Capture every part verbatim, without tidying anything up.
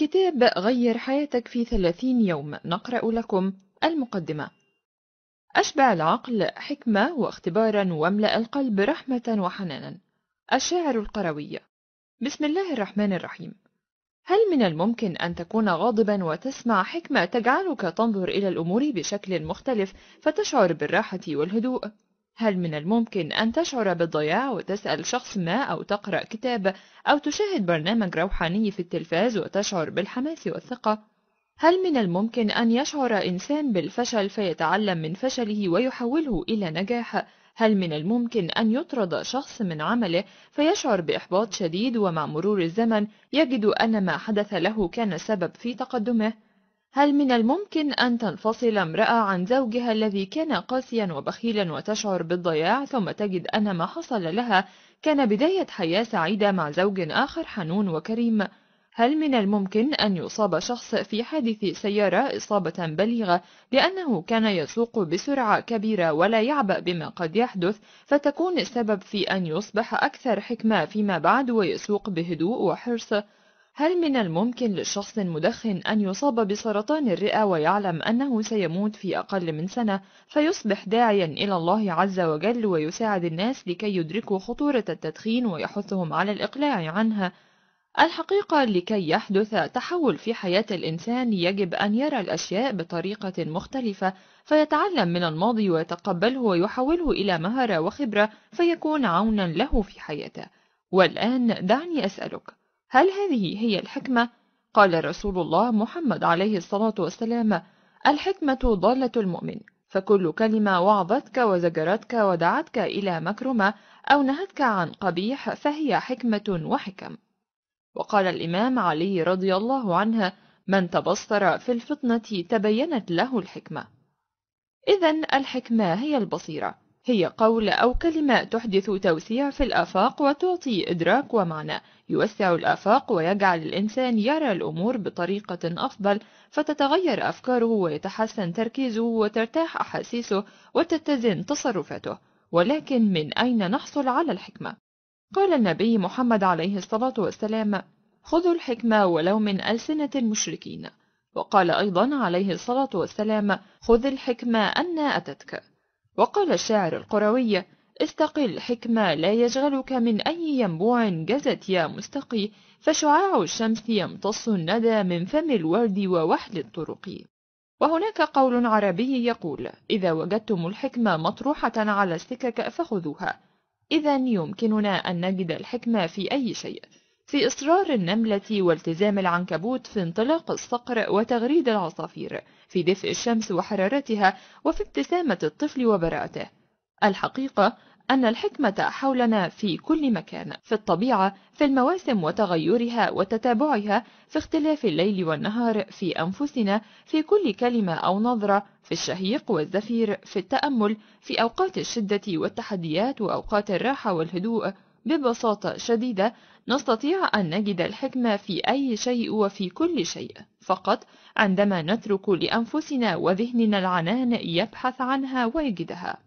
كتاب غير حياتك في ثلاثين يوم، نقرأ لكم المقدمة. أشبع العقل حكمة واختبارا واملأ القلب رحمة وحنانا. الشاعر القروي. بسم الله الرحمن الرحيم. هل من الممكن أن تكون غاضبا وتسمع حكمة تجعلك تنظر إلى الأمور بشكل مختلف فتشعر بالراحة والهدوء؟ هل من الممكن أن تشعر بالضياع وتسأل شخص ما أو تقرأ كتاب أو تشاهد برنامج روحاني في التلفاز وتشعر بالحماس والثقة؟ هل من الممكن أن يشعر إنسان بالفشل فيتعلم من فشله ويحوله إلى نجاح؟ هل من الممكن أن يطرد شخص من عمله فيشعر بإحباط شديد ومع مرور الزمن يجد أن ما حدث له كان سبب في تقدمه؟ هل من الممكن أن تنفصل امرأة عن زوجها الذي كان قاسيا وبخيلا وتشعر بالضياع ثم تجد أن ما حصل لها كان بداية حياة سعيدة مع زوج آخر حنون وكريم؟ هل من الممكن أن يصاب شخص في حادث سيارة إصابة بليغة لأنه كان يسوق بسرعة كبيرة ولا يعبأ بما قد يحدث فتكون السبب في أن يصبح أكثر حكمة فيما بعد ويسوق بهدوء وحرص؟ هل من الممكن للشخص المدخن أن يصاب بسرطان الرئة ويعلم أنه سيموت في أقل من سنة فيصبح داعيا إلى الله عز وجل ويساعد الناس لكي يدركوا خطورة التدخين ويحثهم على الإقلاع عنها؟ الحقيقة لكي يحدث تحول في حياة الإنسان يجب أن يرى الأشياء بطريقة مختلفة فيتعلم من الماضي ويتقبله ويحوله إلى مهارة وخبرة فيكون عونا له في حياته. والآن دعني أسألك، هل هذه هي الحكمة؟ قال رسول الله محمد عليه الصلاة والسلام: الحكمة ضالة المؤمن، فكل كلمة وعظتك وزجرتك ودعتك إلى مكرمة أو نهتك عن قبيح فهي حكمة وحكم. وقال الإمام علي رضي الله عنه: من تبصر في الفطنة تبينت له الحكمة. إذن الحكمة هي البصيرة، هي قول أو كلمة تحدث توسيع في الآفاق وتعطي إدراك ومعنى يوسع الآفاق ويجعل الإنسان يرى الأمور بطريقة أفضل فتتغير أفكاره ويتحسن تركيزه وترتاح أحاسيسه وتتزن تصرفاته. ولكن من أين نحصل على الحكمة؟ قال النبي محمد عليه الصلاة والسلام: خذوا الحكمة ولو من ألسنة المشركين. وقال أيضا عليه الصلاة والسلام: خذ الحكمة أن أتتك. وقال الشاعر القروي: استقي الحكمة لا يشغلك من أي ينبوع جزت يا مستقي، فشعاع الشمس يمتص الندى من فم الورد ووحل الطرق. وهناك قول عربي يقول: إذا وجدتم الحكمة مطروحة على السكك فخذوها. إذن يمكننا أن نجد الحكمة في أي شيء، في إصرار النملة والتزام العنكبوت، في انطلاق الصقر وتغريد العصافير، في دفء الشمس وحرارتها، وفي ابتسامة الطفل وبراءته. الحقيقة أن الحكمة حولنا في كل مكان، في الطبيعة، في المواسم وتغيرها وتتابعها، في اختلاف الليل والنهار، في أنفسنا، في كل كلمة أو نظرة، في الشهيق والزفير، في التأمل، في أوقات الشدة والتحديات وأوقات الراحة والهدوء. ببساطة شديدة نستطيع أن نجد الحكمة في أي شيء وفي كل شيء، فقط عندما نترك لأنفسنا وذهننا العنان يبحث عنها ويجدها.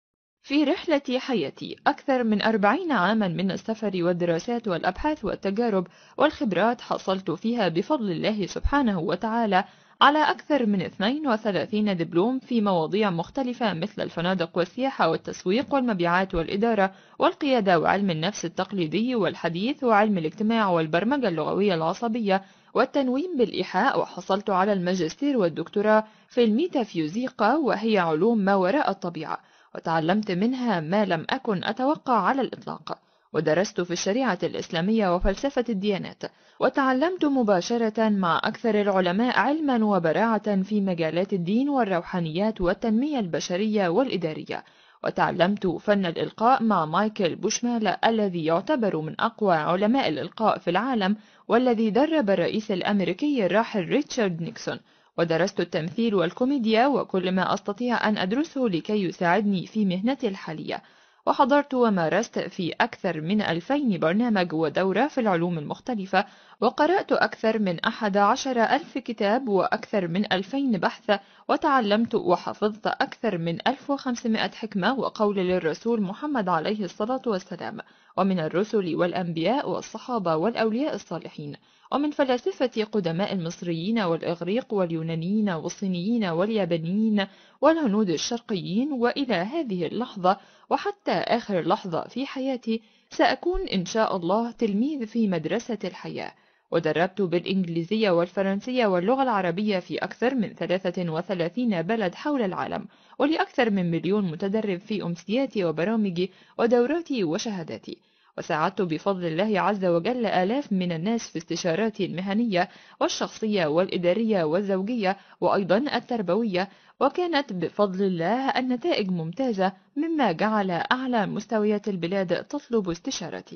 في رحلة حياتي أكثر من أربعين عاما من السفر والدراسات والأبحاث والتجارب والخبرات حصلت فيها بفضل الله سبحانه وتعالى على أكثر من اثنين وثلاثين دبلوم في مواضيع مختلفة مثل الفنادق والسياحة والتسويق والمبيعات والإدارة والقيادة وعلم النفس التقليدي والحديث وعلم الاجتماع والبرمجة اللغوية العصبية والتنويم بالإيحاء. وحصلت على الماجستير والدكتوراه في الميتافيزيقا وهي علوم ما وراء الطبيعة، وتعلمت منها ما لم أكن أتوقع على الإطلاق. ودرست في الشريعة الإسلامية وفلسفة الديانات، وتعلمت مباشرة مع أكثر العلماء علما وبراعة في مجالات الدين والروحانيات والتنمية البشرية والإدارية. وتعلمت فن الإلقاء مع مايكل بوشمال الذي يعتبر من أقوى علماء الإلقاء في العالم والذي درب الرئيس الأمريكي الراحل ريتشارد نيكسون. ودرست التمثيل والكوميديا وكل ما أستطيع أن أدرسه لكي يساعدني في مهنتي الحالية. وحضرت ومارست في أكثر من ألفين برنامج ودورة في العلوم المختلفة، وقرأت أكثر من أحد عشر ألف كتاب وأكثر من ألفين بحث، وتعلمت وحفظت أكثر من ألف وخمسمائة حكمة وقول للرسول محمد عليه الصلاة والسلام، ومن الرسل والأنبياء والصحابة والأولياء الصالحين. ومن فلاسفة قدماء المصريين والإغريق واليونانيين والصينيين واليابانيين والهنود الشرقيين، وإلى هذه اللحظة وحتى آخر لحظة في حياتي سأكون إن شاء الله تلميذ في مدرسة الحياة. ودربت بالإنجليزية والفرنسية واللغة العربية في أكثر من ثلاثة وثلاثين بلد حول العالم، ولأكثر من مليون متدرب في أمسياتي وبرامجي ودوراتي وشهاداتي. وساعدت بفضل الله عز وجل آلاف من الناس في استشاراتي المهنية والشخصية والإدارية والزوجية وأيضا التربوية، وكانت بفضل الله النتائج ممتازة، مما جعل أعلى مستويات البلاد تطلب استشارتي.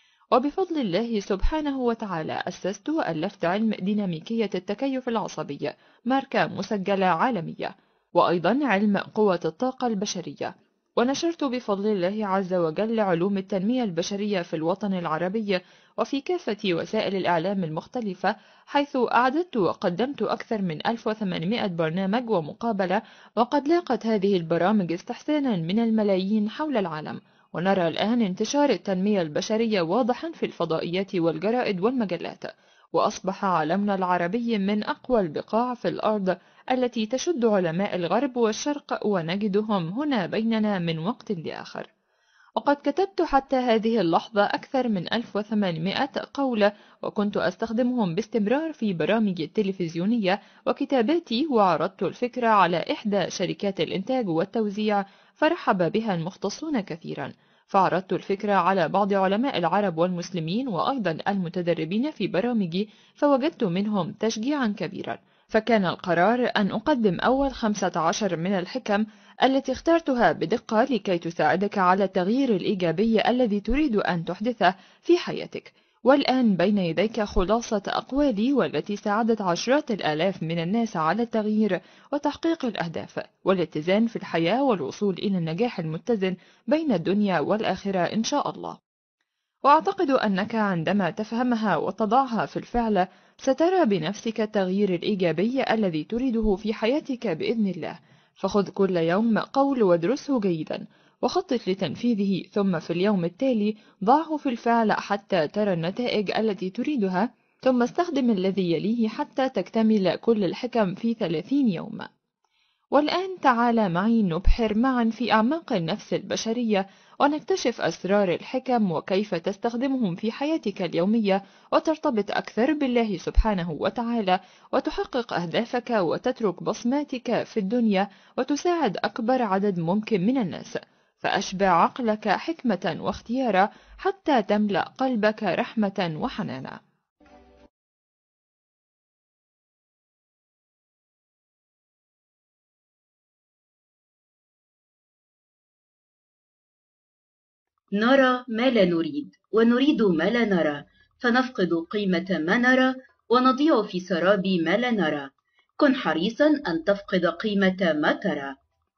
وبفضل الله سبحانه وتعالى أسست وألفت علم ديناميكية التكيف العصبي، ماركة مسجلة عالمية، وأيضا علم قوة الطاقة البشرية. ونشرت بفضل الله عز وجل علوم التنمية البشرية في الوطن العربي وفي كافة وسائل الإعلام المختلفة، حيث أعددت وقدمت أكثر من ألف وثمانمائة برنامج ومقابلة، وقد لاقت هذه البرامج استحسانا من الملايين حول العالم. ونرى الآن انتشار التنمية البشرية واضحا في الفضائيات والجرائد والمجلات، وأصبح عالمنا العربي من أقوى البقاع في الأرض التي تشد علماء الغرب والشرق، ونجدهم هنا بيننا من وقت لآخر. وقد كتبت حتى هذه اللحظة أكثر من ألف وثمانمائة قولة، وكنت أستخدمهم باستمرار في برامجي التلفزيونية وكتاباتي، وعرضت الفكرة على إحدى شركات الإنتاج والتوزيع فرحب بها المختصون كثيرا، فعرضت الفكرة على بعض علماء العرب والمسلمين وأيضا المتدربين في برامجي، فوجدت منهم تشجيعا كبيرا، فكان القرار أن أقدم أول خمسة عشر من الحكم التي اخترتها بدقة لكي تساعدك على التغيير الإيجابي الذي تريد أن تحدثه في حياتك. والآن بين يديك خلاصة أقوالي، والتي ساعدت عشرات الآلاف من الناس على التغيير وتحقيق الأهداف والاتزان في الحياة والوصول إلى النجاح المتزن بين الدنيا والآخرة إن شاء الله. وأعتقد أنك عندما تفهمها وتضعها في الفعل سترى بنفسك التغيير الإيجابي الذي تريده في حياتك بإذن الله. فخذ كل يوم قول وادرسه جيدا وخطط لتنفيذه، ثم في اليوم التالي ضعه في الفعل حتى ترى النتائج التي تريدها، ثم استخدم الذي يليه حتى تكتمل كل الحكم في ثلاثين يوم. والآن تعال معي نبحر معا في أعماق النفس البشرية ونكتشف أسرار الحكم وكيف تستخدمهم في حياتك اليومية وترتبط أكثر بالله سبحانه وتعالى، وتحقق أهدافك وتترك بصماتك في الدنيا وتساعد أكبر عدد ممكن من الناس. فأشبع عقلك حكمة واختيارا حتى تملأ قلبك رحمة وحنانا. نرى ما لا نريد ونريد ما لا نرى، فنفقد قيمة ما نرى ونضيع في سراب ما لا نرى. كن حريصا أن تفقد قيمة ما ترى.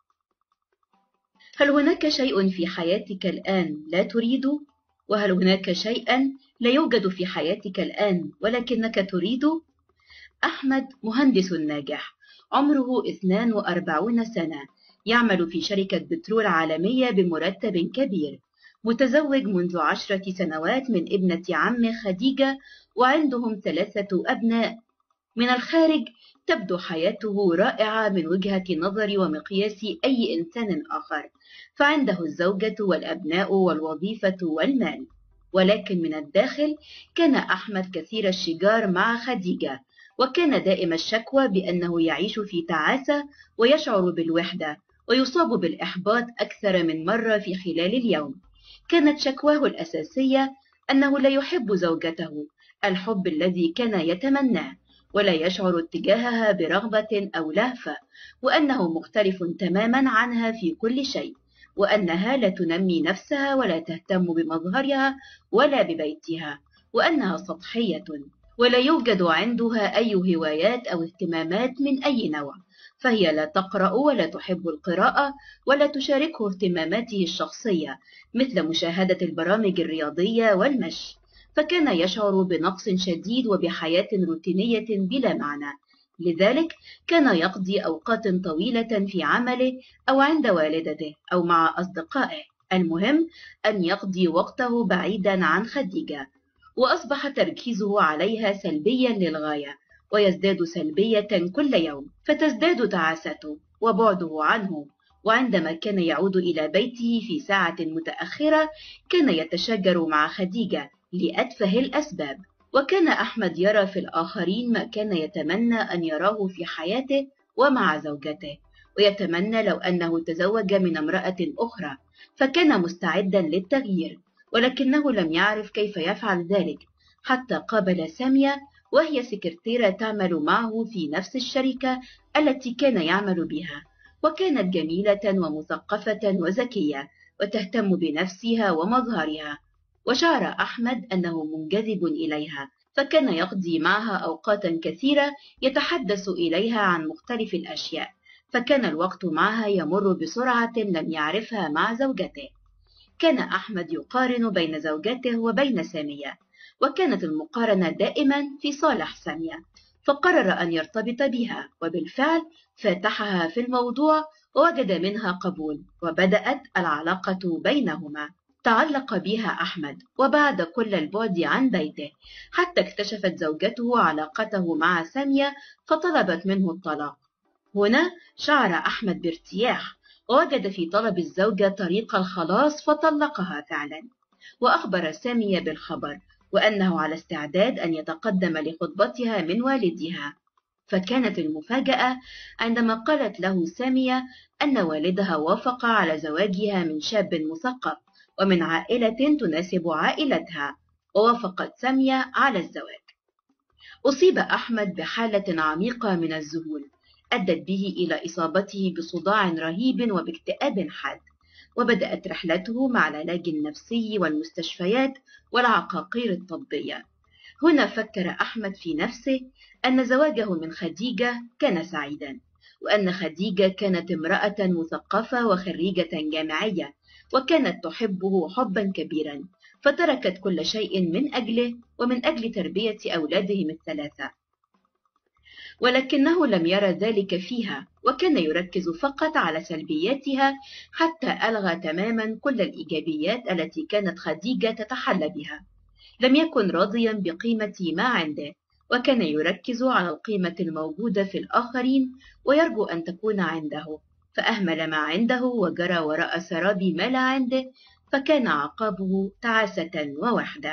هل هناك شيء في حياتك الآن لا تريده؟ وهل هناك شيئا لا يوجد في حياتك الآن ولكنك تريده؟ أحمد مهندس ناجح، عمره اثنان وأربعين سنة، يعمل في شركة بترول عالمية بمرتب كبير، متزوج منذ عشرة سنوات من ابنة عمه خديجة، وعندهم ثلاثة أبناء. من الخارج تبدو حياته رائعة من وجهة نظر ومقياس أي إنسان آخر، فعنده الزوجة والأبناء والوظيفة والمال. ولكن من الداخل كان أحمد كثير الشجار مع خديجة، وكان دائم الشكوى بأنه يعيش في تعاسة ويشعر بالوحدة ويصاب بالإحباط أكثر من مرة في خلال اليوم. كانت شكواه الأساسية أنه لا يحب زوجته الحب الذي كان يتمناه، ولا يشعر اتجاهها برغبة أو لهفة، وأنه مختلف تماما عنها في كل شيء، وأنها لا تنمي نفسها ولا تهتم بمظهرها ولا ببيتها، وأنها سطحية ولا يوجد عندها أي هوايات أو اهتمامات من أي نوع، فهي لا تقرأ ولا تحب القراءة ولا تشاركه اهتماماته الشخصية مثل مشاهدة البرامج الرياضية والمشي، فكان يشعر بنقص شديد وبحياة روتينية بلا معنى. لذلك كان يقضي أوقات طويلة في عمله أو عند والدته أو مع أصدقائه، المهم أن يقضي وقته بعيدا عن خديجة. وأصبح تركيزه عليها سلبيا للغاية، ويزداد سلبية كل يوم، فتزداد تعاسته وبعده عنه. وعندما كان يعود إلى بيته في ساعة متأخرة كان يتشاجر مع خديجة لأتفه الأسباب. وكان أحمد يرى في الآخرين ما كان يتمنى أن يراه في حياته ومع زوجته، ويتمنى لو أنه تزوج من امرأة أخرى، فكان مستعدا للتغيير، ولكنه لم يعرف كيف يفعل ذلك، حتى قابل سامية وهي سكرتيرة تعمل معه في نفس الشركة التي كان يعمل بها، وكانت جميلة ومثقفة وذكية وتهتم بنفسها ومظهرها. وشعر أحمد أنه منجذب إليها، فكان يقضي معها أوقاتا كثيرة يتحدث إليها عن مختلف الأشياء، فكان الوقت معها يمر بسرعة لم يعرفها مع زوجته. كان أحمد يقارن بين زوجته وبين سامية، وكانت المقارنة دائما في صالح سامية، فقرر أن يرتبط بها، وبالفعل فاتحها في الموضوع ووجد منها قبول، وبدأت العلاقة بينهما. تعلق بها أحمد وبعد كل البعد عن بيته، حتى اكتشفت زوجته علاقته مع سامية فطلبت منه الطلاق. هنا شعر أحمد بارتياح، ووجد في طلب الزوجة طريق الخلاص فطلقها فعلا، وأخبر سامية بالخبر وأنه على استعداد أن يتقدم لخطبتها من والدها. فكانت المفاجأة عندما قالت له سامية أن والدها وافق على زواجها من شاب مثقف ومن عائلة تناسب عائلتها، ووافقت سامية على الزواج. أصيب أحمد بحالة عميقة من الذهول أدت به إلى إصابته بصداع رهيب وباكتئاب حاد، وبدأت رحلته مع العلاج النفسي والمستشفيات والعقاقير الطبية. هنا فكر أحمد في نفسه أن زواجه من خديجة كان سعيدا، وأن خديجة كانت امرأة مثقفة وخريجة جامعية، وكانت تحبه حبا كبيرا، فتركت كل شيء من أجله ومن أجل تربية أولادهم الثلاثة. ولكنه لم يرى ذلك فيها، وكان يركز فقط على سلبياتها، حتى ألغى تماما كل الإيجابيات التي كانت خديجة تتحلى بها. لم يكن راضيا بقيمة ما عنده، وكان يركز على القيمة الموجودة في الآخرين ويرجو أن تكون عنده، فأهمل ما عنده وجرى وراء سراب ما لا عنده، فكان عقابه تعاسة ووحدة.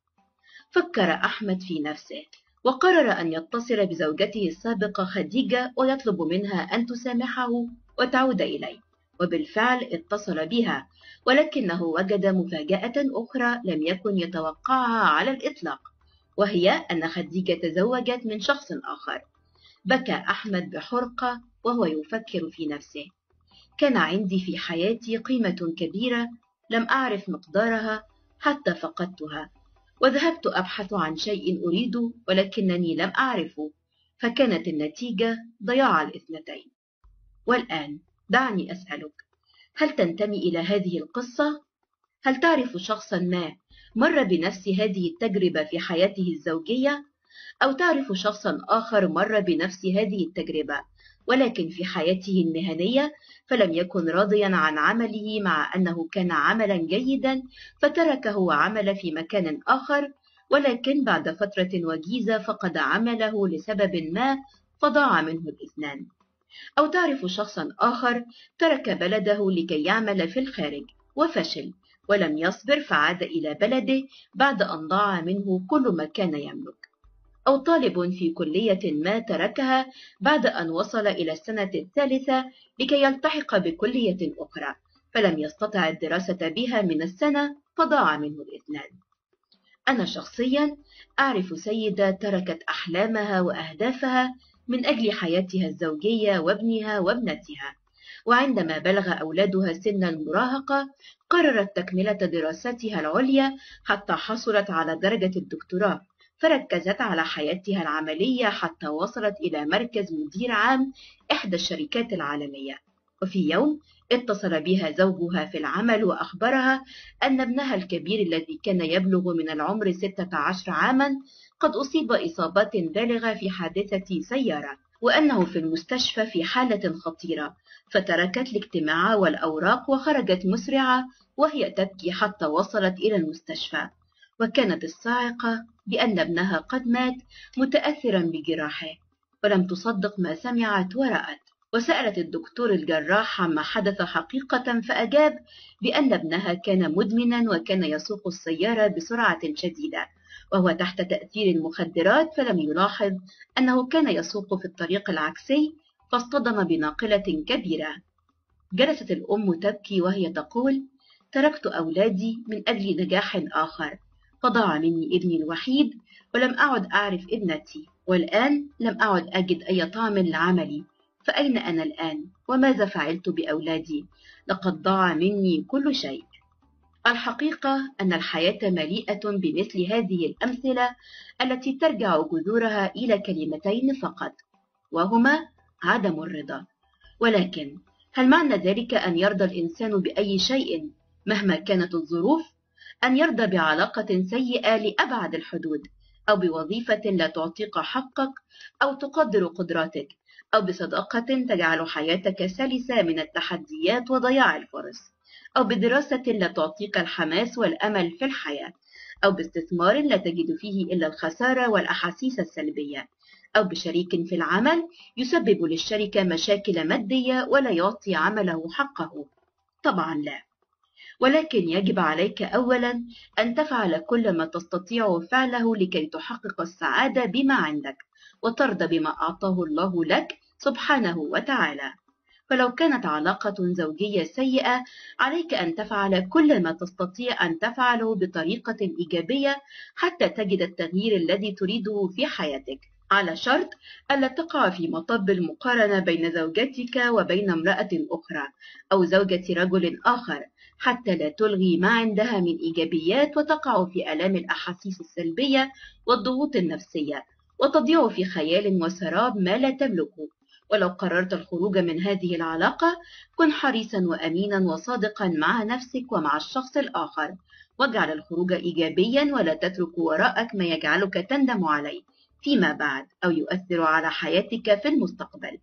فكر أحمد في نفسه وقرر أن يتصل بزوجته السابقة خديجة ويطلب منها أن تسامحه وتعود إليه، وبالفعل اتصل بها، ولكنه وجد مفاجأة أخرى لم يكن يتوقعها على الإطلاق، وهي أن خديجة تزوجت من شخص آخر. بكى أحمد بحرقة وهو يفكر في نفسه: كان عندي في حياتي قيمة كبيرة لم أعرف مقدارها حتى فقدتها، وذهبت أبحث عن شيء أريده ولكنني لم أعرفه، فكانت النتيجة ضياع الاثنتين. والآن دعني أسألك، هل تنتمي إلى هذه القصة؟ هل تعرف شخصا ما مر بنفس هذه التجربة في حياته الزوجية؟ أو تعرف شخصا آخر مر بنفس هذه التجربة ولكن في حياته المهنية فلم يكن راضيا عن عمله مع أنه كان عملا جيدا، فتركه وعمل في مكان آخر، ولكن بعد فترة وجيزة فقد عمله لسبب ما فضاع منه الاثنان؟ أو تعرف شخصا آخر ترك بلده لكي يعمل في الخارج وفشل ولم يصبر فعاد إلى بلده بعد أن ضاع منه كل ما كان يملك؟ أو طالب في كلية ما تركها بعد أن وصل إلى السنة الثالثة لكي يلتحق بكلية أخرى فلم يستطع الدراسة بها من السنة فضاع منه الاثنان. أنا شخصيا أعرف سيدة تركت أحلامها وأهدافها من أجل حياتها الزوجية وابنها وابنتها، وعندما بلغ أولادها سن المراهقة قررت تكملة دراستها العليا حتى حصلت على درجة الدكتوراه، فركزت على حياتها العملية حتى وصلت إلى مركز مدير عام إحدى الشركات العالمية. وفي يوم اتصل بها زوجها في العمل وأخبرها أن ابنها الكبير الذي كان يبلغ من العمر ستة عشر عاما قد أصيب إصابات بالغة في حادثة سيارة، وأنه في المستشفى في حالة خطيرة، فتركت الاجتماع والأوراق وخرجت مسرعة وهي تبكي حتى وصلت إلى المستشفى. وكانت الصاعقة بأن ابنها قد مات متأثرا بجراحه، ولم تصدق ما سمعت ورأت، وسألت الدكتور الجراح عما حدث حقيقة، فأجاب بأن ابنها كان مدمنا وكان يسوق السيارة بسرعة شديدة وهو تحت تأثير المخدرات، فلم يلاحظ أنه كان يسوق في الطريق العكسي فاصطدم بناقلة كبيرة. جلست الأم تبكي وهي تقول: تركت أولادي من أجل نجاح آخر، فضاع مني ابني الوحيد ولم أعد أعرف ابنتي، والآن لم أعد أجد أي طعم لعملي، فأين أنا الآن؟ وماذا فعلت بأولادي؟ لقد ضاع مني كل شيء. الحقيقة أن الحياة مليئة بمثل هذه الأمثلة التي ترجع جذورها إلى كلمتين فقط، وهما عدم الرضا. ولكن هل معنى ذلك أن يرضى الإنسان بأي شيء مهما كانت الظروف؟ أن يرضى بعلاقة سيئة لأبعد الحدود، أو بوظيفة لا تعطيك حقك أو تقدر قدراتك، أو بصداقة تجعل حياتك سلسة من التحديات وضياع الفرص، أو بدراسة لا تعطيك الحماس والأمل في الحياة، أو باستثمار لا تجد فيه إلا الخسارة والأحاسيس السلبية، أو بشريك في العمل يسبب للشركة مشاكل مادية ولا يعطي عمله حقه؟ طبعا لا. ولكن يجب عليك أولا أن تفعل كل ما تستطيع فعله لكي تحقق السعادة بما عندك وترضى بما أعطاه الله لك سبحانه وتعالى. فلو كانت علاقة زوجية سيئة، عليك أن تفعل كل ما تستطيع أن تفعله بطريقة إيجابية حتى تجد التغيير الذي تريده في حياتك، على شرط ألا تقع في مطب المقارنة بين زوجتك وبين امرأة أخرى أو زوجة رجل آخر، حتى لا تلغي ما عندها من إيجابيات وتقع في آلام الأحاسيس السلبية والضغوط النفسية، وتضيع في خيال وسراب ما لا تملكه. ولو قررت الخروج من هذه العلاقة، كن حريصا وأمينا وصادقا مع نفسك ومع الشخص الآخر، واجعل الخروج إيجابيا ولا تترك وراءك ما يجعلك تندم عليه فيما بعد أو يؤثر على حياتك في المستقبل.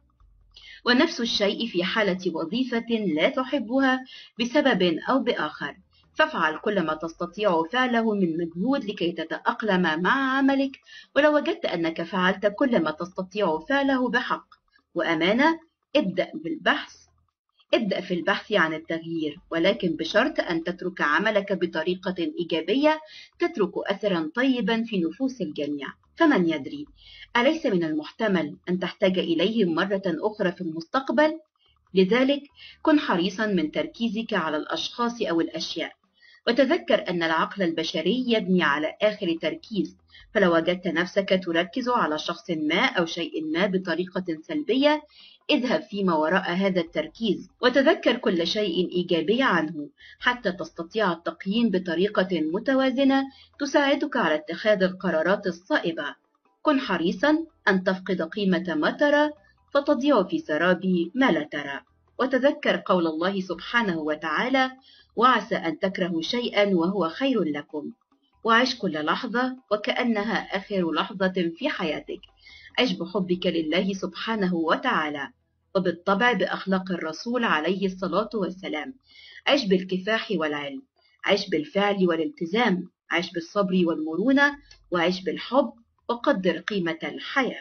ونفس الشيء في حالة وظيفة لا تحبها بسبب أو بآخر، فافعل كل ما تستطيع فعله من مجهود لكي تتأقلم مع عملك، ولو وجدت أنك فعلت كل ما تستطيع فعله بحق وأمانة، ابدأ بالبحث ابدأ في البحث عن التغيير، ولكن بشرط أن تترك عملك بطريقة إيجابية تترك أثرا طيبا في نفوس الجميع. فمن يدري، أليس من المحتمل أن تحتاج إليه مرة أخرى في المستقبل؟ لذلك كن حريصا من تركيزك على الأشخاص أو الأشياء، وتذكر أن العقل البشري يبني على آخر تركيز، فلو وجدت نفسك تركز على شخص ما أو شيء ما بطريقة سلبية، اذهب فيما وراء هذا التركيز وتذكر كل شيء إيجابي عنه حتى تستطيع التقييم بطريقة متوازنة تساعدك على اتخاذ القرارات الصائبة. كن حريصا أن تفقد قيمة ما ترى فتضيع في سراب ما لا ترى، وتذكر قول الله سبحانه وتعالى: وعسى أن تكرهوا شيئا وهو خير لكم. وعش كل لحظة وكأنها آخر لحظة في حياتك. عش بحبك لله سبحانه وتعالى، وبالطبع بأخلاق الرسول عليه الصلاة والسلام. عش بالكفاح والعلم، عش بالفعل والالتزام، عش بالصبر والمرونة، وعش بالحب، وقدر قيمة الحياة.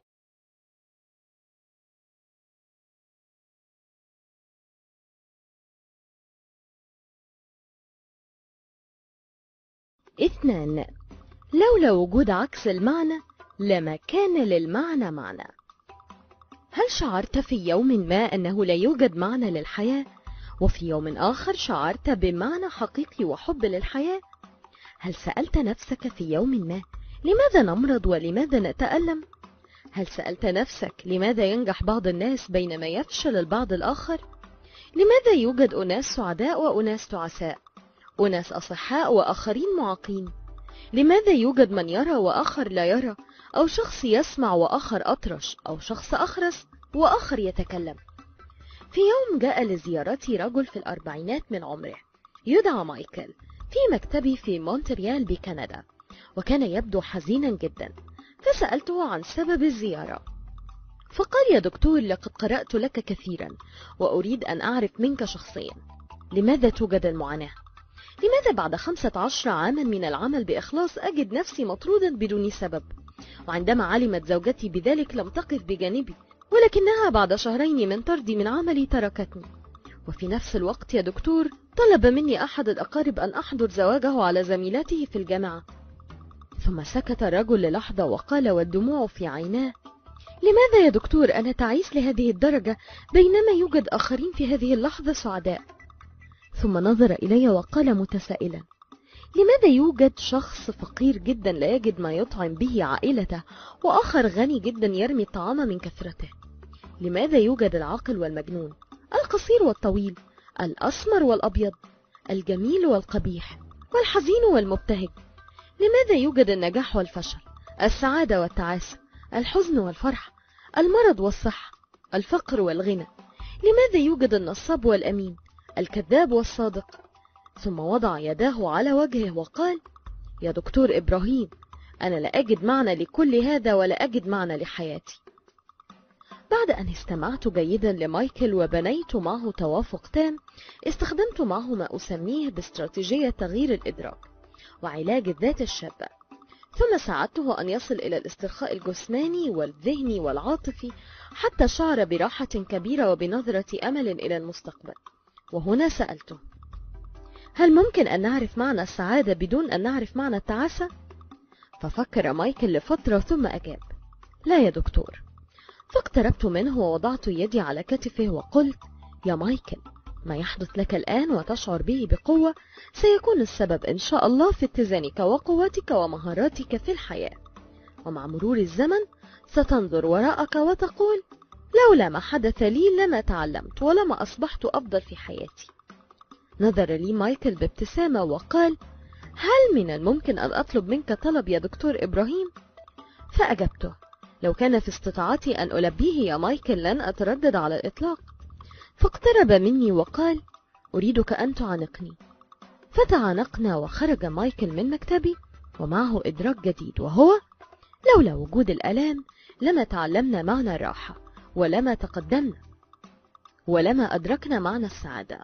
اثنان. لولا وجود عكس المعنى لما كان للمعنى معنى. هل شعرت في يوم ما أنه لا يوجد معنى للحياة، وفي يوم آخر شعرت بمعنى حقيقي وحب للحياة؟ هل سألت نفسك في يوم ما لماذا نمرض ولماذا نتألم؟ هل سألت نفسك لماذا ينجح بعض الناس بينما يفشل البعض الآخر؟ لماذا يوجد أناس سعداء وأناس تعساء، أناس أصحاء وآخرين معاقين؟ لماذا يوجد من يرى وآخر لا يرى، أو شخص يسمع وآخر أطرش، أو شخص أخرس وآخر يتكلم؟ في يوم جاء لزيارتي رجل في الأربعينات من عمره يدعى مايكل في مكتبي في مونتريال بكندا، وكان يبدو حزينا جدا، فسألته عن سبب الزيارة. فقال: يا دكتور، لقد قرأت لك كثيرا وأريد أن أعرف منك شخصيا لماذا توجد المعاناة؟ لماذا بعد خمسة عشر عاما من العمل بإخلاص أجد نفسي مطرودا بدون سبب؟ وعندما علمت زوجتي بذلك لم تقف بجانبي، ولكنها بعد شهرين من طردي من عملي تركتني. وفي نفس الوقت يا دكتور طلب مني أحد الأقارب أن أحضر زواجه على زميلته في الجامعة. ثم سكت الرجل للحظة وقال والدموع في عيناه: لماذا يا دكتور أنا تعيس لهذه الدرجة بينما يوجد آخرين في هذه اللحظة سعداء؟ ثم نظر إلي وقال متسائلا: لماذا يوجد شخص فقير جدا لا يجد ما يطعم به عائلته، وآخر غني جدا يرمي الطعام من كثرته؟ لماذا يوجد العاقل والمجنون، القصير والطويل، الأسمر والأبيض، الجميل والقبيح، والحزين والمبتهج؟ لماذا يوجد النجاح والفشل، السعادة والتعاسة، الحزن والفرح، المرض والصحة، الفقر والغنى؟ لماذا يوجد النصاب والأمين، الكذاب والصادق؟ ثم وضع يداه على وجهه وقال: يا دكتور إبراهيم، أنا لا أجد معنى لكل هذا ولا أجد معنى لحياتي. بعد أن استمعت جيدا لمايكل وبنيت معه توافق تام، استخدمت معه ما أسميه باستراتيجية تغيير الإدراك وعلاج الذات الشابة، ثم ساعدته أن يصل إلى الاسترخاء الجسماني والذهني والعاطفي حتى شعر براحة كبيرة وبنظرة أمل إلى المستقبل. وهنا سألته: هل ممكن أن نعرف معنى السعادة بدون أن نعرف معنى التعاسة؟ ففكر مايكل لفترة ثم أجاب: لا يا دكتور. فاقتربت منه ووضعت يدي على كتفه وقلت: يا مايكل، ما يحدث لك الآن وتشعر به بقوة سيكون السبب إن شاء الله في اتزانك وقوتك ومهاراتك في الحياة، ومع مرور الزمن ستنظر وراءك وتقول: لولا ما حدث لي لما تعلمت ولما أصبحت أفضل في حياتي. نظر لي مايكل بابتسامة وقال: هل من الممكن أن أطلب منك طلب يا دكتور إبراهيم؟ فأجبته: لو كان في استطاعتي أن ألبيه يا مايكل لن أتردد على الإطلاق. فاقترب مني وقال: أريدك أن تعانقني. فتعانقنا وخرج مايكل من مكتبي ومعه إدراك جديد، وهو: لولا وجود الآلام لما تعلمنا معنى الراحة، ولما تقدمنا، ولما أدركنا معنى السعادة.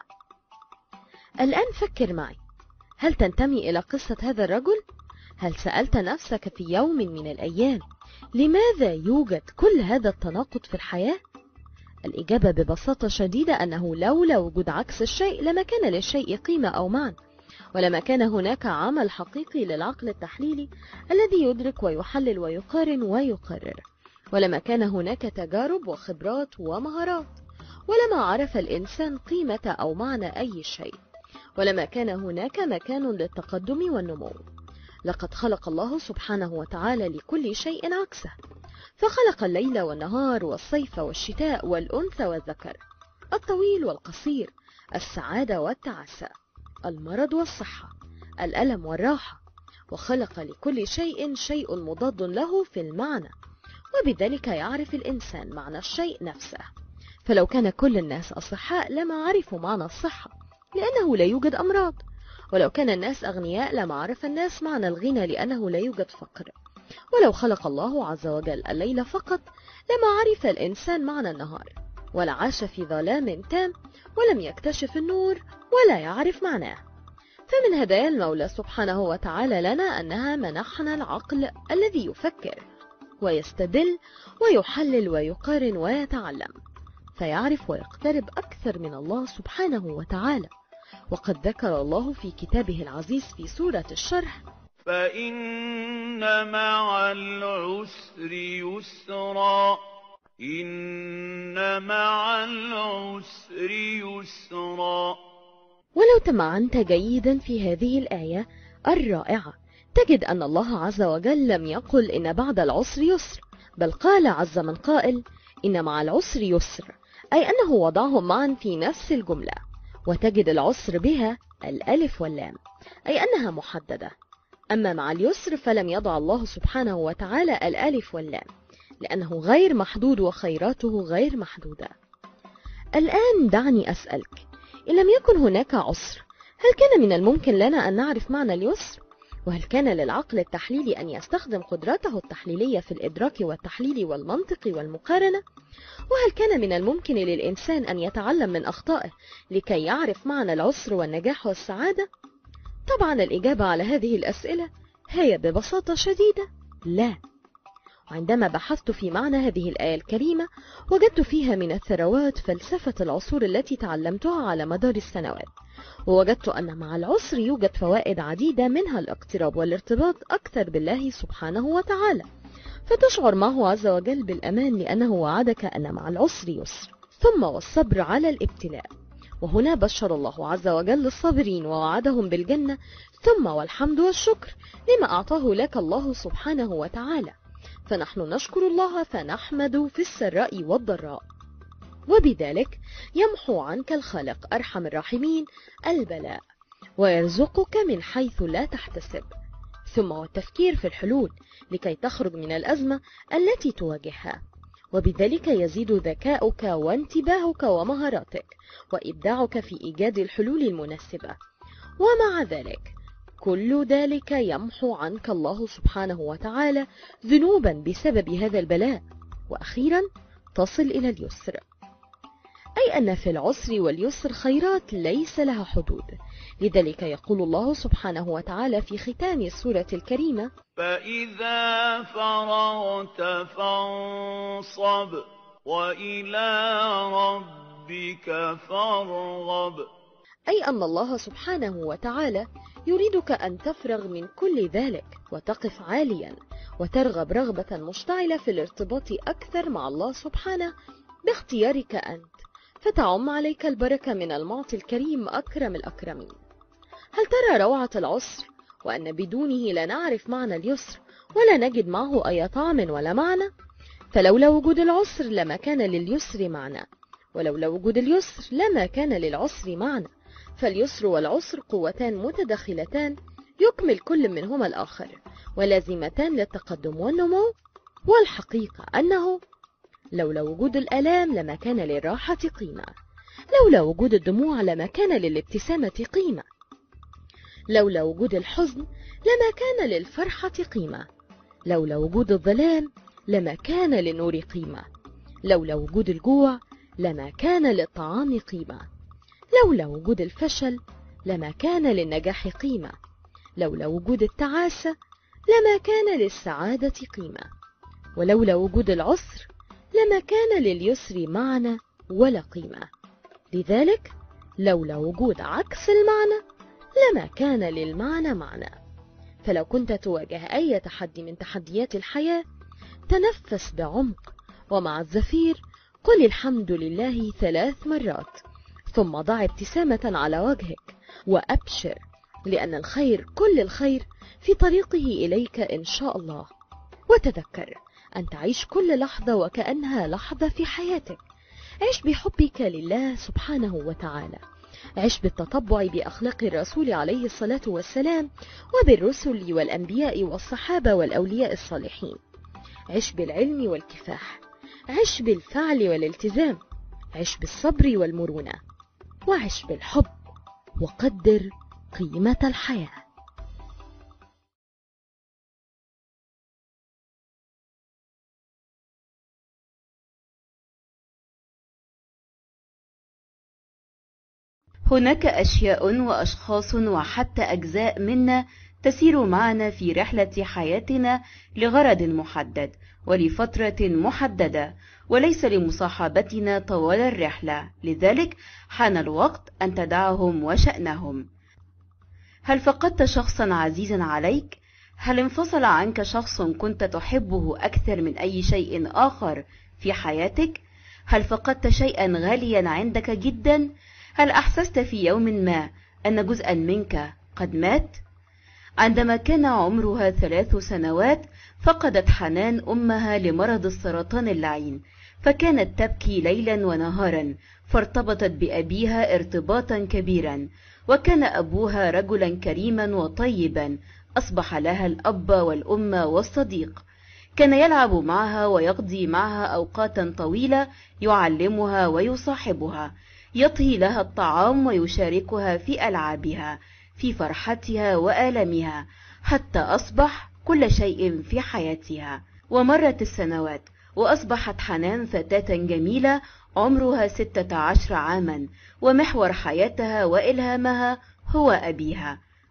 الآن فكر معي، هل تنتمي إلى قصة هذا الرجل؟ هل سألت نفسك في يوم من الأيام لماذا يوجد كل هذا التناقض في الحياة؟ الإجابة ببساطة شديدة أنه لولا وجود عكس الشيء لما كان للشيء قيمة أو معنى، ولما كان هناك عمل حقيقي للعقل التحليلي الذي يدرك ويحلل ويقارن ويقرر، ولما كان هناك تجارب وخبرات ومهارات، ولما عرف الإنسان قيمة أو معنى أي شيء، ولما كان هناك مكان للتقدم والنمو. لقد خلق الله سبحانه وتعالى لكل شيء عكسه، فخلق الليل والنهار والصيف والشتاء والأنثى والذكر، الطويل والقصير، السعادة والتعاسة، المرض والصحة، الألم والراحة، وخلق لكل شيء شيء مضاد له في المعنى، وبذلك يعرف الإنسان معنى الشيء نفسه. فلو كان كل الناس أصحاء لما عرفوا معنى الصحة، لأنه لا يوجد أمراض، ولو كان الناس أغنياء لما عرف الناس معنى الغنى لأنه لا يوجد فقر، ولو خلق الله عز وجل الليل فقط لما عرف الإنسان معنى النهار، ولا عاش في ظلام تام ولم يكتشف النور ولا يعرف معناه. فمن هدايا المولى سبحانه وتعالى لنا أنها منحنا العقل الذي يفكر ويستدل ويحلل ويقارن ويتعلم، فيعرف ويقترب أكثر من الله سبحانه وتعالى. وقد ذكر الله في كتابه العزيز في سورة الشرح: فإن مع العسر يسرا إن مع العسر يسرا. ولو تمعنت جيدا في هذه الآية الرائعة تجد أن الله عز وجل لم يقل إن بعد العسر يسر، بل قال عز من قائل: إن مع العسر يسر، أي أنه وضعهم معا في نفس الجملة، وتجد العسر بها الألف واللام، أي أنها محددة. أما مع اليسر فلم يضع الله سبحانه وتعالى الألف واللام، لأنه غير محدود وخيراته غير محدودة. الآن دعني أسألك، إن لم يكن هناك عسر، هل كان من الممكن لنا أن نعرف معنى اليسر؟ وهل كان للعقل التحليلي أن يستخدم قدرته التحليلية في الإدراك والتحليل والمنطق والمقارنة؟ وهل كان من الممكن للإنسان أن يتعلم من أخطائه لكي يعرف معنى العسر والنجاح والسعادة؟ طبعا الإجابة على هذه الأسئلة هي ببساطة شديدة لا. عندما بحثت في معنى هذه الآية الكريمة وجدت فيها من الثروات فلسفة العصور التي تعلمتها على مدار السنوات، ووجدت أن مع العسر يوجد فوائد عديدة، منها الاقتراب والارتباط أكثر بالله سبحانه وتعالى، فتشعر معه عز وجل بالأمان لأنه وعدك أن مع العسر يسر، ثم والصبر على الابتلاء. وهنا بشر الله عز وجل الصابرين ووعدهم بالجنة، ثم والحمد والشكر لما أعطاه لك الله سبحانه وتعالى، فنحن نشكر الله فنحمد في السراء والضراء، وبذلك يمحو عنك الخالق أرحم الراحمين البلاء ويرزقك من حيث لا تحتسب، ثم والتفكير في الحلول لكي تخرج من الأزمة التي تواجهها، وبذلك يزيد ذكاؤك وانتباهك ومهاراتك وإبداعك في إيجاد الحلول المناسبة. ومع ذلك كل ذلك يمحو عنك الله سبحانه وتعالى ذنوبا بسبب هذا البلاء، وأخيرا تصل إلى اليسر، أي أن في العسر واليسر خيرات ليس لها حدود. لذلك يقول الله سبحانه وتعالى في ختام السورة الكريمة: فإذا فرغت فانصب وإلى ربك فارغب. أي أن الله سبحانه وتعالى يريدك أن تفرغ من كل ذلك وتقف عاليا وترغب رغبة مشتعلة في الارتباط أكثر مع الله سبحانه باختيارك أنت، فتعم عليك البركة من المعطي الكريم أكرم الأكرمين. هل ترى روعة العسر وأن بدونه لا نعرف معنى اليسر ولا نجد معه أي طعم ولا معنى؟ فلولا وجود العسر لما كان لليسر معنى، ولولا وجود اليسر لما كان للعسر معنى، فاليسر والعسر قوتان متداخلتان يكمل كل منهما الآخر ولازمتان للتقدم والنمو. والحقيقة أنه لولا وجود الآلام لما كان للراحة قيمة، لولا وجود الدموع لما كان للابتسامة قيمة، لولا وجود الحزن لما كان للفرحة قيمة، لولا وجود الظلام لما كان للنور قيمة، لولا وجود الجوع لما كان للطعام قيمة، لولا وجود الفشل لما كان للنجاح قيمة، لولا وجود التعاسة لما كان للسعادة قيمة، ولولا وجود العسر لما كان لليسر معنى ولا قيمة. لذلك لولا وجود عكس المعنى لما كان للمعنى معنى. فلو كنت تواجه أي تحدي من تحديات الحياة تنفس بعمق، ومع الزفير قل الحمد لله ثلاث مرات، ثم ضع ابتسامة على وجهك وأبشر، لأن الخير كل الخير في طريقه إليك إن شاء الله. وتذكر أن تعيش كل لحظة وكأنها لحظة في حياتك. عيش بحبك لله سبحانه وتعالى، عيش بالتطبع بأخلاق الرسول عليه الصلاة والسلام وبالرسل والأنبياء والصحابة والأولياء الصالحين، عيش بالعلم والكفاح، عيش بالفعل والالتزام، عيش بالصبر والمرونة، وعيش بالحب، وقدر قيمة الحياة. هناك أشياء وأشخاص وحتى أجزاء منا تسير معنا في رحلة حياتنا لغرض محدد ولفترة محددة، وليس لمصاحبتنا طوال الرحلة، لذلك حان الوقت أن تدعهم وشأنهم. هل فقدت شخصا عزيزا عليك؟ هل انفصل عنك شخص كنت تحبه أكثر من أي شيء آخر في حياتك؟ هل فقدت شيئا غاليا عندك جدا؟ هل أحسست في يوم ما أن جزءا منك قد مات؟ عندما كان عمرها ثلاث سنوات فقدت حنان أمها لمرض السرطان اللعين، فكانت تبكي ليلا ونهارا، فارتبطت بأبيها ارتباطا كبيرا، وكان أبوها رجلا كريما وطيبا، أصبح لها الأب والأم والصديق، كان يلعب معها ويقضي معها أوقاتا طويلة، يعلمها ويصاحبها، يطهي لها الطعام ويشاركها في ألعابها، في فرحتها وآلامها، حتى أصبح كل شيء في حياتها. ومرت السنوات وأصبحت حنان فتاة جميلة عمرها ستة عشر عاما، ومحور حياتها وإلهامها هو أبيها،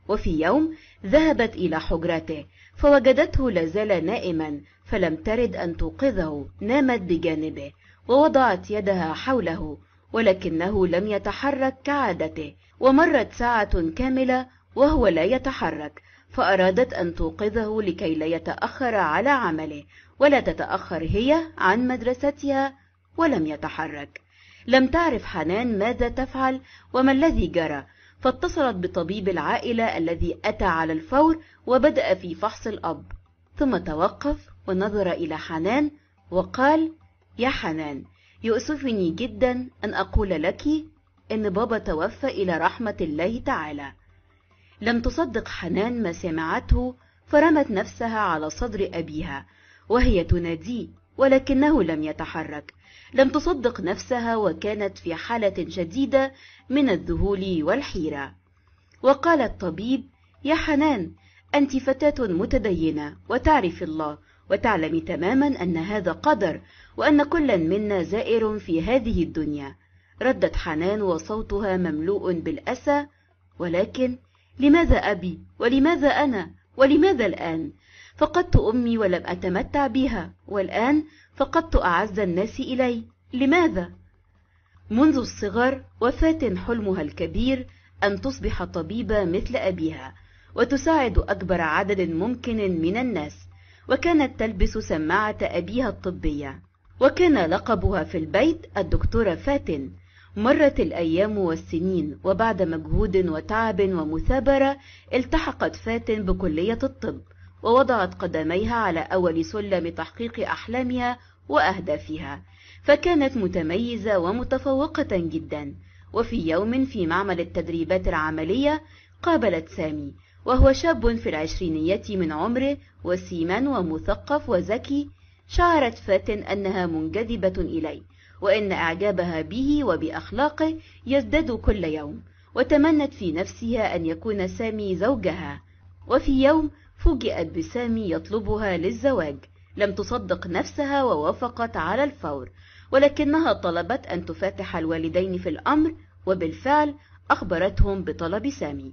وفي يوم ذهبت إلى حجرته فوجدته لازال نائما، فلم ترد أن توقظه، نامت بجانبه ووضعت يدها حوله، ولكنه لم يتحرك كعادته. ومرت ساعة كاملة وهو لا يتحرك، فأرادت أن توقظه لكي لا يتأخر على عمله، ولا تتأخر هي عن مدرستها، ولم يتحرك. لم تعرف حنان ماذا تفعل وما الذي جرى، فاتصلت بطبيب العائلة الذي أتى على الفور وبدأ في فحص الأب، ثم توقف ونظر إلى حنان وقال: يا حنان، يؤسفني جدا أن أقول لك إن بابا توفى إلى رحمة الله تعالى. لم تصدق حنان ما سمعته، فرمت نفسها على صدر أبيها وهي تناديه، ولكنه لم يتحرك. لم تصدق نفسها وكانت في حالة شديدة من الذهول والحيرة. وقال الطبيب: يا حنان، أنت فتاة متدينة وتعرف الله، وتعلم تماما أن هذا قدر، وأن كل منا زائر في هذه الدنيا. ردت حنان وصوتها مملوء بالأسى: ولكن لماذا أبي؟ ولماذا أنا؟ ولماذا الآن؟ فقدت أمي ولم أتمتع بها، والآن فقدت أعز الناس إلي. لماذا؟ منذ الصغر وفاة حلمها الكبير أن تصبح طبيبة مثل أبيها، وتساعد أكبر عدد ممكن من الناس، وكانت تلبس سماعة أبيها الطبية، وكان لقبها في البيت الدكتورة فاتن. مرت الأيام والسنين، وبعد مجهود وتعب ومثابرة التحقت فاتن بكلية الطب، ووضعت قدميها على أول سلم تحقيق أحلامها وأهدافها، فكانت متميزة ومتفوقة جدا. وفي يوم في معمل التدريبات العملية قابلت سامي، وهو شاب في العشرينيات من عمره، وسيما ومثقف وذكي. شعرت فاتن أنها منجذبة إليه، وإن إعجابها به وبأخلاقه يزداد كل يوم، وتمنت في نفسها أن يكون سامي زوجها. وفي يوم فوجئت بسامي يطلبها للزواج. لم تصدق نفسها ووافقت على الفور، ولكنها طلبت أن تفاتح الوالدين في الأمر، وبالفعل أخبرتهم بطلب سامي.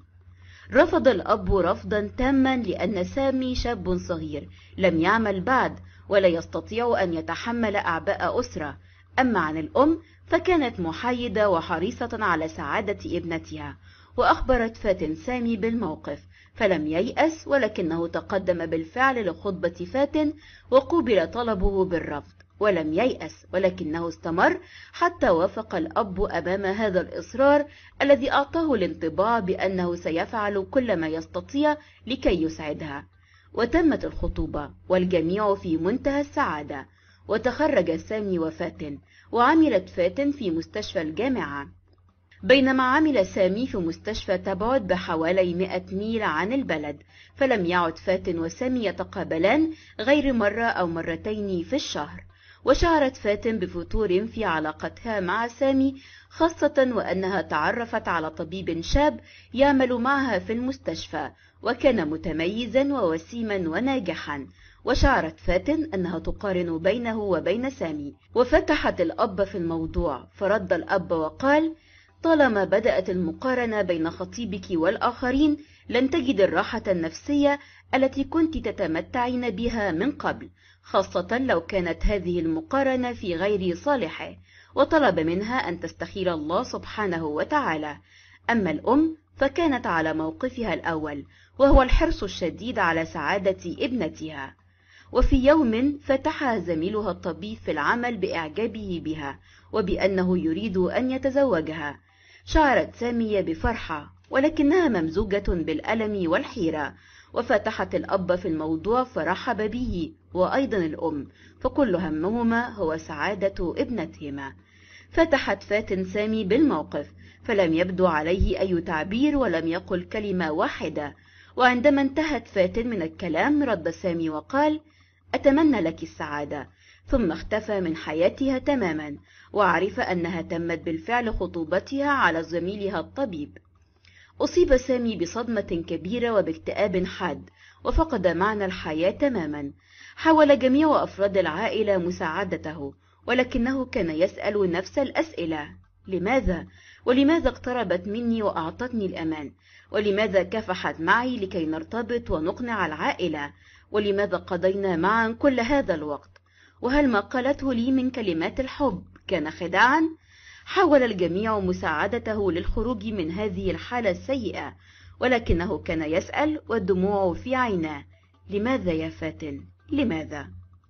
رفض الأب رفضا تاما، لأن سامي شاب صغير لم يعمل بعد، ولا يستطيع أن يتحمل أعباء أسرة. أما عن الأم فكانت محايدة وحريصة على سعادة ابنتها، وأخبرت فاتن سامي بالموقف، فلم ييأس، ولكنه تقدم بالفعل لخطبة فاتن، وقوبل طلبه بالرفض. ولم ييأس، ولكنه استمر حتى وافق الأب أمام هذا الإصرار الذي أعطاه الانطباع بأنه سيفعل كل ما يستطيع لكي يسعدها. وتمت الخطوبة والجميع في منتهى السعادة، وتخرج سامي وفاتن، وعملت فاتن في مستشفى الجامعة، بينما عمل سامي في مستشفى تبعد بحوالي مئة ميل عن البلد. فلم يعد فاتن وسامي يتقابلان غير مرة أو مرتين في الشهر. وشعرت فاتن بفتور في علاقتها مع سامي، خاصة وأنها تعرفت على طبيب شاب يعمل معها في المستشفى، وكان متميزا ووسيما وناجحا. وشعرت فاتن أنها تقارن بينه وبين سامي، وفتحت الأب في الموضوع، فرد الأب وقال: طالما بدأت المقارنة بين خطيبك والآخرين لن تجد الراحة النفسية التي كنت تتمتعين بها من قبل، خاصة لو كانت هذه المقارنة في غير صالحه. وطلب منها أن تستخير الله سبحانه وتعالى. أما الأم فكانت على موقفها الأول، وهو الحرص الشديد على سعادة ابنتها. وفي يوم فتحها زميلها الطبيب في العمل بإعجابه بها، وبأنه يريد أن يتزوجها. شعرت سامية بفرحة، ولكنها ممزوجة بالألم والحيرة، وفتحت الأب في الموضوع فرحب به، وأيضا الأم، فكل همهما هو سعادة ابنتهما. فتحت فاتن سامي بالموقف، فلم يبدو عليه أي تعبير، ولم يقل كلمة واحدة. وعندما انتهت فاتن من الكلام رد سامي وقال: أتمنى لك السعادة. ثم اختفى من حياتها تماما، وعرف أنها تمت بالفعل خطوبتها على زميلها الطبيب. أصيب سامي بصدمة كبيرة وباكتئاب حاد، وفقد معنى الحياة تماما. حاول جميع أفراد العائلة مساعدته، ولكنه كان يسأل نفس الأسئلة: لماذا؟ ولماذا اقتربت مني وأعطتني الأمان؟ ولماذا كافحت معي لكي نرتبط ونقنع العائلة؟ ولماذا قضينا معا كل هذا الوقت؟ وهل ما قالته لي من كلمات الحب كان خداعا؟ حاول الجميع مساعدته للخروج من هذه الحالة السيئة، ولكنه كان يسأل والدموع في عيناه: لماذا يا فاتن؟ لماذا؟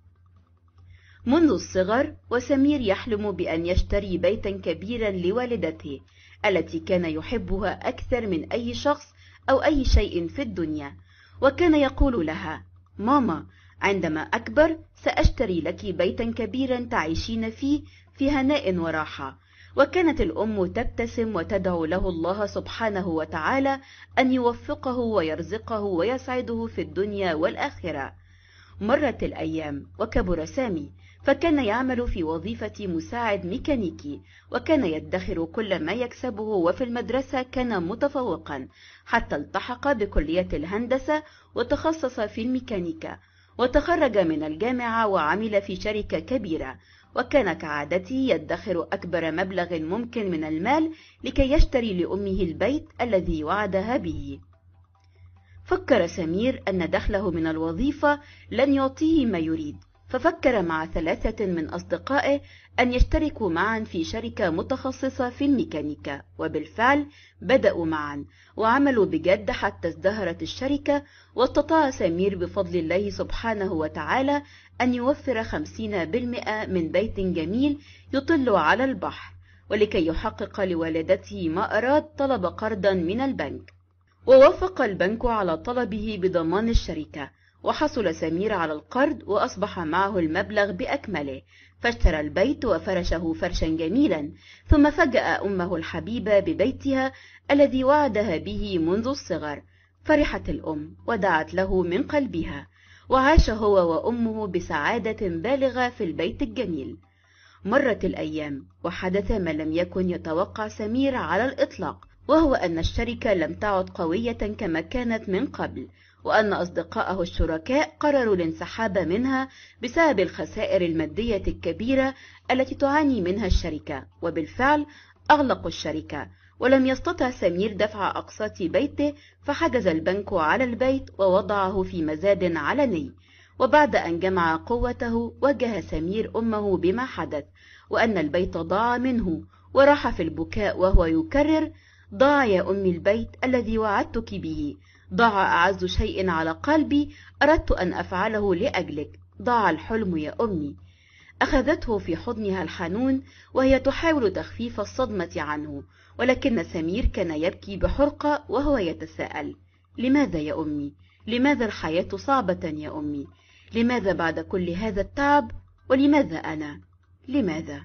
منذ الصغر وسمير يحلم بأن يشتري بيتا كبيرا لوالدته التي كان يحبها أكثر من أي شخص أو أي شيء في الدنيا، وكان يقول لها: ماما، عندما أكبر سأشتري لك بيتا كبيرا تعيشين فيه في هناء وراحة. وكانت الأم تبتسم وتدعو له الله سبحانه وتعالى أن يوفقه ويرزقه ويسعده في الدنيا والآخرة. مرت الأيام وكبر سامي، فكان يعمل في وظيفة مساعد ميكانيكي، وكان يدخر كل ما يكسبه، وفي المدرسة كان متفوقا حتى التحق بكلية الهندسة وتخصص في الميكانيكا، وتخرج من الجامعة وعمل في شركة كبيرة، وكان كعادته يدخر أكبر مبلغ ممكن من المال لكي يشتري لأمه البيت الذي وعدها به. فكر سمير أن دخله من الوظيفة لن يعطيه ما يريد، ففكر مع ثلاثة من أصدقائه أن يشتركوا معا في شركة متخصصة في الميكانيكا، وبالفعل بدأوا معا وعملوا بجد حتى ازدهرت الشركة، واستطاع سمير بفضل الله سبحانه وتعالى أن يوفر خمسين بالمئة من بيت جميل يطل على البحر، ولكي يحقق لوالدته ما أراد طلب قرضا من البنك، ووافق البنك على طلبه بضمان الشركة، وحصل سمير على القرض وأصبح معه المبلغ بأكمله، فاشترى البيت وفرشه فرشا جميلا، ثم فاجأ أمه الحبيبة ببيتها الذي وعدها به منذ الصغر. فرحت الأم ودعت له من قلبها، وعاش هو وأمه بسعادة بالغة في البيت الجميل. مرت الأيام وحدث ما لم يكن يتوقع سمير على الإطلاق، وهو أن الشركة لم تعد قوية كما كانت من قبل، وأن أصدقائه الشركاء قرروا الانسحاب منها بسبب الخسائر المادية الكبيرة التي تعاني منها الشركة، وبالفعل أغلقوا الشركة، ولم يستطع سمير دفع أقساط بيته، فحجز البنك على البيت ووضعه في مزاد علني. وبعد أن جمع قوته واجه سمير أمه بما حدث، وأن البيت ضاع منه، وراح في البكاء وهو يكرر: ضاع يا أمي البيت الذي وعدتك به، ضاع أعز شيء على قلبي أردت أن أفعله لأجلك، ضاع الحلم يا أمي. أخذته في حضنها الحنون وهي تحاول تخفيف الصدمة عنه، ولكن سمير كان يبكي بحرقة وهو يتساءل: لماذا يا أمي؟ لماذا الحياة صعبة يا أمي؟ لماذا بعد كل هذا التعب؟ ولماذا أنا؟ لماذا؟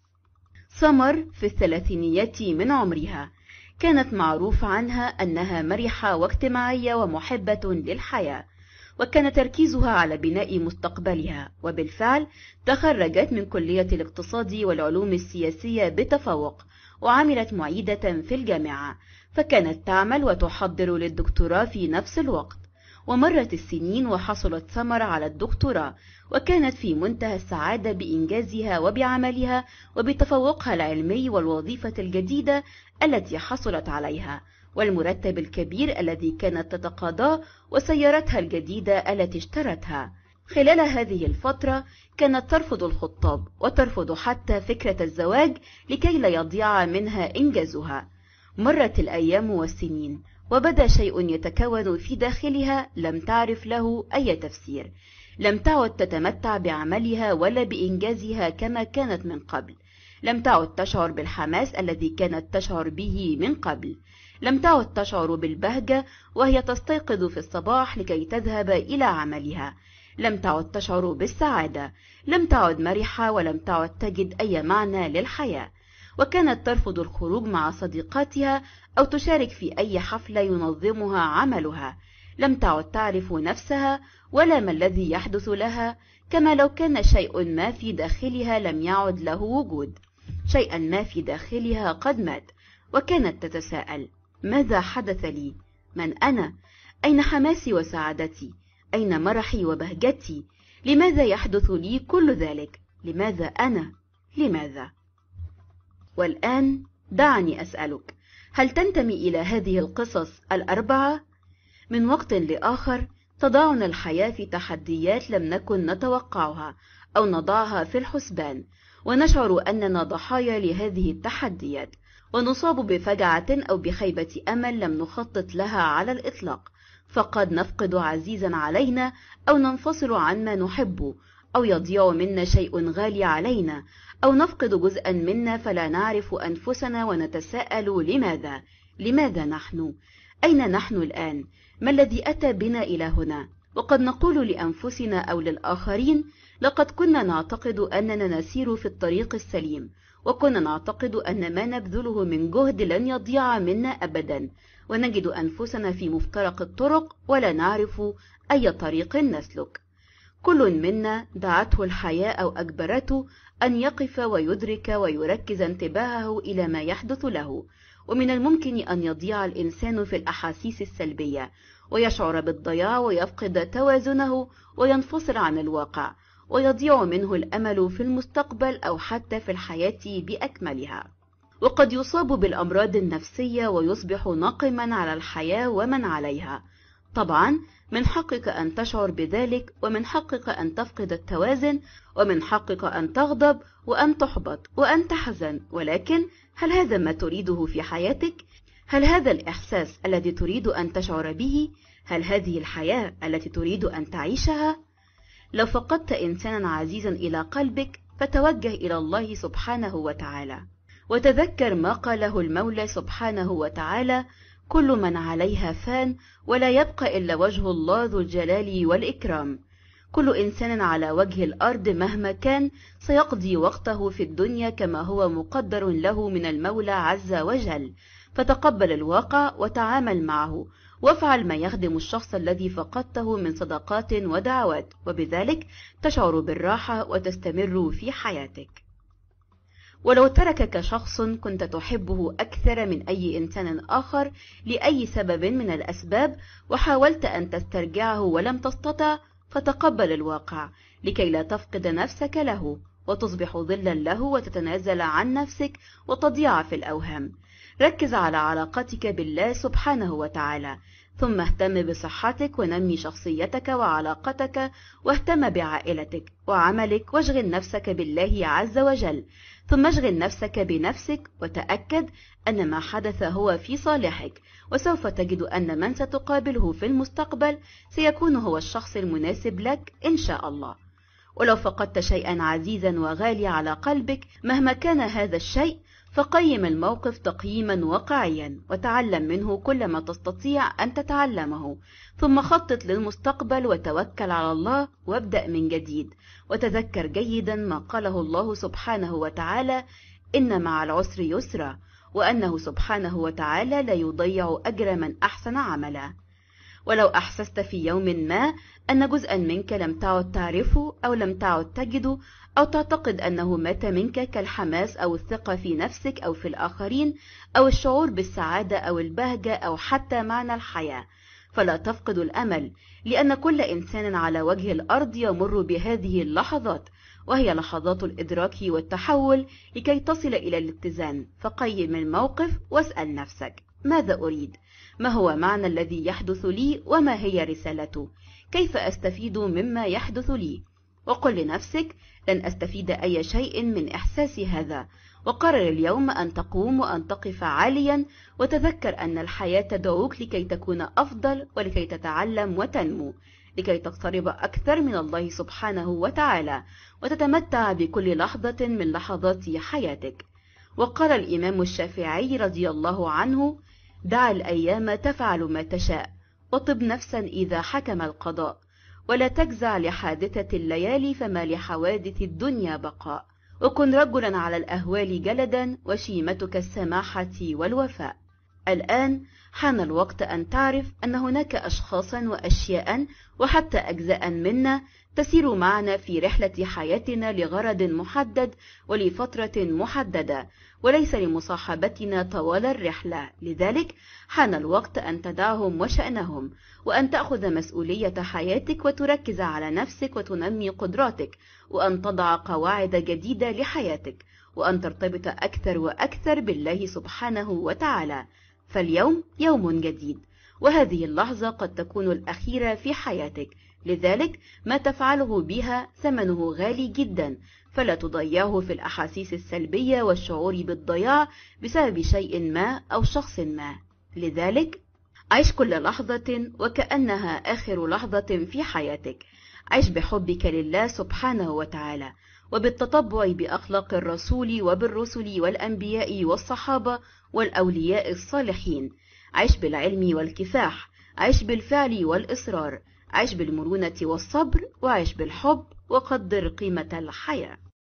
سمر في الثلاثينيات من عمرها، كانت معروف عنها أنها مرحة واجتماعية ومحبة للحياة، وكان تركيزها على بناء مستقبلها، وبالفعل تخرجت من كلية الاقتصاد والعلوم السياسية بتفوق، وعملت معيدة في الجامعة، فكانت تعمل وتحضر للدكتوراه في نفس الوقت. ومرت السنين وحصلت سمر على الدكتوراه، وكانت في منتهى السعادة بإنجازها وبعملها وبتفوقها العلمي والوظيفة الجديدة التي حصلت عليها، والمرتب الكبير الذي كانت تتقاضاه، وسيارتها الجديدة التي اشترتها. خلال هذه الفترة كانت ترفض الخطاب، وترفض حتى فكرة الزواج لكي لا يضيع منها إنجازها. مرت الأيام والسنين، وبدا شيء يتكون في داخلها لم تعرف له أي تفسير. لم تعد تتمتع بعملها ولا بإنجازها كما كانت من قبل، لم تعد تشعر بالحماس الذي كانت تشعر به من قبل، لم تعد تشعر بالبهجة وهي تستيقظ في الصباح لكي تذهب إلى عملها، لم تعد تشعر بالسعادة، لم تعد مرحة، ولم تعد تجد أي معنى للحياة، وكانت ترفض الخروج مع صديقاتها أو تشارك في أي حفلة ينظمها عملها. لم تعد تعرف نفسها ولا ما الذي يحدث لها، كما لو كان شيء ما في داخلها لم يعد له وجود، شيئا ما في داخلها قد مات، وكانت تتساءل: ماذا حدث لي؟ من أنا؟ أين حماسي وسعادتي؟ أين مرحي وبهجتي؟ لماذا يحدث لي كل ذلك؟ لماذا أنا؟ لماذا؟ والآن دعني أسألك، هل تنتمي إلى هذه القصص الأربعة؟ من وقت لآخر تضعنا الحياة في تحديات لم نكن نتوقعها أو نضعها في الحسبان، ونشعر أننا ضحايا لهذه التحديات، ونصاب بفجعة أو بخيبة أمل لم نخطط لها على الإطلاق، فقد نفقد عزيزا علينا أو ننفصل عما نحبه، أو يضيع منا شيء غالي علينا، أو نفقد جزءا منا فلا نعرف أنفسنا ونتساءل لماذا؟ لماذا نحن؟ أين نحن الآن؟ ما الذي أتى بنا إلى هنا؟ وقد نقول لأنفسنا أو للآخرين لقد كنا نعتقد أننا نسير في الطريق السليم، وكنا نعتقد أن ما نبذله من جهد لن يضيع منا أبدا، ونجد أنفسنا في مفترق الطرق ولا نعرف أي طريق نسلك. كل منا دعته الحياة أو أجبرته أن يقف ويدرك ويركز انتباهه إلى ما يحدث له، ومن الممكن أن يضيع الإنسان في الأحاسيس السلبية، ويشعر بالضياع ويفقد توازنه وينفصل عن الواقع، ويضيع منه الأمل في المستقبل أو حتى في الحياة بأكملها، وقد يصاب بالأمراض النفسية ويصبح ناقما على الحياة ومن عليها. طبعا من حقك أن تشعر بذلك، ومن حقك أن تفقد التوازن، ومن حقك أن تغضب وأن تحبط وأن تحزن، ولكن هل هذا ما تريده في حياتك؟ هل هذا الإحساس الذي تريد أن تشعر به؟ هل هذه الحياة التي تريد أن تعيشها؟ لو فقدت إنسانا عزيزا إلى قلبك فتوجه إلى الله سبحانه وتعالى، وتذكر ما قاله المولى سبحانه وتعالى: كل من عليها فان ولا يبقى إلا وجه الله ذو الجلال والإكرام. كل إنسان على وجه الأرض مهما كان سيقضي وقته في الدنيا كما هو مقدر له من المولى عز وجل، فتقبل الواقع وتعامل معه، وافعل ما يخدم الشخص الذي فقدته من صدقات ودعوات، وبذلك تشعر بالراحة وتستمر في حياتك. ولو تركك شخص كنت تحبه أكثر من أي إنسان آخر لأي سبب من الأسباب، وحاولت أن تسترجعه ولم تستطع، فتقبل الواقع لكي لا تفقد نفسك له، وتصبح ظلا له وتتنازل عن نفسك وتضيع في الأوهام. ركز على علاقتك بالله سبحانه وتعالى، ثم اهتم بصحتك ونمي شخصيتك وعلاقتك، واهتم بعائلتك وعملك، واشغل نفسك بالله عز وجل، ثم اشغل نفسك بنفسك، وتأكد أن ما حدث هو في صالحك، وسوف تجد أن من ستقابله في المستقبل سيكون هو الشخص المناسب لك إن شاء الله. ولو فقدت شيئا عزيزا وغالي على قلبك مهما كان هذا الشيء، فقيم الموقف تقييما واقعيا، وتعلم منه كل ما تستطيع أن تتعلمه، ثم خطط للمستقبل وتوكل على الله وابدأ من جديد. وتذكر جيدا ما قاله الله سبحانه وتعالى: إن مع العسر يسرا، وأنه سبحانه وتعالى لا يضيع أجر من أحسن عملا. ولو أحسست في يوم ما أن جزءا منك لم تعد تعرفه أو لم تعد تجده، أو تعتقد أنه مات منك كالحماس أو الثقة في نفسك أو في الآخرين أو الشعور بالسعادة أو البهجة أو حتى معنى الحياة، فلا تفقد الأمل، لأن كل إنسان على وجه الأرض يمر بهذه اللحظات، وهي لحظات الإدراك والتحول لكي تصل إلى الاتزان. فقيم الموقف واسأل نفسك: ماذا أريد؟ ما هو معنى الذي يحدث لي؟ وما هي رسالته؟ كيف أستفيد مما يحدث لي؟ وقل لنفسك: لن أستفيد أي شيء من إحساسي هذا. وقرر اليوم أن تقوم وأن تقف عاليا، وتذكر أن الحياة تدعوك لكي تكون أفضل، ولكي تتعلم وتنمو، لكي تقترب أكثر من الله سبحانه وتعالى، وتتمتع بكل لحظة من لحظات حياتك. وقال الإمام الشافعي رضي الله عنه: دع الأيام تفعل ما تشاء، وطب نفسا إذا حكم القضاء، ولا تجزع لحادثة الليالي، فما لحوادث الدنيا بقاء. وكن رجلا على الأهوال جلدا، وشيمتك السماحة والوفاء. الآن حان الوقت أن تعرف أن هناك أشخاصا وأشياء وحتى أجزاء منا تسير معنا في رحلة حياتنا لغرض محدد ولفترة محددة، وليس لمصاحبتنا طوال الرحلة. لذلك حان الوقت أن تدعهم وشأنهم، وأن تأخذ مسؤولية حياتك وتركز على نفسك وتنمي قدراتك، وأن تضع قواعد جديدة لحياتك، وأن ترتبط أكثر وأكثر بالله سبحانه وتعالى. فاليوم يوم جديد، وهذه اللحظة قد تكون الأخيرة في حياتك، لذلك ما تفعله بها ثمنه غالي جدا، فلا تضيعه في الأحاسيس السلبية والشعور بالضياع بسبب شيء ما أو شخص ما. لذلك عيش كل لحظة وكأنها آخر لحظة في حياتك. عيش بحبك لله سبحانه وتعالى، وبالتطبع بأخلاق الرسول وبالرسل والأنبياء والصحابة والأولياء الصالحين. عيش بالعلم والكفاح، عيش بالفعل والإصرار، عيش بالمرونة والصبر، وعيش بالحب، وقدر قيمة الحياة.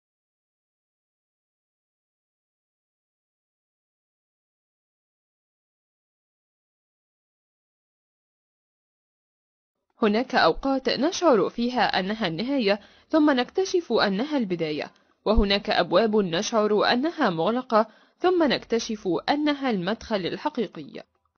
هناك أوقات نشعر فيها أنها النهاية ثم نكتشف أنها البداية، وهناك أبواب نشعر أنها مغلقة ثم نكتشف أنها المدخل الحقيقي.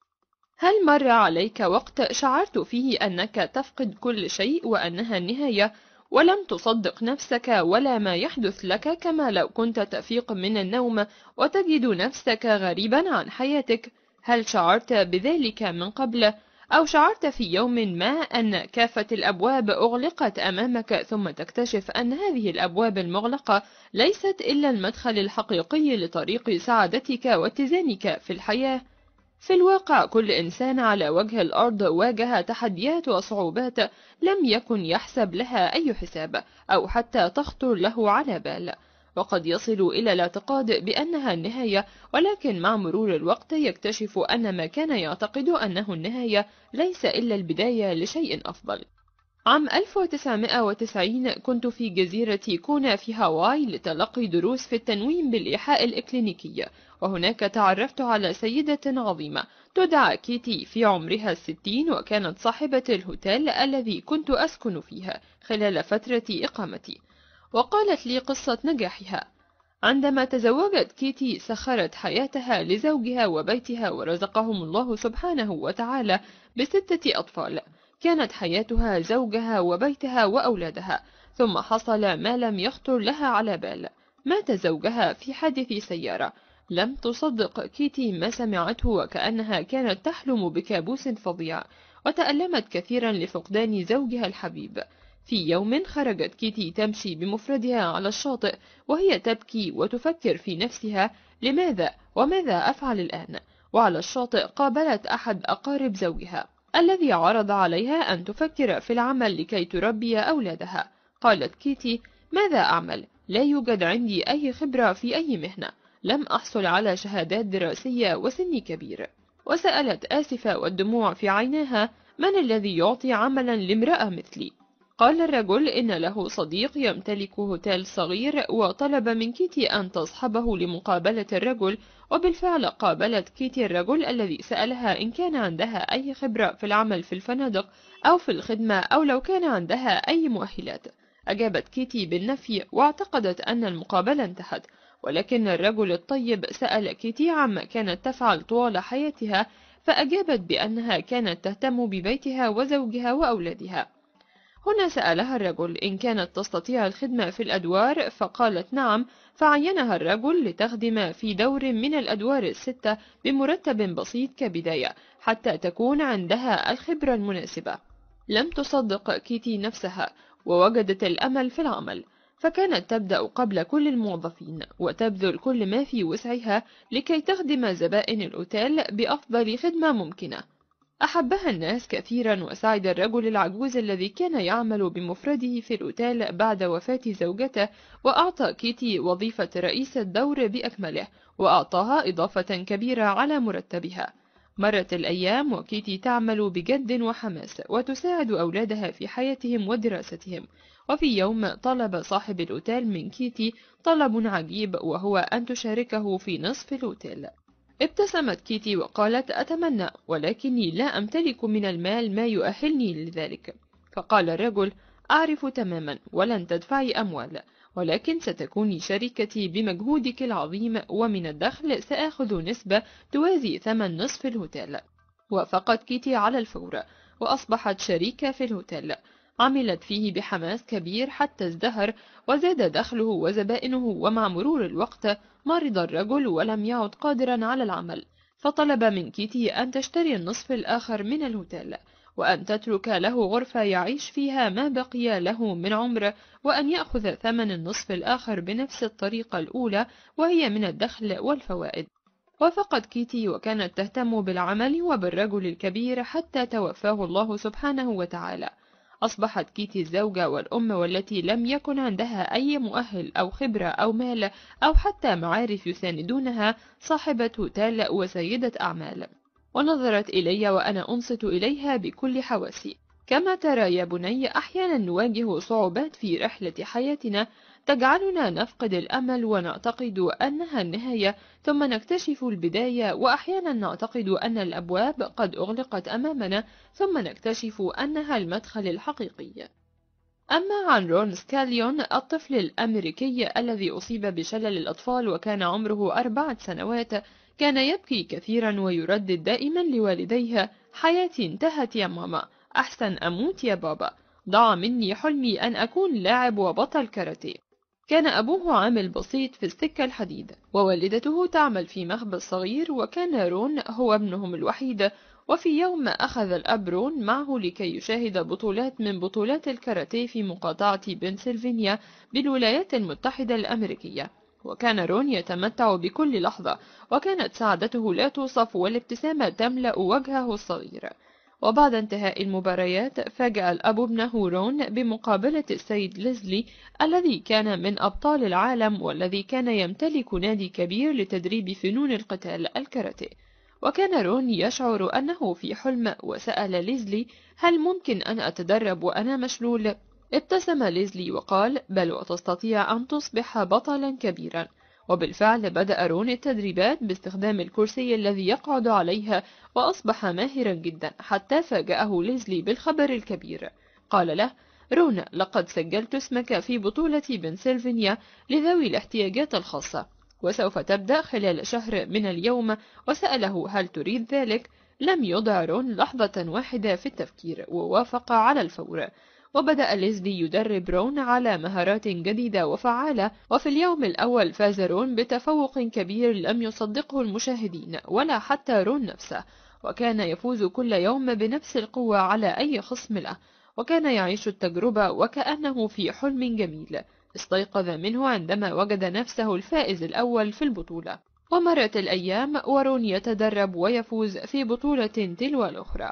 هل مر عليك وقت شعرت فيه أنك تفقد كل شيء وأنها النهاية، ولم تصدق نفسك ولا ما يحدث لك، كما لو كنت تفيق من النوم وتجد نفسك غريبا عن حياتك؟ هل شعرت بذلك من قبل، أو شعرت في يوم ما أن كافة الأبواب أغلقت أمامك ثم تكتشف أن هذه الأبواب المغلقة ليست إلا المدخل الحقيقي لطريق سعادتك واتزانك في الحياة؟ في الواقع كل إنسان على وجه الأرض واجه تحديات وصعوبات لم يكن يحسب لها أي حساب أو حتى تخطر له على بال، وقد يصل إلى الاعتقاد بأنها النهاية، ولكن مع مرور الوقت يكتشف أن ما كان يعتقد أنه النهاية ليس إلا البداية لشيء أفضل. عام ألف وتسعمائة وتسعين كنت في جزيرة كونا في هاواي لتلقي دروس في التنويم بالإيحاء الإكلينيكي، وهناك تعرفت على سيدة عظيمة تدعى كيتي في عمرها الستين، وكانت صاحبة الهوتيل الذي كنت أسكن فيها خلال فترة إقامتي، وقالت لي قصة نجاحها. عندما تزوجت كيتي سخرت حياتها لزوجها وبيتها، ورزقهم الله سبحانه وتعالى بستة أطفال. كانت حياتها زوجها وبيتها وأولادها، ثم حصل ما لم يخطر لها على بال. مات زوجها في حادث سيارة. لم تصدق كيتي ما سمعته، وكأنها كانت تحلم بكابوس فظيع، وتألمت كثيرا لفقدان زوجها الحبيب. في يوم خرجت كيتي تمشي بمفردها على الشاطئ وهي تبكي وتفكر في نفسها: لماذا وماذا أفعل الآن؟ وعلى الشاطئ قابلت أحد أقارب زوجها الذي عرض عليها أن تفكر في العمل لكي تربي أولادها. قالت كيتي: ماذا أعمل؟ لا يوجد عندي أي خبرة في أي مهنة، لم أحصل على شهادات دراسية وسني كبير. وسألت آسفة والدموع في عيناها: من الذي يعطي عملا لامرأة مثلي؟ قال الرجل إن له صديق يمتلك هوتيل صغير، وطلب من كيتي أن تصحبه لمقابلة الرجل. وبالفعل قابلت كيتي الرجل الذي سألها إن كان عندها أي خبرة في العمل في الفنادق أو في الخدمة، أو لو كان عندها أي مؤهلات. أجابت كيتي بالنفي، واعتقدت أن المقابلة انتهت، ولكن الرجل الطيب سأل كيتي عما كانت تفعل طوال حياتها، فأجابت بأنها كانت تهتم ببيتها وزوجها وأولادها. هنا سألها الرجل إن كانت تستطيع الخدمة في الأدوار، فقالت نعم، فعينها الرجل لتخدم في دور من الأدوار الستة بمرتب بسيط كبداية حتى تكون عندها الخبرة المناسبة. لم تصدق كيتي نفسها، ووجدت الأمل في العمل، فكانت تبدأ قبل كل الموظفين وتبذل كل ما في وسعها لكي تخدم زبائن الأوتيل بأفضل خدمة ممكنة. أحبها الناس كثيرا، وسعد الرجل العجوز الذي كان يعمل بمفرده في الأوتيل بعد وفاة زوجته، وأعطى كيتي وظيفة رئيس الدور بأكمله، وأعطاها إضافة كبيرة على مرتبها. مرت الأيام وكيتي تعمل بجد وحماس، وتساعد أولادها في حياتهم ودراستهم. وفي يوم طلب صاحب الأوتيل من كيتي طلب عجيب، وهو أن تشاركه في نصف الأوتيل. ابتسمت كيتي وقالت: أتمنى، ولكني لا أمتلك من المال ما يؤهلني لذلك. فقال الرجل: أعرف تماما، ولن تدفعي أموال، ولكن ستكوني شريكتي بمجهودك العظيم، ومن الدخل سآخذ نسبة توازي ثمن نصف الهوتيل. وافقت كيتي على الفور، وأصبحت شريكة في الهوتيل. عملت فيه بحماس كبير حتى ازدهر وزاد دخله وزبائنه، ومع مرور الوقت مرض الرجل ولم يعد قادرا على العمل، فطلب من كيتي أن تشتري النصف الآخر من الهوتيل، وأن تترك له غرفة يعيش فيها ما بقي له من عمره، وأن يأخذ ثمن النصف الآخر بنفس الطريقة الأولى، وهي من الدخل والفوائد. وافقت كيتي، وكانت تهتم بالعمل وبالرجل الكبير حتى توفاه الله سبحانه وتعالى. أصبحت كيتي الزوجة والأم، والتي لم يكن عندها أي مؤهل أو خبرة أو مال أو حتى معارف يساندونها، صاحبة هوتيل وسيدة أعمال. ونظرت إلي وأنا أنصت إليها بكل حواسي. كما ترى يا بني، أحيانا نواجه صعوبات في رحلة حياتنا تجعلنا نفقد الأمل ونعتقد أنها النهاية، ثم نكتشف البداية، وأحيانا نعتقد أن الأبواب قد أغلقت أمامنا، ثم نكتشف أنها المدخل الحقيقي. أما عن رون سكاليون، الطفل الأمريكي الذي أصيب بشلل الأطفال وكان عمره أربعة سنوات، كان يبكي كثيرا ويردد دائما لوالديه: حياتي انتهت يا ماما، أحسن أموت يا بابا، ضاع مني حلمي أن أكون لاعب وبطل كاراتيه. كان أبوه عامل بسيط في السكة الحديد، ووالدته تعمل في مخبز صغير، وكان رون هو ابنهم الوحيد. وفي يوم أخذ الأب رون معه لكي يشاهد بطولات من بطولات الكاراتيه في مقاطعة بنسلفانيا بالولايات المتحدة الأمريكية، وكان رون يتمتع بكل لحظة، وكانت سعادته لا توصف، والابتسامة تملأ وجهه الصغير. وبعد انتهاء المباريات، فاجأ الأب ابنه رون بمقابلة السيد ليزلي الذي كان من أبطال العالم، والذي كان يمتلك نادي كبير لتدريب فنون القتال الكاراتيه. وكان رون يشعر أنه في حلم، وسأل ليزلي: هل ممكن أن أتدرب وأنا مشلول؟ ابتسم ليزلي وقال: بل، وتستطيع أن تصبح بطلا كبيرا. وبالفعل بدأ رون التدريبات باستخدام الكرسي الذي يقعد عليها، وأصبح ماهرا جدا، حتى فاجأه ليزلي بالخبر الكبير. قال له: رون، لقد سجلت اسمك في بطولة بنسلفانيا لذوي الاحتياجات الخاصة، وسوف تبدأ خلال شهر من اليوم. وسأله: هل تريد ذلك؟ لم يضع رون لحظة واحدة في التفكير، ووافق على الفور. وبدأ ليزلي يدرب رون على مهارات جديدة وفعالة، وفي اليوم الأول فاز رون بتفوق كبير لم يصدقه المشاهدين ولا حتى رون نفسه، وكان يفوز كل يوم بنفس القوة على أي خصم له، وكان يعيش التجربة وكأنه في حلم جميل استيقظ منه عندما وجد نفسه الفائز الأول في البطولة. ومرت الأيام ورون يتدرب ويفوز في بطولة تلو الأخرى،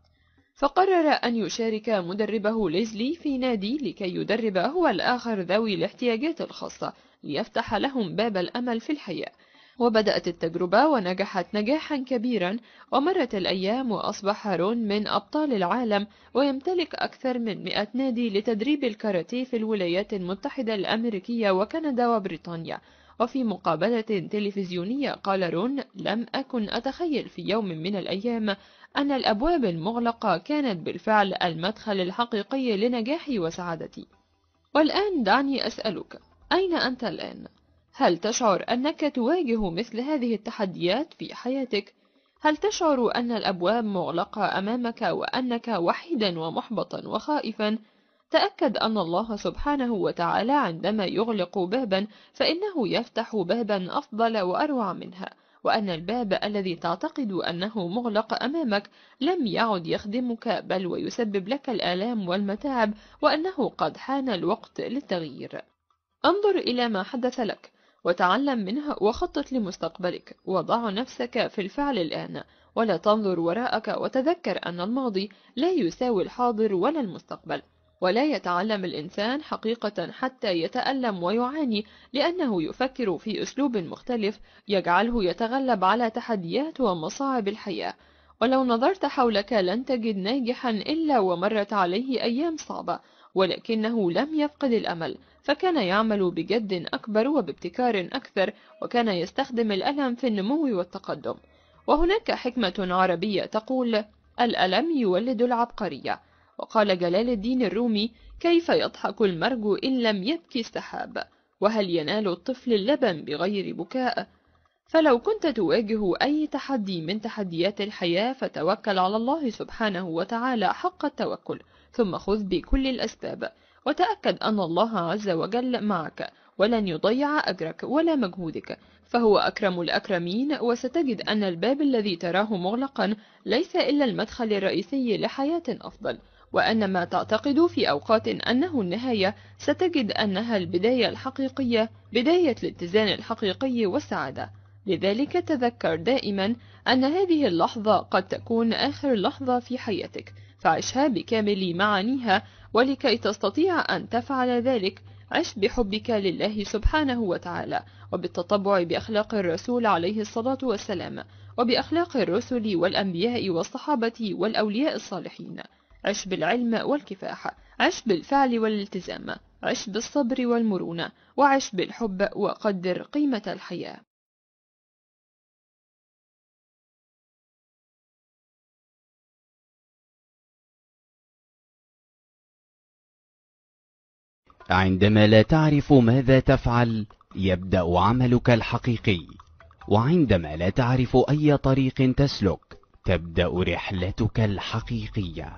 فقرر أن يشارك مدربه ليزلي في نادي لكي يدرب هو الآخر ذوي الاحتياجات الخاصة، ليفتح لهم باب الأمل في الحياة. وبدأت التجربة ونجحت نجاحا كبيرا، ومرت الأيام وأصبح رون من أبطال العالم، ويمتلك أكثر من مئة نادي لتدريب الكاراتيه في الولايات المتحدة الأمريكية وكندا وبريطانيا. وفي مقابلة تلفزيونية قال رون: لم أكن أتخيل في يوم من الأيام أن الأبواب المغلقة كانت بالفعل المدخل الحقيقي لنجاحي وسعادتي. والآن دعني أسألك، أين أنت الآن؟ هل تشعر أنك تواجه مثل هذه التحديات في حياتك؟ هل تشعر أن الأبواب مغلقة أمامك وأنك وحيدا ومحبطا وخائفا؟ تأكد أن الله سبحانه وتعالى عندما يغلق بابا فإنه يفتح بابا أفضل وأروع منها، وأن الباب الذي تعتقد أنه مغلق أمامك لم يعد يخدمك، بل ويسبب لك الآلام والمتاعب، وأنه قد حان الوقت للتغيير. انظر إلى ما حدث لك وتعلم منه، وخطط لمستقبلك، وضع نفسك في الفعل الآن، ولا تنظر وراءك، وتذكر أن الماضي لا يساوي الحاضر ولا المستقبل. ولا يتعلم الإنسان حقيقة حتى يتألم ويعاني، لأنه يفكر في أسلوب مختلف يجعله يتغلب على تحديات ومصاعب الحياة. ولو نظرت حولك لن تجد ناجحا إلا ومرت عليه أيام صعبة، ولكنه لم يفقد الأمل، فكان يعمل بجد أكبر وبابتكار أكثر، وكان يستخدم الألم في النمو والتقدم. وهناك حكمة عربية تقول: الألم يولد العبقرية. وقال جلال الدين الرومي: كيف يضحك المرج إن لم يبكي السحاب؟ وهل ينال الطفل اللبن بغير بكاء؟ فلو كنت تواجه أي تحدي من تحديات الحياة فتوكل على الله سبحانه وتعالى حق التوكل، ثم خذ بكل الأسباب، وتأكد أن الله عز وجل معك ولن يضيع أجرك ولا مجهودك، فهو أكرم الأكرمين. وستجد أن الباب الذي تراه مغلقا ليس إلا المدخل الرئيسي لحياة أفضل، وأن ما تعتقد في أوقات أنه النهاية ستجد أنها البداية الحقيقية، بداية الاتزان الحقيقي والسعادة. لذلك تذكر دائما أن هذه اللحظة قد تكون آخر لحظة في حياتك، فعشها بكامل معانيها، ولكي تستطيع أن تفعل ذلك عش بحبك لله سبحانه وتعالى، وبالتطبع بأخلاق الرسول عليه الصلاة والسلام، وبأخلاق الرسل والأنبياء والصحابة والأولياء الصالحين. عش بالعلم والكفاح، عش بالفعل والالتزام، عش بالصبر والمرونة، وعش بالحب، وقدر قيمة الحياة. عندما لا تعرف ماذا تفعل يبدأ عملك الحقيقي، وعندما لا تعرف أي طريق تسلك تبدأ رحلتك الحقيقية.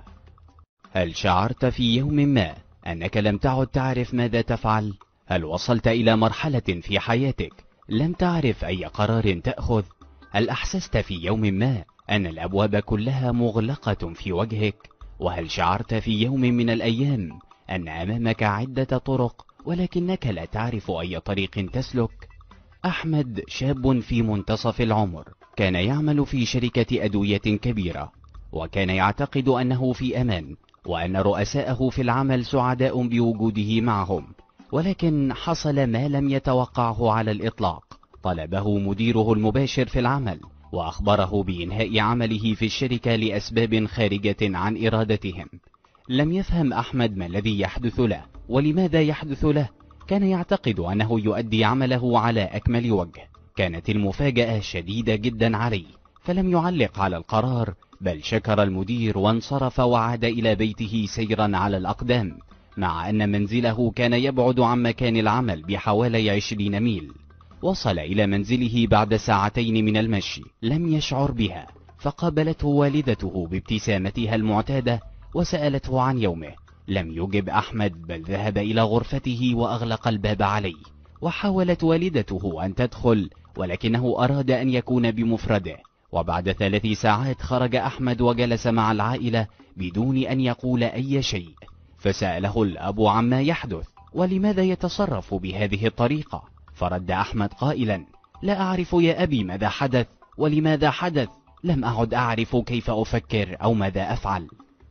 هل شعرت في يوم ما أنك لم تعد تعرف ماذا تفعل؟ هل وصلت إلى مرحلة في حياتك لم تعرف أي قرار تأخذ؟ هل أحسست في يوم ما أن الأبواب كلها مغلقة في وجهك؟ وهل شعرت في يوم من الأيام أن أمامك عدة طرق ولكنك لا تعرف أي طريق تسلك؟ أحمد شاب في منتصف العمر، كان يعمل في شركة أدوية كبيرة، وكان يعتقد أنه في أمان، وأن رؤساءه في العمل سعداء بوجوده معهم. ولكن حصل ما لم يتوقعه على الإطلاق. طلبه مديره المباشر في العمل وأخبره بإنهاء عمله في الشركة لأسباب خارجة عن إرادتهم. لم يفهم أحمد ما الذي يحدث له ولماذا يحدث له. كان يعتقد أنه يؤدي عمله على أكمل وجه. كانت المفاجأة شديدة جدا عليه، فلم يعلق على القرار، بل شكر المدير وانصرف وعاد إلى بيته سيرا على الأقدام، مع أن منزله كان يبعد عن مكان العمل بحوالي عشرين ميل. وصل إلى منزله بعد ساعتين من المشي، لم يشعر بها، فقابلته والدته بابتسامتها المعتادة وسألته عن يومه. لم يجب أحمد، بل ذهب إلى غرفته وأغلق الباب عليه. وحاولت والدته أن تدخل، ولكنه أراد أن يكون بمفرده. وبعد ثلاث ساعات خرج أحمد وجلس مع العائلة بدون أن يقول أي شيء. فسأله الأب عما يحدث ولماذا يتصرف بهذه الطريقة، فرد أحمد قائلا: لا أعرف يا أبي ماذا حدث ولماذا حدث، لم أعد أعرف كيف أفكر أو ماذا أفعل.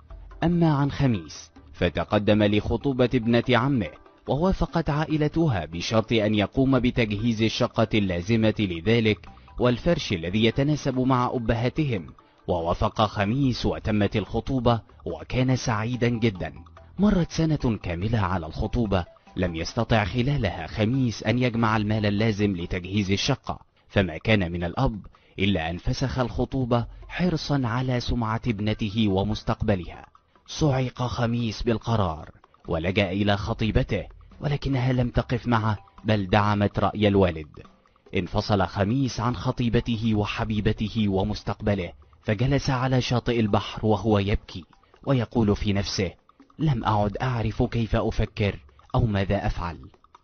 أما عن خميس فتقدم لخطوبة ابنة عمه، ووافقت عائلتها بشرط أن يقوم بتجهيز الشقة اللازمة لذلك والفرش الذي يتناسب مع أبهاتهم. ووافق خميس وتمت الخطوبة، وكان سعيدا جدا. مرت سنة كاملة على الخطوبة، لم يستطع خلالها خميس أن يجمع المال اللازم لتجهيز الشقة، فما كان من الأب إلا أن فسخ الخطوبة حرصا على سمعة ابنته ومستقبلها. صعق خميس بالقرار ولجأ إلى خطيبته، ولكنها لم تقف معه، بل دعمت رأي الوالد. انفصل خميس عن خطيبته وحبيبته ومستقبله، فجلس على شاطئ البحر وهو يبكي ويقول في نفسه: لم أعد أعرف كيف أفكر أو ماذا أفعل.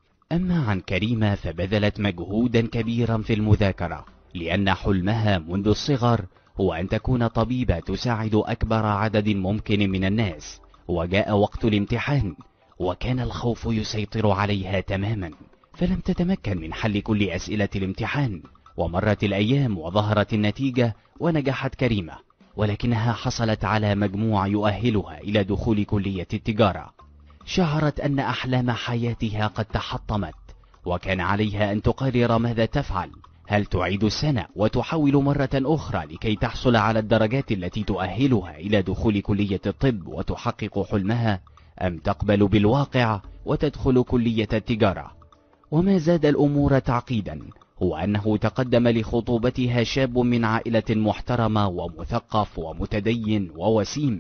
أما عن كريمة فبذلت مجهودا كبيرا في المذاكرة، لأن حلمها منذ الصغر هو أن تكون طبيبة تساعد أكبر عدد ممكن من الناس. وجاء وقت الامتحان، وكان الخوف يسيطر عليها تماما، فلم تتمكن من حل كل أسئلة الامتحان. ومرت الأيام وظهرت النتيجة ونجحت كريمة، ولكنها حصلت على مجموع يؤهلها إلى دخول كلية التجارة. شعرت أن أحلام حياتها قد تحطمت، وكان عليها أن تقرر ماذا تفعل. هل تعيد السنة وتحاول مرة أخرى لكي تحصل على الدرجات التي تؤهلها إلى دخول كلية الطب وتحقق حلمها، أم تقبل بالواقع وتدخل كلية التجارة؟ وما زاد الأمور تعقيدا هو أنه تقدم لخطوبتها شاب من عائلة محترمة ومثقف ومتدين ووسيم،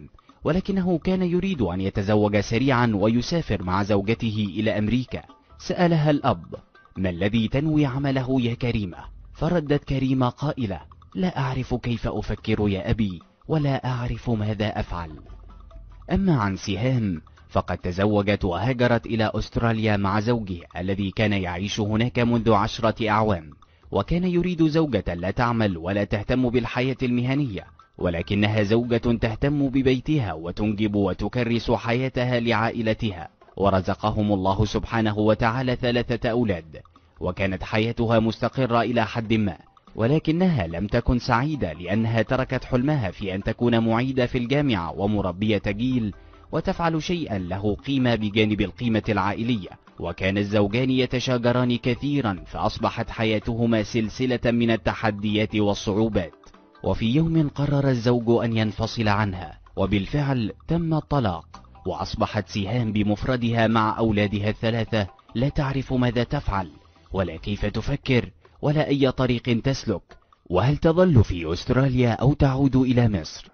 ولكنه كان يريد أن يتزوج سريعا ويسافر مع زوجته إلى أمريكا. سألها الأب: ما الذي تنوي عمله يا كريمة؟ فردت كريمة قائلة: لا أعرف كيف أفكر يا أبي، ولا أعرف ماذا أفعل. أما عن سهام فقد تزوجت وهاجرت إلى أستراليا مع زوجها الذي كان يعيش هناك منذ عشرة أعوام، وكان يريد زوجة لا تعمل ولا تهتم بالحياة المهنية، ولكنها زوجة تهتم ببيتها وتنجب وتكرس حياتها لعائلتها. ورزقهم الله سبحانه وتعالى ثلاثة أولاد، وكانت حياتها مستقرة إلى حد ما، ولكنها لم تكن سعيدة لأنها تركت حلمها في أن تكون معيدة في الجامعة ومربية جيل وتفعل شيئا له قيمة بجانب القيمة العائلية. وكان الزوجان يتشاجران كثيرا، فأصبحت حياتهما سلسلة من التحديات والصعوبات. وفي يوم قرر الزوج أن ينفصل عنها، وبالفعل تم الطلاق، وأصبحت سهام بمفردها مع أولادها الثلاثة لا تعرف ماذا تفعل ولا كيف تفكر ولا أي طريق تسلك، وهل تظل في أستراليا أو تعود إلى مصر.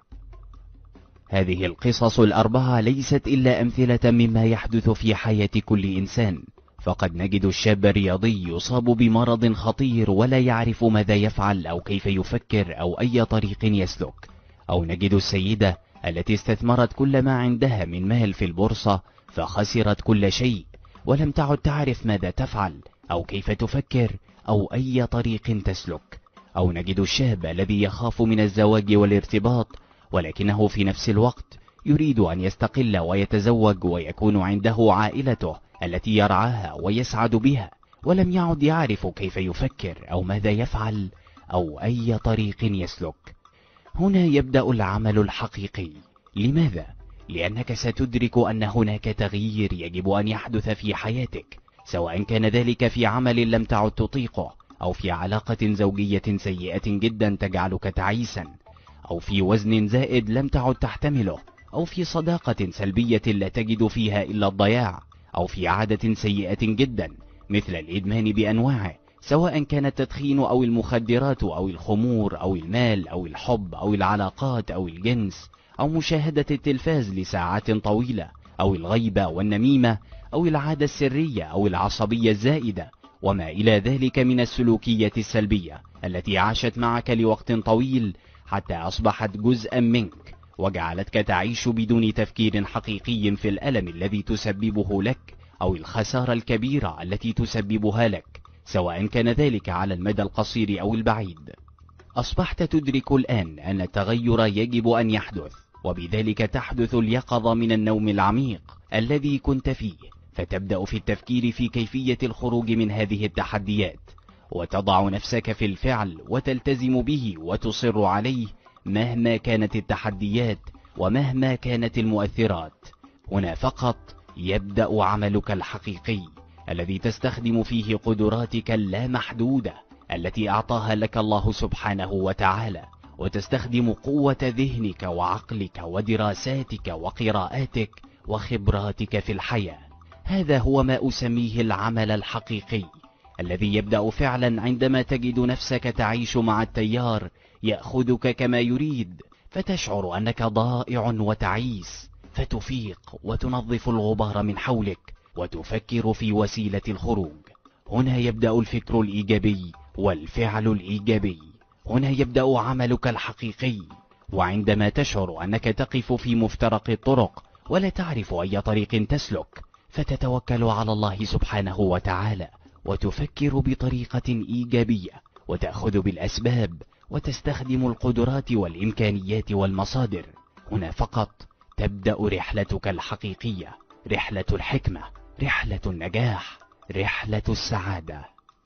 هذه القصص الأربعة ليست إلا أمثلة مما يحدث في حياة كل إنسان، فقد نجد الشاب الرياضي يصاب بمرض خطير ولا يعرف ماذا يفعل أو كيف يفكر أو أي طريق يسلك، أو نجد السيدة التي استثمرت كل ما عندها من مال في البورصة فخسرت كل شيء ولم تعد تعرف ماذا تفعل أو كيف تفكر أو أي طريق تسلك. أو نجد الشاب الذي يخاف من الزواج والارتباط، ولكنه في نفس الوقت يريد أن يستقل ويتزوج ويكون عنده عائلته التي يرعاها ويسعد بها، ولم يعد يعرف كيف يفكر أو ماذا يفعل أو أي طريق يسلك. هنا يبدأ العمل الحقيقي. لماذا؟ لأنك ستدرك أن هناك تغيير يجب أن يحدث في حياتك، سواء كان ذلك في عمل لم تعد تطيقه، أو في علاقة زوجية سيئة جدا تجعلك تعيسا، أو في وزن زائد لم تعد تحتمله، أو في صداقة سلبية لا تجد فيها إلا الضياع، أو في عادة سيئة جدا مثل الإدمان بأنواعه، سواء كان التدخين أو المخدرات أو الخمور أو المال أو الحب أو العلاقات أو الجنس، أو مشاهدة التلفاز لساعات طويلة، أو الغيبة والنميمة، أو العادة السرية أو العصبية الزائدة، وما إلى ذلك من السلوكية السلبية التي عاشت معك لوقت طويل حتى أصبحت جزءا منك، وجعلتك تعيش بدون تفكير حقيقي في الألم الذي تسببه لك أو الخسارة الكبيرة التي تسببها لك، سواء كان ذلك على المدى القصير أو البعيد. أصبحت تدرك الآن أن التغير يجب أن يحدث، وبذلك تحدث اليقظة من النوم العميق الذي كنت فيه، فتبدأ في التفكير في كيفية الخروج من هذه التحديات، وتضع نفسك في الفعل وتلتزم به وتصر عليه مهما كانت التحديات ومهما كانت المؤثرات. هنا فقط يبدأ عملك الحقيقي الذي تستخدم فيه قدراتك اللامحدودة التي أعطاها لك الله سبحانه وتعالى، وتستخدم قوة ذهنك وعقلك ودراساتك وقراءاتك وخبراتك في الحياة. هذا هو ما أسميه العمل الحقيقي الذي يبدأ فعلا عندما تجد نفسك تعيش مع التيار يأخذك كما يريد، فتشعر أنك ضائع وتعيس، فتفيق وتنظف الغبار من حولك وتفكر في وسيلة الخروج. هنا يبدأ الفكر الإيجابي والفعل الإيجابي. هنا يبدأ عملك الحقيقي. وعندما تشعر أنك تقف في مفترق الطرق ولا تعرف أي طريق تسلك، فتتوكل على الله سبحانه وتعالى وتفكر بطريقة إيجابية وتأخذ بالأسباب وتستخدم القدرات والإمكانيات والمصادر. هنا فقط تبدأ رحلتك الحقيقية، رحلة الحكمة، رحلة النجاح، رحلة السعادة.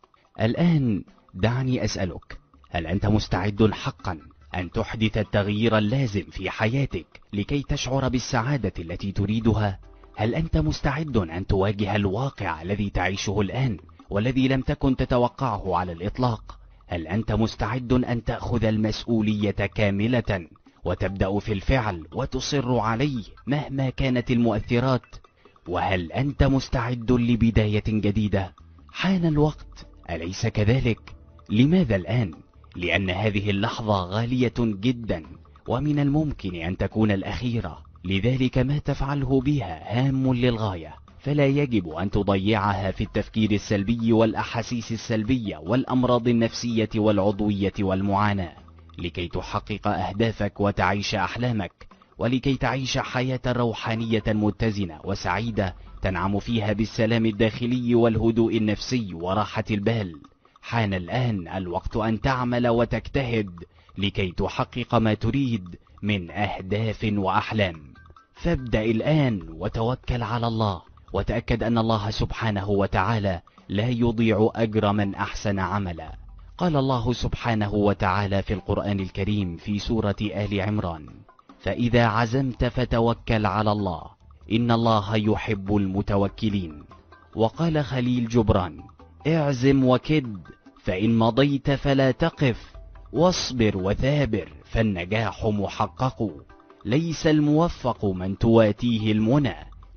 الآن دعني أسألك، هل أنت مستعد حقا أن تحدث التغيير اللازم في حياتك لكي تشعر بالسعادة التي تريدها؟ هل أنت مستعد أن تواجه الواقع الذي تعيشه الآن والذي لم تكن تتوقعه على الإطلاق؟ هل أنت مستعد أن تأخذ المسؤولية كاملة وتبدأ في الفعل وتصر عليه مهما كانت المؤثرات؟ وهل أنت مستعد لبداية جديدة؟ حان الوقت، أليس كذلك؟ لماذا الآن؟ لأن هذه اللحظة غالية جدا، ومن الممكن أن تكون الأخيرة. لذلك ما تفعله بها هام للغاية، فلا يجب أن تضيعها في التفكير السلبي والأحاسيس السلبية والأمراض النفسية والعضوية والمعاناة، لكي تحقق أهدافك وتعيش أحلامك، ولكي تعيش حياة روحانية متزنة وسعيدة تنعم فيها بالسلام الداخلي والهدوء النفسي وراحة البال. حان الآن الوقت أن تعمل وتجتهد لكي تحقق ما تريد من أهداف وأحلام. فابدأ الآن وتوكل على الله، وتأكد أن الله سبحانه وتعالى لا يضيع أجر من أحسن عملا. قال الله سبحانه وتعالى في القرآن الكريم في سورة آل عمران: فإذا عزمت فتوكل على الله إن الله يحب المتوكلين. وقال خليل جبران: اعزم وكد، فإن مضيت فلا تقف، واصبر وثابر فالنجاح محقق. ليس الموفق من تواتيه المنى،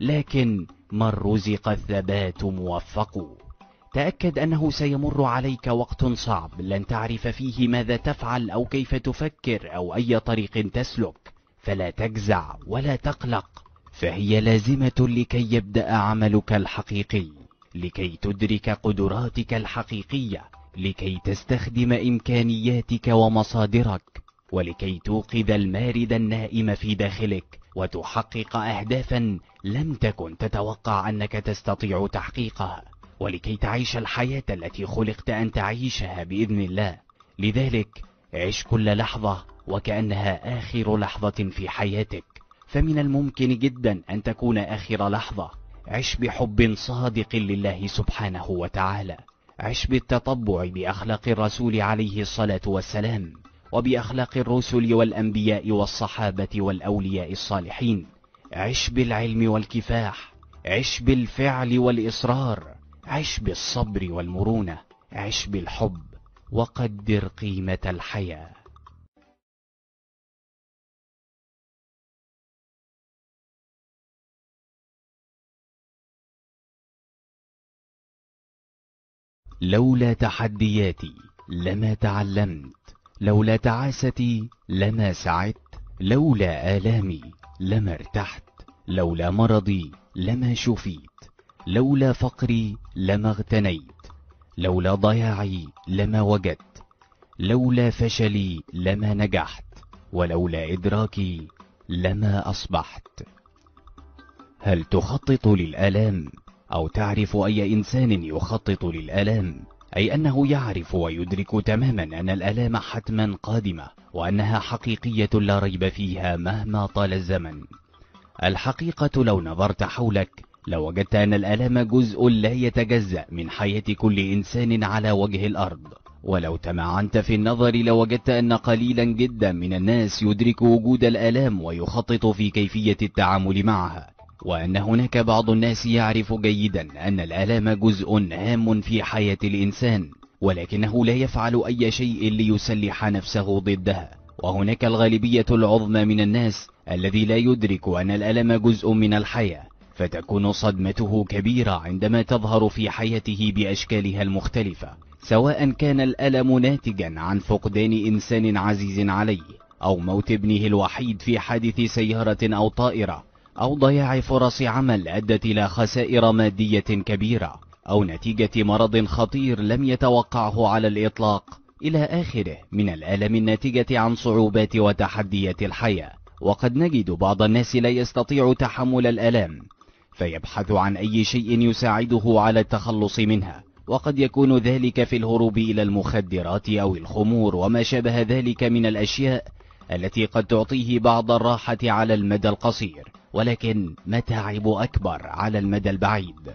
لكن من رزق الثبات موفق. تأكد أنه سيمر عليك وقت صعب لن تعرف فيه ماذا تفعل أو كيف تفكر أو أي طريق تسلك، فلا تجزع ولا تقلق، فهي لازمة لكي يبدأ عملك الحقيقي، لكي تدرك قدراتك الحقيقية، لكي تستخدم إمكانياتك ومصادرك، ولكي توقظ المارد النائم في داخلك وتحقق أهدافا لم تكن تتوقع أنك تستطيع تحقيقها، ولكي تعيش الحياة التي خلقت أن تعيشها بإذن الله. لذلك عش كل لحظة وكأنها آخر لحظة في حياتك، فمن الممكن جدا أن تكون آخر لحظة. عش بحب صادق لله سبحانه وتعالى، عش بالتطبع بأخلاق الرسول عليه الصلاة والسلام، وبأخلاق الرسل والأنبياء والصحابة والأولياء الصالحين. عش بالعلم والكفاح، عش بالفعل والإصرار، عش بالصبر والمرونة، عش بالحب، وقدر قيمة الحياة. لولا تحدياتي لما تعلمت، لولا تعاستي لما سعدت، لولا آلامي لما ارتحت، لولا مرضي لما شفيت، لولا فقري لما اغتنيت، لولا ضياعي لما وجدت، لولا فشلي لما نجحت، ولولا إدراكي لما أصبحت. هل تخطط للآلام أو تعرف أي إنسان يخطط للآلام؟ أي أنه يعرف ويدرك تماما أن الآلام حتما قادمة، وأنها حقيقية لا ريب فيها مهما طال الزمن. الحقيقة لو نظرت حولك لوجدت أن الآلام جزء لا يتجزأ من حياة كل إنسان على وجه الأرض، ولو تمعنت في النظر لوجدت أن قليلا جدا من الناس يدرك وجود الآلام ويخطط في كيفية التعامل معها، وأن هناك بعض الناس يعرف جيدا أن الآلام جزء هام في حياة الإنسان، ولكنه لا يفعل أي شيء ليسلح نفسه ضدها. وهناك الغالبية العظمى من الناس الذي لا يدرك أن الألم جزء من الحياة، فتكون صدمته كبيرة عندما تظهر في حياته بأشكالها المختلفة، سواء كان الألم ناتجا عن فقدان إنسان عزيز عليه، أو موت ابنه الوحيد في حادث سيارة أو طائرة، أو ضياع فرص عمل أدت إلى خسائر مادية كبيرة، أو نتيجة مرض خطير لم يتوقعه على الإطلاق، إلى آخره من الآلام الناتجة عن صعوبات وتحديات الحياة. وقد نجد بعض الناس لا يستطيع تحمل الآلام، فيبحث عن أي شيء يساعده على التخلص منها، وقد يكون ذلك في الهروب إلى المخدرات أو الخمور وما شابه ذلك من الأشياء التي قد تعطيه بعض الراحة على المدى القصير، ولكن متاعب أكبر على المدى البعيد.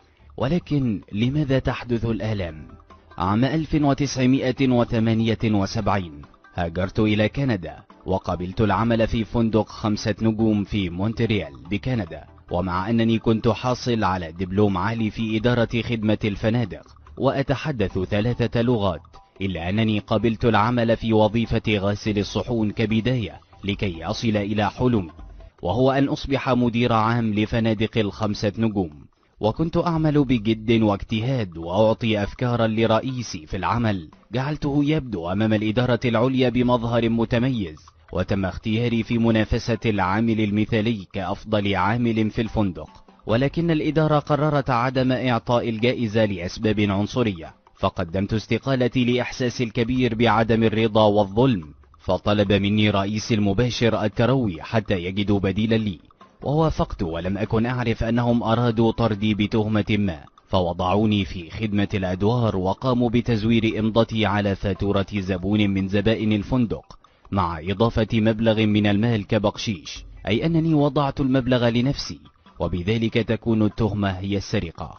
ولكن لماذا تحدث الآلام؟ عام ألف وتسعمائة وثمانية وسبعين هاجرت إلى كندا، وقبلت العمل في فندق خمسة نجوم في مونتريال بكندا، ومع أنني كنت حاصل على دبلوم عالي في إدارة خدمة الفنادق وأتحدث ثلاثة لغات، إلا أنني قبلت العمل في وظيفة غاسل الصحون كبداية لكي أصل إلى حلمي، وهو أن أصبح مدير عام لفنادق الخمسة نجوم. وكنت أعمل بجد واجتهاد وأعطي أفكارا لرئيسي في العمل جعلته يبدو أمام الإدارة العليا بمظهر متميز، وتم اختياري في منافسة العامل المثالي كأفضل عامل في الفندق، ولكن الإدارة قررت عدم إعطاء الجائزة لأسباب عنصرية، فقدمت استقالتي لإحساسي الكبير بعدم الرضا والظلم، فطلب مني رئيس المباشر التروي حتى يجدوا بديلا لي، ووافقت ولم أكن أعرف أنهم أرادوا طردي بتهمة ما، فوضعوني في خدمة الأدوار وقاموا بتزوير إمضتي على فاتورة زبون من زبائن الفندق مع إضافة مبلغ من المال كبقشيش، أي أنني وضعت المبلغ لنفسي، وبذلك تكون التهمة هي السرقة.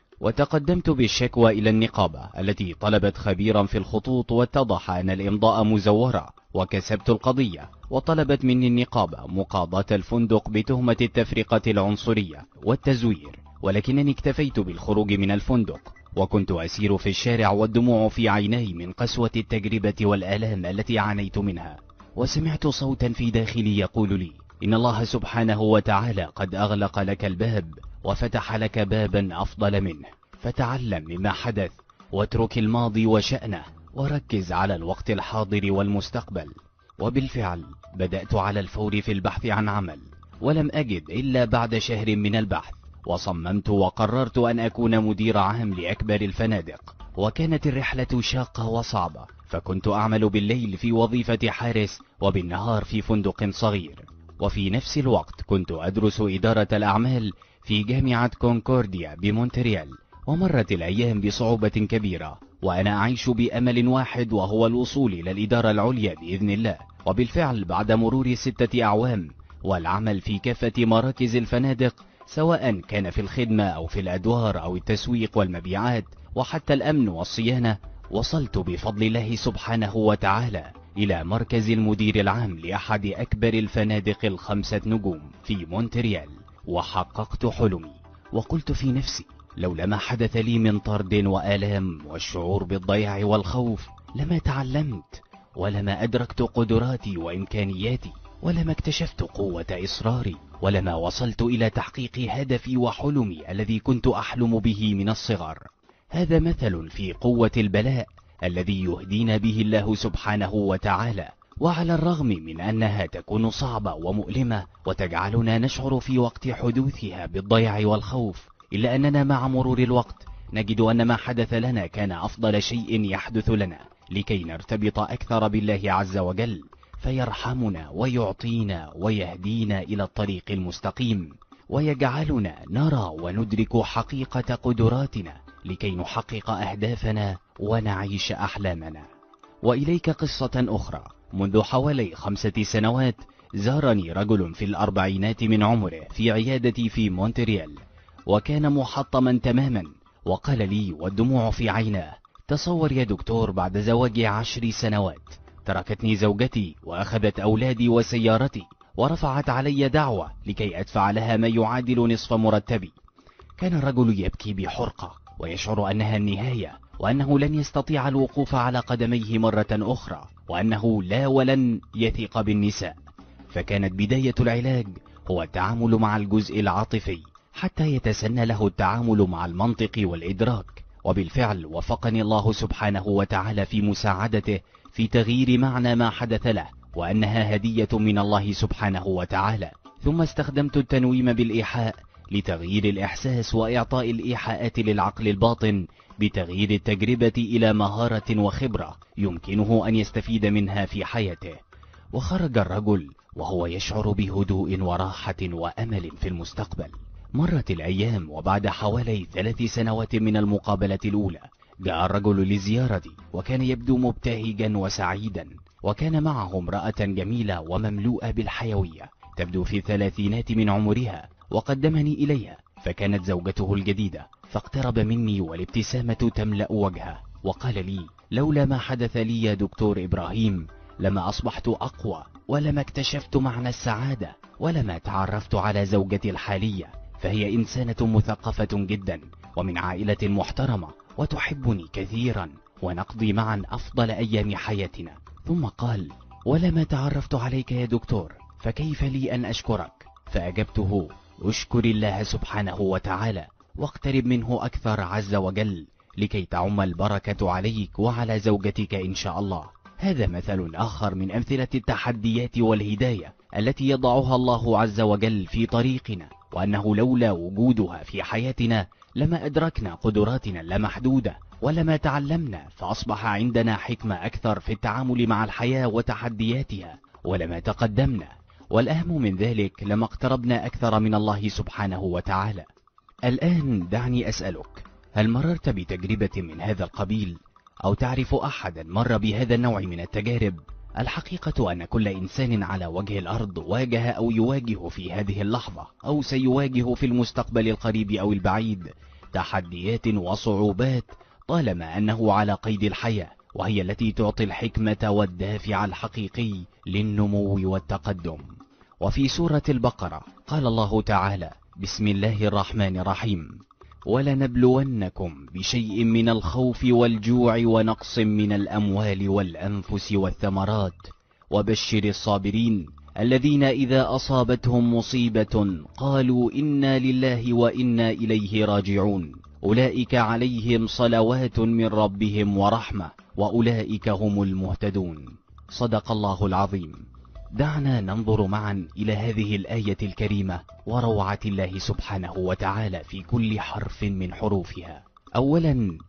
وتقدمت بالشكوى إلى النقابة التي طلبت خبيرا في الخطوط، واتضح أن الإمضاء مزورة، وكسبت القضية، وطلبت مني النقابة مقاضاة الفندق بتهمة التفرقة العنصرية والتزوير، ولكنني اكتفيت بالخروج من الفندق، وكنت أسير في الشارع والدموع في عيني من قسوة التجربة والآلام التي عانيت منها. وسمعت صوتا في داخلي يقول لي إن الله سبحانه وتعالى قد أغلق لك الباب وفتح لك بابا أفضل منه، فتعلم مما حدث واترك الماضي وشأنه وركز على الوقت الحاضر والمستقبل. وبالفعل بدأت على الفور في البحث عن عمل، ولم أجد إلا بعد شهر من البحث، وصممت وقررت أن أكون مدير عام لأكبر الفنادق. وكانت الرحلة شاقة وصعبة، فكنت أعمل بالليل في وظيفة حارس وبالنهار في فندق صغير، وفي نفس الوقت كنت أدرس إدارة الأعمال في جامعة كونكورديا بمونتريال. ومرت الأيام بصعوبة كبيرة، وأنا أعيش بأمل واحد وهو الوصول إلى الإدارة العليا بإذن الله. وبالفعل بعد مرور ستة أعوام والعمل في كافة مراكز الفنادق، سواء كان في الخدمة أو في الأدوار أو التسويق والمبيعات وحتى الأمن والصيانة، وصلت بفضل الله سبحانه وتعالى إلى مركز المدير العام لأحد أكبر الفنادق الخمسة نجوم في مونتريال، وحققت حلمي. وقلت في نفسي لولا ما حدث لي من طرد وآلام والشعور بالضياع والخوف لما تعلمت، ولما أدركت قدراتي وإمكانياتي، ولما اكتشفت قوة إصراري، ولما وصلت إلى تحقيق هدفي وحلمي الذي كنت أحلم به من الصغر. هذا مثل في قوة البلاء الذي يهدينا به الله سبحانه وتعالى، وعلى الرغم من أنها تكون صعبة ومؤلمة وتجعلنا نشعر في وقت حدوثها بالضياع والخوف، إلا أننا مع مرور الوقت نجد أن ما حدث لنا كان أفضل شيء يحدث لنا، لكي نرتبط أكثر بالله عز وجل، فيرحمنا ويعطينا ويهدينا إلى الطريق المستقيم، ويجعلنا نرى وندرك حقيقة قدراتنا لكي نحقق أهدافنا ونعيش أحلامنا. وإليك قصة أخرى. منذ حوالي خمسة سنوات زارني رجل في الأربعينات من عمره في عيادتي في مونتريال، وكان محطما تماما، وقال لي والدموع في عيناه: تصور يا دكتور، بعد زواجي عشر سنوات تركتني زوجتي وأخذت أولادي وسيارتي، ورفعت علي دعوة لكي أدفع لها ما يعادل نصف مرتبي. كان الرجل يبكي بحرقة ويشعر أنها النهاية، وأنه لن يستطيع الوقوف على قدميه مرة أخرى، وأنه لا ولن يثق بالنساء. فكانت بداية العلاج هو التعامل مع الجزء العاطفي حتى يتسنى له التعامل مع المنطق والإدراك. وبالفعل وفقني الله سبحانه وتعالى في مساعدته في تغيير معنى ما حدث له، وأنها هدية من الله سبحانه وتعالى. ثم استخدمت التنويم بالإيحاء لتغيير الإحساس وإعطاء الإيحاءات للعقل الباطن بتغيير التجربة إلى مهارة وخبرة يمكنه أن يستفيد منها في حياته. وخرج الرجل وهو يشعر بهدوء وراحة وأمل في المستقبل. مرت الأيام، وبعد حوالي ثلاث سنوات من المقابلة الأولى جاء الرجل لزيارتي، وكان يبدو مبتهجا وسعيدا، وكان معه امرأة جميلة ومملوءة بالحيوية تبدو في الثلاثينات من عمرها، وقدمني إليها، فكانت زوجته الجديدة. فاقترب مني والابتسامة تملأ وجهه، وقال لي: لولا ما حدث لي يا دكتور إبراهيم لما أصبحت أقوى، ولما اكتشفت معنى السعادة، ولما تعرفت على زوجتي الحالية، فهي إنسانة مثقفة جدا ومن عائلة محترمة وتحبني كثيرا، ونقضي معا أفضل أيام حياتنا. ثم قال: ولما تعرفت عليك يا دكتور فكيف لي أن أشكرك؟ فأجبته: أشكر الله سبحانه وتعالى، واقترب منه أكثر عز وجل لكي تعم البركة عليك وعلى زوجتك إن شاء الله. هذا مثل آخر من أمثلة التحديات والهداية التي يضعها الله عز وجل في طريقنا، وأنه لولا وجودها في حياتنا لما أدركنا قدراتنا اللامحدودة ولما تعلمنا، فأصبح عندنا حكمة أكثر في التعامل مع الحياة وتحدياتها، ولما تقدمنا، والأهم من ذلك لما اقتربنا أكثر من الله سبحانه وتعالى. الآن دعني أسألك، هل مررت بتجربة من هذا القبيل؟ أو تعرف أحدا مر بهذا النوع من التجارب؟ الحقيقة أن كل إنسان على وجه الأرض واجه أو يواجه في هذه اللحظة أو سيواجه في المستقبل القريب أو البعيد تحديات وصعوبات طالما أنه على قيد الحياة، وهي التي تعطي الحكمة والدافع الحقيقي للنمو والتقدم. وفي سورة البقرة قال الله تعالى: بسم الله الرحمن الرحيم: ولنبلونكم بشيء من الخوف والجوع ونقص من الأموال والأنفس والثمرات وبشر الصابرين الذين إذا أصابتهم مصيبة قالوا إنا لله وإنا إليه راجعون أولئك عليهم صلوات من ربهم ورحمة وأولئك هم المهتدون. صدق الله العظيم. دعنا ننظر معا إلى هذه الآية الكريمة وروعة الله سبحانه وتعالى في كل حرف من حروفها. أولا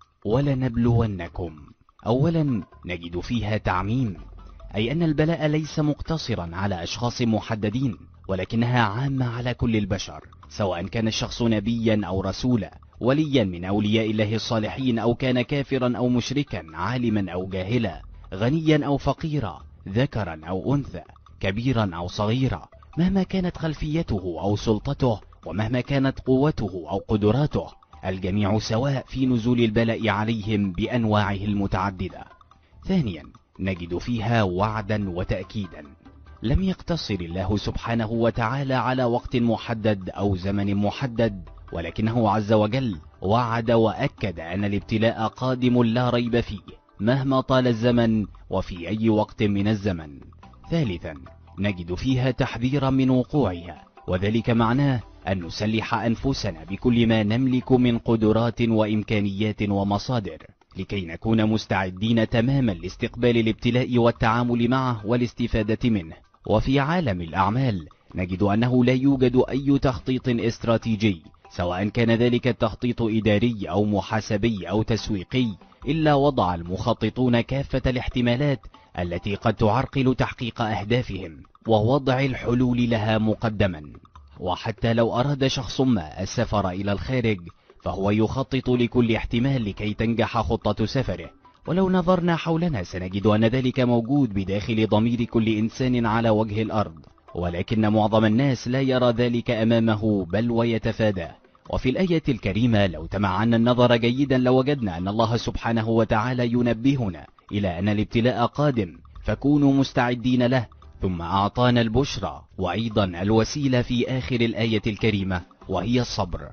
ولنبلونكم، أولا نجد فيها تعميم، أي أن البلاء ليس مقتصرا على أشخاص محددين، ولكنها عامة على كل البشر، سواء كان الشخص نبيا أو رسولا، وليا من أولياء الله الصالحين، أو كان كافرا أو مشركا، عالما أو جاهلا، غنيا أو فقيرا، ذكرا أو أنثى، كبيرا أو صغيرا، مهما كانت خلفيته أو سلطته، ومهما كانت قوته أو قدراته، الجميع سواء في نزول البلاء عليهم بأنواعه المتعددة. ثانيا نجد فيها وعدا وتأكيدا، لم يقتصر الله سبحانه وتعالى على وقت محدد أو زمن محدد، ولكنه عز وجل وعد وأكد أن الابتلاء قادم لا ريب فيه مهما طال الزمن وفي أي وقت من الزمن. ثالثا نجد فيها تحذيرا من وقوعها، وذلك معناه أن نسلح أنفسنا بكل ما نملك من قدرات وإمكانيات ومصادر لكي نكون مستعدين تماما لاستقبال الابتلاء والتعامل معه والاستفادة منه. وفي عالم الأعمال نجد أنه لا يوجد أي تخطيط استراتيجي، سواء كان ذلك التخطيط إداري أو محاسبي أو تسويقي، إلا وضع المخططون كافة الاحتمالات التي قد تعرقل تحقيق أهدافهم ووضع الحلول لها مقدما. وحتى لو أراد شخص ما السفر إلى الخارج فهو يخطط لكل احتمال لكي تنجح خطة سفره. ولو نظرنا حولنا سنجد أن ذلك موجود بداخل ضمير كل إنسان على وجه الأرض، ولكن معظم الناس لا يرى ذلك أمامه بل ويتفاداه. وفي الآية الكريمة لو تمعنا النظر جيدا لوجدنا أن الله سبحانه وتعالى ينبهنا إلى أن الابتلاء قادم فكونوا مستعدين له، ثم أعطانا البشرى وأيضا الوسيلة في آخر الآية الكريمة وهي الصبر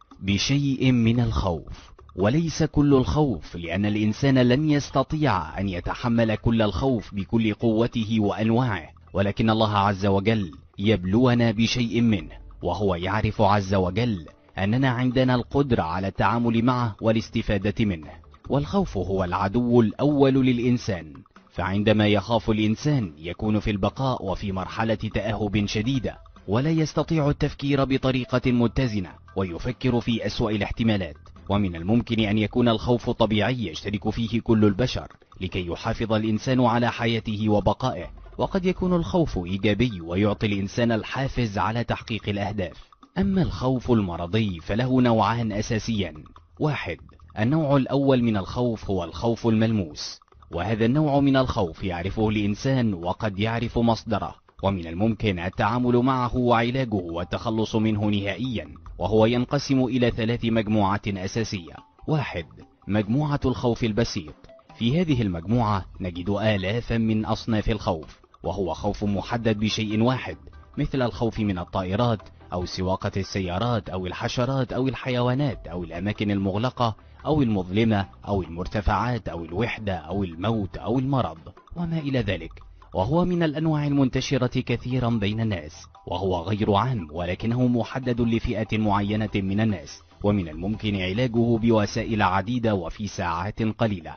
بشيء من الخوف، وليس كل الخوف، لأن الإنسان لن يستطيع أن يتحمل كل الخوف بكل قوته وأنواعه، ولكن الله عز وجل يبلونا بشيء منه، وهو يعرف عز وجل أننا عندنا القدرة على التعامل معه والاستفادة منه. والخوف هو العدو الأول للإنسان، فعندما يخاف الإنسان يكون في البقاء وفي مرحلة تأهب شديدة، ولا يستطيع التفكير بطريقة متزنة، ويفكر في أسوأ الاحتمالات. ومن الممكن أن يكون الخوف طبيعي يشترك فيه كل البشر لكي يحافظ الإنسان على حياته وبقائه، وقد يكون الخوف إيجابي ويعطي الإنسان الحافز على تحقيق الأهداف. أما الخوف المرضي فله نوعان أساسيان. واحد، النوع الأول من الخوف هو الخوف الملموس، وهذا النوع من الخوف يعرفه الإنسان وقد يعرف مصدره، ومن الممكن التعامل معه وعلاجه والتخلص منه نهائيا، وهو ينقسم إلى ثلاث مجموعات أساسية. واحد، مجموعة الخوف البسيط. في هذه المجموعة نجد آلافا من أصناف الخوف، وهو خوف محدد بشيء واحد، مثل الخوف من الطائرات أو سواقة السيارات أو الحشرات أو الحيوانات أو الأماكن المغلقة أو المظلمة أو المرتفعات أو الوحدة أو الموت أو المرض وما إلى ذلك، وهو من الأنواع المنتشرة كثيرا بين الناس، وهو غير عام ولكنه محدد لفئة معينة من الناس، ومن الممكن علاجه بوسائل عديدة وفي ساعات قليلة.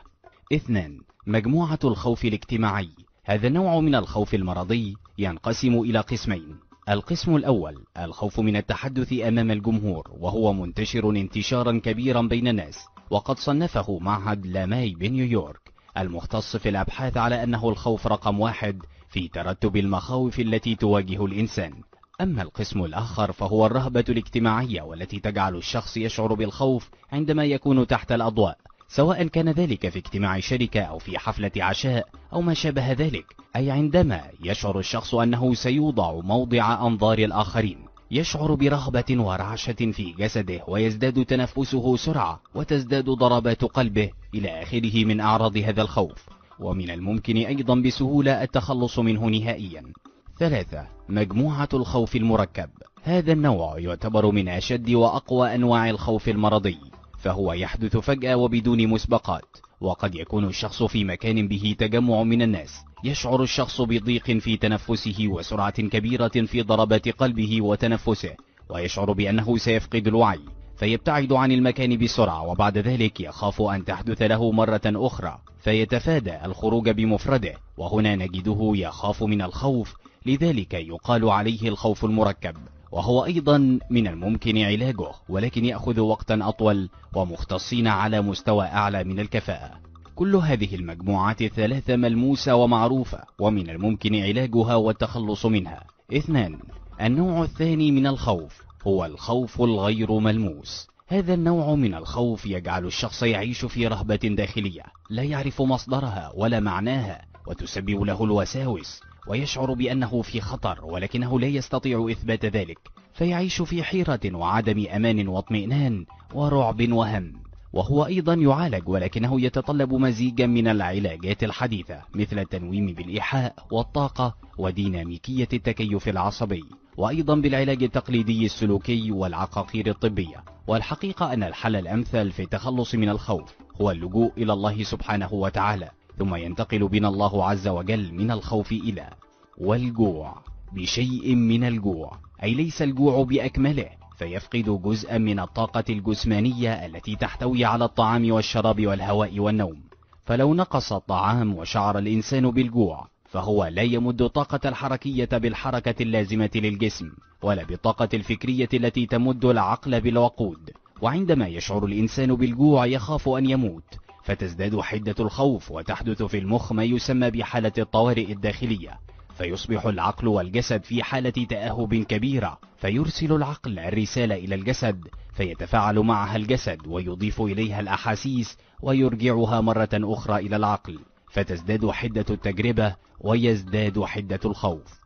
اثنان. مجموعة الخوف الاجتماعي. هذا النوع من الخوف المرضي ينقسم إلى قسمين. القسم الأول الخوف من التحدث أمام الجمهور، وهو منتشر انتشارا كبيرا بين الناس، وقد صنفه معهد لاماي بنيويورك المختص في الأبحاث على أنه الخوف رقم واحد في ترتب المخاوف التي تواجه الإنسان. أما القسم الآخر فهو الرهبة الاجتماعية، والتي تجعل الشخص يشعر بالخوف عندما يكون تحت الأضواء، سواء كان ذلك في اجتماع شركة أو في حفلة عشاء أو ما شابه ذلك، أي عندما يشعر الشخص أنه سيوضع موضع أنظار الآخرين، يشعر برهبة ورعشة في جسده، ويزداد تنفسه سرعة وتزداد ضربات قلبه إلى آخره من أعراض هذا الخوف، ومن الممكن أيضا بسهولة التخلص منه نهائيا. ثلاثة. مجموعة الخوف المركب. هذا النوع يعتبر من أشد وأقوى أنواع الخوف المرضي، فهو يحدث فجأة وبدون مسبقات، وقد يكون الشخص في مكان به تجمع من الناس، يشعر الشخص بضيق في تنفسه وسرعة كبيرة في ضربات قلبه وتنفسه، ويشعر بأنه سيفقد الوعي، فيبتعد عن المكان بسرعة، وبعد ذلك يخاف أن تحدث له مرة أخرى، فيتفادى الخروج بمفرده، وهنا نجده يخاف من الخوف، لذلك يقال عليه الخوف المركب، وهو أيضا من الممكن علاجه، ولكن يأخذ وقتا أطول ومختصين على مستوى أعلى من الكفاءة. كل هذه المجموعات الثلاثة ملموسة ومعروفة، ومن الممكن علاجها والتخلص منها. اثنان. النوع الثاني من الخوف هو الخوف الغير ملموس. هذا النوع من الخوف يجعل الشخص يعيش في رهبة داخلية لا يعرف مصدرها ولا معناها، وتسبب له الوساوس، ويشعر بأنه في خطر ولكنه لا يستطيع إثبات ذلك، فيعيش في حيرة وعدم أمان واطمئنان ورعب وهم. وهو أيضا يعالج، ولكنه يتطلب مزيجا من العلاجات الحديثة مثل التنويم بالإيحاء والطاقة وديناميكية التكيف العصبي، وأيضا بالعلاج التقليدي السلوكي والعقاقير الطبية. والحقيقة أن الحل الأمثل في التخلص من الخوف هو اللجوء إلى الله سبحانه وتعالى، ثم ينتقل بنا الله عز وجل من الخوف إلى والجوع بشيء من الجوع، أي ليس الجوع بأكمله، فيفقد جزءا من الطاقة الجسمانية التي تحتوي على الطعام والشراب والهواء والنوم. فلو نقص الطعام وشعر الإنسان بالجوع، فهو لا يمد الطاقة الحركية بالحركة اللازمة للجسم، ولا بالطاقة الفكرية التي تمد العقل بالوقود. وعندما يشعر الإنسان بالجوع يخاف أن يموت، فتزداد حدة الخوف، وتحدث في المخ ما يسمى بحالة الطوارئ الداخلية، فيصبح العقل والجسد في حالة تأهب كبيرة، فيرسل العقل الرسالة إلى الجسد، فيتفاعل معها الجسد ويضيف إليها الأحاسيس ويرجعها مرة أخرى إلى العقل، فتزداد حدة التجربة ويزداد حدة الخوف.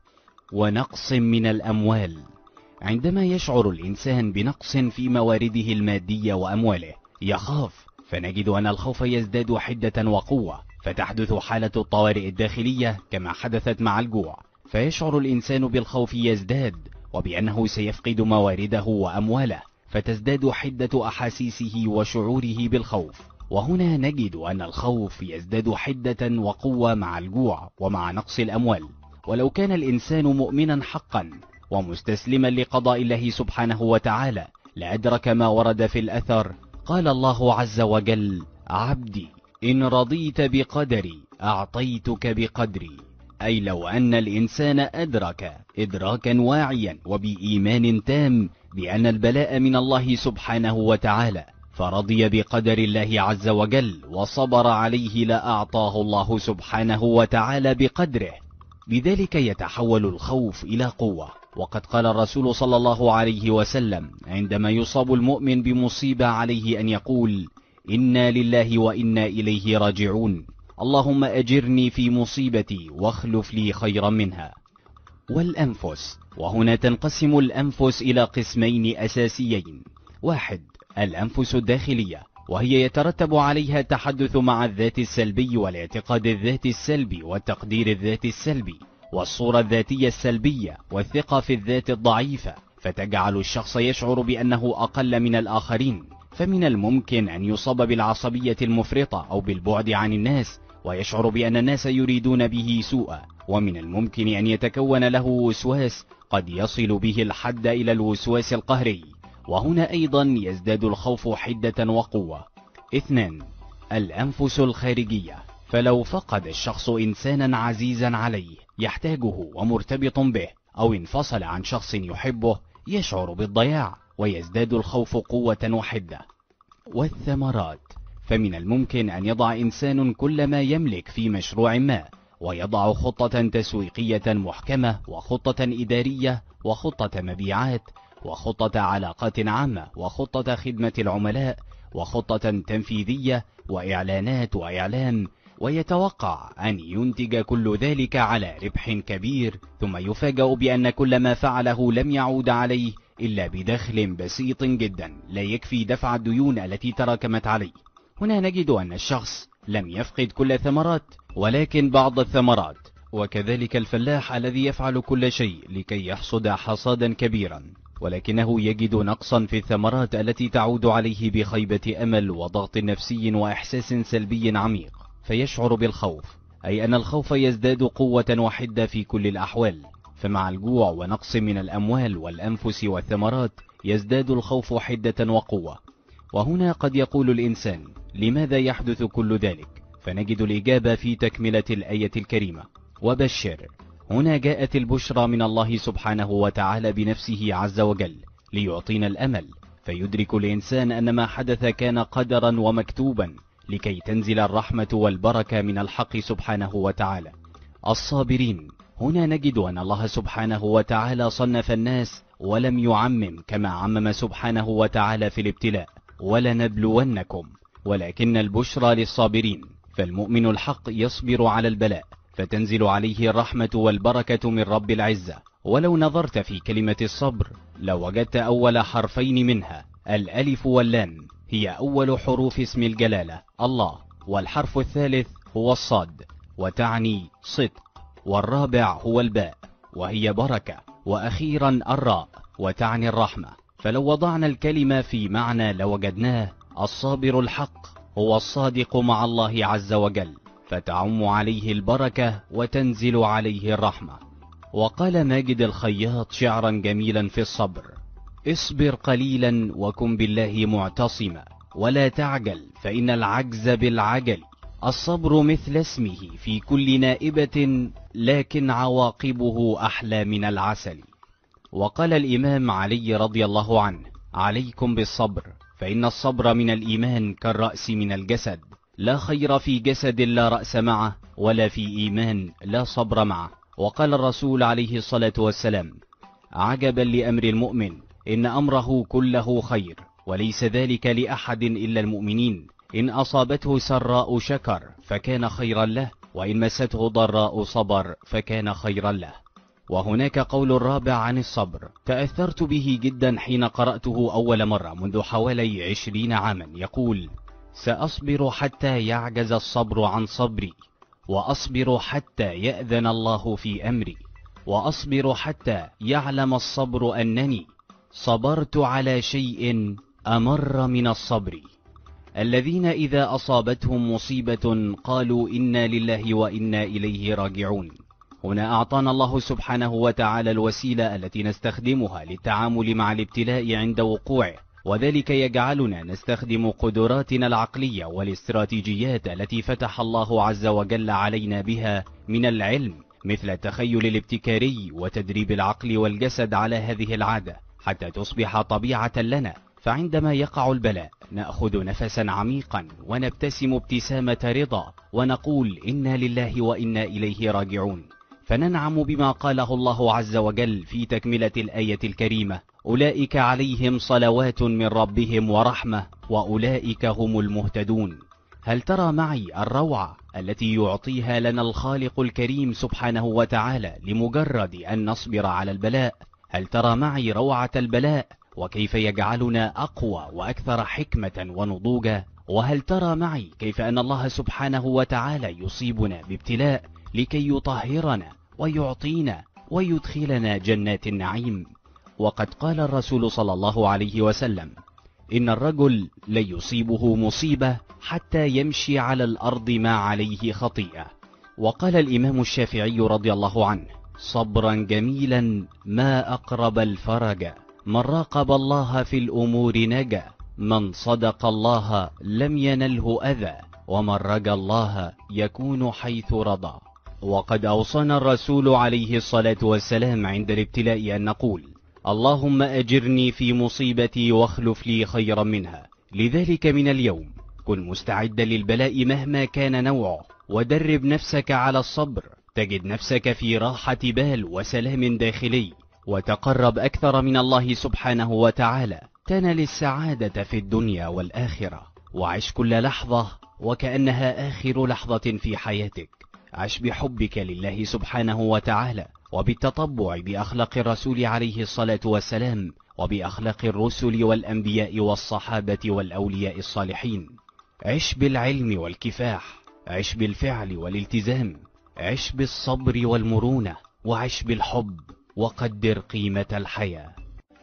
ونقص من الأموال. عندما يشعر الإنسان بنقص في موارده المادية وأمواله يخاف، فنجد أن الخوف يزداد حدة وقوة، فتحدث حالة الطوارئ الداخلية كما حدثت مع الجوع، فيشعر الإنسان بالخوف يزداد، وبأنه سيفقد موارده وأمواله، فتزداد حدة أحاسيسه وشعوره بالخوف. وهنا نجد أن الخوف يزداد حدة وقوة مع الجوع ومع نقص الأموال. ولو كان الإنسان مؤمنا حقا ومستسلما لقضاء الله سبحانه وتعالى لأدرك ما ورد في الأثر. قال الله عز وجل: عبدي إن رضيت بقدري أعطيتك بقدري. أي لو أن الإنسان أدرك إدراكا واعيا وبإيمان تام بأن البلاء من الله سبحانه وتعالى، فرضي بقدر الله عز وجل وصبر عليه، لأعطاه الله سبحانه وتعالى بقدره. بذلك يتحول الخوف إلى قوة. وقد قال الرسول صلى الله عليه وسلم عندما يصاب المؤمن بمصيبة عليه أن يقول: إنا لله وإنا إليه راجعون، اللهم أجرني في مصيبتي واخلف لي خيرا منها. والأنفس. وهنا تنقسم الأنفس إلى قسمين أساسيين: واحد، الأنفس الداخلية، وهي يترتب عليها التحدث مع الذات السلبي والاعتقاد الذاتي السلبي والتقدير الذاتي السلبي والصورة الذاتية السلبية والثقة في الذات الضعيفة، فتجعل الشخص يشعر بأنه أقل من الآخرين. فمن الممكن أن يصاب بالعصبية المفرطة أو بالبعد عن الناس، ويشعر بأن الناس يريدون به سوءا. ومن الممكن أن يتكون له وسواس قد يصل به الحد إلى الوسواس القهري، وهنا أيضا يزداد الخوف حدة وقوة. اثنان، الأنفس الخارجية. فلو فقد الشخص إنسانا عزيزا عليه يحتاجه ومرتبط به، أو انفصل عن شخص يحبه، يشعر بالضياع ويزداد الخوف قوة وحدة. والثمرات، فمن الممكن أن يضع إنسان كل ما يملك في مشروع ما، ويضع خطة تسويقية محكمة، وخطة إدارية، وخطة مبيعات، وخطة علاقات عامة، وخطة خدمة العملاء، وخطة تنفيذية، وإعلانات وإعلام، ويتوقع أن ينتج كل ذلك على ربح كبير، ثم يفاجأ بأن كل ما فعله لم يعود عليه إلا بدخل بسيط جدا لا يكفي دفع الديون التي تراكمت عليه. هنا نجد أن الشخص لم يفقد كل الثمرات، ولكن بعض الثمرات. وكذلك الفلاح الذي يفعل كل شيء لكي يحصد حصادا كبيرا، ولكنه يجد نقصا في الثمرات التي تعود عليه بخيبة أمل وضغط نفسي وإحساس سلبي عميق، فيشعر بالخوف، أي أن الخوف يزداد قوة وحدة في كل الأحوال. فمع الجوع ونقص من الأموال والأنفس والثمرات يزداد الخوف حدة وقوة. وهنا قد يقول الإنسان: لماذا يحدث كل ذلك؟ فنجد الإجابة في تكملة الآية الكريمة: وبشر. هنا جاءت البشرى من الله سبحانه وتعالى بنفسه عز وجل ليعطينا الأمل، فيدرك الإنسان أن ما حدث كان قدرا ومكتوبا لكي تنزل الرحمة والبركة من الحق سبحانه وتعالى. الصابرين، هنا نجد أن الله سبحانه وتعالى صنف الناس ولم يعمم كما عمم سبحانه وتعالى في الابتلاء: ولنبلونكم، ولكن البشرى للصابرين. فالمؤمن الحق يصبر على البلاء فتنزل عليه الرحمة والبركة من رب العزة. ولو نظرت في كلمة الصبر لوجدت أول حرفين منها الألف واللام هي أول حروف اسم الجلالة الله، والحرف الثالث هو الصاد وتعني صدق، والرابع هو الباء وهي بركة، وأخيرا الراء وتعني الرحمة. فلو وضعنا الكلمة في معنى لوجدناه: الصابر الحق هو الصادق مع الله عز وجل، فتعم عليه البركة وتنزل عليه الرحمة. وقال ماجد الخياط شعرا جميلا في الصبر: اصبر قليلا وكن بالله معتصما، ولا تعجل فإن العجز بالعجل. الصبر مثل اسمه في كل نائبة، لكن عواقبه أحلى من العسل. وقال الإمام علي رضي الله عنه: عليكم بالصبر، فإن الصبر من الإيمان كالرأس من الجسد، لا خير في جسد لا رأس معه، ولا في إيمان لا صبر معه. وقال الرسول عليه الصلاة والسلام: عجبا لأمر المؤمن، إن أمره كله خير، وليس ذلك لأحد إلا المؤمنين، إن أصابته سراء شكر فكان خيرا له، وإن مسته ضراء صبر فكان خيرا له. وهناك قول الرابع عن الصبر تأثرت به جدا حين قرأته أول مرة منذ حوالي عشرين عاما، يقول: سأصبر حتى يعجز الصبر عن صبري، وأصبر حتى يأذن الله في أمري، وأصبر حتى يعلم الصبر أنني صبرت على شيء أمر من الصبر. الذين إذا أصابتهم مصيبة قالوا إنا لله وإنا إليه راجعون. هنا أعطانا الله سبحانه وتعالى الوسيلة التي نستخدمها للتعامل مع الابتلاء عند وقوعه، وذلك يجعلنا نستخدم قدراتنا العقلية والاستراتيجيات التي فتح الله عز وجل علينا بها من العلم، مثل التخيل الابتكاري وتدريب العقل والجسد على هذه العادة حتى تصبح طبيعة لنا. فعندما يقع البلاء نأخذ نفسا عميقا ونبتسم ابتسامة رضا ونقول إنا لله وإنا إليه راجعون، فننعم بما قاله الله عز وجل في تكملة الآية الكريمة: أولئك عليهم صلوات من ربهم ورحمة وأولئك هم المهتدون. هل ترى معي الروعة التي يعطيها لنا الخالق الكريم سبحانه وتعالى لمجرد أن نصبر على البلاء؟ هل ترى معي روعة البلاء وكيف يجعلنا أقوى وأكثر حكمة ونضوجا؟ وهل ترى معي كيف أن الله سبحانه وتعالى يصيبنا بابتلاء لكي يطهرنا ويعطينا ويدخلنا جنات النعيم؟ وقد قال الرسول صلى الله عليه وسلم: إن الرجل ليصيبه مصيبة حتى يمشي على الأرض ما عليه خطيئة. وقال الإمام الشافعي رضي الله عنه: صبرا جميلا ما أقرب الفرج، من راقب الله في الأمور نجا، من صدق الله لم ينله أذى، ومن رجا الله يكون حيث رضى. وقد أوصانا الرسول عليه الصلاة والسلام عند الابتلاء أن نقول: اللهم أجرني في مصيبتي واخلف لي خيرا منها. لذلك من اليوم كن مستعدا للبلاء مهما كان نوعه، ودرب نفسك على الصبر، تجد نفسك في راحة بال وسلام داخلي، وتقرب أكثر من الله سبحانه وتعالى، تنال السعادة في الدنيا والآخرة. وعش كل لحظة وكأنها آخر لحظة في حياتك. عش بحبك لله سبحانه وتعالى، وبالتطبع بأخلاق الرسول عليه الصلاة والسلام، وبأخلاق الرسل والأنبياء والصحابة والأولياء الصالحين. عش بالعلم والكفاح، عش بالفعل والالتزام، عش بالصبر والمرونة، وعش بالحب، وقدر قيمة الحياة.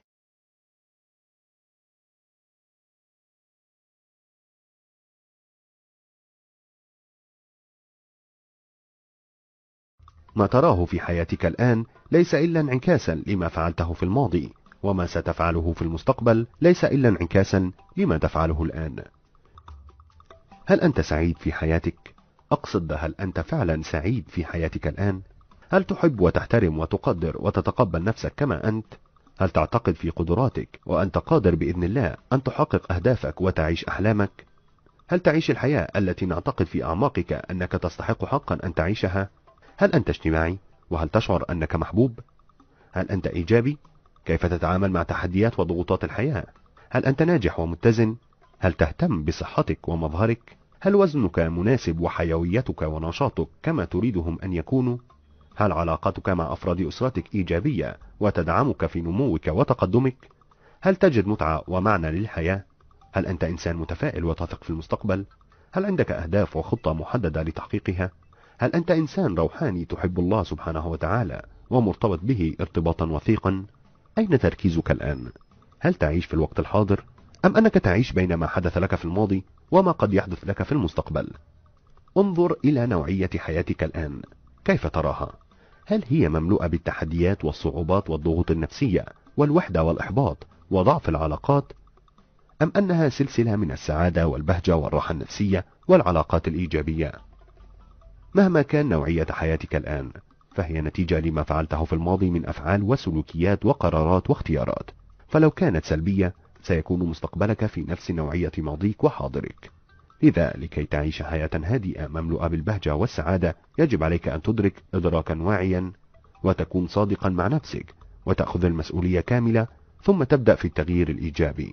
ما تراه في حياتك الآن ليس إلا انعكاسا لما فعلته في الماضي، وما ستفعله في المستقبل ليس إلا انعكاسا لما تفعله الآن. هل أنت سعيد في حياتك؟ أقصد، هل أنت فعلا سعيد في حياتك الآن؟ هل تحب وتحترم وتقدر وتتقبل نفسك كما أنت؟ هل تعتقد في قدراتك وأنت قادر بإذن الله أن تحقق أهدافك وتعيش أحلامك؟ هل تعيش الحياة التي نعتقد في أعماقك أنك تستحق حقا أن تعيشها؟ هل أنت اجتماعي؟ وهل تشعر أنك محبوب؟ هل أنت إيجابي؟ كيف تتعامل مع تحديات وضغوطات الحياة؟ هل أنت ناجح ومتزن؟ هل تهتم بصحتك ومظهرك؟ هل وزنك مناسب وحيويتك ونشاطك كما تريدهم أن يكونوا؟ هل علاقتك مع أفراد أسرتك إيجابية وتدعمك في نموك وتقدمك؟ هل تجد متعة ومعنى للحياة؟ هل أنت إنسان متفائل وتثق في المستقبل؟ هل عندك أهداف وخطة محددة لتحقيقها؟ هل أنت إنسان روحاني تحب الله سبحانه وتعالى ومرتبط به ارتباطا وثيقا؟ أين تركيزك الآن؟ هل تعيش في الوقت الحاضر؟ أم أنك تعيش بين ما حدث لك في الماضي وما قد يحدث لك في المستقبل؟ انظر إلى نوعية حياتك الآن، كيف تراها؟ هل هي مملوءة بالتحديات والصعوبات والضغوط النفسية والوحدة والإحباط وضعف العلاقات؟ أم أنها سلسلة من السعادة والبهجة والراحة النفسية والعلاقات الإيجابية؟ مهما كان نوعية حياتك الآن، فهي نتيجة لما فعلته في الماضي من أفعال وسلوكيات وقرارات واختيارات. فلو كانت سلبية سيكون مستقبلك في نفس نوعية ماضيك وحاضرك. لذا لكي تعيش حياة هادئة مملوءة بالبهجة والسعادة، يجب عليك أن تدرك إدراكا واعيا، وتكون صادقا مع نفسك، وتأخذ المسؤولية كاملة، ثم تبدأ في التغيير الإيجابي.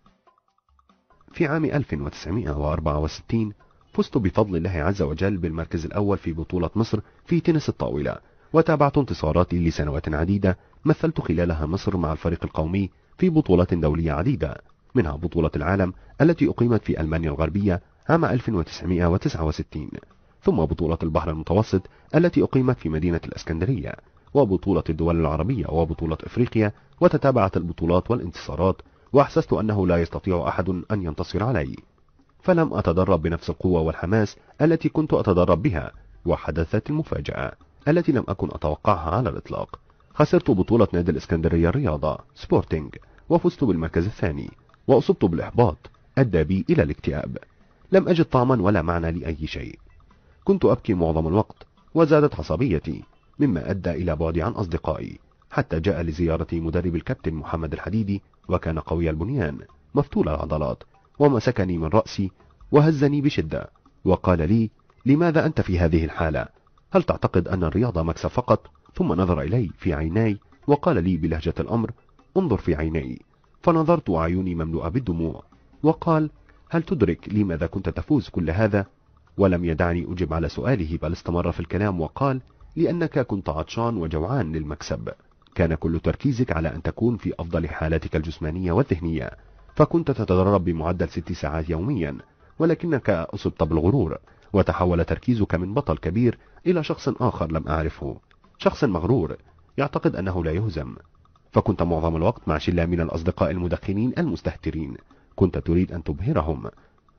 في عام ألف وتسعمائة وأربعة وستين فزت بفضل الله عز وجل بالمركز الأول في بطولة مصر في تنس الطاولة، وتابعت انتصاراتي لسنوات عديدة، مثلت خلالها مصر مع الفريق القومي في بطولات دولية عديدة، منها بطولة العالم التي أقيمت في ألمانيا الغربية عام ألف وتسعمائة وتسعة وستين، ثم بطولة البحر المتوسط التي أقيمت في مدينة الإسكندرية، وبطولة الدول العربية وبطولة إفريقيا. وتتابعت البطولات والانتصارات، وأحسست أنه لا يستطيع أحد أن ينتصر علي، فلم أتدرب بنفس القوة والحماس التي كنت أتدرب بها. وحدثت المفاجأة التي لم أكن أتوقعها على الإطلاق. خسرت بطولة نادي الإسكندرية الرياضة سبورتينج، وفزت بالمركز الثاني، وأصبت بالإحباط أدى بي إلى الاكتئاب. لم أجد طعما ولا معنى لأي شيء، كنت أبكي معظم الوقت، وزادت عصبيتي، مما أدى إلى بعدي عن أصدقائي، حتى جاء لزيارتي مدرب الكابتن محمد الحديدي، وكان قوي البنيان مفتول العضلات، ومسكني من رأسي وهزني بشدة، وقال لي: لماذا أنت في هذه الحالة؟ هل تعتقد أن الرياضة مكسب فقط؟ ثم نظر إلي في عيناي وقال لي بلهجة الأمر: انظر في عيني. فنظرت وعيوني مملوءة بالدموع، وقال: هل تدرك لماذا كنت تفوز كل هذا؟ ولم يدعني أجب على سؤاله، بل استمر في الكلام وقال: لأنك كنت عطشان وجوعان للمكسب، كان كل تركيزك على أن تكون في أفضل حالاتك الجسمانية والذهنية، فكنت تتدرب بمعدل ست ساعات يوميا، ولكنك أصبت بالغرور، وتحول تركيزك من بطل كبير إلى شخص آخر لم أعرفه، شخص مغرور يعتقد أنه لا يهزم. فكنت معظم الوقت مع شلة من الأصدقاء المدخنين المستهترين، كنت تريد أن تبهرهم.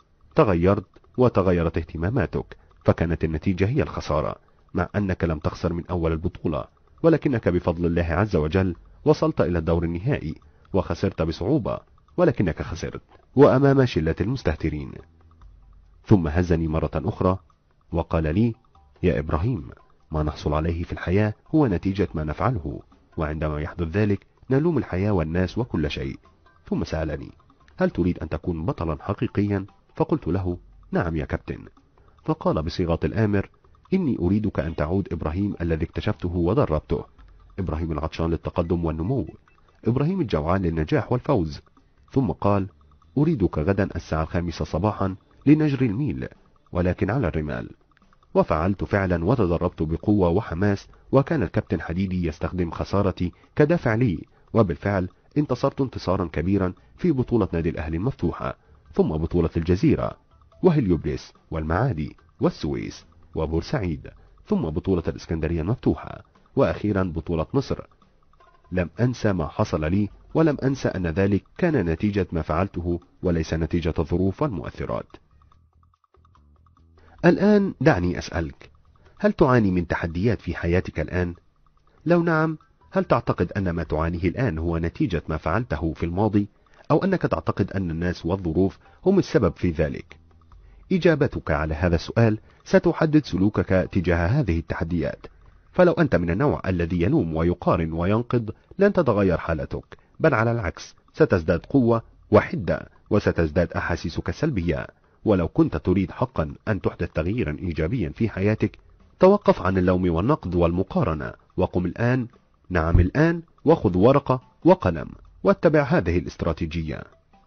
تغيرت وتغيرت اهتماماتك، فكانت النتيجة هي الخسارة، مع أنك لم تخسر من أول البطولة، ولكنك بفضل الله عز وجل وصلت إلى الدور النهائي، وخسرت بصعوبة، ولكنك خسرت وأمام شلة المستهترين. ثم هزني مرة أخرى وقال لي: يا إبراهيم، ما نحصل عليه في الحياة هو نتيجة ما نفعله، وعندما يحدث ذلك نلوم الحياة والناس وكل شيء. ثم سألني: هل تريد أن تكون بطلا حقيقيا؟ فقلت له: نعم يا كابتن. فقال بصيغة الآمر: إني أريدك أن تعود إبراهيم الذي اكتشفته ودربته، إبراهيم العطشان للتقدم والنمو، إبراهيم الجوعان للنجاح والفوز. ثم قال: أريدك غدا الساعة الخامسة صباحا لنجري الميل، ولكن على الرمال. وفعلت فعلا وتدربت بقوة وحماس، وكان الكابتن حديدي يستخدم خسارتي كدافع لي، وبالفعل انتصرت انتصارا كبيرا في بطولة نادي الأهلي المفتوحة، ثم بطولة الجزيرة وهليوبلس والمعادي والسويس وبورسعيد، ثم بطولة الإسكندرية المفتوحة، وأخيرا بطولة مصر. لم أنسى ما حصل لي، ولم أنسى أن ذلك كان نتيجة ما فعلته وليس نتيجة الظروف والمؤثرات. الآن دعني أسألك: هل تعاني من تحديات في حياتك الآن؟ لو نعم، هل تعتقد أن ما تعانيه الآن هو نتيجة ما فعلته في الماضي، أو أنك تعتقد أن الناس والظروف هم السبب في ذلك؟ إجابتك على هذا السؤال ستحدد سلوكك تجاه هذه التحديات. فلو أنت من النوع الذي يلوم ويقارن وينقد، لن تتغير حالتك، بل على العكس ستزداد قوة وحدة، وستزداد أحاسيسك السلبية. ولو كنت تريد حقا أن تحدث تغييرا إيجابيا في حياتك، توقف عن اللوم والنقد والمقارنة، وقم الآن، نعم الآن، وخذ ورقة وقلم واتبع هذه الاستراتيجية.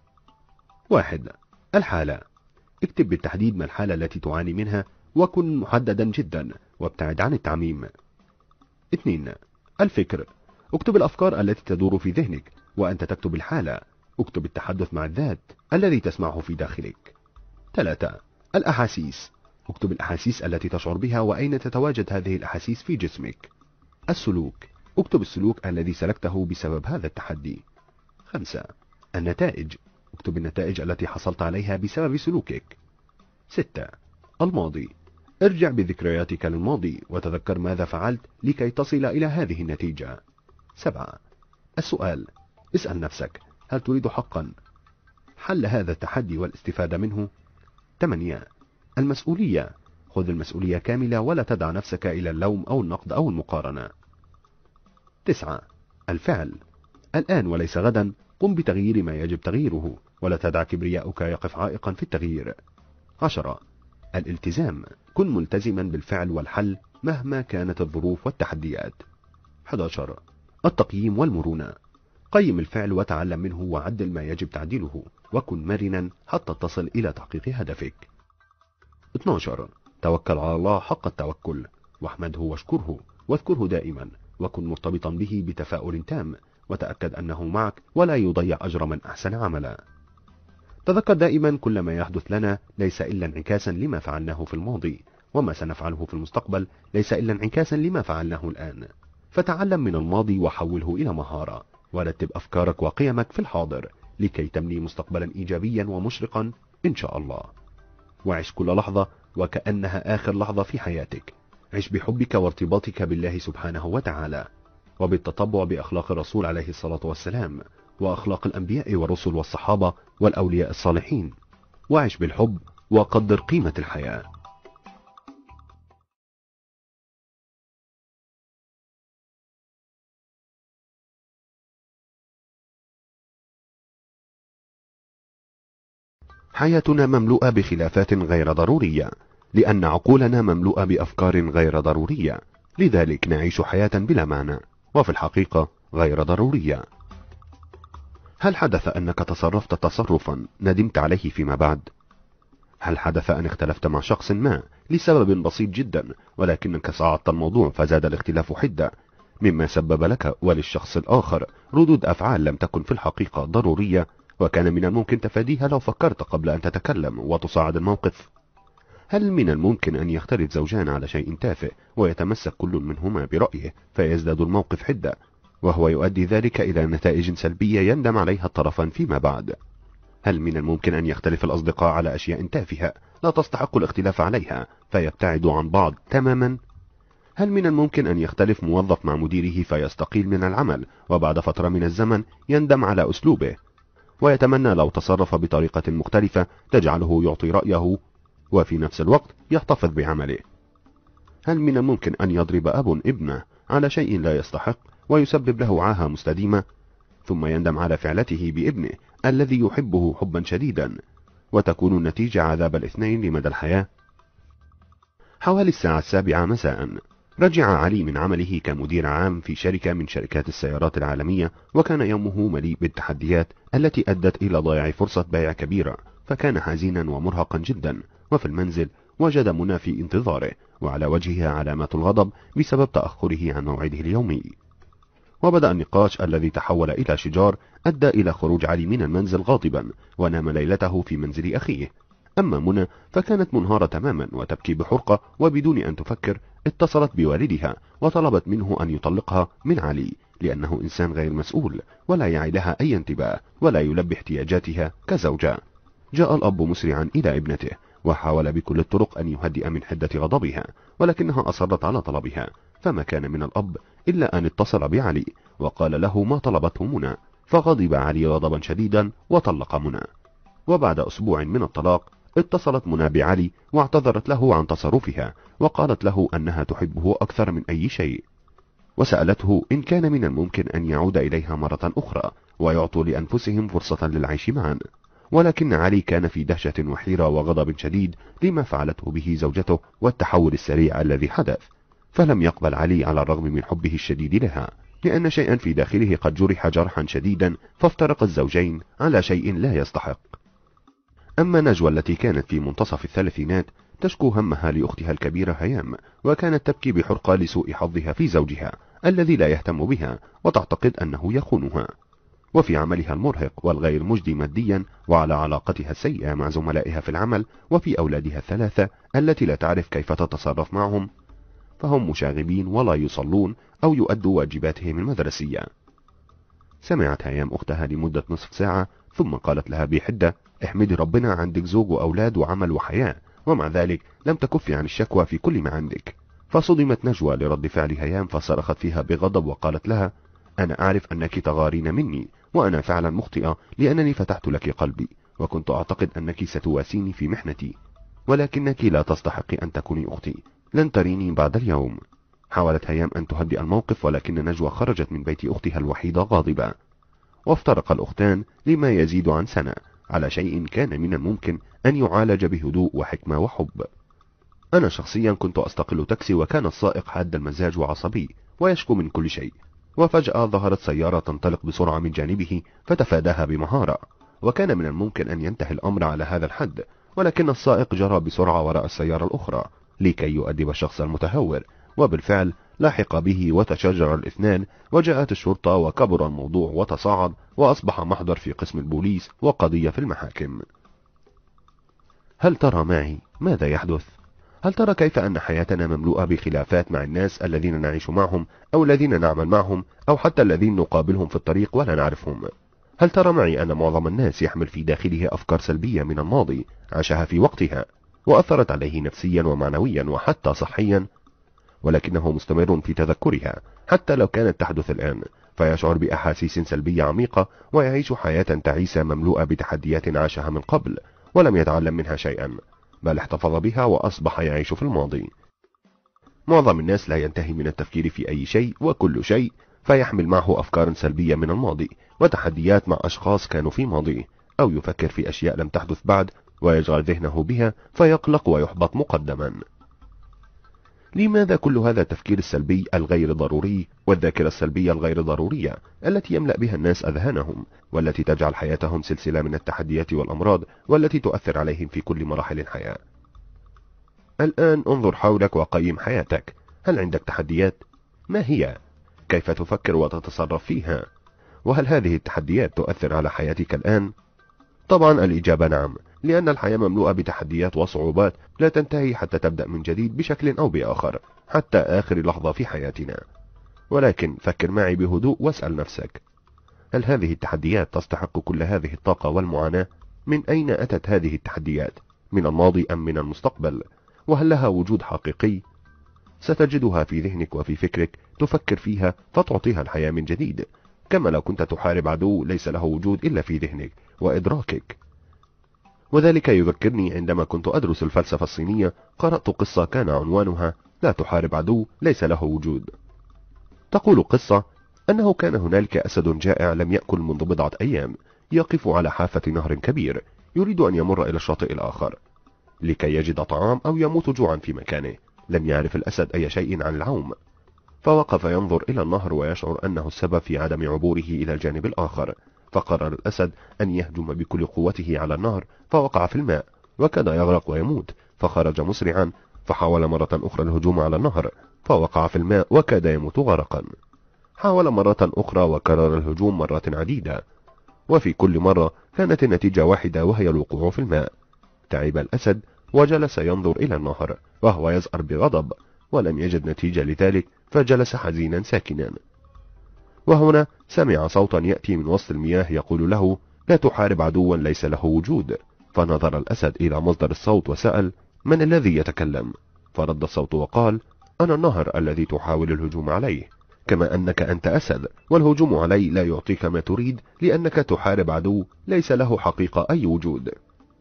واحد. الحالة. اكتب بالتحديد ما الحالة التي تعاني منها، وكن محددا جدا وابتعد عن التعميم. اثنين. الفكر. اكتب الأفكار التي تدور في ذهنك وأنت تكتب الحالة. اكتب التحدث مع الذات الذي تسمعه في داخلك. ثلاثة. الأحاسيس. اكتب الأحاسيس التي تشعر بها وأين تتواجد هذه الأحاسيس في جسمك. السلوك. اكتب السلوك الذي سلكته بسبب هذا التحدي. خمسة. النتائج. اكتب النتائج التي حصلت عليها بسبب سلوكك. ستة. الماضي. ارجع بذكرياتك للماضي وتذكر ماذا فعلت لكي تصل إلى هذه النتيجة. سبعة. السؤال. اسأل نفسك: هل تريد حقا حل هذا التحدي والاستفادة منه؟ ثمانية. المسؤولية. خذ المسؤولية كاملة ولا تدع نفسك إلى اللوم أو النقد أو المقارنة. تسعة. الفعل. الآن وليس غدا، قم بتغيير ما يجب تغييره، ولا تدع كبرياؤك يقف عائقا في التغيير. عشرة. الالتزام. كن ملتزما بالفعل والحل مهما كانت الظروف والتحديات. أحد عشر. التقييم والمرونة. قيم الفعل وتعلم منه وعدل ما يجب تعديله، وكن مرنا حتى تصل إلى تحقيق هدفك. اثني عشر. توكل على الله حق التوكل، واحمده واشكره، واذكره دائما، وكن مرتبطا به بتفاؤل تام، وتأكد أنه معك ولا يضيع أجر من أحسن عملا. تذكر دائما كل ما يحدث لنا ليس إلا انعكاسا لما فعلناه في الماضي، وما سنفعله في المستقبل ليس إلا انعكاسا لما فعلناه الآن. فتعلم من الماضي وحوله إلى مهارة، ورتب أفكارك وقيمك في الحاضر لكي تبني مستقبلا إيجابيا ومشرقا إن شاء الله. وعش كل لحظة وكأنها آخر لحظة في حياتك. عش بحبك وارتباطك بالله سبحانه وتعالى، وبالتطبع بأخلاق الرسول عليه الصلاة والسلام، وأخلاق الأنبياء والرسل والصحابة والأولياء الصالحين. وعش بالحب وقدر قيمة الحياة. حياتنا مملوءة بخلافات غير ضرورية، لأن عقولنا مملوءة بأفكار غير ضرورية، لذلك نعيش حياة بلا معنى وفي الحقيقة غير ضرورية. هل حدث أنك تصرفت تصرفا ندمت عليه فيما بعد؟ هل حدث أن اختلفت مع شخص ما لسبب بسيط جدا، ولكنك صعدت الموضوع فزاد الاختلاف حدة، مما سبب لك وللشخص الآخر ردود أفعال لم تكن في الحقيقة ضرورية، وكان من الممكن تفاديها لو فكرت قبل أن تتكلم وتصاعد الموقف؟ هل من الممكن أن يختلف زوجان على شيء تافه ويتمسك كل منهما برأيه فيزداد الموقف حدة، وهو يؤدي ذلك إلى نتائج سلبية يندم عليها الطرفان فيما بعد؟ هل من الممكن أن يختلف الأصدقاء على أشياء تافهة لا تستحق الاختلاف عليها فيبتعدوا عن بعض تماما؟ هل من الممكن أن يختلف موظف مع مديره فيستقيل من العمل وبعد فترة من الزمن يندم على أسلوبه ويتمنى لو تصرف بطريقة مختلفة تجعله يعطي رأيه وفي نفس الوقت يحتفظ بعمله؟ هل من الممكن أن يضرب أب ابنه على شيء لا يستحق ويسبب له عاهة مستديمة، ثم يندم على فعلته بابنه الذي يحبه حبا شديدا، وتكون النتيجة عذاب الاثنين لمدى الحياة؟ حوالي الساعة السابعة مساء رجع علي من عمله كمدير عام في شركة من شركات السيارات العالمية، وكان يومه مليء بالتحديات التي أدت إلى ضياع فرصة بيع كبيرة، فكان حزينا ومرهقا جدا. وفي المنزل وجد منى في انتظاره، وعلى وجهها علامات الغضب بسبب تأخره عن موعده اليومي. وبدأ النقاش الذي تحول إلى شجار أدى إلى خروج علي من المنزل غاضبا، ونام ليلته في منزل أخيه. أما منى فكانت منهارة تماما وتبكي بحرقة، وبدون أن تفكر اتصلت بوالدها وطلبت منه أن يطلقها من علي، لأنه إنسان غير مسؤول ولا يعي لها أي انتباه ولا يلبي احتياجاتها كزوجة. جاء الأب مسرعا إلى ابنته وحاول بكل الطرق أن يهدئ من حدة غضبها، ولكنها أصرت على طلبها، فما كان من الأب إلا أن اتصل بعلي وقال له ما طلبته منى، فغضب علي غضبا شديدا وطلق منى. وبعد أسبوع من الطلاق اتصلت منى بعلي واعتذرت له عن تصرفها، وقالت له أنها تحبه أكثر من أي شيء، وسألته إن كان من الممكن أن يعود إليها مرة أخرى ويعطوا لأنفسهم فرصة للعيش معا. ولكن علي كان في دهشة وحيرة وغضب شديد لما فعلته به زوجته والتحول السريع الذي حدث، فلم يقبل علي على الرغم من حبه الشديد لها، لأن شيئا في داخله قد جرح جرحا شديدا، فافترق الزوجين على شيء لا يستحق. أما نجوى التي كانت في منتصف الثلاثينات تشكو همها لأختها الكبيرة هيام، وكانت تبكي بحرقة لسوء حظها في زوجها الذي لا يهتم بها وتعتقد أنه يخونها، وفي عملها المرهق والغير مجدي ماديا، وعلى علاقتها السيئة مع زملائها في العمل، وفي أولادها الثلاثة التي لا تعرف كيف تتصرف معهم، فهم مشاغبين ولا يصلون أو يؤدوا واجباتهم المدرسية. سمعت هيام أختها لمدة نصف ساعة ثم قالت لها بحدة: احمدي ربنا عندك زوج وأولاد وعمل وحياة، ومع ذلك لم تكفي عن الشكوى في كل ما عندك. فصدمت نجوى لرد فعل هيام فصرخت فيها بغضب وقالت لها: أنا أعرف أنك تغارين مني، وأنا فعلا مخطئة لأنني فتحت لك قلبي، وكنت أعتقد أنك ستواسيني في محنتي، ولكنك لا تستحقي أن تكوني أختي، لن تريني بعد اليوم. حاولت هيام أن تهدئ الموقف، ولكن نجوى خرجت من بيت أختها الوحيدة غاضبة. وافترق الأختان لما يزيد عن سنة على شيء كان من الممكن أن يعالج بهدوء وحكمة وحب. أنا شخصيا كنت أستقل تاكسي، وكان السائق حاد المزاج وعصبي ويشكو من كل شيء، وفجأة ظهرت سيارة تنطلق بسرعة من جانبه فتفاداها بمهارة، وكان من الممكن أن ينتهي الأمر على هذا الحد، ولكن السائق جرى بسرعة وراء السيارة الأخرى لكي يؤدب الشخص المتهور، وبالفعل لاحق به وتشاجر الاثنان، وجاءت الشرطة وكبر الموضوع وتصاعد وأصبح محضر في قسم البوليس وقضية في المحاكم. هل ترى معي ماذا يحدث؟ هل ترى كيف أن حياتنا مملوءة بخلافات مع الناس الذين نعيش معهم أو الذين نعمل معهم أو حتى الذين نقابلهم في الطريق ولا نعرفهم؟ هل ترى معي أن معظم الناس يحمل في داخله أفكار سلبية من الماضي عاشها في وقتها وأثرت عليه نفسيا ومعنويا وحتى صحيا، ولكنه مستمر في تذكرها حتى لو كانت تحدث الآن، فيشعر بأحاسيس سلبية عميقة ويعيش حياة تعيسة مملوءة بتحديات عاشها من قبل ولم يتعلم منها شيئا، بل احتفظ بها وأصبح يعيش في الماضي. معظم الناس لا ينتهي من التفكير في أي شيء وكل شيء، فيحمل معه أفكار سلبية من الماضي وتحديات مع أشخاص كانوا في ماضيه، أو يفكر في أشياء لم تحدث بعد ويجعل ذهنه بها فيقلق ويحبط مقدما. لماذا كل هذا التفكير السلبي الغير ضروري والذاكرة السلبية الغير ضرورية التي يملأ بها الناس أذهانهم، والتي تجعل حياتهم سلسلة من التحديات والأمراض والتي تؤثر عليهم في كل مراحل الحياة؟ الآن انظر حولك وقيم حياتك. هل عندك تحديات؟ ما هي؟ كيف تفكر وتتصرف فيها؟ وهل هذه التحديات تؤثر على حياتك الآن؟ طبعا الإجابة نعم، لأن الحياة مملوءة بتحديات وصعوبات لا تنتهي حتى تبدأ من جديد بشكل أو بآخر حتى آخر لحظة في حياتنا. ولكن فكر معي بهدوء واسأل نفسك: هل هذه التحديات تستحق كل هذه الطاقة والمعاناة؟ من أين أتت هذه التحديات؟ من الماضي أم من المستقبل؟ وهل لها وجود حقيقي؟ ستجدها في ذهنك وفي فكرك، تفكر فيها فتعطيها الحياة من جديد، كما لو كنت تحارب عدو ليس له وجود إلا في ذهنك وإدراكك. وذلك يذكرني عندما كنت أدرس الفلسفة الصينية قرأت قصة كان عنوانها لا تحارب عدو ليس له وجود. تقول القصة أنه كان هنالك أسد جائع لم يأكل منذ بضعة أيام، يقف على حافة نهر كبير يريد أن يمر إلى الشاطئ الآخر لكي يجد طعام أو يموت جوعا في مكانه. لم يعرف الأسد أي شيء عن العوم، فوقف ينظر إلى النهر ويشعر أنه السبب في عدم عبوره إلى الجانب الآخر. فقرر الأسد أن يهجم بكل قوته على النهر، فوقع في الماء وكاد يغرق ويموت، فخرج مسرعا فحاول مرة أخرى الهجوم على النهر، فوقع في الماء وكاد يموت غرقا. حاول مرة أخرى وكرر الهجوم مرات عديدة، وفي كل مرة كانت النتيجة واحدة وهي الوقوع في الماء. تعب الأسد وجلس ينظر إلى النهر وهو يزأر بغضب، ولم يجد نتيجة لذلك فجلس حزينا ساكنا. وهنا سمع صوتا يأتي من وسط المياه يقول له لا تحارب عدوا ليس له وجود. فنظر الأسد إلى مصدر الصوت وسأل من الذي يتكلم؟ فرد الصوت وقال أنا النهر الذي تحاول الهجوم عليه، كما أنك أنت أسد والهجوم علي لا يعطيك ما تريد لأنك تحارب عدو ليس له حقيقة أي وجود.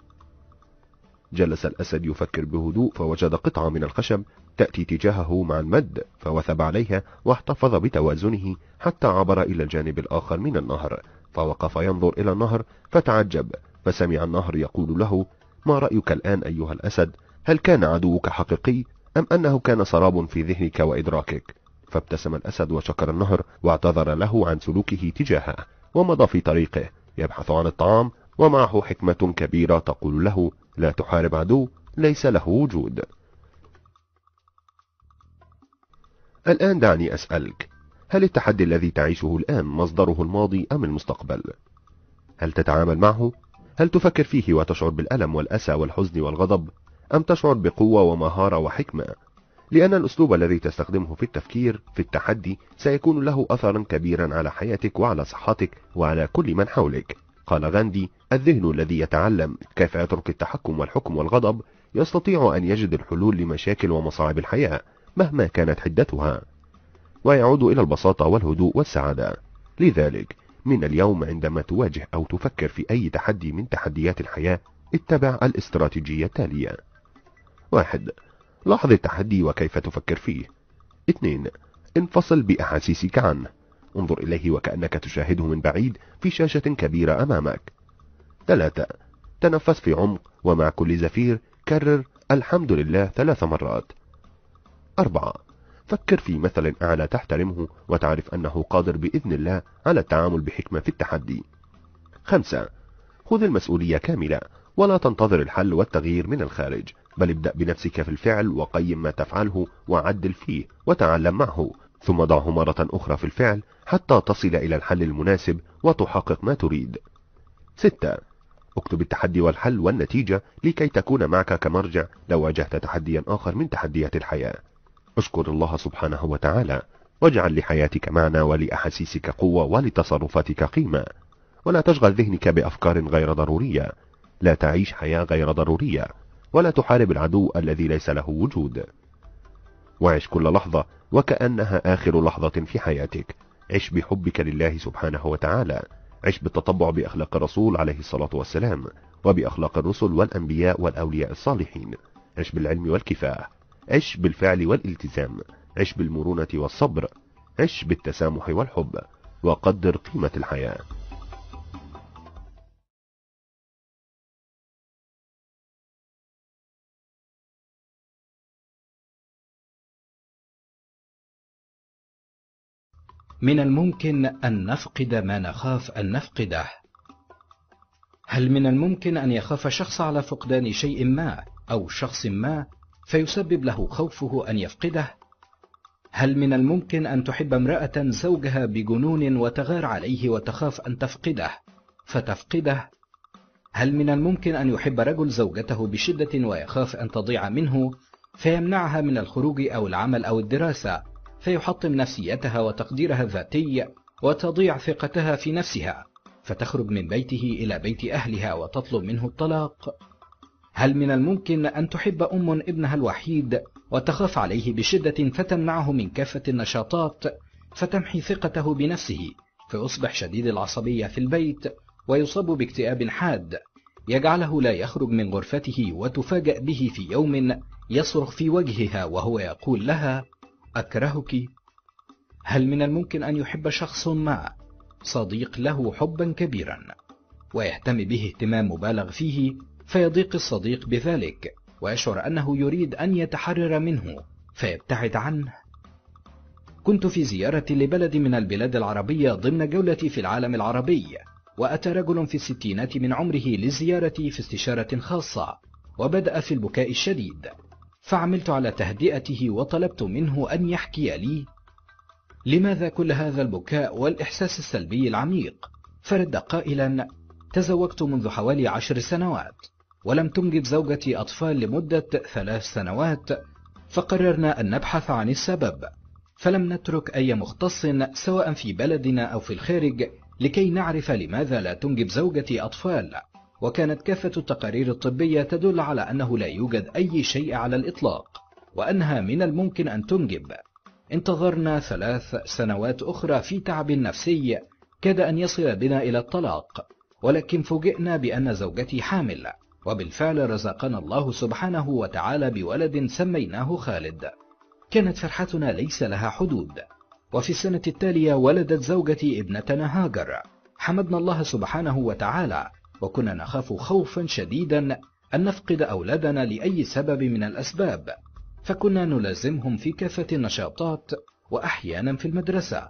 جلس الأسد يفكر بهدوء فوجد قطعة من الخشب تأتي تجاهه مع المد، فوثب عليها واحتفظ بتوازنه حتى عبر إلى الجانب الآخر من النهر، فوقف ينظر إلى النهر فتعجب، فسمع النهر يقول له ما رأيك الآن أيها الأسد؟ هل كان عدوك حقيقي أم أنه كان سراب في ذهنك وإدراكك؟ فابتسم الأسد وشكر النهر واعتذر له عن سلوكه تجاهه، ومضى في طريقه يبحث عن الطعام، ومعه حكمة كبيرة تقول له لا تحارب عدو ليس له وجود. الآن دعني أسألك، هل التحدي الذي تعيشه الآن مصدره الماضي أم المستقبل؟ هل تتعامل معه؟ هل تفكر فيه وتشعر بالألم والأسى والحزن والغضب، أم تشعر بقوة ومهارة وحكمة؟ لأن الأسلوب الذي تستخدمه في التفكير في التحدي سيكون له أثرا كبيرا على حياتك وعلى صحتك وعلى كل من حولك. قال غاندي الذهن الذي يتعلم كيف يترك التحكم والحكم والغضب يستطيع أن يجد الحلول لمشاكل ومصاعب الحياة مهما كانت حدتها، ويعود إلى البساطة والهدوء والسعادة. لذلك من اليوم عندما تواجه أو تفكر في أي تحدي من تحديات الحياة اتبع الاستراتيجية التالية: واحد. لاحظ التحدي وكيف تفكر فيه. اثنين. انفصل بأحاسيسك عنه، انظر إليه وكأنك تشاهده من بعيد في شاشة كبيرة أمامك. ثلاثة. تنفس في عمق ومع كل زفير كرر الحمد لله ثلاث مرات. أربعة. فكر في مثل أعلى تحترمه وتعرف أنه قادر بإذن الله على التعامل بحكمة في التحدي. خمسة. خذ المسؤولية كاملة ولا تنتظر الحل والتغيير من الخارج، بل ابدأ بنفسك في الفعل وقيم ما تفعله وعدل فيه وتعلم معه، ثم ضعه مرة أخرى في الفعل حتى تصل إلى الحل المناسب وتحقق ما تريد. ستة. اكتب التحدي والحل والنتيجة لكي تكون معك كمرجع لو واجهت تحديا آخر من تحديات الحياة. اشكر الله سبحانه وتعالى، واجعل لحياتك معنى ولأحاسيسك قوة ولتصرفاتك قيمة، ولا تشغل ذهنك بأفكار غير ضرورية. لا تعيش حياة غير ضرورية، ولا تحارب العدو الذي ليس له وجود. وعش كل لحظة وكأنها آخر لحظة في حياتك. عش بحبك لله سبحانه وتعالى، عش بالتطبع بأخلاق الرسول عليه الصلاة والسلام وبأخلاق الرسل والأنبياء والأولياء الصالحين. عش بالعلم والكفاح، عش بالفعل والالتزام، عش بالمرونة والصبر، عش بالتسامح والحب، وقدر قيمة الحياة. من الممكن أن نفقد ما نخاف أن نفقده. هل من الممكن أن يخاف شخص على فقدان شيء ما أو شخص ما فيسبب له خوفه أن يفقده؟ هل من الممكن أن تحب امرأة زوجها بجنون وتغار عليه وتخاف أن تفقده فتفقده؟ هل من الممكن أن يحب رجل زوجته بشدة ويخاف أن تضيع منه فيمنعها من الخروج أو العمل أو الدراسة، فيحطم نفسيتها وتقديرها الذاتي وتضيع ثقتها في نفسها فتخرج من بيته إلى بيت أهلها وتطلب منه الطلاق؟ هل من الممكن أن تحب أم ابنها الوحيد وتخاف عليه بشدة فتمنعه من كافة النشاطات فتمحي ثقته بنفسه فيصبح شديد العصبية في البيت ويصاب باكتئاب حاد يجعله لا يخرج من غرفته، وتفاجأ به في يوم يصرخ في وجهها وهو يقول لها: أكرهك. هل من الممكن أن يحب شخص ما صديق له حبا كبيرا ويهتم به اهتمام مبالغ فيه، فيضيق الصديق بذلك ويشعر أنه يريد أن يتحرر منه فيبتعد عنه؟ كنت في زيارة لبلد من البلاد العربية ضمن جولتي في العالم العربي، وأتى رجل في الستينات من عمره لزيارتي في استشارة خاصة، وبدأ في البكاء الشديد، فعملت على تهدئته وطلبت منه أن يحكي لي لماذا كل هذا البكاء والإحساس السلبي العميق، فرد قائلا: تزوجت منذ حوالي عشر سنوات، ولم تنجب زوجتي أطفال لمدة ثلاث سنوات، فقررنا أن نبحث عن السبب، فلم نترك أي مختص سواء في بلدنا أو في الخارج لكي نعرف لماذا لا تنجب زوجتي أطفال، وكانت كافة التقارير الطبية تدل على أنه لا يوجد أي شيء على الإطلاق، وأنها من الممكن أن تنجب. انتظرنا ثلاث سنوات أخرى في تعب نفسي كاد أن يصل بنا إلى الطلاق، ولكن فوجئنا بأن زوجتي حامل، وبالفعل رزقنا الله سبحانه وتعالى بولد سميناه خالد. كانت فرحتنا ليس لها حدود، وفي السنة التالية ولدت زوجتي ابنتنا هاجر. حمدنا الله سبحانه وتعالى، وكنا نخاف خوفا شديدا أن نفقد أولادنا لأي سبب من الأسباب، فكنا نلازمهم في كافة النشاطات وأحيانا في المدرسة.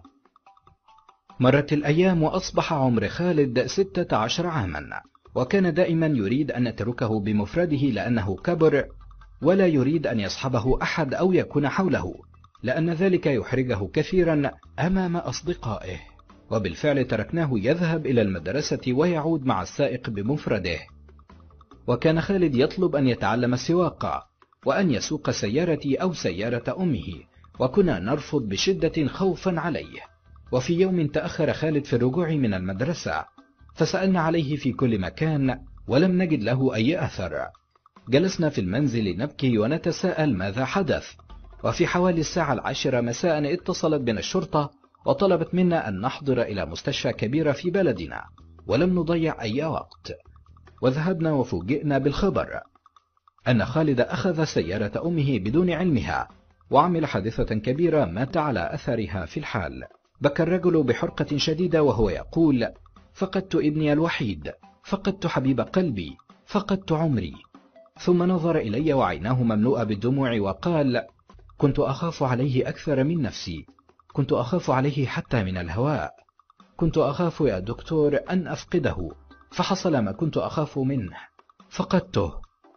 مرت الأيام وأصبح عمر خالد ستة عشر عاما، وكان دائما يريد أن نتركه بمفرده لأنه كبر، ولا يريد أن يصحبه أحد أو يكون حوله، لأن ذلك يحرجه كثيرا أمام أصدقائه. وبالفعل تركناه يذهب إلى المدرسة ويعود مع السائق بمفرده. وكان خالد يطلب أن يتعلم السواقة وأن يسوق سيارتي أو سيارة أمه، وكنا نرفض بشدة خوفا عليه. وفي يوم تأخر خالد في الرجوع من المدرسة، فسألنا عليه في كل مكان ولم نجد له أي أثر. جلسنا في المنزل نبكي ونتساءل ماذا حدث، وفي حوالي الساعة العاشرة مساء اتصلت بنا الشرطة وطلبت منا أن نحضر إلى مستشفى كبيرة في بلدنا، ولم نضيع أي وقت، وذهبنا وفوجئنا بالخبر أن خالد أخذ سيارة أمه بدون علمها وعمل حادثة كبيرة مات على أثرها في الحال. بكى الرجل بحرقة شديدة وهو يقول: فقدت ابني الوحيد، فقدت حبيب قلبي، فقدت عمري. ثم نظر إلي وعيناه مملوءة بالدموع وقال: كنت أخاف عليه أكثر من نفسي، كنت أخاف عليه حتى من الهواء، كنت أخاف يا دكتور أن أفقده، فحصل ما كنت أخاف منه، فقدته.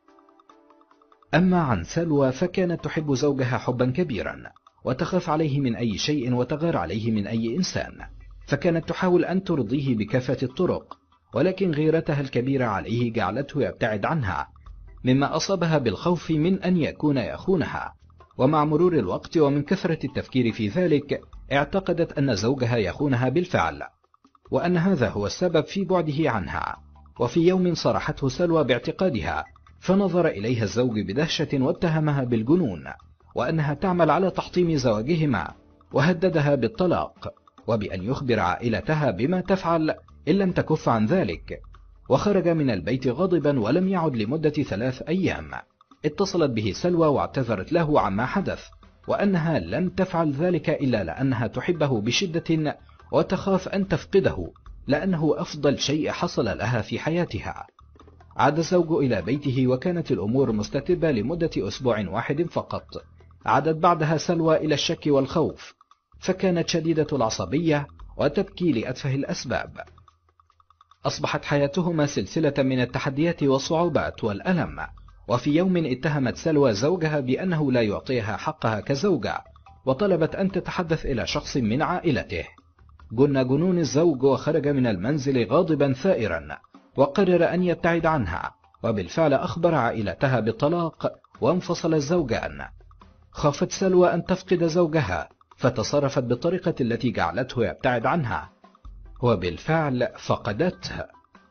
أما عن سلوى فكانت تحب زوجها حبا كبيرا، وتخاف عليه من أي شيء وتغار عليه من أي إنسان، فكانت تحاول أن ترضيه بكافة الطرق، ولكن غيرتها الكبيرة عليه جعلته يبتعد عنها، مما أصابها بالخوف من أن يكون يخونها. ومع مرور الوقت ومن كثرة التفكير في ذلك اعتقدت أن زوجها يخونها بالفعل، وأن هذا هو السبب في بعده عنها. وفي يوم صرحته سلوى باعتقادها، فنظر إليها الزوج بدهشة واتهمها بالجنون، وأنها تعمل على تحطيم زواجهما، وهددها بالطلاق وبأن يخبر عائلتها بما تفعل إن لم تكف عن ذلك. وخرج من البيت غاضبا ولم يعد لمدة ثلاث أيام. اتصلت به سلوى واعتذرت له عما حدث، وأنها لم تفعل ذلك إلا لأنها تحبه بشدة وتخاف أن تفقده، لأنه أفضل شيء حصل لها في حياتها. عاد الزوج إلى بيته وكانت الأمور مستتبة لمدة أسبوع واحد فقط. عادت بعدها سلوى إلى الشك والخوف، فكانت شديدة العصبية وتبكي لأتفه الأسباب. أصبحت حياتهما سلسلة من التحديات والصعوبات والألم. وفي يوم اتهمت سلوى زوجها بأنه لا يعطيها حقها كزوجة، وطلبت أن تتحدث إلى شخص من عائلته. جن جنون الزوج وخرج من المنزل غاضبا ثائرا، وقرر أن يبتعد عنها، وبالفعل أخبر عائلتها بالطلاق وانفصل الزوجان. خافت سلوى أن تفقد زوجها، فتصرفت بالطريقة التي جعلته يبتعد عنها، وبالفعل فقدته.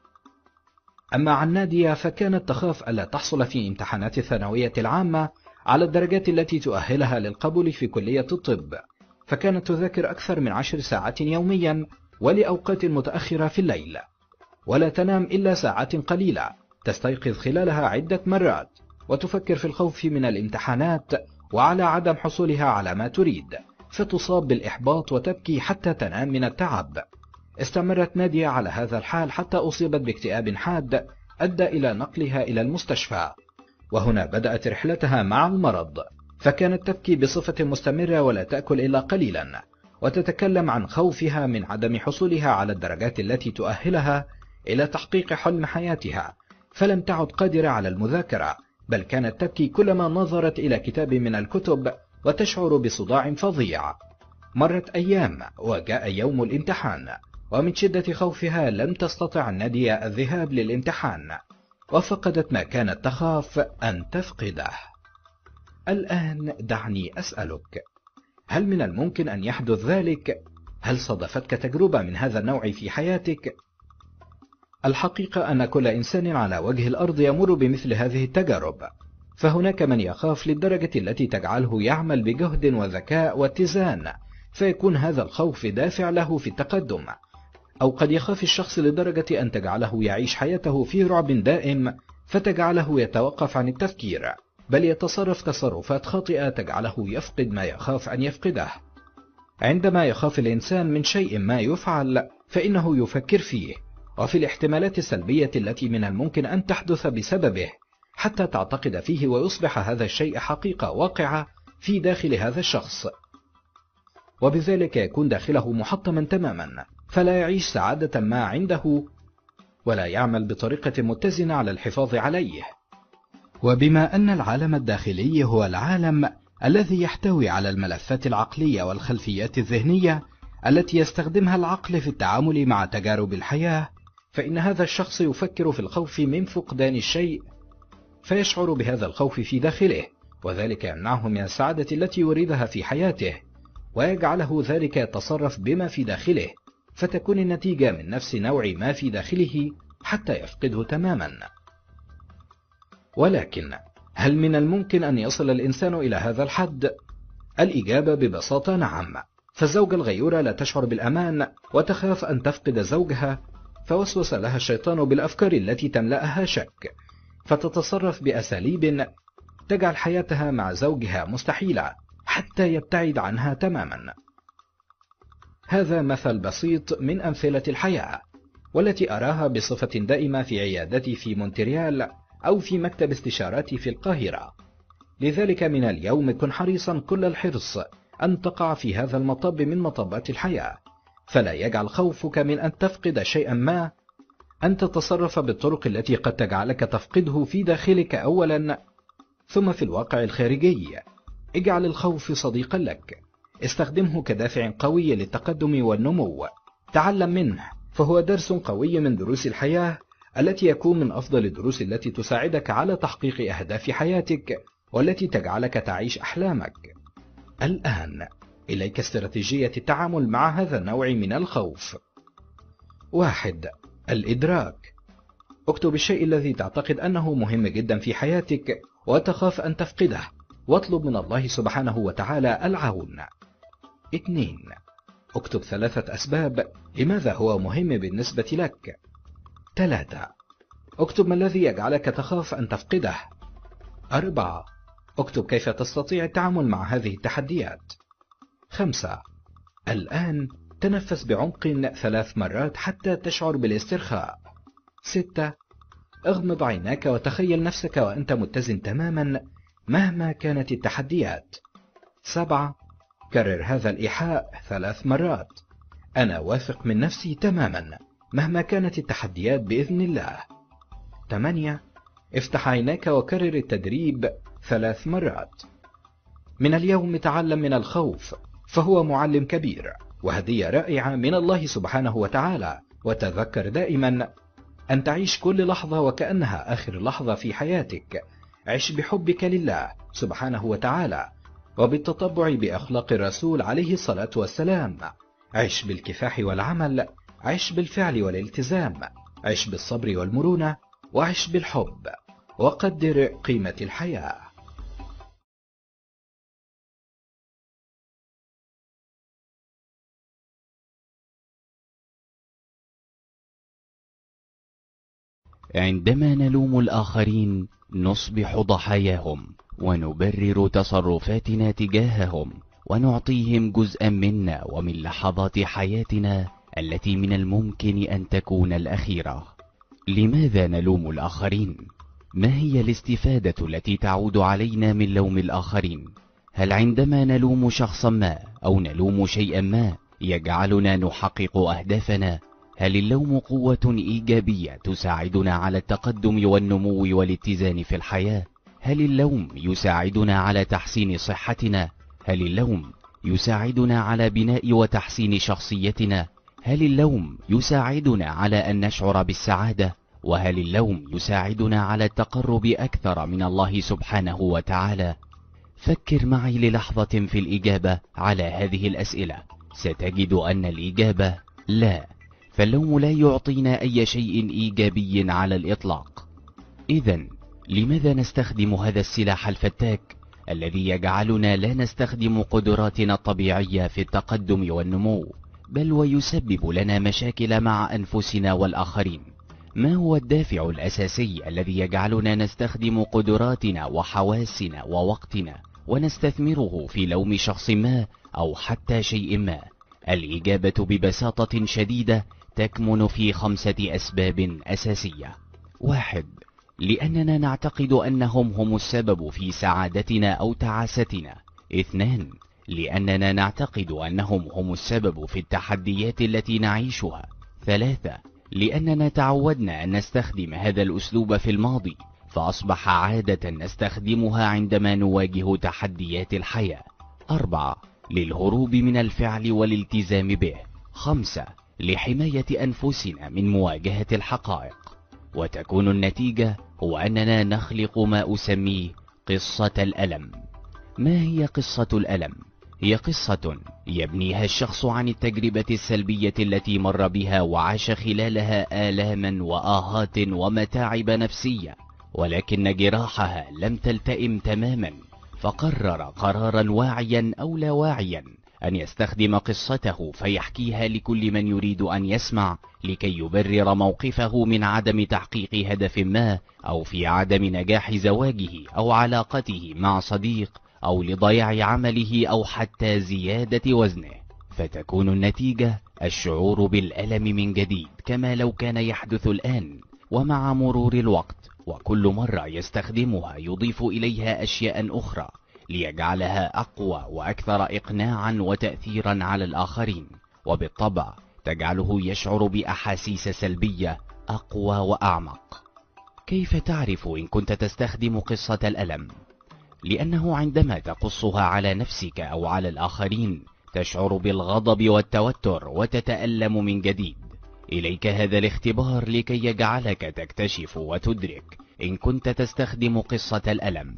أما عن نادية فكانت تخاف ألا تحصل في امتحانات الثانوية العامة على الدرجات التي تؤهلها للقبول في كلية الطب، فكانت تذاكر أكثر من عشر ساعات يوميا ولأوقات متأخرة في الليل، ولا تنام إلا ساعات قليلة، تستيقظ خلالها عدة مرات وتفكر في الخوف من الامتحانات وعلى عدم حصولها على ما تريد، فتصاب بالإحباط وتبكي حتى تنام من التعب. استمرت نادية على هذا الحال حتى أصيبت باكتئاب حاد أدى إلى نقلها إلى المستشفى، وهنا بدأت رحلتها مع المرض، فكانت تبكي بصفة مستمرة ولا تأكل إلا قليلا، وتتكلم عن خوفها من عدم حصولها على الدرجات التي تؤهلها إلى تحقيق حلم حياتها، فلم تعد قادرة على المذاكرة، بل كانت تبكي كلما نظرت إلى كتاب من الكتب وتشعر بصداع فظيع. مرت أيام وجاء يوم الامتحان، ومن شدة خوفها لم تستطع نادية الذهاب للامتحان، وفقدت ما كانت تخاف أن تفقده. الآن دعني أسألك، هل من الممكن أن يحدث ذلك؟ هل صادفتك تجربة من هذا النوع في حياتك؟ الحقيقة أن كل إنسان على وجه الأرض يمر بمثل هذه التجارب، فهناك من يخاف للدرجة التي تجعله يعمل بجهد وذكاء واتزان، فيكون هذا الخوف دافع له في التقدم، أو قد يخاف الشخص لدرجة أن تجعله يعيش حياته في رعب دائم فتجعله يتوقف عن التفكير، بل يتصرف تصرفات خاطئة تجعله يفقد ما يخاف أن يفقده. عندما يخاف الإنسان من شيء ما يفعل فإنه يفكر فيه وفي الاحتمالات السلبية التي من الممكن أن تحدث بسببه حتى تعتقد فيه ويصبح هذا الشيء حقيقة واقعة في داخل هذا الشخص، وبذلك يكون داخله محطما تماما، فلا يعيش سعادة ما عنده ولا يعمل بطريقة متزنة على الحفاظ عليه. وبما أن العالم الداخلي هو العالم الذي يحتوي على الملفات العقلية والخلفيات الذهنية التي يستخدمها العقل في التعامل مع تجارب الحياة، فإن هذا الشخص يفكر في الخوف من فقدان الشيء، فيشعر بهذا الخوف في داخله، وذلك يمنعه من السعادة التي يريدها في حياته، ويجعله ذلك يتصرف بما في داخله، فتكون النتيجة من نفس نوع ما في داخله حتى يفقده تماما. ولكن هل من الممكن أن يصل الإنسان إلى هذا الحد؟ الإجابة ببساطة نعم، فالزوجة الغيورة لا تشعر بالأمان وتخاف أن تفقد زوجها، فوسوس لها الشيطان بالأفكار التي تملأها شك، فتتصرف بأساليب تجعل حياتها مع زوجها مستحيلة حتى يبتعد عنها تماما. هذا مثل بسيط من أمثلة الحياة، والتي أراها بصفة دائمة في عيادتي في مونتريال أو في مكتب استشاراتي في القاهرة. لذلك من اليوم كن حريصا كل الحرص أن تقع في هذا المطب من مطبات الحياة، فلا يجعل خوفك من أن تفقد شيئا ما أن تتصرف بالطرق التي قد تجعلك تفقده في داخلك أولا ثم في الواقع الخارجي. اجعل الخوف صديقا لك، استخدمه كدافع قوي للتقدم والنمو، تعلم منه، فهو درس قوي من دروس الحياة التي يكون من أفضل الدروس التي تساعدك على تحقيق أهداف حياتك والتي تجعلك تعيش أحلامك. الآن إليك استراتيجية التعامل مع هذا النوع من الخوف. واحد. الإدراك. اكتب الشيء الذي تعتقد أنه مهم جدا في حياتك وتخاف أن تفقده، واطلب من الله سبحانه وتعالى العون. اثنين. اكتب ثلاثة أسباب لماذا هو مهم بالنسبة لك. ثلاثة. اكتب ما الذي يجعلك تخاف أن تفقده. أربعة. اكتب كيف تستطيع التعامل مع هذه التحديات. خمسة. الآن تنفس بعمق ثلاث مرات حتى تشعر بالاسترخاء. ستة. اغمض عيناك وتخيل نفسك وأنت متزن تماما مهما كانت التحديات. سبعة. كرر هذا الإيحاء ثلاث مرات: أنا واثق من نفسي تماما مهما كانت التحديات بإذن الله. ثمانية. افتح عيناك وكرر التدريب ثلاث مرات. من اليوم تعلم من الخوف، فهو معلم كبير وهدية رائعة من الله سبحانه وتعالى، وتذكر دائما أن تعيش كل لحظة وكأنها آخر لحظة في حياتك. عش بحبك لله سبحانه وتعالى وبالتطبع بأخلاق الرسول عليه الصلاة والسلام. عش بالكفاح والعمل، عش بالفعل والالتزام، عش بالصبر والمرونة، وعش بالحب، وقدر قيمة الحياة. عندما نلوم الآخرين نصبح ضحاياهم، ونبرر تصرفاتنا تجاههم، ونعطيهم جزءا منا ومن لحظات حياتنا التي من الممكن أن تكون الأخيرة. لماذا نلوم الآخرين؟ ما هي الاستفادة التي تعود علينا من لوم الآخرين؟ هل عندما نلوم شخصا ما أو نلوم شيئا ما يجعلنا نحقق أهدافنا؟ هل اللوم قوة إيجابية تساعدنا على التقدم والنمو والاتزان في الحياة؟ هل اللوم يساعدنا على تحسين صحتنا؟ هل اللوم يساعدنا على بناء وتحسين شخصيتنا؟ هل اللوم يساعدنا على أن نشعر بالسعادة؟ وهل اللوم يساعدنا على التقرب أكثر من الله سبحانه وتعالى؟ فكر معي للحظة في الإجابة على هذه الأسئلة، ستجد أن الإجابة لا، فاللوم لا يعطينا أي شيء إيجابي على الإطلاق. إذن لماذا نستخدم هذا السلاح الفتاك الذي يجعلنا لا نستخدم قدراتنا الطبيعية في التقدم والنمو، بل ويسبب لنا مشاكل مع أنفسنا والآخرين؟ ما هو الدافع الأساسي الذي يجعلنا نستخدم قدراتنا وحواسنا ووقتنا ونستثمره في لوم شخص ما أو حتى شيء ما؟ الإجابة ببساطة شديدة تكمن في خمسة أسباب أساسية. واحد، لأننا نعتقد أنهم هم السبب في سعادتنا أو تعاستنا. اثنان، لأننا نعتقد أنهم هم السبب في التحديات التي نعيشها. ثلاثة، لأننا تعودنا أن نستخدم هذا الأسلوب في الماضي، فأصبح عادة نستخدمها عندما نواجه تحديات الحياة. أربعة، للهروب من الفعل والالتزام به. خمسة، لحماية أنفسنا من مواجهة الحقائق. وتكون النتيجة هو أننا نخلق ما أسميه قصة الألم. ما هي قصة الألم؟ هي قصة يبنيها الشخص عن التجربة السلبية التي مر بها وعاش خلالها آلاما وآهات ومتاعب نفسية، ولكن جراحها لم تلتئم تماما، فقرر قرارا واعيا أو لا واعيا أن يستخدم قصته فيحكيها لكل من يريد أن يسمع، لكي يبرر موقفه من عدم تحقيق هدف ما، أو في عدم نجاح زواجه أو علاقته مع صديق، أو لضياع عمله، أو حتى زيادة وزنه. فتكون النتيجة الشعور بالألم من جديد كما لو كان يحدث الآن. ومع مرور الوقت وكل مرة يستخدمها يضيف إليها أشياء أخرى ليجعلها أقوى وأكثر إقناعا وتأثيرا على الآخرين، وبالطبع تجعله يشعر بأحاسيس سلبية أقوى وأعمق. كيف تعرف إن كنت تستخدم قصة الألم؟ لأنه عندما تقصها على نفسك أو على الآخرين تشعر بالغضب والتوتر وتتألم من جديد. إليك هذا الاختبار لكي يجعلك تكتشف وتدرك إن كنت تستخدم قصة الألم.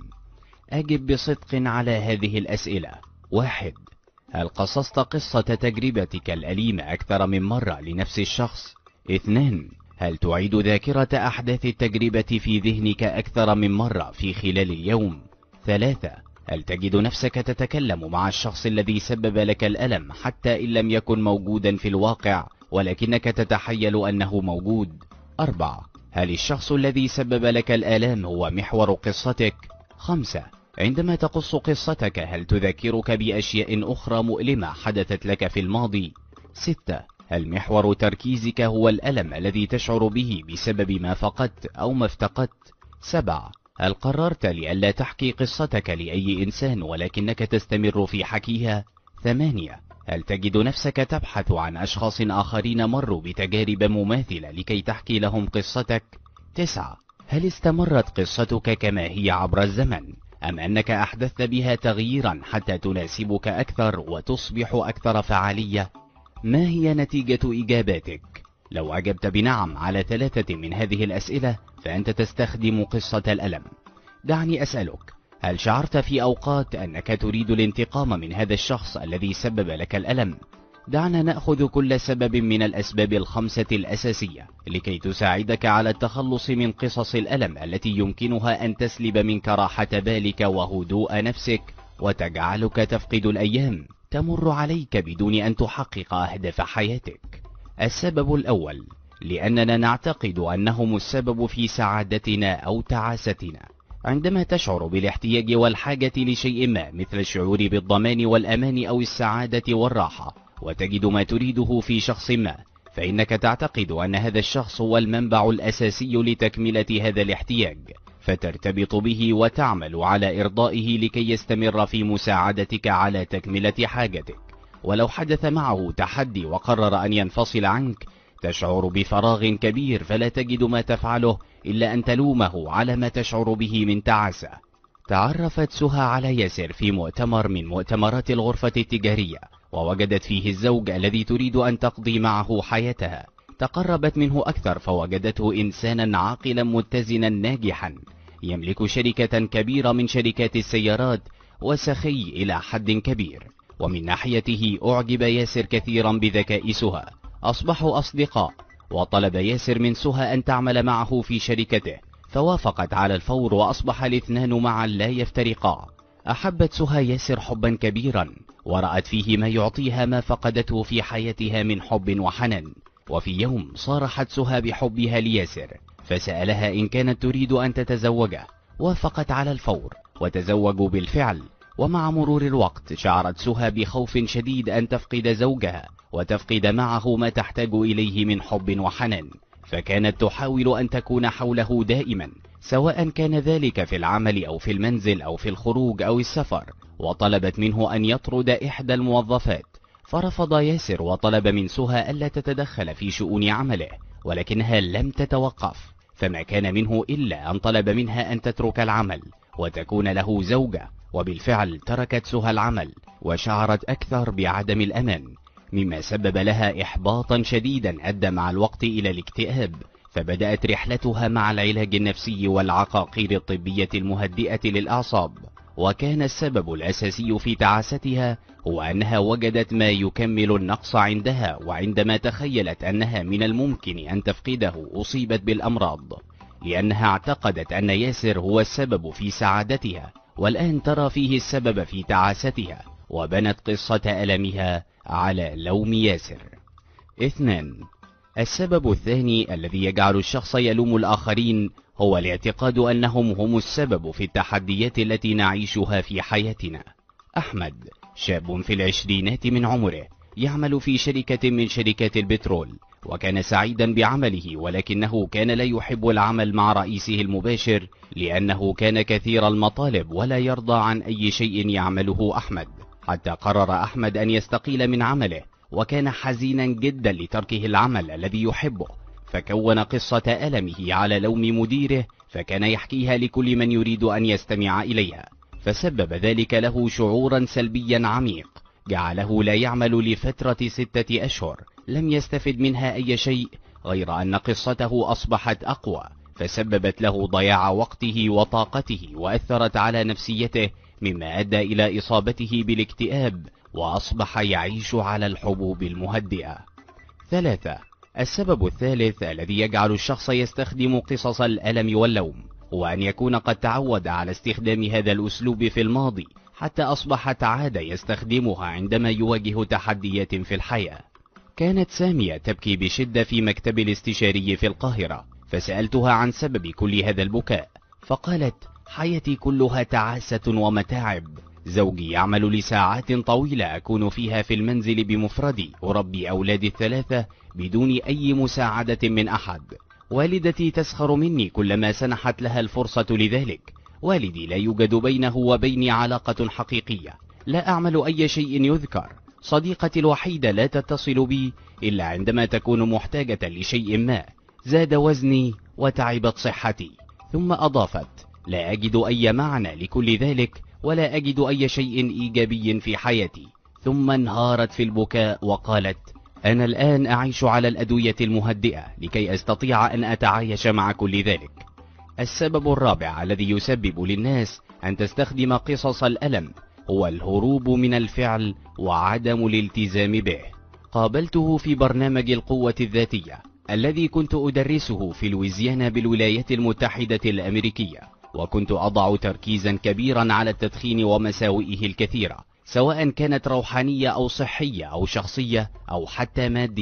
أجب بصدق على هذه الأسئلة. واحد، هل قصصت قصة تجربتك الأليمة أكثر من مرة لنفس الشخص؟ اثنان، هل تعيد ذاكرة أحداث التجربة في ذهنك أكثر من مرة في خلال اليوم؟ ثلاثة، هل تجد نفسك تتكلم مع الشخص الذي سبب لك الألم حتى إن لم يكن موجودا في الواقع ولكنك تتحيل أنه موجود؟ أربعة، هل الشخص الذي سبب لك الآلام هو محور قصتك؟ خمسة، عندما تقص قصتك هل تذكرك بأشياء أخرى مؤلمة حدثت لك في الماضي؟ ستة، هل محور تركيزك هو الألم الذي تشعر به بسبب ما فقدت أو ما افتقدت؟ سبعة، هل قررت لئلا تحكي قصتك لأي إنسان ولكنك تستمر في حكيها؟ ثمانية، هل تجد نفسك تبحث عن أشخاص آخرين مروا بتجارب مماثلة لكي تحكي لهم قصتك؟ تسعة، هل استمرت قصتك كما هي عبر الزمن، أم أنك أحدثت بها تغييرا حتى تناسبك أكثر وتصبح أكثر فعالية؟ ما هي نتيجة إجاباتك؟ لو أجبت بنعم على ثلاثة من هذه الأسئلة فأنت تستخدم قصة الألم. دعني أسألك، هل شعرت في أوقات أنك تريد الانتقام من هذا الشخص الذي سبب لك الألم؟ دعنا نأخذ كل سبب من الأسباب الخمسة الأساسية لكي تساعدك على التخلص من قصص الألم التي يمكنها أن تسلب منك راحة بالك وهدوء نفسك وتجعلك تفقد الأيام تمر عليك بدون أن تحقق أهداف حياتك. السبب الأول، لأننا نعتقد أنهم السبب في سعادتنا أو تعاستنا. عندما تشعر بالاحتياج والحاجة لشيء ما مثل الشعور بالضمان والأمان أو السعادة والراحة، وتجد ما تريده في شخص ما، فإنك تعتقد أن هذا الشخص هو المنبع الأساسي لتكملة هذا الاحتياج، فترتبط به وتعمل على إرضائه لكي يستمر في مساعدتك على تكملة حاجتك. ولو حدث معه تحدي وقرر أن ينفصل عنك، تشعر بفراغ كبير، فلا تجد ما تفعله إلا أن تلومه على ما تشعر به من تعاسة. تعرفت سهى على ياسر في مؤتمر من مؤتمرات الغرفة التجارية، ووجدت فيه الزوج الذي تريد أن تقضي معه حياتها. تقربت منه أكثر فوجدته إنسانا عاقلا متزنا ناجحا، يملك شركة كبيرة من شركات السيارات، وسخي إلى حد كبير. ومن ناحيته أعجب ياسر كثيرا بذكاء سهى، أصبحوا أصدقاء، وطلب ياسر من سهى أن تعمل معه في شركته، فوافقت على الفور، وأصبح الاثنان معا لا يفترقا. أحبت سهى ياسر حبا كبيرا، ورأت فيه ما يعطيها ما فقدته في حياتها من حب وحنان. وفي يوم صارحت سهى بحبها لياسر، فسألها إن كانت تريد أن تتزوجه، وافقت على الفور وتزوجوا بالفعل. ومع مرور الوقت شعرت سهى بخوف شديد أن تفقد زوجها وتفقد معه ما تحتاج إليه من حب وحنان، فكانت تحاول أن تكون حوله دائما، سواء كان ذلك في العمل أو في المنزل أو في الخروج أو السفر. وطلبت منه أن يطرد إحدى الموظفات، فرفض ياسر وطلب من سهى ألا تتدخل في شؤون عمله، ولكنها لم تتوقف، فما كان منه إلا أن طلب منها أن تترك العمل وتكون له زوجة. وبالفعل تركت سهى العمل، وشعرت أكثر بعدم الأمان، مما سبب لها إحباطا شديدا أدى مع الوقت إلى الاكتئاب. فبدأت رحلتها مع العلاج النفسي والعقاقير الطبية المهدئة للأعصاب. وكان السبب الأساسي في تعاستها هو أنها وجدت ما يكمل النقص عندها، وعندما تخيلت أنها من الممكن أن تفقده أصيبت بالأمراض، لأنها اعتقدت أن ياسر هو السبب في سعادتها، والآن ترى فيه السبب في تعاستها، وبنت قصة ألمها على لوم ياسر. اثنان. السبب الثاني الذي يجعل الشخص يلوم الآخرين هو الاعتقاد أنهم هم السبب في التحديات التي نعيشها في حياتنا. أحمد شاب في العشرينات من عمره، يعمل في شركة من شركات البترول، وكان سعيدا بعمله، ولكنه كان لا يحب العمل مع رئيسه المباشر لأنه كان كثير المطالب ولا يرضى عن أي شيء يعمله أحمد، حتى قرر أحمد أن يستقيل من عمله، وكان حزينا جدا لتركه العمل الذي يحبه، فكون قصة ألمه على لوم مديره، فكان يحكيها لكل من يريد أن يستمع إليها، فسبب ذلك له شعورا سلبيا عميق جعله لا يعمل لفترة ستة أشهر، لم يستفد منها أي شيء غير أن قصته أصبحت أقوى، فسببت له ضياع وقته وطاقته، وأثرت على نفسيته، مما أدى إلى إصابته بالاكتئاب، وأصبح يعيش على الحبوب المهدئة. ثلاثة. السبب الثالث الذي يجعل الشخص يستخدم قصص الألم واللوم هو أن يكون قد تعود على استخدام هذا الأسلوب في الماضي، حتى أصبحت عادة يستخدمها عندما يواجه تحديات في الحياة. كانت سامية تبكي بشدة في مكتب الاستشاري في القاهرة، فسألتها عن سبب كل هذا البكاء، فقالت: حياتي كلها تعاسة ومتاعب، زوجي يعمل لساعات طويلة أكون فيها في المنزل بمفردي، أربي أولادي الثلاثة بدون أي مساعدة من أحد، والدتي تسخر مني كلما سنحت لها الفرصة لذلك، والدي لا يوجد بينه وبيني علاقة حقيقية، لا أعمل أي شيء يذكر، صديقتي الوحيدة لا تتصل بي إلا عندما تكون محتاجة لشيء ما، زاد وزني وتعبت صحتي. ثم أضافت: لا أجد أي معنى لكل ذلك، ولا أجد أي شيء إيجابي في حياتي. ثم انهارت في البكاء وقالت: أنا الآن أعيش على الأدوية المهدئة لكي أستطيع أن أتعايش مع كل ذلك. السبب الرابع الذي يسبب للناس أن تستخدم قصص الألم هو الهروب من الفعل وعدم الالتزام به. قابلته في برنامج القوة الذاتية الذي كنت أدرسه في لويزيانا بالولايات المتحدة الأمريكية، وكنت أضع تركيزا كبيرا على التدخين ومساوئه الكثيرة، سواء كانت روحانية أو صحية أو شخصية أو حتى مادية،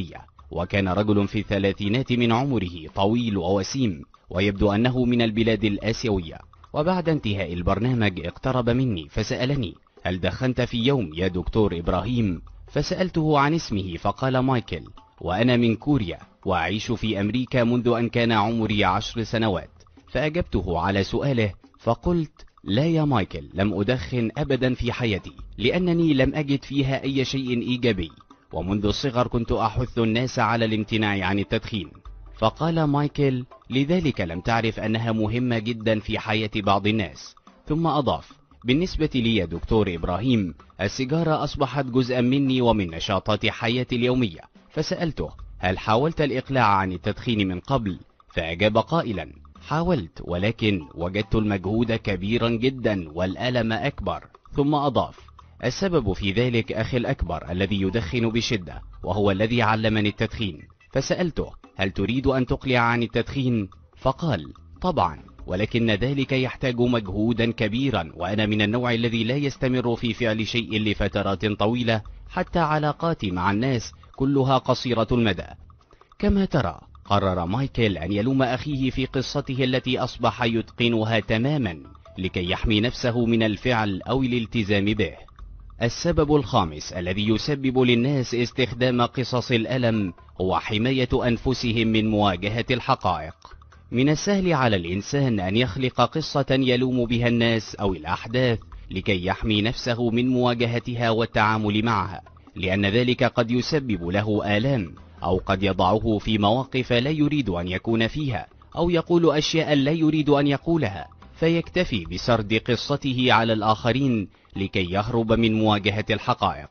وكان رجل في الثلاثينات من عمره، طويل ووسيم، ويبدو أنه من البلاد الآسيوية. وبعد انتهاء البرنامج اقترب مني فسألني: هل دخنت في يوم يا دكتور إبراهيم؟ فسألته عن اسمه فقال: مايكل، وأنا من كوريا وأعيش في أمريكا منذ أن كان عمري عشر سنوات. فأجبته على سؤاله فقلت: لا يا مايكل، لم أدخن أبدا في حياتي، لأنني لم أجد فيها أي شيء إيجابي، ومنذ الصغر كنت أحث الناس على الامتناع عن التدخين. فقال مايكل: لذلك لم تعرف أنها مهمة جدا في حياة بعض الناس. ثم أضاف: بالنسبة لي يا دكتور إبراهيم، السيجارة أصبحت جزءا مني ومن نشاطات حياتي اليومية. فسألته: هل حاولت الإقلاع عن التدخين من قبل؟ فأجاب قائلا: حاولت، ولكن وجدت المجهود كبيرا جدا والألم أكبر. ثم أضاف: السبب في ذلك أخي الأكبر الذي يدخن بشدة، وهو الذي علمني التدخين. فسألته: هل تريد أن تقلع عن التدخين؟ فقال: طبعا، ولكن ذلك يحتاج مجهودا كبيرا، وأنا من النوع الذي لا يستمر في فعل شيء لفترات طويلة، حتى علاقاتي مع الناس كلها قصيرة المدى. كما ترى، قرر مايكل أن يلوم أخيه في قصته التي أصبح يتقنها تماما لكي يحمي نفسه من الفعل أو الالتزام به. السبب الخامس الذي يسبب للناس استخدام قصص الألم هو حماية أنفسهم من مواجهة الحقائق. من السهل على الإنسان أن يخلق قصة يلوم بها الناس أو الأحداث لكي يحمي نفسه من مواجهتها والتعامل معها، لأن ذلك قد يسبب له آلام، أو قد يضعه في مواقف لا يريد أن يكون فيها، أو يقول أشياء لا يريد أن يقولها، فيكتفي بسرد قصته على الآخرين لكي يهرب من مواجهة الحقائق.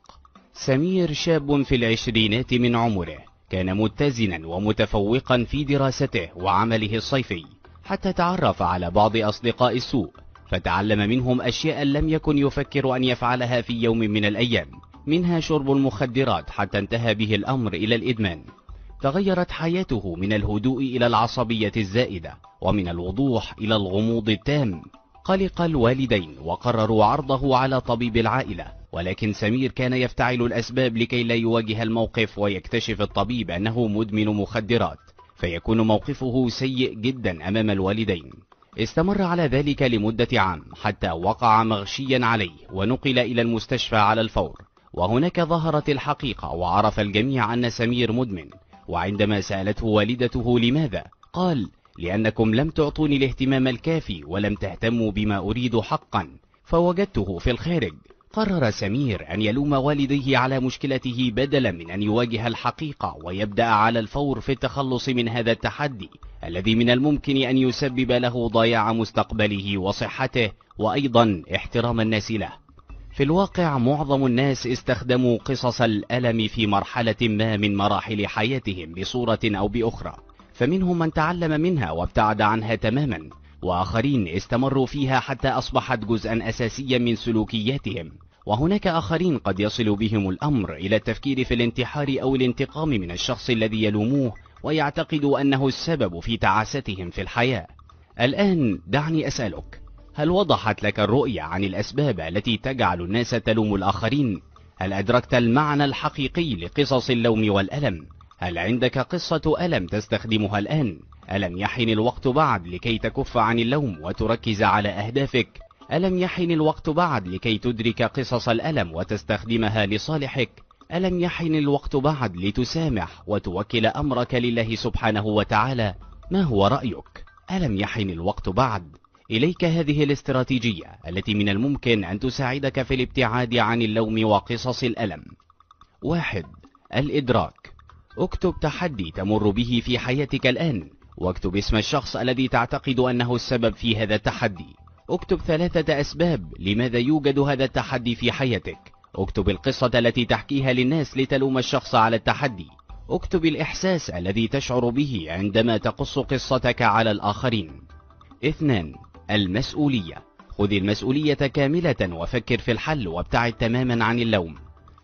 سمير شاب في العشرينات من عمره، كان متزنا ومتفوقا في دراسته وعمله الصيفي، حتى تعرف على بعض أصدقاء السوء، فتعلم منهم أشياء لم يكن يفكر أن يفعلها في يوم من الأيام، منها شرب المخدرات، حتى انتهى به الأمر إلى الإدمان. تغيرت حياته من الهدوء إلى العصبية الزائدة، ومن الوضوح إلى الغموض التام. قلق الوالدين وقرروا عرضه على طبيب العائلة، ولكن سمير كان يفتعل الأسباب لكي لا يواجه الموقف، ويكتشف الطبيب أنه مدمن مخدرات، فيكون موقفه سيء جدا أمام الوالدين. استمر على ذلك لمدة عام، حتى وقع مغشيا عليه ونقل إلى المستشفى على الفور، وهناك ظهرت الحقيقة وعرف الجميع أن سمير مدمن. وعندما سألته والدته لماذا، قال: لأنكم لم تعطوني الاهتمام الكافي ولم تهتموا بما أريد حقا، فوجدته في الخارج. قرر سمير أن يلوم والديه على مشكلته بدلا من أن يواجه الحقيقة ويبدأ على الفور في التخلص من هذا التحدي الذي من الممكن أن يسبب له ضياع مستقبله وصحته، وأيضا احترام الناس له. في الواقع معظم الناس استخدموا قصص الألم في مرحلة ما من مراحل حياتهم بصورة أو بأخرى، فمنهم من تعلم منها وابتعد عنها تماما، وآخرين استمروا فيها حتى أصبحت جزءا أساسيا من سلوكياتهم، وهناك آخرين قد يصل بهم الأمر إلى التفكير في الانتحار أو الانتقام من الشخص الذي يلوموه، ويعتقدوا أنه السبب في تعاستهم في الحياة. الآن دعني أسألك، هل وضحت لك الرؤية عن الأسباب التي تجعل الناس تلوم الآخرين؟ هل أدركت المعنى الحقيقي لقصص اللوم والألم؟ هل عندك قصة ألم تستخدمها الآن؟ ألم يحن الوقت بعد لكي تكف عن اللوم وتركز على أهدافك؟ ألم يحن الوقت بعد لكي تدرك قصص الألم وتستخدمها لصالحك؟ ألم يحن الوقت بعد لتسامح وتوكل أمرك لله سبحانه وتعالى؟ ما هو رأيك؟ ألم يحن الوقت بعد؟ إليك هذه الاستراتيجية التي من الممكن أن تساعدك في الابتعاد عن اللوم وقصص الألم. واحد. الإدراك. اكتب تحدي تمر به في حياتك الآن، واكتب اسم الشخص الذي تعتقد أنه السبب في هذا التحدي. اكتب ثلاثة أسباب لماذا يوجد هذا التحدي في حياتك. اكتب القصة التي تحكيها للناس لتلوم الشخص على التحدي. اكتب الإحساس الذي تشعر به عندما تقص قصتك على الآخرين. اثنان. المسؤولية. خذ المسؤولية كاملة وفكر في الحل وابتعد تماما عن اللوم.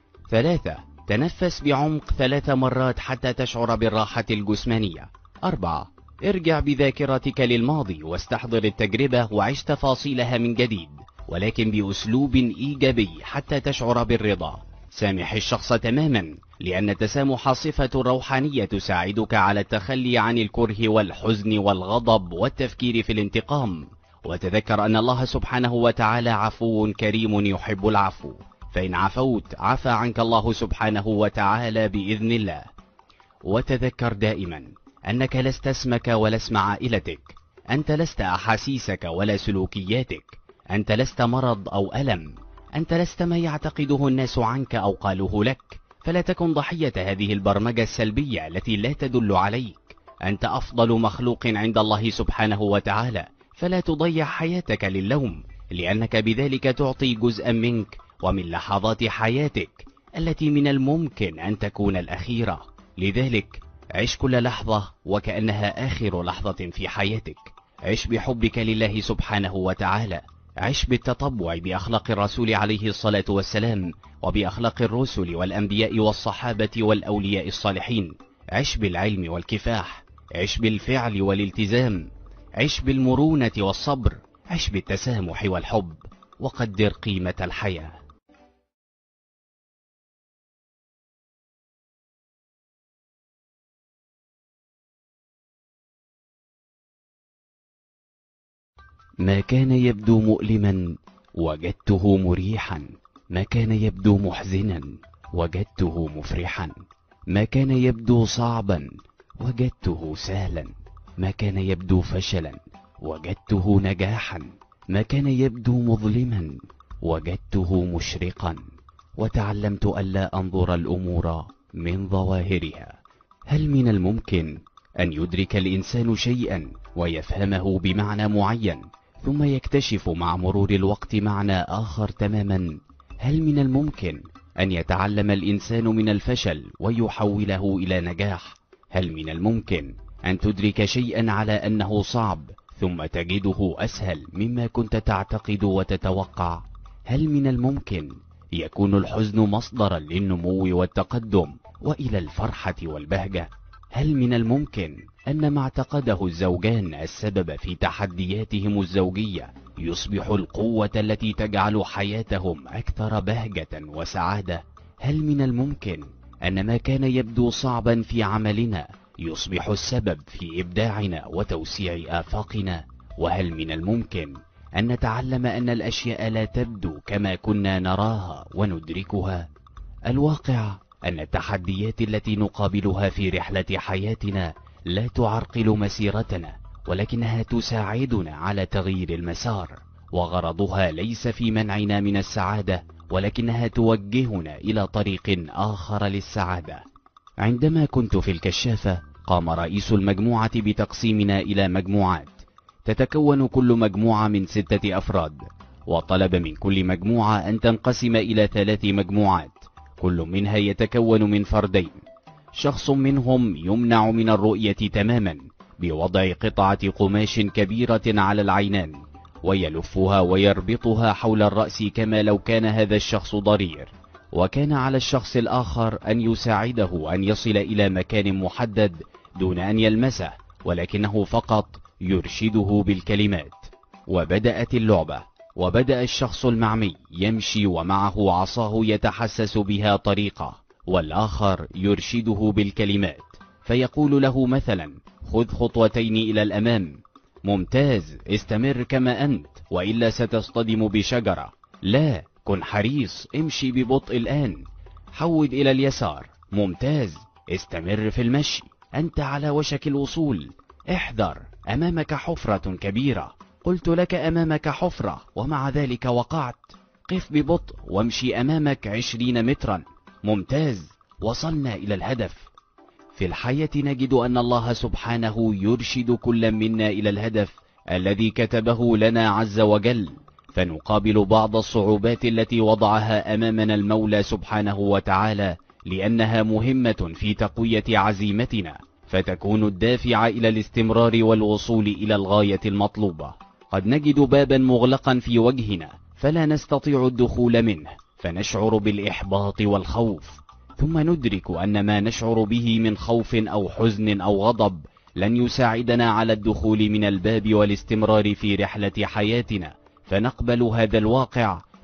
ثلاثة. تنفس بعمق ثلاث مرات حتى تشعر بالراحة الجسمانية. أربعة. ارجع بذاكرتك للماضي واستحضر التجربة وعيش تفاصيلها من جديد، ولكن بأسلوب إيجابي حتى تشعر بالرضا. سامح الشخص تماما، لأن التسامح صفة روحانية تساعدك على التخلي عن الكره والحزن والغضب والتفكير في الانتقام. وتذكر أن الله سبحانه وتعالى عفو كريم يحب العفو، فإن عفوت عفى عنك الله سبحانه وتعالى بإذن الله. وتذكر دائما أنك لست اسمك ولا اسم عائلتك، أنت لست أحاسيسك ولا سلوكياتك، أنت لست مرض أو ألم، أنت لست ما يعتقده الناس عنك أو قالوه لك، فلا تكن ضحية هذه البرمجة السلبية التي لا تدل عليك. أنت أفضل مخلوق عند الله سبحانه وتعالى، فلا تضيع حياتك للوم، لأنك بذلك تعطي جزءا منك ومن لحظات حياتك التي من الممكن أن تكون الأخيرة. لذلك عش كل لحظة وكأنها آخر لحظة في حياتك. عش بحبك لله سبحانه وتعالى، عش بالتطبع بأخلاق الرسول عليه الصلاة والسلام وبأخلاق الرسل والأنبياء والصحابة والأولياء الصالحين. عش بالعلم والكفاح، عش بالفعل والالتزام، عش بالمرونة والصبر، عش بالتسامح والحب، وقدر قيمة الحياة. ما كان يبدو مؤلما وجدته مريحا، ما كان يبدو محزنا وجدته مفرحا، ما كان يبدو صعبا وجدته سهلا، ما كان يبدو فشلا وجدته نجاحا، ما كان يبدو مظلما وجدته مشرقا. وتعلمت ألا أنظر الأمور من ظواهرها. هل من الممكن أن يدرك الإنسان شيئا ويفهمه بمعنى معين ثم يكتشف مع مرور الوقت معنى آخر تماما؟ هل من الممكن أن يتعلم الإنسان من الفشل ويحوله إلى نجاح؟ هل من الممكن أن تدرك شيئا على أنه صعب ثم تجده أسهل مما كنت تعتقد وتتوقع؟ هل من الممكن يكون الحزن مصدرا للنمو والتقدم وإلى الفرحة والبهجة؟ هل من الممكن أن ما اعتقده الزوجان السبب في تحدياتهم الزوجية يصبح القوة التي تجعل حياتهم أكثر بهجة وسعادة؟ هل من الممكن أن ما كان يبدو صعبا في عملنا يصبح السبب في إبداعنا وتوسيع آفاقنا؟ وهل من الممكن أن نتعلم أن الأشياء لا تبدو كما كنا نراها وندركها؟ الواقع أن التحديات التي نقابلها في رحلة حياتنا لا تعرقل مسيرتنا، ولكنها تساعدنا على تغيير المسار، وغرضها ليس في منعنا من السعادة، ولكنها توجهنا إلى طريق آخر للسعادة. عندما كنت في الكشافة قام رئيس المجموعة بتقسيمنا إلى مجموعات تتكون كل مجموعة من ستة أفراد، وطلب من كل مجموعة أن تنقسم إلى ثلاث مجموعات كل منها يتكون من فردين. شخص منهم يمنع من الرؤية تماما بوضع قطعة قماش كبيرة على العينان ويلفها ويربطها حول الرأس كما لو كان هذا الشخص ضرير، وكان على الشخص الآخر أن يساعده أن يصل إلى مكان محدد دون أن يلمسه، ولكنه فقط يرشده بالكلمات. وبدأت اللعبة، وبدأ الشخص المعمي يمشي ومعه عصاه يتحسس بها طريقة، والآخر يرشده بالكلمات فيقول له مثلا: خذ خطوتين إلى الأمام، ممتاز، استمر كما أنت وإلا ستصطدم بشجرة، لا، كن حريص، امشي ببطء الآن، حود إلى اليسار، ممتاز، استمر في المشي، أنت على وشك الوصول، احذر، أمامك حفرة كبيرة، قلت لك أمامك حفرة ومع ذلك وقعت، قف ببطء وامشي أمامك عشرين مترا، ممتاز، وصلنا إلى الهدف. في الحياة نجد أن الله سبحانه يرشد كل منا إلى الهدف الذي كتبه لنا عز وجل، فنقابل بعض الصعوبات التي وضعها أمامنا المولى سبحانه وتعالى لأنها مهمة في تقوية عزيمتنا، فتكون الدافع إلى الاستمرار والوصول إلى الغاية المطلوبة. قد نجد بابا مغلقا في وجهنا فلا نستطيع الدخول منه، فنشعر بالإحباط والخوف، ثم ندرك أن ما نشعر به من خوف أو حزن أو غضب لن يساعدنا على الدخول من الباب والاستمرار في رحلة حياتنا، فنقبل هذا الواقع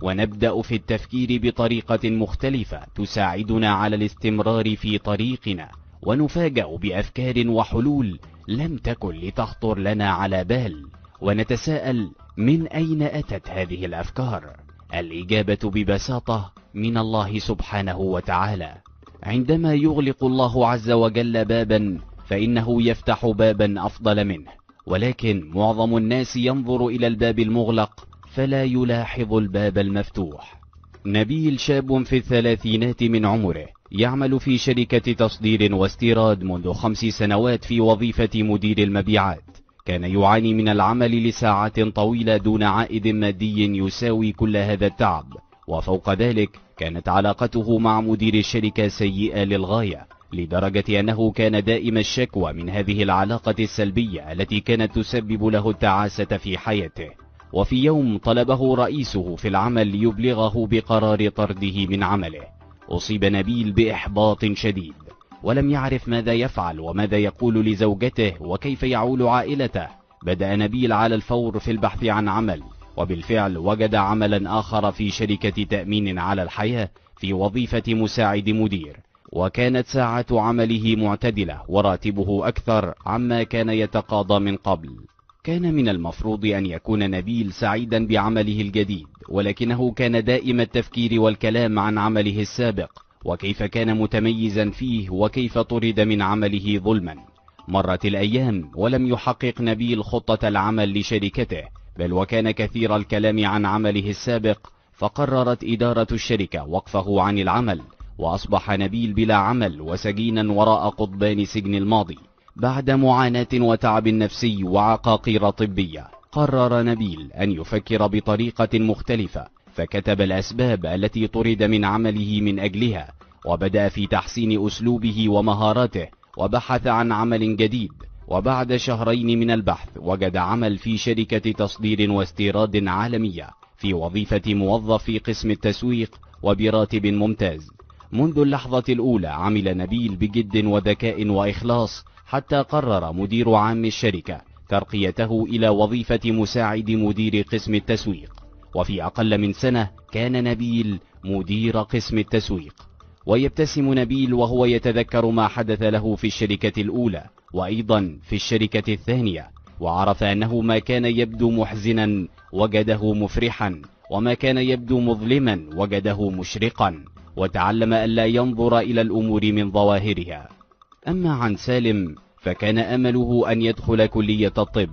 ونبدأ في التفكير بطريقة مختلفة تساعدنا على الاستمرار في طريقنا، ونفاجأ بأفكار وحلول لم تكن لتخطر لنا على بال، ونتساءل من أين أتت هذه الأفكار؟ الإجابة ببساطة من الله سبحانه وتعالى. عندما يغلق الله عز وجل بابا فإنه يفتح بابا أفضل منه، ولكن معظم الناس ينظر إلى الباب المغلق فلا يلاحظ الباب المفتوح. نبيل شاب في الثلاثينات من عمره يعمل في شركة تصدير واستيراد منذ خمس سنوات في وظيفة مدير المبيعات. كان يعاني من العمل لساعات طويلة دون عائد مادي يساوي كل هذا التعب، وفوق ذلك كانت علاقته مع مدير الشركة سيئة للغاية، لدرجة أنه كان دائم الشكوى من هذه العلاقة السلبية التي كانت تسبب له التعاسة في حياته. وفي يوم طلبه رئيسه في العمل ليبلغه بقرار طرده من عمله. أصيب نبيل بإحباط شديد، ولم يعرف ماذا يفعل وماذا يقول لزوجته وكيف يعول عائلته. بدأ نبيل على الفور في البحث عن عمل، وبالفعل وجد عملا آخر في شركة تأمين على الحياة في وظيفة مساعد مدير، وكانت ساعة عمله معتدلة وراتبه أكثر عما كان يتقاضى من قبل. كان من المفروض أن يكون نبيل سعيدا بعمله الجديد، ولكنه كان دائم التفكير والكلام عن عمله السابق وكيف كان متميزا فيه وكيف طرد من عمله ظلما. مرت الأيام ولم يحقق نبيل خطة العمل لشركته، بل وكان كثير الكلام عن عمله السابق، فقررت إدارة الشركة وقفه عن العمل، وأصبح نبيل بلا عمل وسجينا وراء قضبان سجن الماضي. بعد معاناة وتعب نفسي وعقاقير طبية، قرر نبيل أن يفكر بطريقة مختلفة، فكتب الأسباب التي طرد من عمله من أجلها، وبدأ في تحسين أسلوبه ومهاراته، وبحث عن عمل جديد. وبعد شهرين من البحث وجد عمل في شركة تصدير واستيراد عالمية في وظيفة موظف في قسم التسويق وبراتب ممتاز. منذ اللحظة الأولى عمل نبيل بجد وذكاء وإخلاص، حتى قرر مدير عام الشركة ترقيته إلى وظيفة مساعد مدير قسم التسويق، وفي أقل من سنة كان نبيل مدير قسم التسويق. ويبتسم نبيل وهو يتذكر ما حدث له في الشركة الأولى وأيضا في الشركة الثانية، وعرف أنه ما كان يبدو محزنا وجده مفرحا، وما كان يبدو مظلما وجده مشرقا، وتعلم ألا ينظر إلى الأمور من ظواهرها. أما عن سالم فكان أمله أن يدخل كلية الطب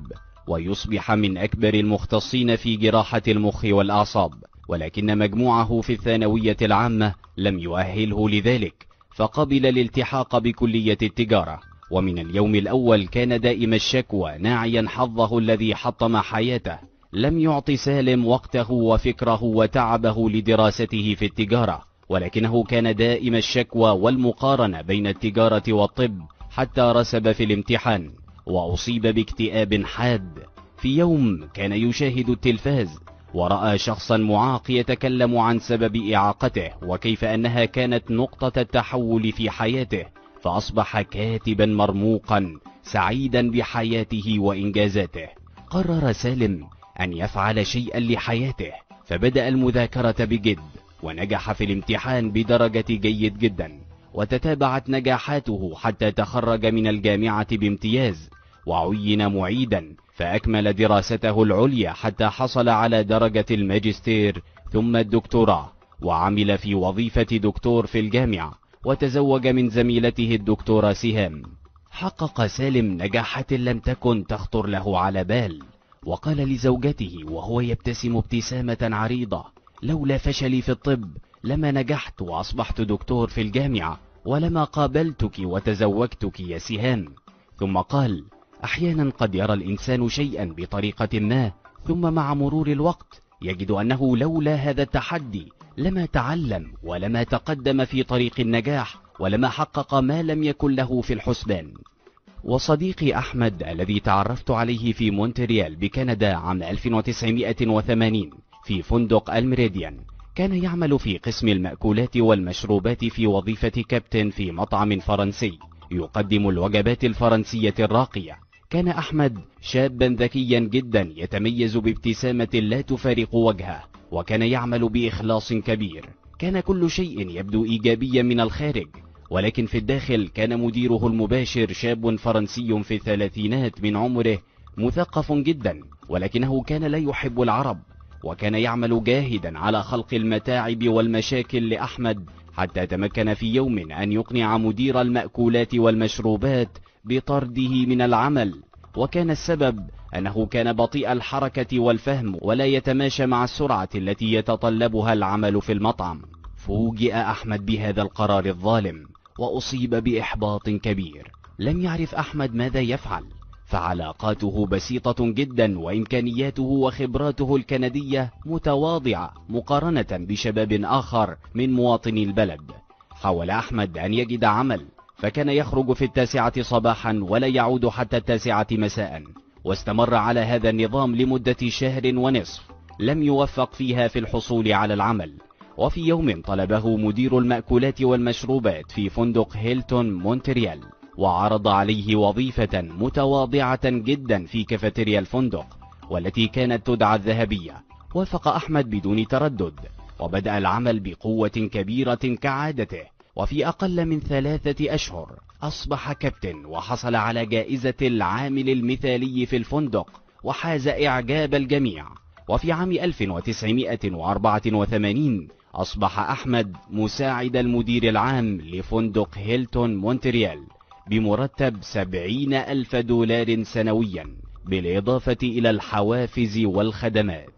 ويصبح من أكبر المختصين في جراحة المخ والأعصاب، ولكن مجموعه في الثانوية العامة لم يؤهله لذلك، فقبل الالتحاق بكلية التجارة. ومن اليوم الأول كان دائم الشكوى ناعيا حظه الذي حطم حياته. لم يعط سالم وقته وفكره وتعبه لدراسته في التجارة، ولكنه كان دائم الشكوى والمقارنة بين التجارة والطب، حتى رسب في الامتحان وأصيب باكتئاب حاد. في يوم كان يشاهد التلفاز ورأى شخصا معاق يتكلم عن سبب إعاقته وكيف أنها كانت نقطة التحول في حياته، فأصبح كاتبا مرموقا سعيدا بحياته وإنجازاته. قرر سالم أن يفعل شيئا لحياته، فبدأ المذاكرة بجد ونجح في الامتحان بدرجة جيد جدا، وتتابعت نجاحاته حتى تخرج من الجامعة بامتياز، وعين معيدا فأكمل دراسته العليا حتى حصل على درجة الماجستير ثم الدكتوراه، وعمل في وظيفة دكتور في الجامعة، وتزوج من زميلته الدكتورة سهام. حقق سالم نجاحات لم تكن تخطر له على بال، وقال لزوجته وهو يبتسم ابتسامة عريضة: لولا فشلي في الطب لما نجحت وأصبحت دكتور في الجامعة، ولما قابلتك وتزوجتك يا سهام. ثم قال: أحيانا قد يرى الإنسان شيئا بطريقة ما، ثم مع مرور الوقت يجد أنه لولا هذا التحدي لما تعلم ولما تقدم في طريق النجاح ولما حقق ما لم يكن له في الحسبان. وصديقي أحمد الذي تعرفت عليه في مونتريال بكندا عام ألف وتسعمائة وثمانين في فندق الميريديان، كان يعمل في قسم المأكولات والمشروبات في وظيفة كابتن في مطعم فرنسي يقدم الوجبات الفرنسية الراقية. كان أحمد شابا ذكيا جدا يتميز بابتسامة لا تفارق وجهه، وكان يعمل بإخلاص كبير. كان كل شيء يبدو إيجابيا من الخارج، ولكن في الداخل كان مديره المباشر شاب فرنسي في الثلاثينات من عمره، مثقف جدا، ولكنه كان لا يحب العرب، وكان يعمل جاهدا على خلق المتاعب والمشاكل لأحمد، حتى تمكن في يوم أن يقنع مدير المأكولات والمشروبات بطرده من العمل. وكان السبب أنه كان بطيء الحركة والفهم، ولا يتماشى مع السرعة التي يتطلبها العمل في المطعم. فوجئ أحمد بهذا القرار الظالم، وأصيب بإحباط كبير. لم يعرف أحمد ماذا يفعل، فعلاقاته بسيطة جدا، وإمكانياته وخبراته الكندية متواضعة مقارنة بشباب آخر من مواطني البلد. حاول أحمد أن يجد عمل، فكان يخرج في التاسعة صباحا ولا يعود حتى التاسعة مساء، واستمر على هذا النظام لمدة شهر ونصف، لم يوفق فيها في الحصول على العمل. وفي يوم طلبه مدير المأكولات والمشروبات في فندق هيلتون مونتريال، وعرض عليه وظيفة متواضعة جدا في كافيتيريا الفندق، والتي كانت تدعى الذهبية. وافق أحمد بدون تردد، وبدأ العمل بقوة كبيرة كعادته، وفي أقل من ثلاثة أشهر أصبح كابتن، وحصل على جائزة العامل المثالي في الفندق، وحاز إعجاب الجميع. وفي عام ألف وتسعمائة وأربعة وثمانين أصبح أحمد مساعد المدير العام لفندق هيلتون مونتريال بمرتب سبعين ألف دولار سنويا، بالإضافة إلى الحوافز والخدمات.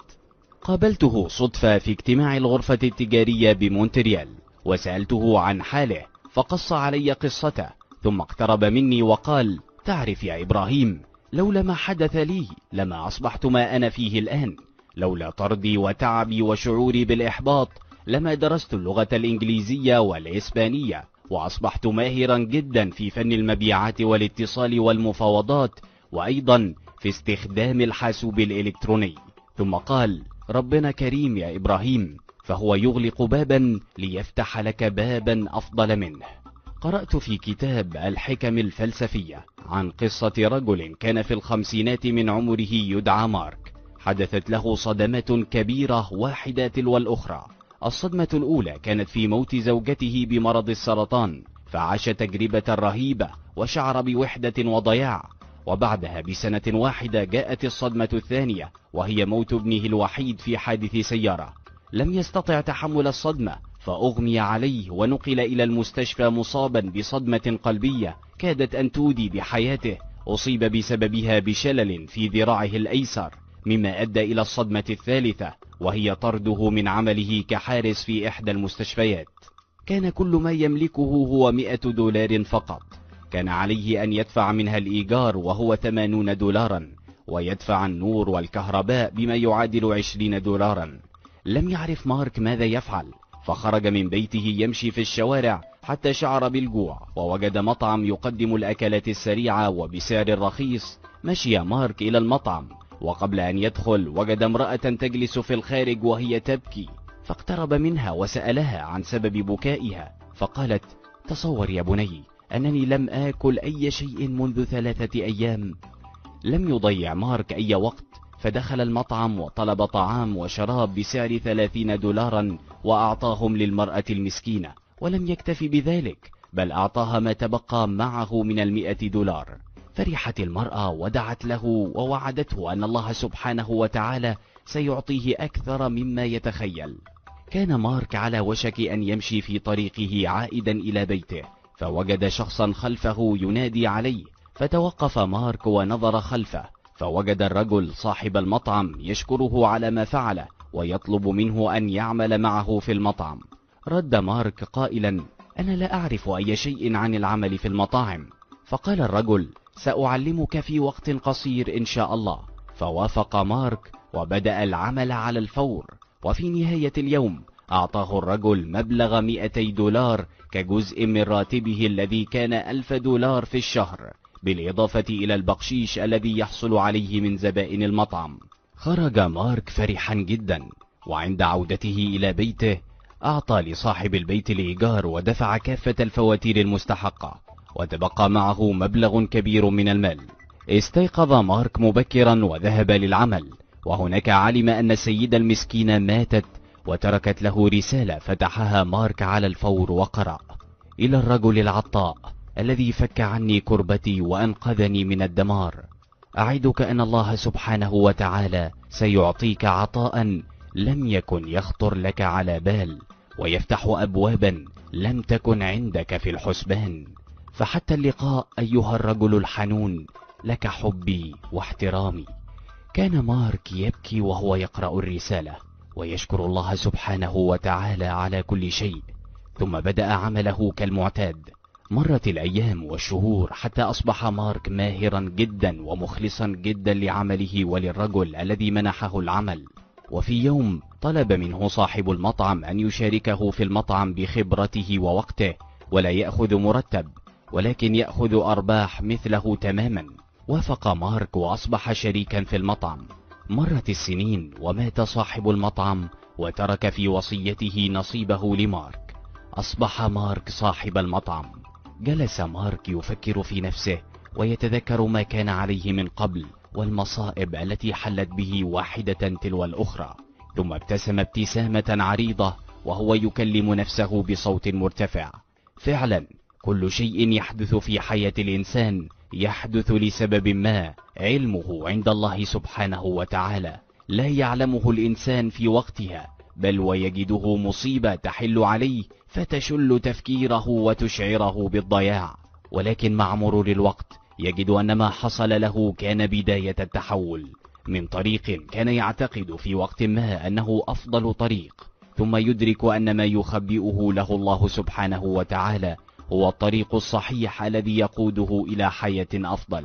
قابلته صدفة في اجتماع الغرفة التجارية بمونتريال، وسألته عن حاله، فقص علي قصته، ثم اقترب مني وقال: تعرف يا إبراهيم، لولا ما حدث لي لما أصبحت ما أنا فيه الآن. لولا طردي وتعبي وشعوري بالإحباط لما درست اللغة الإنجليزية والإسبانية، وأصبحت ماهرا جدا في فن المبيعات والاتصال والمفاوضات، وأيضا في استخدام الحاسوب الإلكتروني. ثم قال: ربنا كريم يا إبراهيم، فهو يغلق بابا ليفتح لك بابا أفضل منه. قرأت في كتاب الحكم الفلسفية عن قصة رجل كان في الخمسينات من عمره يدعى مارك، حدثت له صدمات كبيرة واحدة تلو الأخرى. الصدمة الأولى كانت في موت زوجته بمرض السرطان، فعاش تجربة رهيبة وشعر بوحدة وضياع. وبعدها بسنة واحدة جاءت الصدمة الثانية، وهي موت ابنه الوحيد في حادث سيارة. لم يستطع تحمل الصدمة، فأغمي عليه ونقل إلى المستشفى مصابا بصدمة قلبية كادت أن تودي بحياته، أصيب بسببها بشلل في ذراعه الأيسر، مما أدى إلى الصدمة الثالثة، وهي طرده من عمله كحارس في إحدى المستشفيات. كان كل ما يملكه هو مئة دولار فقط، كان عليه أن يدفع منها الإيجار وهو ثمانون دولارا، ويدفع النور والكهرباء بما يعادل عشرين دولارا. لم يعرف مارك ماذا يفعل، فخرج من بيته يمشي في الشوارع حتى شعر بالجوع، ووجد مطعم يقدم الأكلات السريعة وبسعر رخيص. مشي مارك إلى المطعم، وقبل أن يدخل وجد امرأة تجلس في الخارج وهي تبكي، فاقترب منها وسألها عن سبب بكائها، فقالت: تصور يا بني أنني لم آكل أي شيء منذ ثلاثة أيام. لم يضيع مارك أي وقت، فدخل المطعم وطلب طعام وشراب بسعر ثلاثين دولارا، وأعطاهم للمرأة المسكينة. ولم يكتفي بذلك، بل أعطاها ما تبقى معه من المئة دولار. فرحت المرأة ودعت له ووعدته أن الله سبحانه وتعالى سيعطيه أكثر مما يتخيل. كان مارك على وشك أن يمشي في طريقه عائدا إلى بيته، فوجد شخصا خلفه ينادي عليه، فتوقف مارك ونظر خلفه، فوجد الرجل صاحب المطعم يشكره على ما فعله ويطلب منه أن يعمل معه في المطعم. رد مارك قائلا: أنا لا أعرف أي شيء عن العمل في المطاعم. فقال الرجل: سأعلمك في وقت قصير إن شاء الله. فوافق مارك وبدأ العمل على الفور، وفي نهاية اليوم أعطاه الرجل مبلغ مئتي دولار كجزء من راتبه الذي كان ألف دولار في الشهر، بالإضافة إلى البقشيش الذي يحصل عليه من زبائن المطعم. خرج مارك فرحا جدا، وعند عودته إلى بيته أعطى لصاحب البيت الإيجار ودفع كافة الفواتير المستحقة، وتبقى معه مبلغ كبير من المال. استيقظ مارك مبكرا وذهب للعمل، وهناك علم أن السيدة المسكينة ماتت وتركت له رسالة، فتحها مارك على الفور وقرأ: إلى الرجل العطاء الذي فك عني كربتي وأنقذني من الدمار، أعدك أن الله سبحانه وتعالى سيعطيك عطاء لم يكن يخطر لك على بال، ويفتح أبوابا لم تكن عندك في الحسبان، فحتى اللقاء أيها الرجل الحنون، لك حبي واحترامي. كان مارك يبكي وهو يقرأ الرسالة ويشكر الله سبحانه وتعالى على كل شيء، ثم بدأ عمله كالمعتاد. مرت الأيام والشهور حتى أصبح مارك ماهرا جدا ومخلصا جدا لعمله وللرجل الذي منحه العمل. وفي يوم طلب منه صاحب المطعم أن يشاركه في المطعم بخبرته ووقته، ولا يأخذ مرتب ولكن يأخذ أرباح مثله تماما. وافق مارك وأصبح شريكا في المطعم. مرت السنين ومات صاحب المطعم وترك في وصيته نصيبه لمارك. أصبح مارك صاحب المطعم. جلس مارك يفكر في نفسه ويتذكر ما كان عليه من قبل والمصائب التي حلت به واحدة تلو الأخرى، ثم ابتسم ابتسامة عريضة وهو يكلم نفسه بصوت مرتفع: فعلا كل شيء يحدث في حياة الإنسان يحدث لسبب ما، علمه عند الله سبحانه وتعالى، لا يعلمه الإنسان في وقتها، بل ويجده مصيبة تحل عليه فتشل تفكيره وتشعره بالضياع، ولكن مع مرور الوقت يجد أن ما حصل له كان بداية التحول من طريق كان يعتقد في وقت ما أنه أفضل طريق، ثم يدرك أن ما يخبئه له الله سبحانه وتعالى هو الطريق الصحيح الذي يقوده إلى حياة أفضل.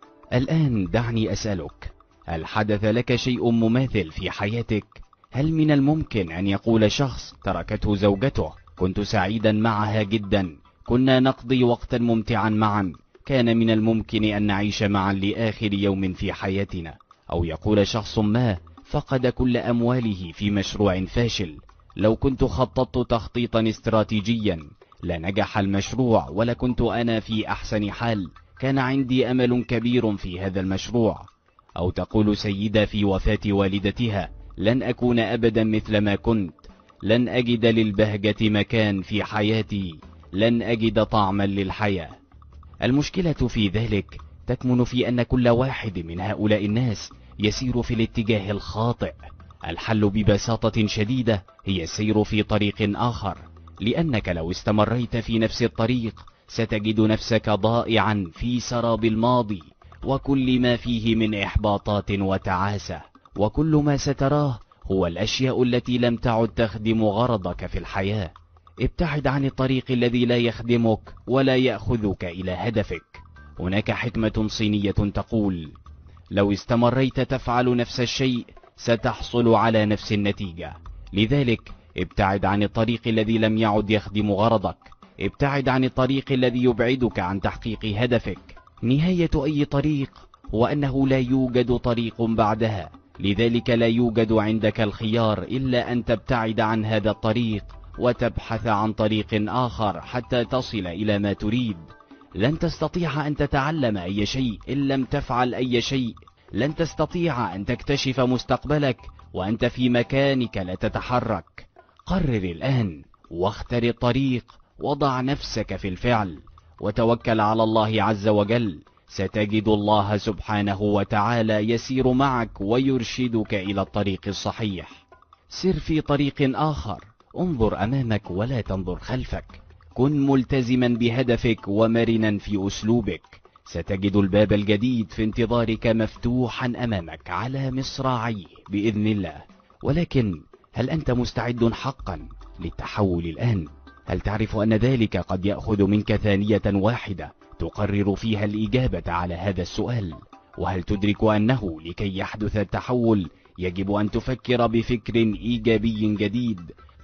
الآن دعني أسألك، هل حدث لك شيء مماثل في حياتك؟ هل من الممكن أن يقول شخص تركته زوجته: كنت سعيدا معها جدا، كنا نقضي وقتا ممتعا معا، كان من الممكن أن نعيش معا لآخر يوم في حياتنا؟ أو يقول شخص ما: فقد كل أمواله في مشروع فاشل، لو كنت خططت تخطيطا استراتيجيا لنجح المشروع ولكنت أنا في أحسن حال، كان عندي أمل كبير في هذا المشروع. أو تقول سيدة في وفاة والدتها: لن أكون أبدا مثل ما كنت، لن أجد للبهجة مكان في حياتي، لن أجد طعما للحياة. المشكلة في ذلك تكمن في أن كل واحد من هؤلاء الناس يسير في الاتجاه الخاطئ. الحل ببساطة شديدة هي السير في طريق آخر، لأنك لو استمريت في نفس الطريق ستجد نفسك ضائعا في سراب الماضي وكل ما فيه من إحباطات وتعاسة، وكل ما ستراه هو الأشياء التي لم تعد تخدم غرضك في الحياة. ابتعد عن الطريق الذي لا يخدمك ولا يأخذك إلى هدفك. هناك حكمة صينية تقول: لو استمريت تفعل نفس الشيء ستحصل على نفس النتيجة. لذلك ابتعد عن الطريق الذي لم يعد يخدم غرضك، ابتعد عن الطريق الذي يبعدك عن تحقيق هدفك. نهاية أي طريق هو أنه لا يوجد طريق بعدها، لذلك لا يوجد عندك الخيار إلا أن تبتعد عن هذا الطريق وتبحث عن طريق آخر حتى تصل إلى ما تريد. لن تستطيع أن تتعلم أي شيء إن لم تفعل أي شيء، لن تستطيع أن تكتشف مستقبلك وأنت في مكانك لا تتحرك. قرر الآن واختر الطريق، وضع نفسك في الفعل وتوكل على الله عز وجل، ستجد الله سبحانه وتعالى يسير معك ويرشدك إلى الطريق الصحيح. سر في طريق آخر، انظر أمامك ولا تنظر خلفك، كن ملتزما بهدفك ومرنا في أسلوبك، ستجد الباب الجديد في انتظارك مفتوحا أمامك على مصراعيه بإذن الله. ولكن هل أنت مستعد حقا للتحول الآن؟ هل تعرف أن ذلك قد يأخذ منك ثانية واحدة تقرر فيها الإجابة على هذا السؤال؟ وهل تدرك أنه لكي يحدث التحول يجب أن تفكر بفكر إيجابي جديد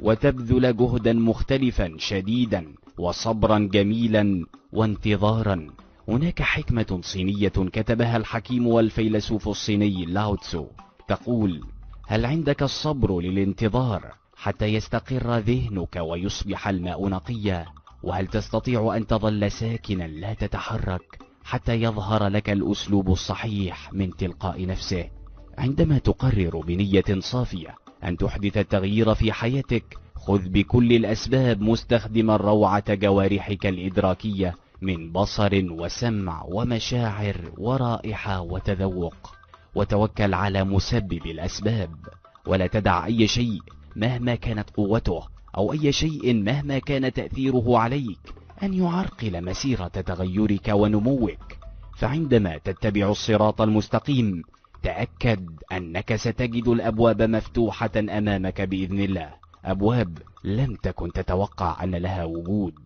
وتبذل جهدا مختلفا شديدا وصبرا جميلا وانتظارا؟ هناك حكمة صينية كتبها الحكيم والفيلسوف الصيني لاو تسو تقول: هل عندك الصبر للانتظار حتى يستقر ذهنك ويصبح الماء نقيا؟ وهل تستطيع أن تظل ساكنا لا تتحرك حتى يظهر لك الأسلوب الصحيح من تلقاء نفسه؟ عندما تقرر بنية صافية أن تحدث التغيير في حياتك، خذ بكل الأسباب مستخدما روعة جوارحك الإدراكية من بصر وسمع ومشاعر ورائحة وتذوق، وتوكل على مسبب الأسباب، ولا تدع أي شيء مهما كانت قوته أو أي شيء مهما كان تأثيره عليك أن يعرقل مسيرة تغيرك ونموك. فعندما تتبع الصراط المستقيم تأكد أنك ستجد الأبواب مفتوحة أمامك بإذن الله، أبواب لم تكن تتوقع أن لها وجود.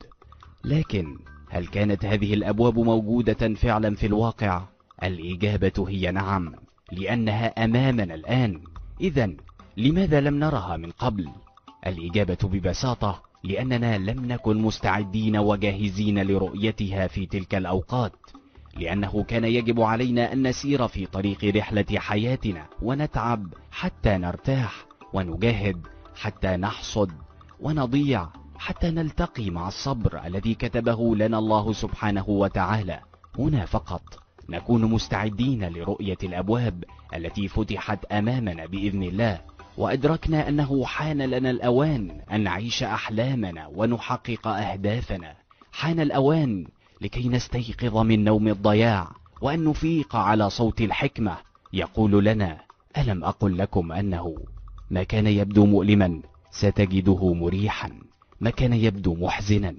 لكن هل كانت هذه الأبواب موجودة فعلا في الواقع؟ الإجابة هي نعم، لأنها أمامنا الآن. إذن لماذا لم نرها من قبل؟ الإجابة ببساطة لأننا لم نكن مستعدين وجاهزين لرؤيتها في تلك الأوقات، لأنه كان يجب علينا أن نسير في طريق رحلة حياتنا ونتعب حتى نرتاح، ونجاهد حتى نحصد، ونضيع حتى نلتقي مع الصبر الذي كتبه لنا الله سبحانه وتعالى. هنا فقط نكون مستعدين لرؤية الأبواب التي فتحت أمامنا بإذن الله، وأدركنا أنه حان لنا الأوان أن نعيش أحلامنا ونحقق أهدافنا. حان الأوان لكي نستيقظ من نوم الضياع وأن نفيق على صوت الحكمة يقول لنا: ألم أقل لكم أنه ما كان يبدو مؤلما ستجده مريحا، ما كان يبدو محزنا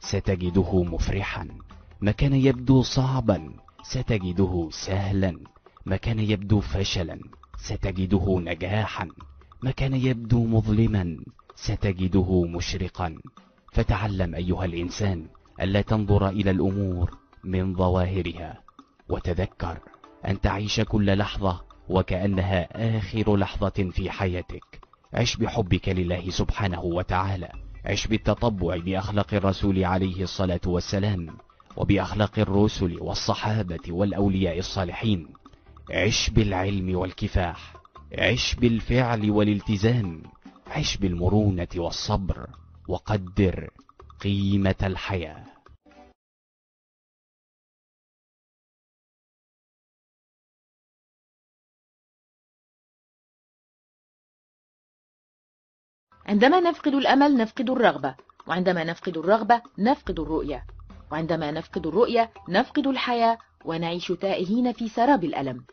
ستجده مفرحا، ما كان يبدو صعبا ستجده سهلا، ما كان يبدو فشلا ستجده نجاحا، ما كان يبدو مظلما ستجده مشرقا. فتعلم أيها الإنسان ألا تنظر إلى الأمور من ظواهرها، وتذكر أن تعيش كل لحظة وكأنها آخر لحظة في حياتك. عش بحبك لله سبحانه وتعالى، عش بالتطبع بأخلاق الرسول عليه الصلاة والسلام وبأخلاق الرسل والصحابة والأولياء الصالحين. عش بالعلم والكفاح، عش بالفعل والالتزام، عش بالمرونة والصبر، وقدر قيمة الحياة. عندما نفقد الأمل نفقد الرغبة، وعندما نفقد الرغبة نفقد الرؤية، وعندما نفقد الرؤية نفقد الحياة ونعيش تائهين في سراب الألم.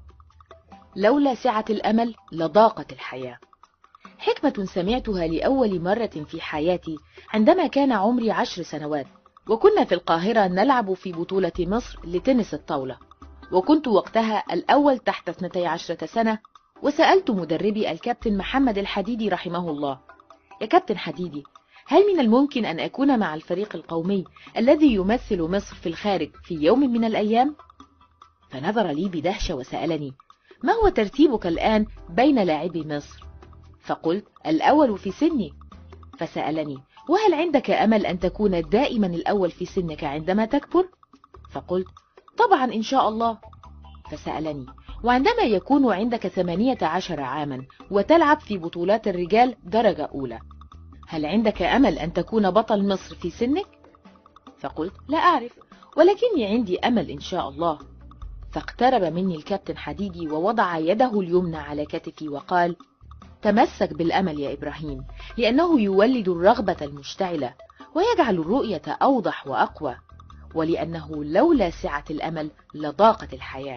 لولا سعة الأمل لضاقت الحياة. حكمة سمعتها لأول مرة في حياتي عندما كان عمري عشر سنوات، وكنا في القاهرة نلعب في بطولة مصر لتنس الطاولة، وكنت وقتها الأول تحت اثنتي عشرة سنة. وسألت مدربي الكابتن محمد الحديدي رحمه الله: يا كابتن حديدي، هل من الممكن أن أكون مع الفريق القومي الذي يمثل مصر في الخارج في يوم من الأيام؟ فنظر لي بدهشة وسألني: ما هو ترتيبك الآن بين لاعبي مصر؟ فقلت: الأول في سني. فسألني: وهل عندك أمل أن تكون دائما الأول في سنك عندما تكبر؟ فقلت: طبعا إن شاء الله. فسألني: وعندما يكون عندك ثمانية عشر عاما وتلعب في بطولات الرجال درجة أولى، هل عندك أمل أن تكون بطل مصر في سنك؟ فقلت: لا أعرف، ولكني عندي أمل إن شاء الله. فاقترب مني الكابتن حديدي ووضع يده اليمنى على كتفي وقال: تمسك بالأمل يا إبراهيم، لأنه يولد الرغبة المشتعلة ويجعل الرؤية أوضح وأقوى، ولأنه لولا سعة الأمل لضاقت الحياة.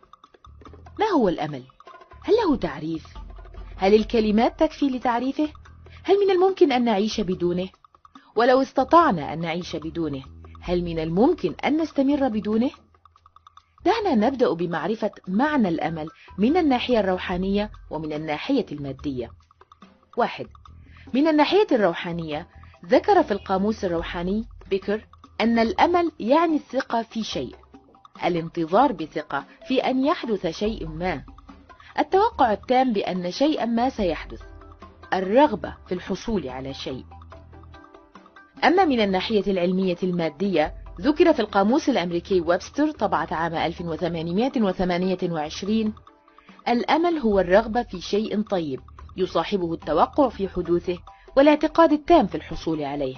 ما هو الأمل؟ هل له تعريف؟ هل الكلمات تكفي لتعريفه؟ هل من الممكن أن نعيش بدونه؟ ولو استطعنا أن نعيش بدونه، هل من الممكن أن نستمر بدونه؟ دعنا نبدأ بمعرفة معنى الأمل من الناحية الروحانية ومن الناحية المادية. واحد، من الناحية الروحانية ذكر في القاموس الروحاني بيكر أن الأمل يعني الثقة في شيء، الانتظار بثقة في أن يحدث شيء ما، التوقع التام بأن شيئا ما سيحدث، الرغبة في الحصول على شيء. أما من الناحية العلمية المادية ذكر في القاموس الأمريكي ويبستر طبعة عام ألف وثمانمائة وثمانية وعشرين: الأمل هو الرغبة في شيء طيب يصاحبه التوقع في حدوثه والاعتقاد التام في الحصول عليه.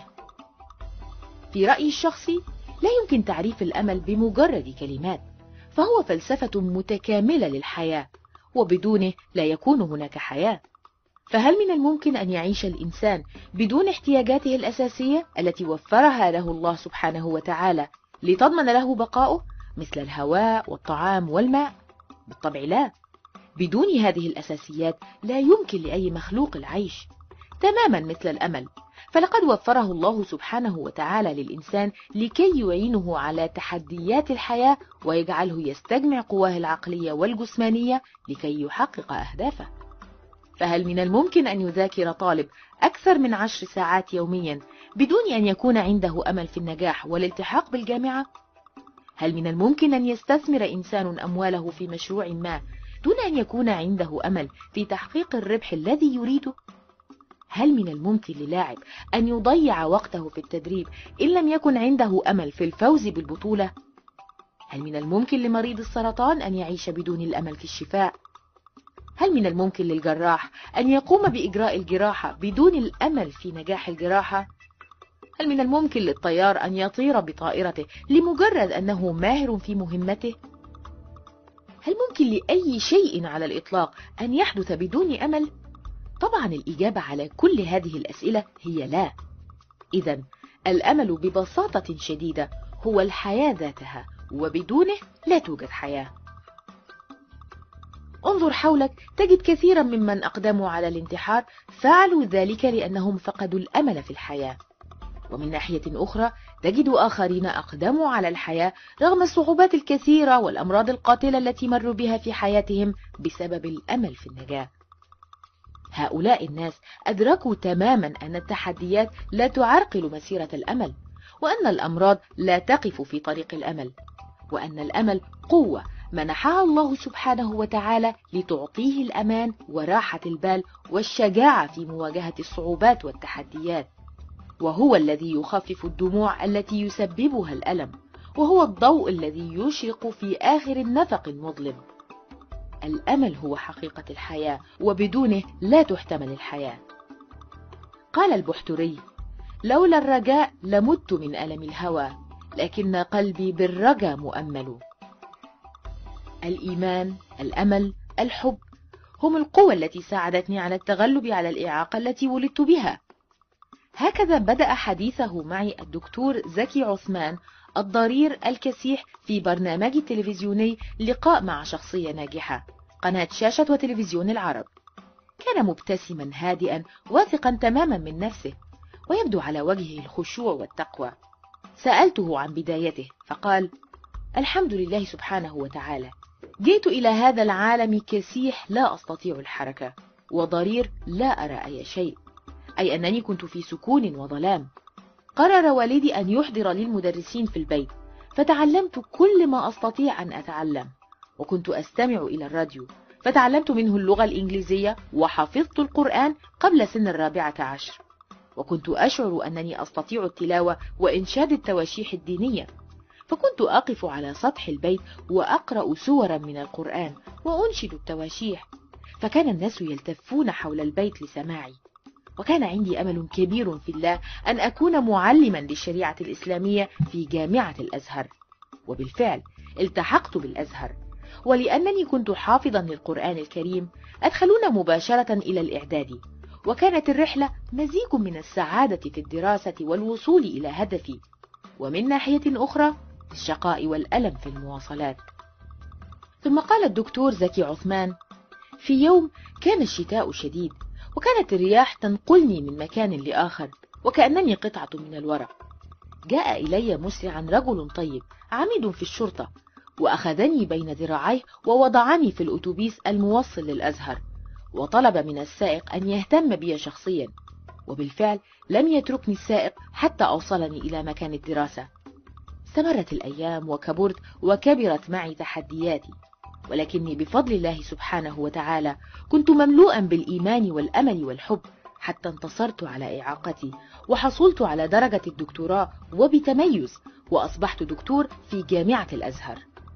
في رأيي الشخصي لا يمكن تعريف الأمل بمجرد كلمات، فهو فلسفة متكاملة للحياة، وبدونه لا يكون هناك حياة. فهل من الممكن أن يعيش الإنسان بدون احتياجاته الأساسية التي وفرها له الله سبحانه وتعالى لتضمن له بقاؤه، مثل الهواء والطعام والماء؟ بالطبع لا. بدون هذه الأساسيات لا يمكن لأي مخلوق العيش، تماما مثل الأمل، فلقد وفره الله سبحانه وتعالى للإنسان لكي يعينه على تحديات الحياة ويجعله يستجمع قواه العقلية والجسمانية لكي يحقق أهدافه. فهل من الممكن أن يذاكر طالب أكثر من عشر ساعات يوميا بدون أن يكون عنده أمل في النجاح والالتحاق بالجامعة؟ هل من الممكن أن يستثمر إنسان أمواله في مشروع ما دون أن يكون عنده أمل في تحقيق الربح الذي يريده؟ هل من الممكن للاعب أن يضيع وقته في التدريب إن لم يكن عنده أمل في الفوز بالبطولة؟ هل من الممكن لمريض السرطان أن يعيش بدون الأمل في الشفاء؟ هل من الممكن للجراح أن يقوم بإجراء الجراحة بدون الأمل في نجاح الجراحة؟ هل من الممكن للطيار أن يطير بطائرته لمجرد أنه ماهر في مهمته؟ هل ممكن لأي شيء على الإطلاق أن يحدث بدون أمل؟ طبعا الإجابة على كل هذه الأسئلة هي لا. إذن الأمل ببساطة شديدة هو الحياة ذاتها، وبدونه لا توجد حياة. انظر حولك تجد كثيرا ممن أقدموا على الانتحار فعلوا ذلك لأنهم فقدوا الأمل في الحياة، ومن ناحية أخرى تجد آخرين أقدموا على الحياة رغم الصعوبات الكثيرة والأمراض القاتلة التي مروا بها في حياتهم بسبب الأمل في النجاة. هؤلاء الناس أدركوا تماما أن التحديات لا تعرقل مسيرة الأمل، وأن الأمراض لا تقف في طريق الأمل، وأن الأمل قوة منحها الله سبحانه وتعالى لتعطيه الأمان وراحة البال والشجاعة في مواجهة الصعوبات والتحديات، وهو الذي يخفف الدموع التي يسببها الألم، وهو الضوء الذي يشرق في آخر النفق المظلم. الأمل هو حقيقة الحياة، وبدونه لا تحتمل الحياة. قال البحتري: لولا الرجاء لمت من ألم الهوى، لكن قلبي بالرجا مؤمل. الإيمان، الأمل، الحب هم القوى التي ساعدتني على التغلب على الإعاقة التي ولدت بها. هكذا بدأ حديثه معي الدكتور زكي عثمان الضرير الكسيح في برنامج تلفزيوني لقاء مع شخصية ناجحة، قناة شاشة وتلفزيون العرب. كان مبتسما هادئا واثقا تماما من نفسه، ويبدو على وجهه الخشوع والتقوى. سألته عن بدايته فقال: الحمد لله سبحانه وتعالى، جئت إلى هذا العالم كسيح لا أستطيع الحركة، وضرير لا أرى أي شيء، أي أنني كنت في سكون وظلام. قرر والدي أن يحضر لي المدرسين في البيت، فتعلمت كل ما أستطيع أن أتعلم، وكنت أستمع إلى الراديو، فتعلمت منه اللغة الإنجليزية، وحفظت القرآن قبل سن الرابعة عشر، وكنت أشعر أنني أستطيع التلاوة وإنشاد التواشيح الدينية، فكنت أقف على سطح البيت وأقرأ سورا من القرآن وأنشد التواشيح، فكان الناس يلتفون حول البيت لسماعي. وكان عندي أمل كبير في الله أن أكون معلما للشريعة الإسلامية في جامعة الأزهر، وبالفعل التحقت بالأزهر، ولأنني كنت حافظا للقرآن الكريم أدخلونا مباشرة إلى الإعداد، وكانت الرحلة مزيج من السعادة في الدراسة والوصول إلى هدفي، ومن ناحية أخرى الشقاء والألم في المواصلات. ثم قال الدكتور زكي عثمان: في يوم كان الشتاء شديد، وكانت الرياح تنقلني من مكان لآخر وكأنني قطعة من الورق. جاء إلي مسرعا رجل طيب عميد في الشرطة، وأخذني بين ذراعيه ووضعني في الأتوبيس الموصل للأزهر، وطلب من السائق أن يهتم بي شخصيا، وبالفعل لم يتركني السائق حتى أوصلني إلى مكان الدراسة. استمرت الأيام وكبرت وكبرت معي تحدياتي، ولكني بفضل الله سبحانه وتعالى كنت مملوءا بالإيمان والأمل والحب حتى انتصرت على إعاقتي وحصلت على درجة الدكتوراه وبتميز، وأصبحت دكتور في جامعة الأزهر.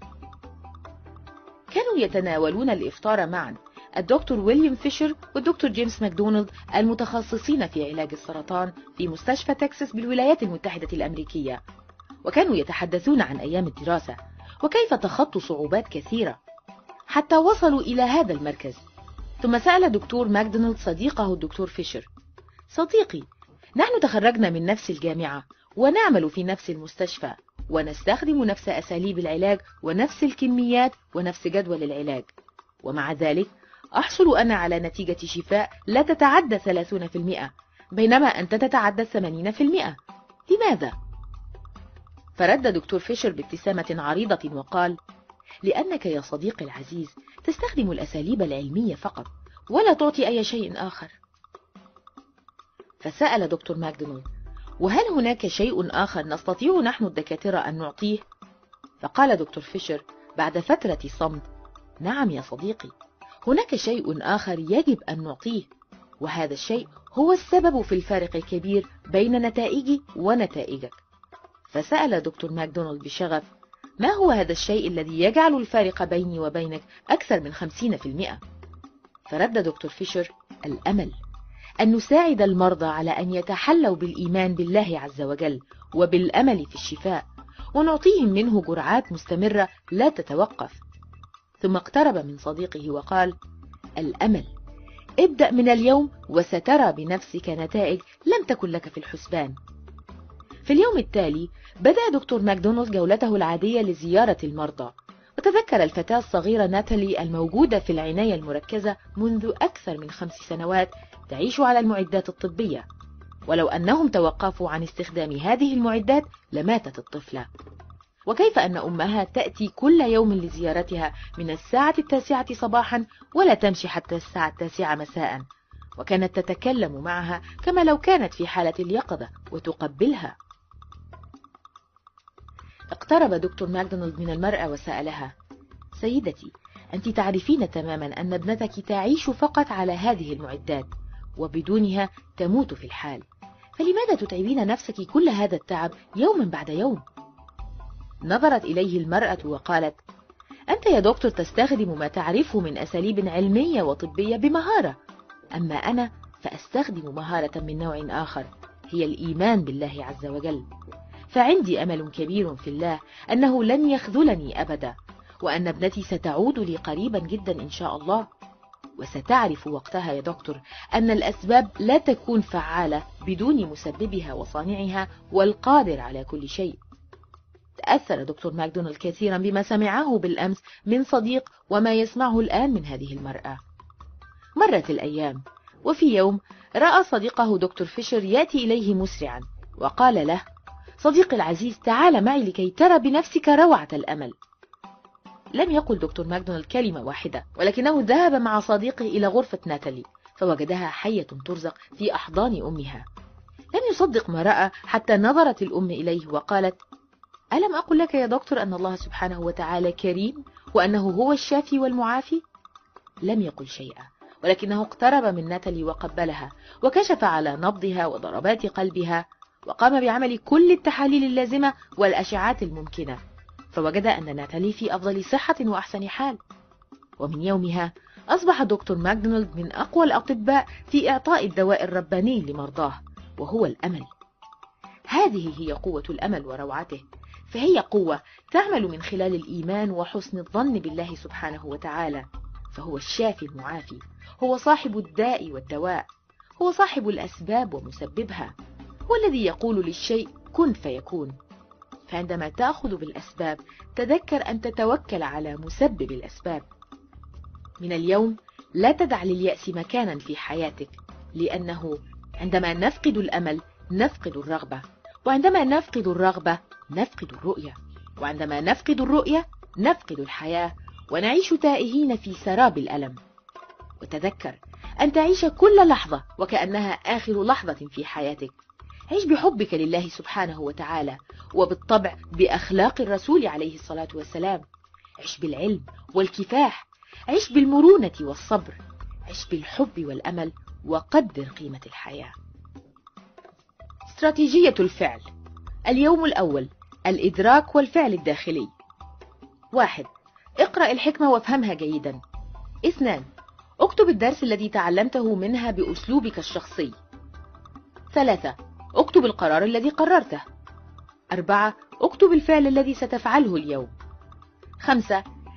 كانوا يتناولون الإفطار معا الدكتور ويليام فيشر والدكتور جيمس ماكدونالد المتخصصين في علاج السرطان في مستشفى تكساس بالولايات المتحدة الأمريكية، وكانوا يتحدثون عن أيام الدراسة وكيف تخطوا صعوبات كثيرة. حتى وصلوا إلى هذا المركز. ثم سأل دكتور ماكدونالد صديقه الدكتور فيشر: صديقي، نحن تخرجنا من نفس الجامعة ونعمل في نفس المستشفى ونستخدم نفس أساليب العلاج ونفس الكميات ونفس جدول العلاج، ومع ذلك أحصل أنا على نتيجة شفاء لا تتعدى ثلاثين بالمئة بينما أنت تتعدى ثمانين بالمئة. لماذا؟ فرد دكتور فيشر بابتسامة عريضة وقال: لأنك يا صديقي العزيز تستخدم الأساليب العلمية فقط ولا تعطي أي شيء آخر. فسأل دكتور ماكدونالد: وهل هناك شيء آخر نستطيع نحن الدكاترة أن نعطيه؟ فقال دكتور فيشر بعد فترة صمت: نعم يا صديقي، هناك شيء آخر يجب أن نعطيه، وهذا الشيء هو السبب في الفارق الكبير بين نتائجي ونتائجك. فسأل دكتور ماكدونالد بشغف: ما هو هذا الشيء الذي يجعل الفارق بيني وبينك أكثر من خمسين بالمئة؟ فرد دكتور فيشر: الأمل، أن نساعد المرضى على أن يتحلوا بالإيمان بالله عز وجل وبالأمل في الشفاء، ونعطيهم منه جرعات مستمرة لا تتوقف. ثم اقترب من صديقه وقال: الأمل، ابدأ من اليوم وسترى بنفسك نتائج لم تكن لك في الحسبان. في اليوم التالي بدأ دكتور ماكدونالد جولته العادية لزيارة المرضى، وتذكر الفتاة الصغيرة ناتالي الموجودة في العناية المركزة منذ أكثر من خمس سنوات تعيش على المعدات الطبية، ولو أنهم توقفوا عن استخدام هذه المعدات لماتت الطفلة. وكيف أن أمها تأتي كل يوم لزيارتها من الساعة التاسعة صباحا ولا تمشي حتى الساعة التاسعة مساء، وكانت تتكلم معها كما لو كانت في حالة اليقظة وتقبلها. اقترب دكتور ماكدونالد من المرأة وسألها: سيدتي، أنت تعرفين تماما أن ابنتك تعيش فقط على هذه المعدات وبدونها تموت في الحال، فلماذا تتعبين نفسك كل هذا التعب يوما بعد يوم؟ نظرت إليه المرأة وقالت: أنت يا دكتور تستخدم ما تعرفه من أساليب علمية وطبية بمهارة، أما أنا فأستخدم مهارة من نوع آخر، هي الإيمان بالله عز وجل. فعندي أمل كبير في الله أنه لن يخذلني أبدا، وأن ابنتي ستعود لي قريبا جدا إن شاء الله. وستعرف وقتها يا دكتور أن الأسباب لا تكون فعالة بدون مسببها وصانعها والقادر على كل شيء. تأثر دكتور ماكدونالد كثيرا بما سمعه بالأمس من صديق وما يسمعه الآن من هذه المرأة. مرت الأيام، وفي يوم رأى صديقه دكتور فيشر يأتي إليه مسرعا وقال له: صديقي العزيز، تعال معي لكي ترى بنفسك روعة الأمل. لم يقل دكتور ماكدونالد كلمة واحدة، ولكنه ذهب مع صديقه إلى غرفة ناتالي فوجدها حية ترزق في أحضان أمها. لم يصدق ما رأى حتى نظرت الأم إليه وقالت: ألم أقل لك يا دكتور أن الله سبحانه وتعالى كريم وأنه هو الشافي والمعافي؟ لم يقل شيئا، ولكنه اقترب من ناتالي وقبلها وكشف على نبضها وضربات قلبها، وقام بعمل كل التحاليل اللازمة والأشعات الممكنة، فوجد أن ناتالي في أفضل صحة وأحسن حال. ومن يومها أصبح دكتور ماكدونالد من أقوى الأطباء في إعطاء الدواء الرباني لمرضاه، وهو الأمل. هذه هي قوة الأمل وروعته، فهي قوة تعمل من خلال الإيمان وحسن الظن بالله سبحانه وتعالى، فهو الشافي المعافي، هو صاحب الداء والدواء، هو صاحب الأسباب ومسببها، هو الذي يقول للشيء كن فيكون. فعندما تأخذ بالأسباب تذكر أن تتوكل على مسبب الأسباب. من اليوم لا تدع لليأس مكانا في حياتك، لأنه عندما نفقد الأمل نفقد الرغبة، وعندما نفقد الرغبة نفقد الرؤية، وعندما نفقد الرؤية نفقد الحياة ونعيش تائهين في سراب الألم. وتذكر أن تعيش كل لحظة وكأنها آخر لحظة في حياتك. عيش بحبك لله سبحانه وتعالى، وبالطبع بأخلاق الرسول عليه الصلاة والسلام. عيش بالعلم والكفاح، عيش بالمرونة والصبر، عيش بالحب والأمل، وقدر قيمة الحياة. استراتيجية الفعل. اليوم الأول: الإدراك والفعل الداخلي. واحد. اقرأ الحكمة وافهمها جيدا. اثنان. اكتب الدرس الذي تعلمته منها بأسلوبك الشخصي. ثلاثة. اكتب القرار الذي قررته. أربعة. اكتب الفعل الذي ستفعله اليوم. خمسة.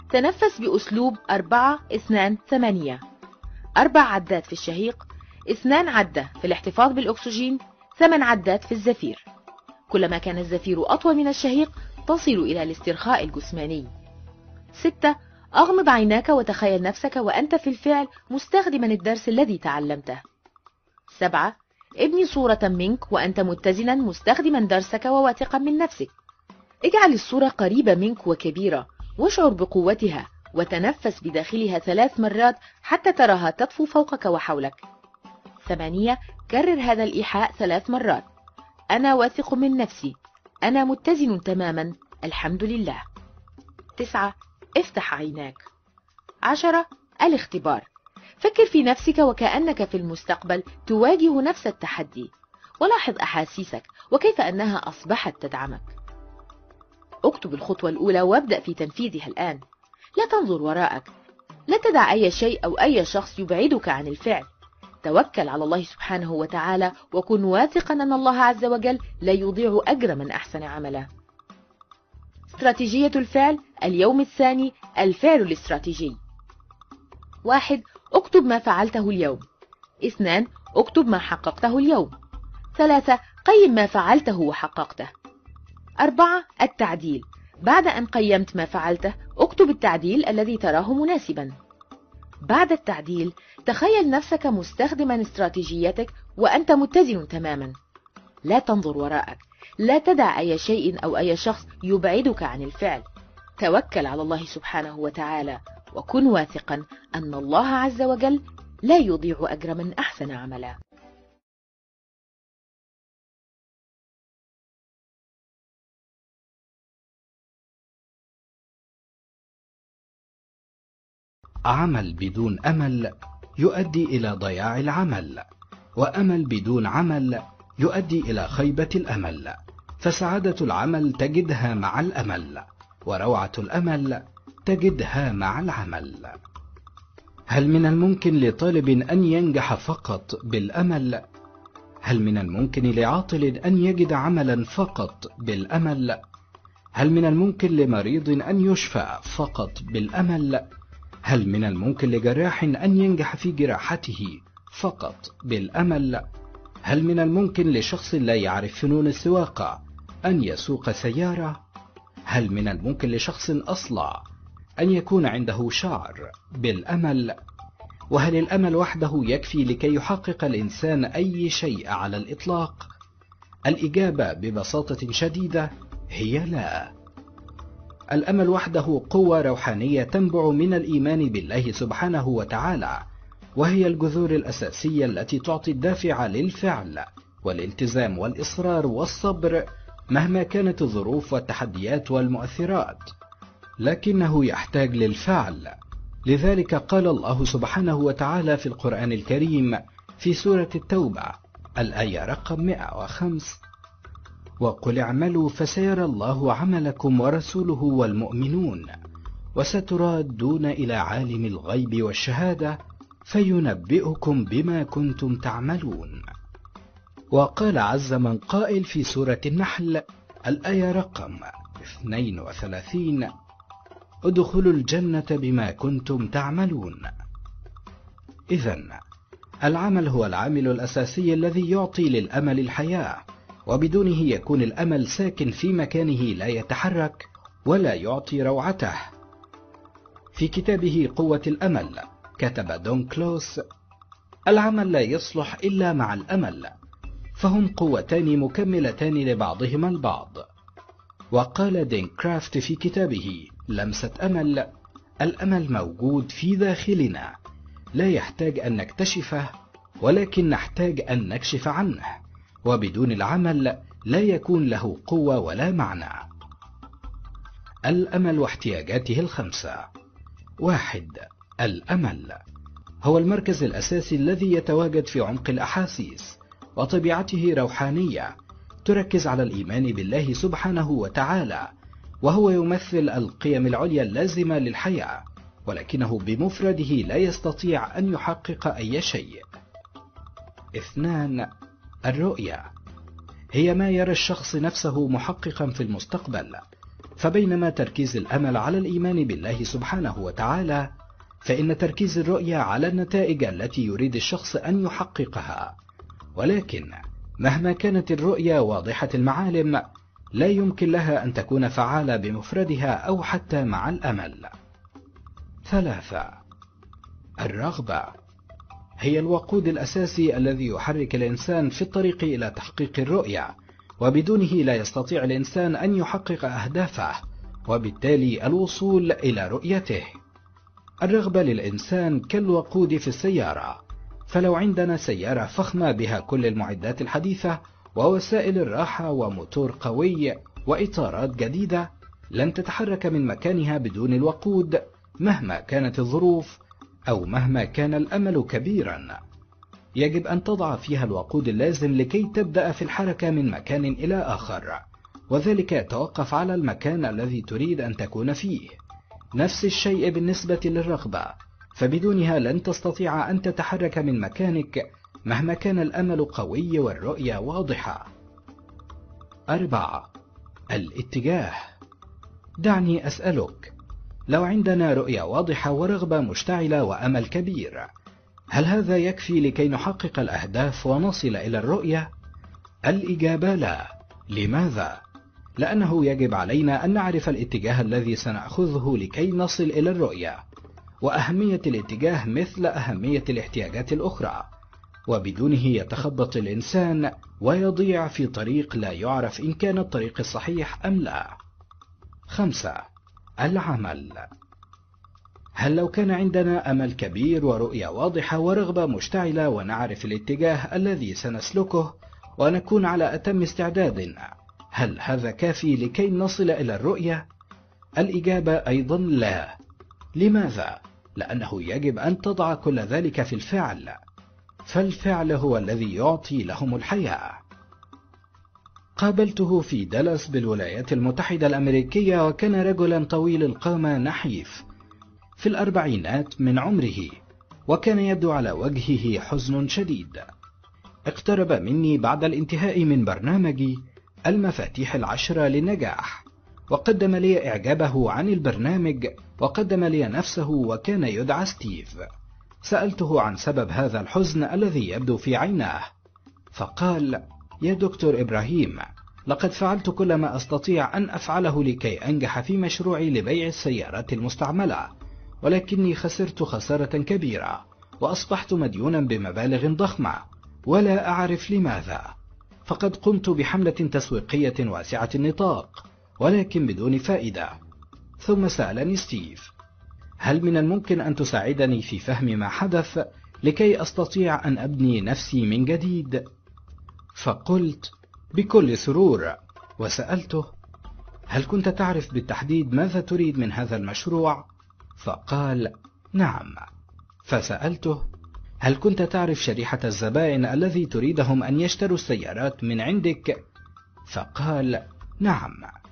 تنفس بأسلوب أربعة اثنان ثمانية. أربع عدات في الشهيق، اثنان عدة في الاحتفاظ بالأكسجين، ثمان عدات في الزفير. كلما كان الزفير أطول من الشهيق تصل إلى الاسترخاء الجسماني. ستة. أغمض عيناك وتخيل نفسك وأنت في الفعل مستخدما الدرس الذي تعلمته. سبعة. ابني صورة منك وأنت متزنا مستخدما درسك وواثقا من نفسك. اجعل الصورة قريبة منك وكبيرة، واشعر بقوتها، وتنفس بداخلها ثلاث مرات حتى تراها تطفو فوقك وحولك. ثمانية. كرر هذا الإيحاء ثلاث مرات. أنا واثق من نفسي، أنا متزن تماما، الحمد لله. تسعة. افتح عيناك. عشرة. الاختبار. فكر في نفسك وكأنك في المستقبل تواجه نفس التحدي، ولاحظ أحاسيسك وكيف أنها أصبحت تدعمك. اكتب الخطوة الأولى وابدأ في تنفيذها الآن. لا تنظر وراءك، لا تدع أي شيء أو أي شخص يبعدك عن الفعل. توكل على الله سبحانه وتعالى، وكن واثقا أن الله عز وجل لا يضيع أجر من أحسن عملا. استراتيجية الفعل اليوم الثاني، الفعل الاستراتيجي. واحد. اكتب ما فعلته اليوم. اثنان. اكتب ما حققته اليوم. ثلاثة. قيم ما فعلته وحققته. أربعة. التعديل. بعد أن قيمت ما فعلته اكتب التعديل الذي تراه مناسبا. بعد التعديل تخيل نفسك مستخدما استراتيجيتك وأنت متزن تماما. لا تنظر وراءك، لا تدع أي شيء أو أي شخص يبعدك عن الفعل. توكل على الله سبحانه وتعالى، وكن واثقا أن الله عز وجل لا يضيع أجر من أحسن عملا. عمل بدون أمل يؤدي إلى ضياع العمل، وأمل بدون عمل يؤدي إلى خيبة الأمل. فسعادة العمل تجدها مع الأمل، وروعة الأمل تجدها مع العمل. هل من الممكن لطالب أن ينجح فقط بالأمل؟ هل من الممكن لعاطل أن يجد عملا فقط بالأمل؟ هل من الممكن لمريض أن يشفى فقط بالأمل؟ هل من الممكن لجراح أن ينجح في جراحته فقط بالأمل؟ هل من الممكن لشخص لا يعرف فنون السواقة أن يسوق سيارة؟ هل من الممكن لشخص أصلع أن يكون عنده شعر بالأمل؟ وهل الأمل وحده يكفي لكي يحقق الإنسان أي شيء على الإطلاق؟ الإجابة ببساطة شديدة هي لا. الأمل وحده قوة روحانية تنبع من الإيمان بالله سبحانه وتعالى، وهي الجذور الأساسية التي تعطي الدافع للفعل والالتزام والإصرار والصبر مهما كانت الظروف والتحديات والمؤثرات، لكنه يحتاج للفعل. لذلك قال الله سبحانه وتعالى في القرآن الكريم في سورة التوبة الآية رقم مئة وخمسة: وقل اعملوا فسيرى الله عملكم ورسوله والمؤمنون وستردون إلى عالم الغيب والشهادة فينبئكم بما كنتم تعملون. وقال عز من قائل في سورة النحل الآية رقم اثنين وثلاثين: ادخلوا الجنة بما كنتم تعملون. إذن العمل هو العامل الأساسي الذي يعطي للأمل الحياة، وبدونه يكون الأمل ساكن في مكانه لا يتحرك ولا يعطي روعته. في كتابه قوة الأمل كتب دون كلوس: العمل لا يصلح إلا مع الأمل، فهم قوتان مكملتان لبعضهما البعض. وقال دين كرافت في كتابه لمسة أمل: الأمل موجود في داخلنا، لا يحتاج أن نكتشفه، ولكن نحتاج أن نكشف عنه، وبدون العمل لا يكون له قوة ولا معنى. الأمل واحتياجاته الخمسة. واحد: الأمل هو المركز الأساسي الذي يتواجد في عمق الأحاسيس، وطبيعته روحانية تركز على الإيمان بالله سبحانه وتعالى، وهو يمثل القيم العليا اللازمة للحياة، ولكنه بمفرده لا يستطيع أن يحقق أي شيء. اثنان: الرؤية هي ما يرى الشخص نفسه محققا في المستقبل، فبينما تركيز الأمل على الإيمان بالله سبحانه وتعالى، فإن تركيز الرؤية على النتائج التي يريد الشخص أن يحققها. ولكن مهما كانت الرؤية واضحة المعالم، لا يمكن لها أن تكون فعالة بمفردها أو حتى مع الأمل. ثلاثة. الرغبة هي الوقود الأساسي الذي يحرك الإنسان في الطريق إلى تحقيق الرؤية، وبدونه لا يستطيع الإنسان أن يحقق أهدافه، وبالتالي الوصول إلى رؤيته. الرغبة للإنسان كالوقود في السيارة، فلو عندنا سيارة فخمة بها كل المعدات الحديثة ووسائل الراحة وموتور قوي وإطارات جديدة، لن تتحرك من مكانها بدون الوقود مهما كانت الظروف أو مهما كان الأمل كبيرا. يجب أن تضع فيها الوقود اللازم لكي تبدأ في الحركة من مكان إلى آخر، وذلك يتوقف على المكان الذي تريد أن تكون فيه. نفس الشيء بالنسبة للرغبة، فبدونها لن تستطيع أن تتحرك من مكانك مهما كان الأمل قوي والرؤية واضحة. أربعة. الاتجاه. دعني أسألك، لو عندنا رؤية واضحة ورغبة مشتعلة وأمل كبير، هل هذا يكفي لكي نحقق الأهداف ونصل إلى الرؤية؟ الإجابة لا. لماذا؟ لأنه يجب علينا أن نعرف الاتجاه الذي سنأخذه لكي نصل إلى الرؤية، وأهمية الاتجاه مثل أهمية الاحتياجات الأخرى، وبدونه يتخبط الإنسان ويضيع في طريق لا يعرف إن كان الطريق الصحيح أم لا. خمسة. العمل. هل لو كان عندنا أمل كبير ورؤية واضحة ورغبة مشتعلة ونعرف الاتجاه الذي سنسلكه ونكون على أتم استعداد، هل هذا كافي لكي نصل إلى الرؤية؟ الإجابة أيضا لا. لماذا؟ لأنه يجب أن تضع كل ذلك في الفعل، فالفعل هو الذي يعطي لهم الحياة. قابلته في دالاس بالولايات المتحدة الأمريكية، وكان رجلا طويل القامة نحيف في الأربعينات من عمره، وكان يبدو على وجهه حزن شديد. اقترب مني بعد الانتهاء من برنامجي المفاتيح العشرة للنجاح، وقدم لي إعجابه عن البرنامج، وقدم لي نفسه، وكان يدعى ستيف. سألته عن سبب هذا الحزن الذي يبدو في عيناه، فقال: يا دكتور إبراهيم، لقد فعلت كل ما أستطيع أن أفعله لكي أنجح في مشروعي لبيع السيارات المستعملة، ولكني خسرت خسارة كبيرة، وأصبحت مديونا بمبالغ ضخمة، ولا أعرف لماذا. فقد قمت بحملة تسويقية واسعة النطاق، ولكن بدون فائدة. ثم سألني ستيف: هل من الممكن أن تساعدني في فهم ما حدث لكي أستطيع أن أبني نفسي من جديد؟ فقلت: بكل سرور. وسألته: هل كنت تعرف بالتحديد ماذا تريد من هذا المشروع؟ فقال: نعم. فسألته: هل كنت تعرف شريحة الزبائن الذي تريدهم أن يشتروا السيارات من عندك؟ فقال: نعم.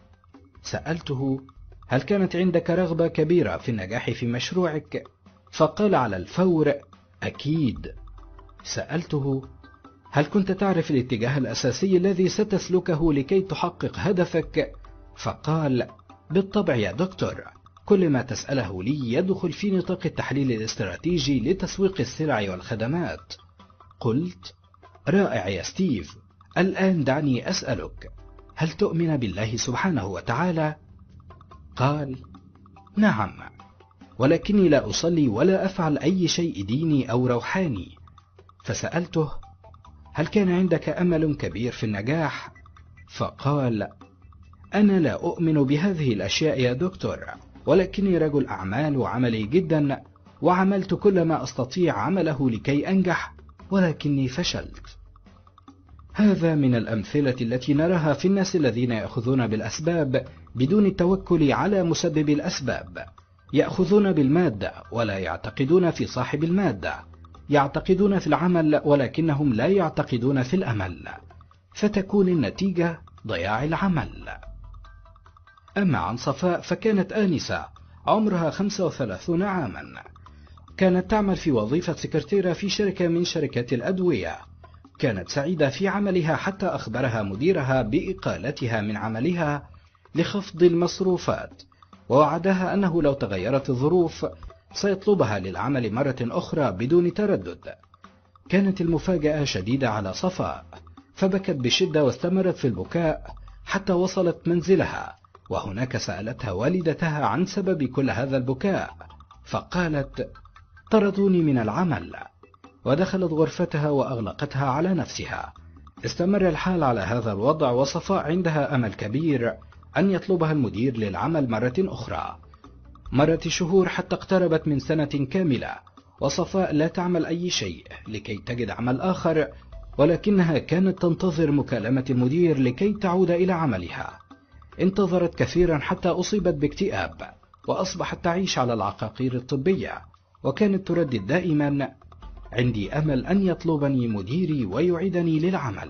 سألته: هل كانت عندك رغبة كبيرة في النجاح في مشروعك؟ فقال على الفور: أكيد. سألته: هل كنت تعرف الاتجاه الأساسي الذي ستسلكه لكي تحقق هدفك؟ فقال: بالطبع يا دكتور، كل ما تسأله لي يدخل في نطاق التحليل الاستراتيجي لتسويق السلع والخدمات. قلت: رائع يا ستيف، الآن دعني أسألك، هل تؤمن بالله سبحانه وتعالى؟ قال: نعم، ولكني لا أصلي ولا أفعل أي شيء ديني أو روحاني. فسألته: هل كان عندك أمل كبير في النجاح؟ فقال: أنا لا أؤمن بهذه الأشياء يا دكتور، ولكني رجل أعمال وعملي جدا، وعملت كل ما أستطيع عمله لكي أنجح، ولكني فشلت. هذا من الأمثلة التي نراها في الناس الذين يأخذون بالأسباب بدون التوكل على مسبب الأسباب. يأخذون بالمادة ولا يعتقدون في صاحب المادة، يعتقدون في العمل ولكنهم لا يعتقدون في الأمل، فتكون النتيجة ضياع العمل. أما عن صفاء فكانت آنسة عمرها خمسة وثلاثين عاما، كانت تعمل في وظيفة سكرتيرة في شركة من شركات الأدوية. كانت سعيدة في عملها حتى أخبرها مديرها بإقالتها من عملها لخفض المصروفات، ووعدها أنه لو تغيرت الظروف سيطلبها للعمل مرة أخرى بدون تردد. كانت المفاجأة شديدة على صفاء، فبكت بشدة واستمرت في البكاء حتى وصلت منزلها، وهناك سألتها والدتها عن سبب كل هذا البكاء، فقالت: طردوني من العمل. ودخلت غرفتها وأغلقتها على نفسها. استمر الحال على هذا الوضع، وصفاء عندها أمل كبير أن يطلبها المدير للعمل مرة أخرى. مرت شهور حتى اقتربت من سنة كاملة، وصفاء لا تعمل أي شيء لكي تجد عمل آخر، ولكنها كانت تنتظر مكالمة المدير لكي تعود إلى عملها. انتظرت كثيرا حتى أصيبت باكتئاب، وأصبحت تعيش على العقاقير الطبية، وكانت تردد دائما: عندي أمل أن يطلبني مديري ويعيدني للعمل.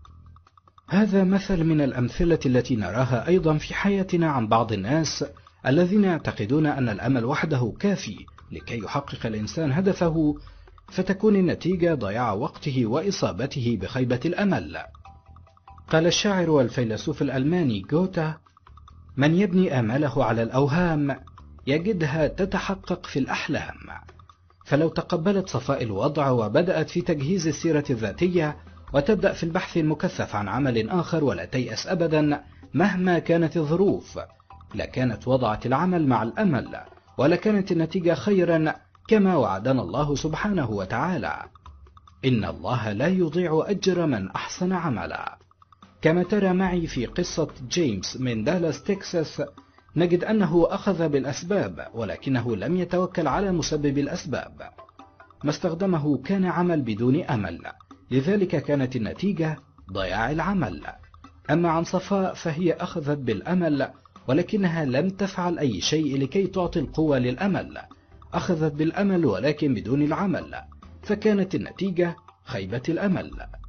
هذا مثل من الأمثلة التي نراها أيضا في حياتنا عن بعض الناس الذين يعتقدون أن الأمل وحده كافي لكي يحقق الإنسان هدفه، فتكون النتيجة ضياع وقته وإصابته بخيبة الأمل. قال الشاعر والفيلسوف الألماني جوتا: من يبني آماله على الأوهام يجدها تتحقق في الأحلام. فلو تقبلت صفاء الوضع وبدأت في تجهيز السيرة الذاتية وتبدأ في البحث المكثف عن عمل آخر ولا تيأس أبدا مهما كانت الظروف، لكانت وضعت العمل مع الأمل، ولكانت النتيجة خيرا كما وعدنا الله سبحانه وتعالى: إن الله لا يضيع أجر من أحسن عملا. كما ترى معي في قصة جيمس من دالاس تكساس، نجد أنه أخذ بالأسباب ولكنه لم يتوكل على مسبب الأسباب. ما استخدمه كان عمل بدون أمل، لذلك كانت النتيجة ضياع العمل. أما عن صفاء فهي أخذت بالأمل ولكنها لم تفعل أي شيء لكي تعطي القوة للأمل، أخذت بالأمل ولكن بدون العمل، فكانت النتيجة خيبة الأمل.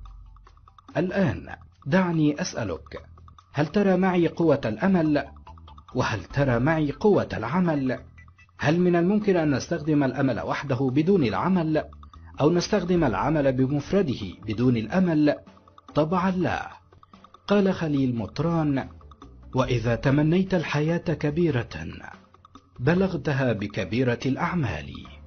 الآن دعني أسألك: هل ترى معي قوة الأمل؟ وهل ترى معي قوة العمل؟ هل من الممكن أن نستخدم الأمل وحده بدون العمل، أو نستخدم العمل بمفرده بدون الأمل؟ طبعا لا. قال خليل مطران: وإذا تمنيت الحياة كبيرة بلغتها بكبيرة الأعمال.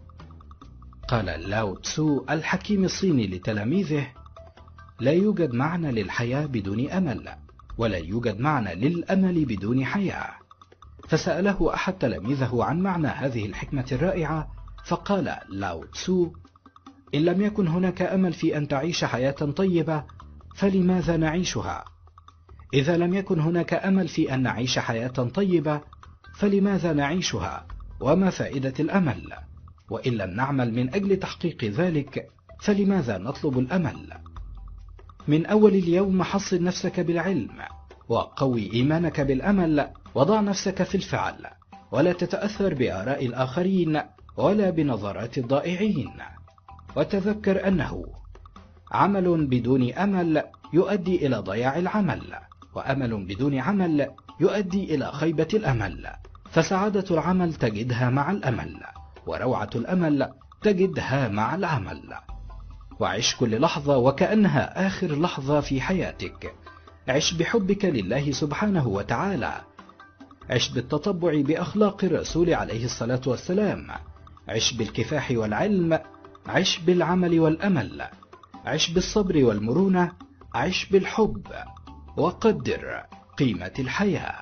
قال لاو تسو الحكيم الصيني لتلاميذه: لا يوجد معنى للحياة بدون أمل، ولا يوجد معنى للأمل بدون حياة. فسأله أحد تلاميذه عن معنى هذه الحكمة الرائعة، فقال لاو تسو: إن لم يكن هناك أمل في أن تعيش حياة طيبة فلماذا نعيشها؟ إذا لم يكن هناك أمل في أن نعيش حياة طيبة فلماذا نعيشها؟ وما فائدة الأمل؟ وإن لم نعمل من أجل تحقيق ذلك فلماذا نطلب الأمل؟ من أول اليوم حصن نفسك بالعلم، وقوي إيمانك بالأمل، وضع نفسك في الفعل، ولا تتأثر بآراء الآخرين ولا بنظرات الضائعين. وتذكر أنه عمل بدون أمل يؤدي إلى ضياع العمل، وأمل بدون عمل يؤدي إلى خيبة الأمل. فسعادة العمل تجدها مع الأمل، وروعة الأمل تجدها مع العمل. وعش كل لحظة وكأنها آخر لحظة في حياتك. عش بحبك لله سبحانه وتعالى. عش بالتطبع بأخلاق الرسول عليه الصلاة والسلام. عش بالكفاح والعلم. عش بالعمل والأمل. عش بالصبر والمرونة. عش بالحب، وقدر قيمة الحياة.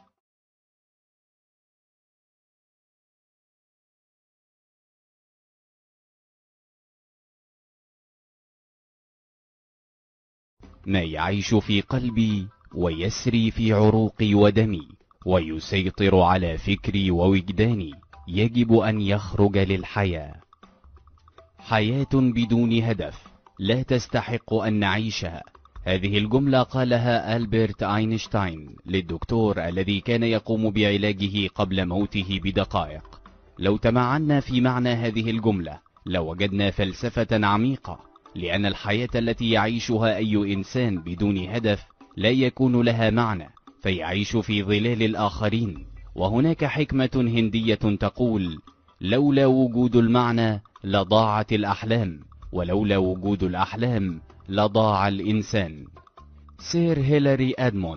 ما يعيش في قلبي ويسري في عروقي ودمي ويسيطر على فكري ووجداني يجب أن يخرج للحياة. حياة بدون هدف لا تستحق أن نعيشها. هذه الجملة قالها ألبرت أينشتاين للدكتور الذي كان يقوم بعلاجه قبل موته بدقائق. لو تمعنا في معنى هذه الجملة لوجدنا فلسفة عميقة، لأن الحياة التي يعيشها أي إنسان بدون هدف لا يكون لها معنى، فيعيش في ظلال الآخرين. وهناك حكمة هندية تقول: لولا وجود المعنى لضاعت الأحلام، ولولا وجود الأحلام لضاع الإنسان. سير هيلاري أدمون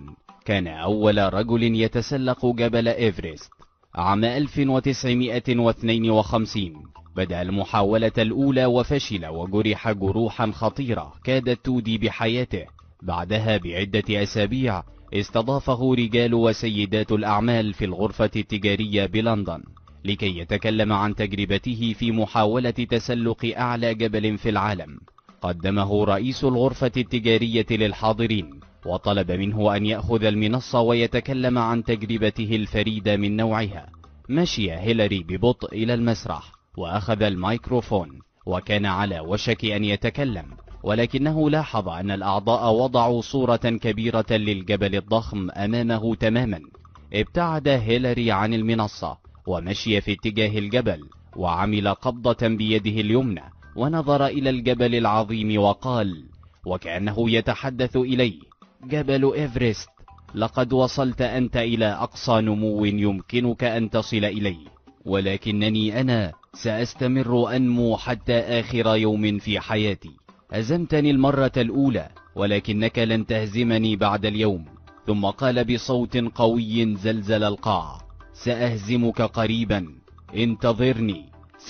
كان أول رجل يتسلق جبل إيفرست. عام ألف وتسعمائة واثنين وخمسين بدأ المحاولة الأولى وفشل وجرح جروحا خطيرة كادت تودي بحياته. بعدها بعدة أسابيع استضافه رجال وسيدات الأعمال في الغرفة التجارية بلندن لكي يتكلم عن تجربته في محاولة تسلق أعلى جبل في العالم. قدمه رئيس الغرفة التجارية للحاضرين وطلب منه أن يأخذ المنصة ويتكلم عن تجربته الفريدة من نوعها. مشي هيلاري ببطء إلى المسرح وأخذ الميكروفون وكان على وشك أن يتكلم، ولكنه لاحظ أن الأعضاء وضعوا صورة كبيرة للجبل الضخم أمامه تماما. ابتعد هيلاري عن المنصة ومشي في اتجاه الجبل وعمل قبضة بيده اليمنى ونظر إلى الجبل العظيم وقال وكأنه يتحدث إليه: جبل إيفرست، لقد وصلت أنت إلى أقصى نمو يمكنك أن تصل إليه، ولكنني أنا سأستمر أنمو حتى آخر يوم في حياتي. هزمتني المرة الأولى ولكنك لن تهزمني بعد اليوم. ثم قال بصوت قوي زلزل القاع: سأهزمك قريبا، انتظرني،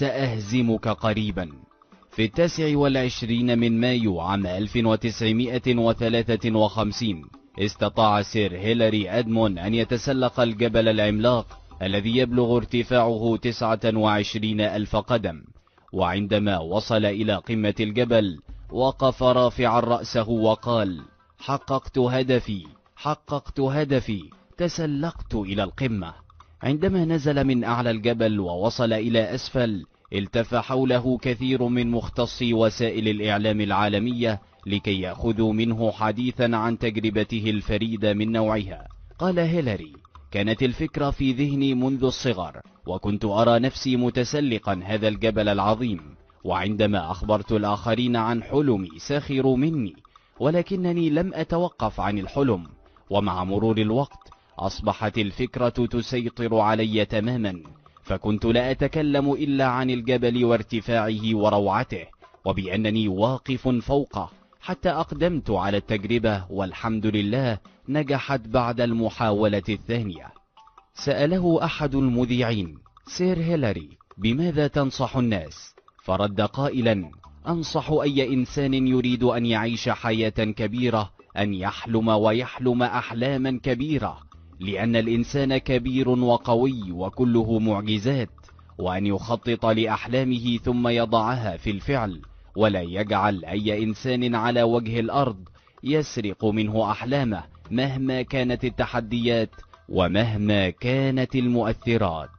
سأهزمك قريبا. في التاسع والعشرين من مايو عام ألف وتسعمائة وثلاثة وخمسين استطاع سير هيلاري أدمون أن يتسلق الجبل العملاق الذي يبلغ ارتفاعه تسعة وعشرين ألف قدم. وعندما وصل إلى قمة الجبل وقف رافعا رأسه وقال: حققت هدفي، حققت هدفي، تسلقت إلى القمة. عندما نزل من أعلى الجبل ووصل إلى أسفل التف حوله كثير من مختصي وسائل الإعلام العالمية لكي يأخذوا منه حديثا عن تجربته الفريدة من نوعها. قال هيلاري: كانت الفكرة في ذهني منذ الصغر، وكنت أرى نفسي متسلقا هذا الجبل العظيم، وعندما أخبرت الآخرين عن حلمي سخروا مني، ولكنني لم أتوقف عن الحلم. ومع مرور الوقت أصبحت الفكرة تسيطر علي تماما، فكنت لا أتكلم إلا عن الجبل وارتفاعه وروعته وبأنني واقف فوقه، حتى أقدمت على التجربة والحمد لله نجحت بعد المحاولة الثانية. سأله أحد المذيعين: سير هيلاري، بماذا تنصح الناس؟ فرد قائلا: أنصح أي إنسان يريد أن يعيش حياة كبيرة أن يحلم ويحلم أحلاما كبيرة، لأن الإنسان كبير وقوي وكله معجزات، وأن يخطط لأحلامه ثم يضعها في الفعل، ولا يجعل أي إنسان على وجه الأرض يسرق منه أحلامه مهما كانت التحديات ومهما كانت المؤثرات.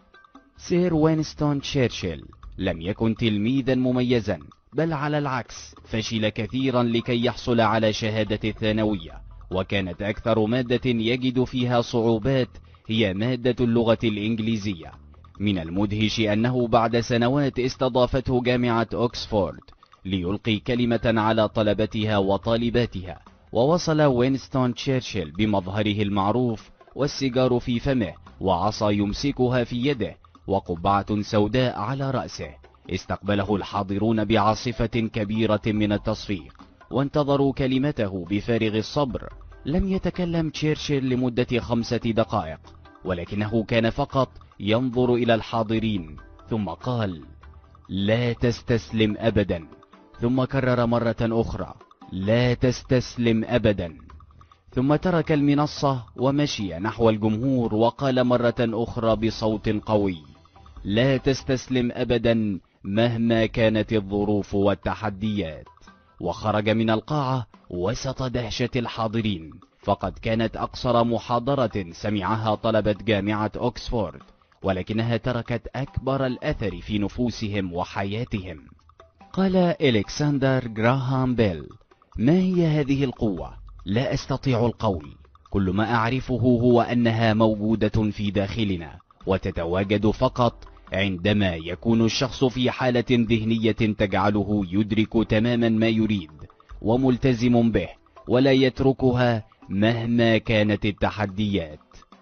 سير وينستون تشرشل لم يكن تلميذا مميزا، بل على العكس فشل كثيرا لكي يحصل على شهادة الثانوية، وكانت أكثر مادة يجد فيها صعوبات هي مادة اللغة الإنجليزية. من المدهش أنه بعد سنوات استضافته جامعة أكسفورد ليلقي كلمة على طلبتها وطالباتها، ووصل وينستون تشرشل بمظهره المعروف والسيجار في فمه وعصا يمسكها في يده وقبعة سوداء على رأسه. استقبله الحاضرون بعاصفة كبيرة من التصفيق وانتظروا كلمته بفارغ الصبر. لم يتكلم تشرشل لمدة خمسة دقائق، ولكنه كان فقط ينظر إلى الحاضرين ثم قال: لا تستسلم أبدا. ثم كرر مرة أخرى: لا تستسلم أبدا. ثم ترك المنصة ومشي نحو الجمهور وقال مرة أخرى بصوت قوي: لا تستسلم أبدا مهما كانت الظروف والتحديات. وخرج من القاعة وسط دهشة الحاضرين، فقد كانت أقصر محاضرة سمعها طلبة جامعة أكسفورد، ولكنها تركت أكبر الأثر في نفوسهم وحياتهم. قال إلكسندر جراهام بيل: ما هي هذه القوة؟ لا أستطيع القول. كل ما أعرفه هو أنها موجودة في داخلنا وتتواجد فقط عندما يكون الشخص في حالة ذهنية تجعله يدرك تماما ما يريد وملتزم به ولا يتركها مهما كانت التحديات.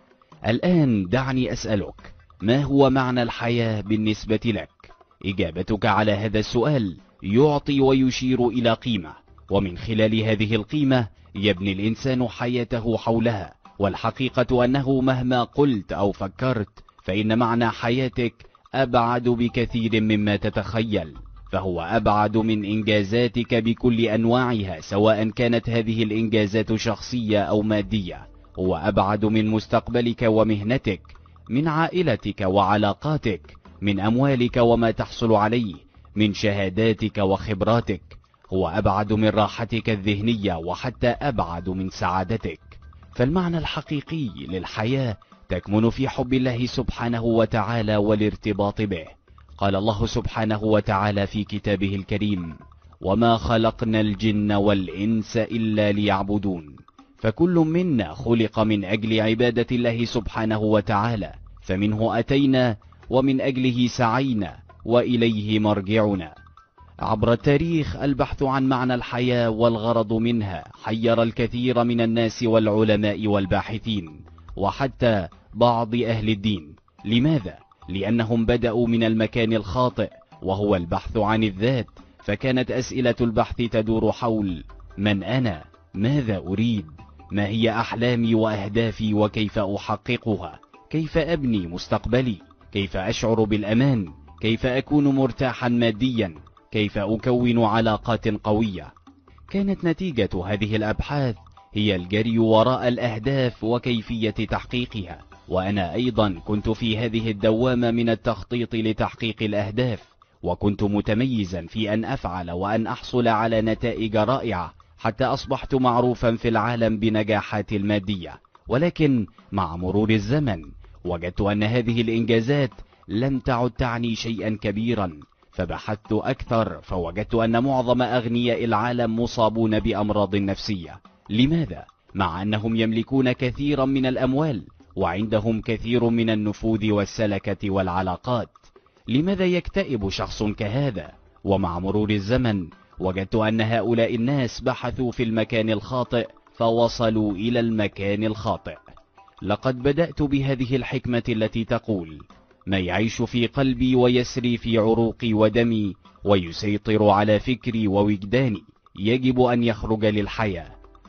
الآن دعني أسألك: ما هو معنى الحياة بالنسبة لك؟ إجابتك على هذا السؤال يعطي ويشير إلى قيمة، ومن خلال هذه القيمة يبني الإنسان حياته حولها والحقيقة أنه مهما قلت أو فكرت فإن معنى حياتك أبعد بكثير مما تتخيل، فهو أبعد من إنجازاتك بكل أنواعها، سواء كانت هذه الإنجازات شخصية أو مادية. هو أبعد من مستقبلك ومهنتك، من عائلتك وعلاقاتك، من أموالك وما تحصل عليه، من شهاداتك وخبراتك. هو أبعد من راحتك الذهنية، وحتى أبعد من سعادتك. فالمعنى الحقيقي للحياة تكمن في حب الله سبحانه وتعالى والارتباط به. قال الله سبحانه وتعالى في كتابه الكريم: وما خلقنا الجن والإنس إلا ليعبدون. فكل منا خلق من أجل عبادة الله سبحانه وتعالى، فمنه أتينا ومن أجله سعينا وإليه مرجعنا. عبر التاريخ البحث عن معنى الحياة والغرض منها حير الكثير من الناس والعلماء والباحثين، وحتى بعض أهل الدين. لماذا؟ لأنهم بدأوا من المكان الخاطئ، وهو البحث عن الذات. فكانت أسئلة البحث تدور حول: من أنا؟ ماذا أريد؟ ما هي أحلامي وأهدافي وكيف أحققها؟ كيف أبني مستقبلي؟ كيف أشعر بالأمان؟ كيف أكون مرتاحا ماديا؟ كيف أكون علاقات قوية؟ كانت نتيجة هذه الأبحاث هي الجري وراء الأهداف وكيفية تحقيقها. وأنا أيضا كنت في هذه الدوامة من التخطيط لتحقيق الأهداف، وكنت متميزا في أن أفعل وأن أحصل على نتائج رائعة، حتى أصبحت معروفا في العالم بنجاحاتي المادية. ولكن مع مرور الزمن وجدت أن هذه الإنجازات لم تعد تعني شيئا كبيرا، فبحثت أكثر فوجدت أن معظم أغنياء العالم مصابون بأمراض نفسية. لماذا؟ مع أنهم يملكون كثيرا من الأموال وعندهم كثير من النفوذ والسلكة والعلاقات. لماذا يكتئب شخص كهذا؟ ومع مرور الزمن وجدت أن هؤلاء الناس بحثوا في المكان الخاطئ فوصلوا إلى المكان الخاطئ. لقد بدأت بهذه الحكمة التي تقول: ما يعيش في قلبي ويسري في عروقي ودمي ويسيطر على فكري ووجداني يجب أن يخرج للحياة.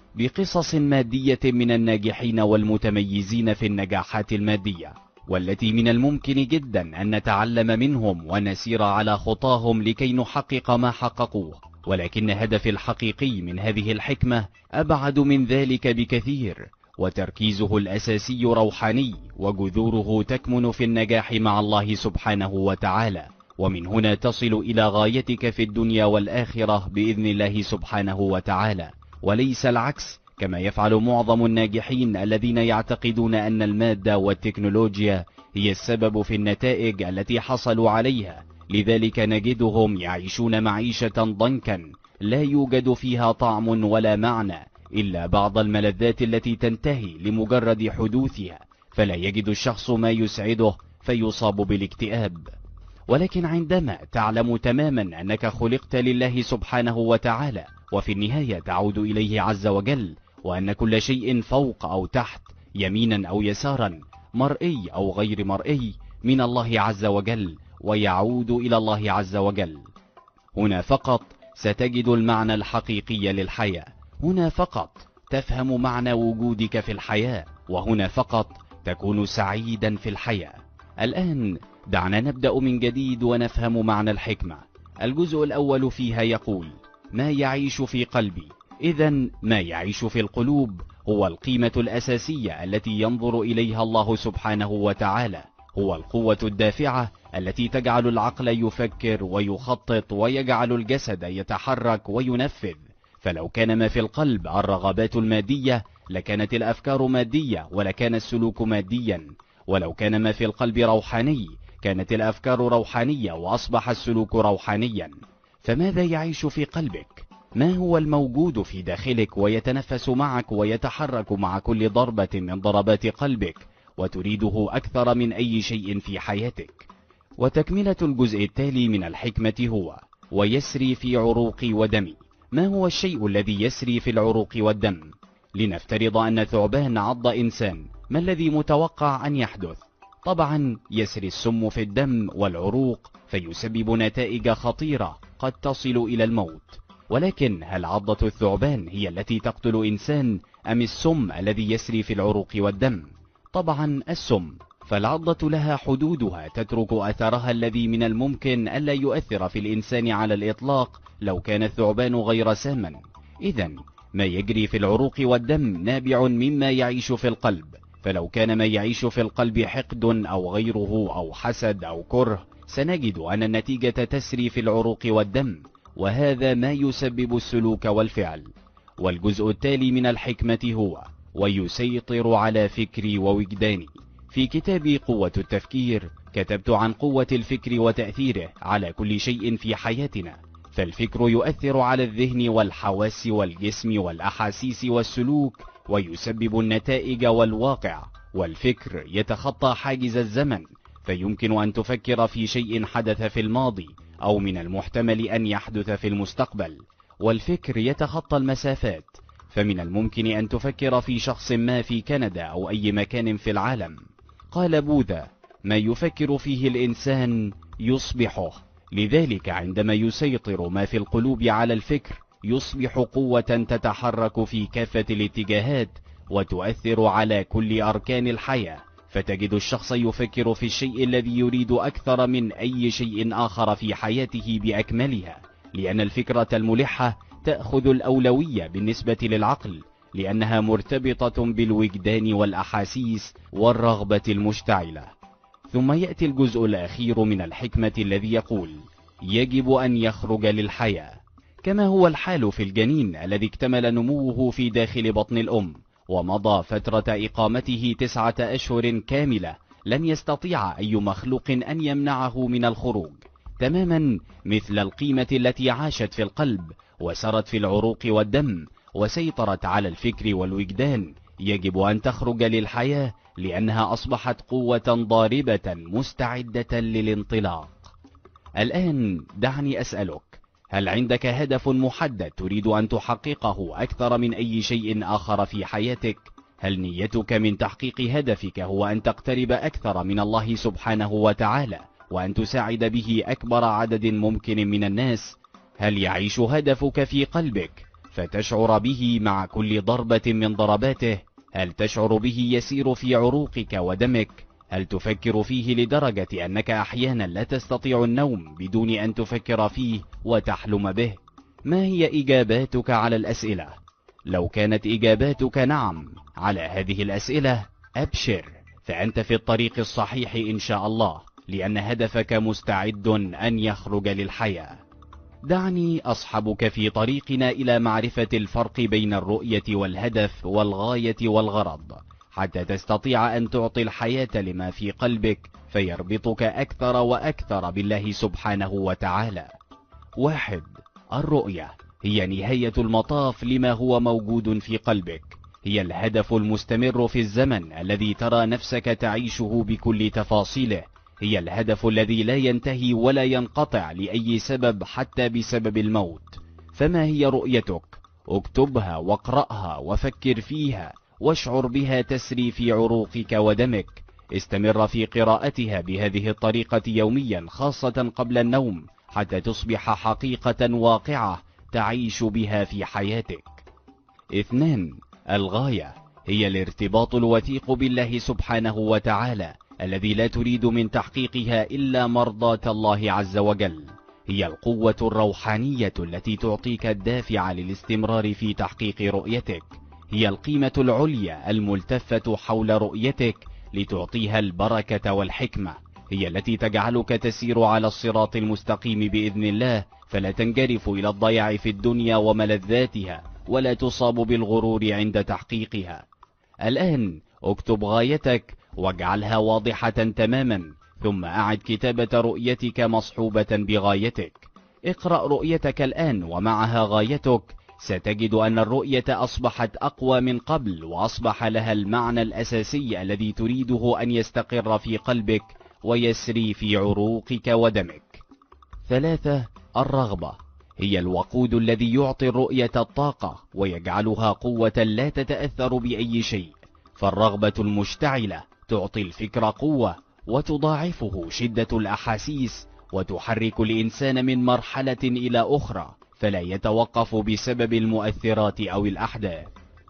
بقصص مادية من الناجحين والمتميزين في النجاحات المادية، والتي من الممكن جدا أن نتعلم منهم ونسير على خطاهم لكي نحقق ما حققوه. ولكن هدفي الحقيقي من هذه الحكمة أبعد من ذلك بكثير، وتركيزه الأساسي روحاني، وجذوره تكمن في النجاح مع الله سبحانه وتعالى. ومن هنا تصل إلى غايتك في الدنيا والآخرة بإذن الله سبحانه وتعالى، وليس العكس كما يفعل معظم الناجحين الذين يعتقدون أن المادة والتكنولوجيا هي السبب في النتائج التي حصلوا عليها. لذلك نجدهم يعيشون معيشة ضنكا لا يوجد فيها طعم ولا معنى إلا بعض الملذات التي تنتهي لمجرد حدوثها، فلا يجد الشخص ما يسعده فيصاب بالاكتئاب. ولكن عندما تعلم تماما أنك خلقت لله سبحانه وتعالى، وفي النهاية تعود إليه عز وجل، وأن كل شيء فوق أو تحت، يمينا أو يسارا، مرئي أو غير مرئي، من الله عز وجل ويعود إلى الله عز وجل، هنا فقط ستجد المعنى الحقيقي للحياة. هنا فقط تفهم معنى وجودك في الحياة، وهنا فقط تكون سعيدا في الحياة. الآن دعنا نبدأ من جديد ونفهم معنى الحكمة. الجزء الأول فيها يقول: ما يعيش في قلبي. إذن ما يعيش في القلوب هو القيمة الأساسية التي ينظر إليها الله سبحانه وتعالى، هو القوة الدافعة التي تجعل العقل يفكر ويخطط ويجعل الجسد يتحرك وينفذ. فلو كان ما في القلب الرغبات المادية لكانت الأفكار مادية ولكان السلوك ماديا، ولو كان ما في القلب روحاني كانت الأفكار روحانية وأصبح السلوك روحانيا. فماذا يعيش في قلبك؟ ما هو الموجود في داخلك ويتنفس معك ويتحرك مع كل ضربة من ضربات قلبك وتريده أكثر من أي شيء في حياتك؟ وتكملة الجزء التالي من الحكمة هو: ويسري في عروقي ودمي. ما هو الشيء الذي يسري في العروق والدم؟ لنفترض أن ثعبان عض إنسان، ما الذي متوقع أن يحدث؟ طبعا يسري السم في الدم والعروق فيسبب نتائج خطيرة قد تصل إلى الموت. ولكن هل عضة الثعبان هي التي تقتل إنسان أم السم الذي يسري في العروق والدم؟ طبعا السم، فالعضة لها حدودها تترك أثرها الذي من الممكن ألا يؤثر في الإنسان على الإطلاق لو كان الثعبان غير ساما. إذن ما يجري في العروق والدم نابع مما يعيش في القلب، فلو كان ما يعيش في القلب حقد أو غيره أو حسد أو كره، سنجد أن النتيجة تسري في العروق والدم، وهذا ما يسبب السلوك والفعل. والجزء التالي من الحكمة هو: ويسيطر على فكري ووجداني. في كتابي قوة التفكير كتبت عن قوة الفكر وتأثيره على كل شيء في حياتنا، فالفكر يؤثر على الذهن والحواس والجسم والأحاسيس والسلوك، ويسبب النتائج والواقع. والفكر يتخطى حاجز الزمن، فيمكن أن تفكر في شيء حدث في الماضي أو من المحتمل أن يحدث في المستقبل. والفكر يتخطى المسافات، فمن الممكن أن تفكر في شخص ما في كندا أو أي مكان في العالم. قال بوذا: ما يفكر فيه الإنسان يصبحه. لذلك عندما يسيطر ما في القلوب على الفكر يصبح قوة تتحرك في كافة الاتجاهات وتؤثر على كل أركان الحياة، فتجد الشخص يفكر في الشيء الذي يريد أكثر من أي شيء آخر في حياته بأكملها، لأن الفكرة الملحة تأخذ الأولوية بالنسبة للعقل، لأنها مرتبطة بالوجدان والأحاسيس والرغبة المشتعلة. ثم يأتي الجزء الأخير من الحكمة الذي يقول: يجب أن يخرج للحياة، كما هو الحال في الجنين الذي اكتمل نموه في داخل بطن الأم ومضى فترة إقامته تسعة أشهر كاملة، لن يستطيع أي مخلوق أن يمنعه من الخروج، تماما مثل القيمة التي عاشت في القلب وسرت في العروق والدم وسيطرت على الفكر والوجدان. يجب أن تخرج للحياة لأنها أصبحت قوة ضاربة مستعدة للانطلاق. الآن دعني أسألك: هل عندك هدف محدد تريد أن تحققه أكثر من أي شيء آخر في حياتك؟ هل نيتك من تحقيق هدفك هو أن تقترب أكثر من الله سبحانه وتعالى وأن تساعد به أكبر عدد ممكن من الناس؟ هل يعيش هدفك في قلبك فتشعر به مع كل ضربة من ضرباته؟ هل تشعر به يسير في عروقك ودمك؟ هل تفكر فيه لدرجة أنك أحيانا لا تستطيع النوم بدون أن تفكر فيه وتحلم به؟ ما هي إجاباتك على الأسئلة؟ لو كانت إجاباتك نعم على هذه الأسئلة، أبشر، فأنت في الطريق الصحيح إن شاء الله، لأن هدفك مستعد أن يخرج للحياة. دعني أصحبك في طريقنا إلى معرفة الفرق بين الرؤية والهدف والغاية والغرض، حتى تستطيع أن تعطي الحياة لما في قلبك فيربطك أكثر وأكثر بالله سبحانه وتعالى. واحد، الرؤية هي نهاية المطاف لما هو موجود في قلبك، هي الهدف المستمر في الزمن الذي ترى نفسك تعيشه بكل تفاصيله، هي الهدف الذي لا ينتهي ولا ينقطع لأي سبب حتى بسبب الموت. فما هي رؤيتك؟ اكتبها واقرأها وفكر فيها واشعر بها تسري في عروقك ودمك. استمر في قراءتها بهذه الطريقة يوميا، خاصة قبل النوم، حتى تصبح حقيقة واقعة تعيش بها في حياتك. اثنان، الغاية هي الارتباط الوثيق بالله سبحانه وتعالى الذي لا تريد من تحقيقها إلا مرضاة الله عز وجل، هي القوة الروحانية التي تعطيك الدافع للاستمرار في تحقيق رؤيتك، هي القيمة العليا الملتفة حول رؤيتك لتعطيها البركة والحكمة، هي التي تجعلك تسير على الصراط المستقيم بإذن الله، فلا تنجرف إلى الضياع في الدنيا وملذاتها ولا تصاب بالغرور عند تحقيقها. الآن اكتب غايتك واجعلها واضحة تماما، ثم أعد كتابة رؤيتك مصحوبة بغايتك. اقرأ رؤيتك الآن ومعها غايتك، ستجد أن الرؤية أصبحت أقوى من قبل، وأصبح لها المعنى الأساسي الذي تريده أن يستقر في قلبك ويسري في عروقك ودمك. ثلاثة، الرغبة هي الوقود الذي يعطي الرؤية الطاقة ويجعلها قوة لا تتأثر بأي شيء، فالرغبة المشتعلة تعطي الفكر قوة وتضاعفه شدة الأحاسيس وتحرك الإنسان من مرحلة إلى أخرى، فلا يتوقف بسبب المؤثرات أو الأحداث.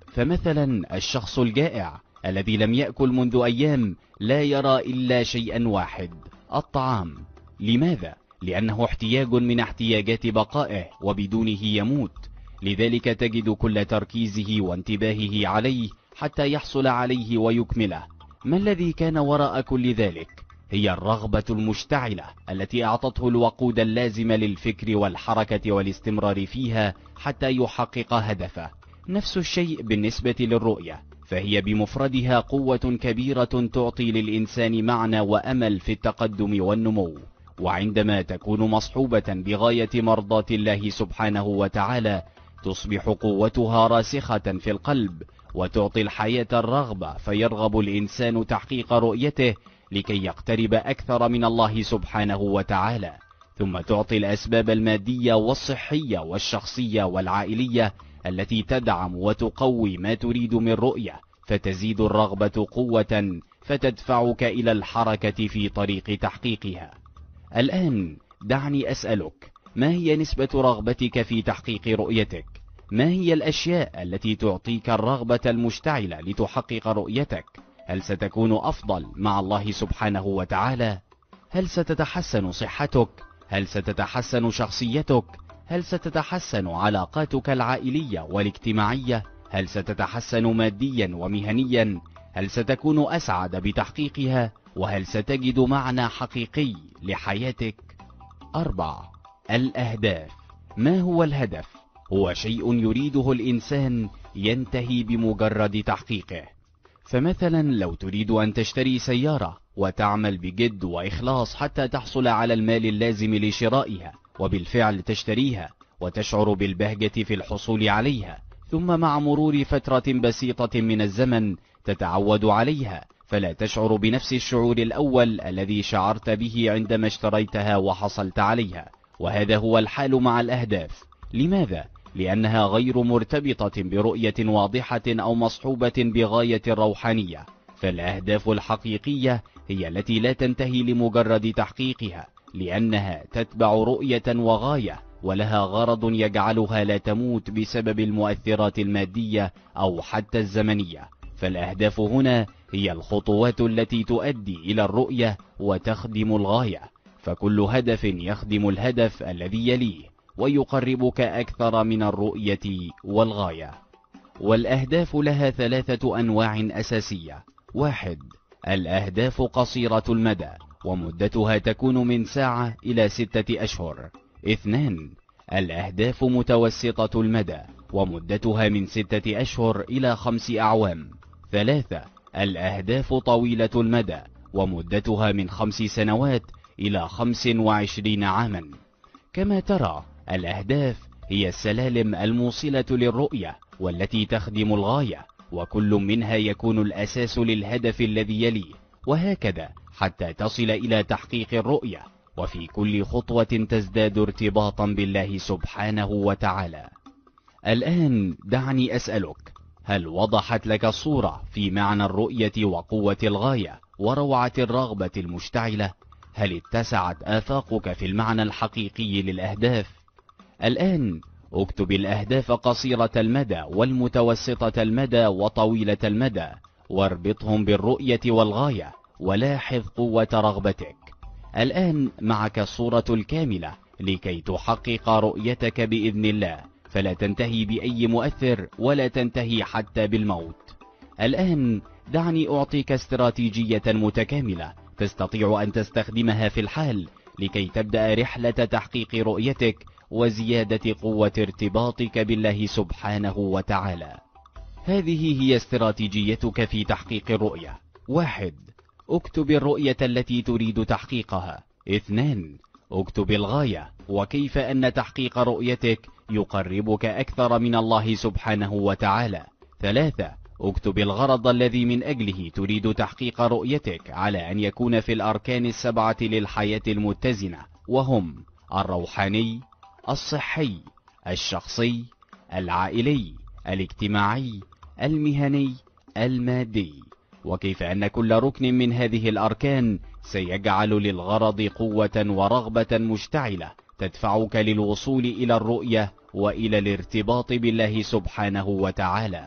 فمثلا الشخص الجائع الذي لم يأكل منذ أيام لا يرى إلا شيئا واحد: الطعام. لماذا؟ لأنه احتياج من احتياجات بقائه، وبدونه يموت. لذلك تجد كل تركيزه وانتباهه عليه حتى يحصل عليه ويكمله. ما الذي كان وراء كل ذلك؟ هي الرغبة المشتعلة التي أعطته الوقود اللازم للفكر والحركة والاستمرار فيها حتى يحقق هدفه. نفس الشيء بالنسبة للرؤية، فهي بمفردها قوة كبيرة تعطي للإنسان معنى وأمل في التقدم والنمو. وعندما تكون مصحوبة بغاية مرضاة الله سبحانه وتعالى تصبح قوتها راسخة في القلب، وتعطي الحياة الرغبة، فيرغب الإنسان تحقيق رؤيته لكي يقترب أكثر من الله سبحانه وتعالى. ثم تعطي الأسباب المادية والصحية والشخصية والعائلية التي تدعم وتقوي ما تريد من رؤية، فتزيد الرغبة قوة فتدفعك إلى الحركة في طريق تحقيقها. الآن دعني أسألك: ما هي نسبة رغبتك في تحقيق رؤيتك؟ ما هي الأشياء التي تعطيك الرغبة المشتعلة لتحقق رؤيتك؟ هل ستكون أفضل مع الله سبحانه وتعالى؟ هل ستتحسن صحتك؟ هل ستتحسن شخصيتك؟ هل ستتحسن علاقاتك العائلية والاجتماعية؟ هل ستتحسن ماديا ومهنيا؟ هل ستكون أسعد بتحقيقها؟ وهل ستجد معنى حقيقي لحياتك؟ أربعة. الأهداف. ما هو الهدف؟ هو شيء يريده الإنسان ينتهي بمجرد تحقيقه. فمثلا لو تريد أن تشتري سيارة وتعمل بجد وإخلاص حتى تحصل على المال اللازم لشرائها، وبالفعل تشتريها وتشعر بالبهجة في الحصول عليها، ثم مع مرور فترة بسيطة من الزمن تتعود عليها، فلا تشعر بنفس الشعور الأول الذي شعرت به عندما اشتريتها وحصلت عليها. وهذا هو الحال مع الأهداف. لماذا؟ لأنها غير مرتبطة برؤية واضحة أو مصحوبة بغاية روحانية. فالأهداف الحقيقية هي التي لا تنتهي لمجرد تحقيقها، لأنها تتبع رؤية وغاية، ولها غرض يجعلها لا تموت بسبب المؤثرات المادية أو حتى الزمنية. فالأهداف هنا هي الخطوات التي تؤدي إلى الرؤية وتخدم الغاية، فكل هدف يخدم الهدف الذي يليه ويقربك أكثر من الرؤية والغاية. والأهداف لها ثلاثة أنواع أساسية. واحد. الأهداف قصيرة المدى، ومدتها تكون من ساعة إلى ستة أشهر. اثنان. الأهداف متوسطة المدى، ومدتها من ستة أشهر إلى خمس أعوام. ثلاثة. الأهداف طويلة المدى، ومدتها من خمس سنوات إلى خمس وعشرين عاما. كما ترى، الأهداف هي السلالم الموصلة للرؤية والتي تخدم الغاية، وكل منها يكون الأساس للهدف الذي يليه، وهكذا حتى تصل إلى تحقيق الرؤية، وفي كل خطوة تزداد ارتباطا بالله سبحانه وتعالى. الآن دعني أسألك: هل وضحت لك الصورة في معنى الرؤية وقوة الغاية وروعة الرغبة المشتعلة؟ هل اتسعت آفاقك في المعنى الحقيقي للأهداف؟ الآن اكتب الأهداف قصيرة المدى والمتوسطة المدى وطويلة المدى، واربطهم بالرؤية والغاية، ولاحظ قوة رغبتك. الآن معك الصورة الكاملة لكي تحقق رؤيتك بإذن الله، فلا تنتهي بأي مؤثر ولا تنتهي حتى بالموت. الآن دعني أعطيك استراتيجية متكاملة تستطيع أن تستخدمها في الحال لكي تبدأ رحلة تحقيق رؤيتك وزيادة قوة ارتباطك بالله سبحانه وتعالى. هذه هي استراتيجيتك في تحقيق الرؤية. واحد. اكتب الرؤية التي تريد تحقيقها. اثنان. اكتب الغاية وكيف أن تحقيق رؤيتك يقربك أكثر من الله سبحانه وتعالى. ثلاثة. اكتب الغرض الذي من أجله تريد تحقيق رؤيتك على أن يكون في الأركان السبعة للحياة المتزنة، وهم الروحاني، الصحي، الشخصي، العائلي، الاجتماعي، المهني، المادي، وكيف أن كل ركن من هذه الأركان سيجعل للغرض قوة ورغبة مشتعلة تدفعك للوصول إلى الرؤية وإلى الارتباط بالله سبحانه وتعالى.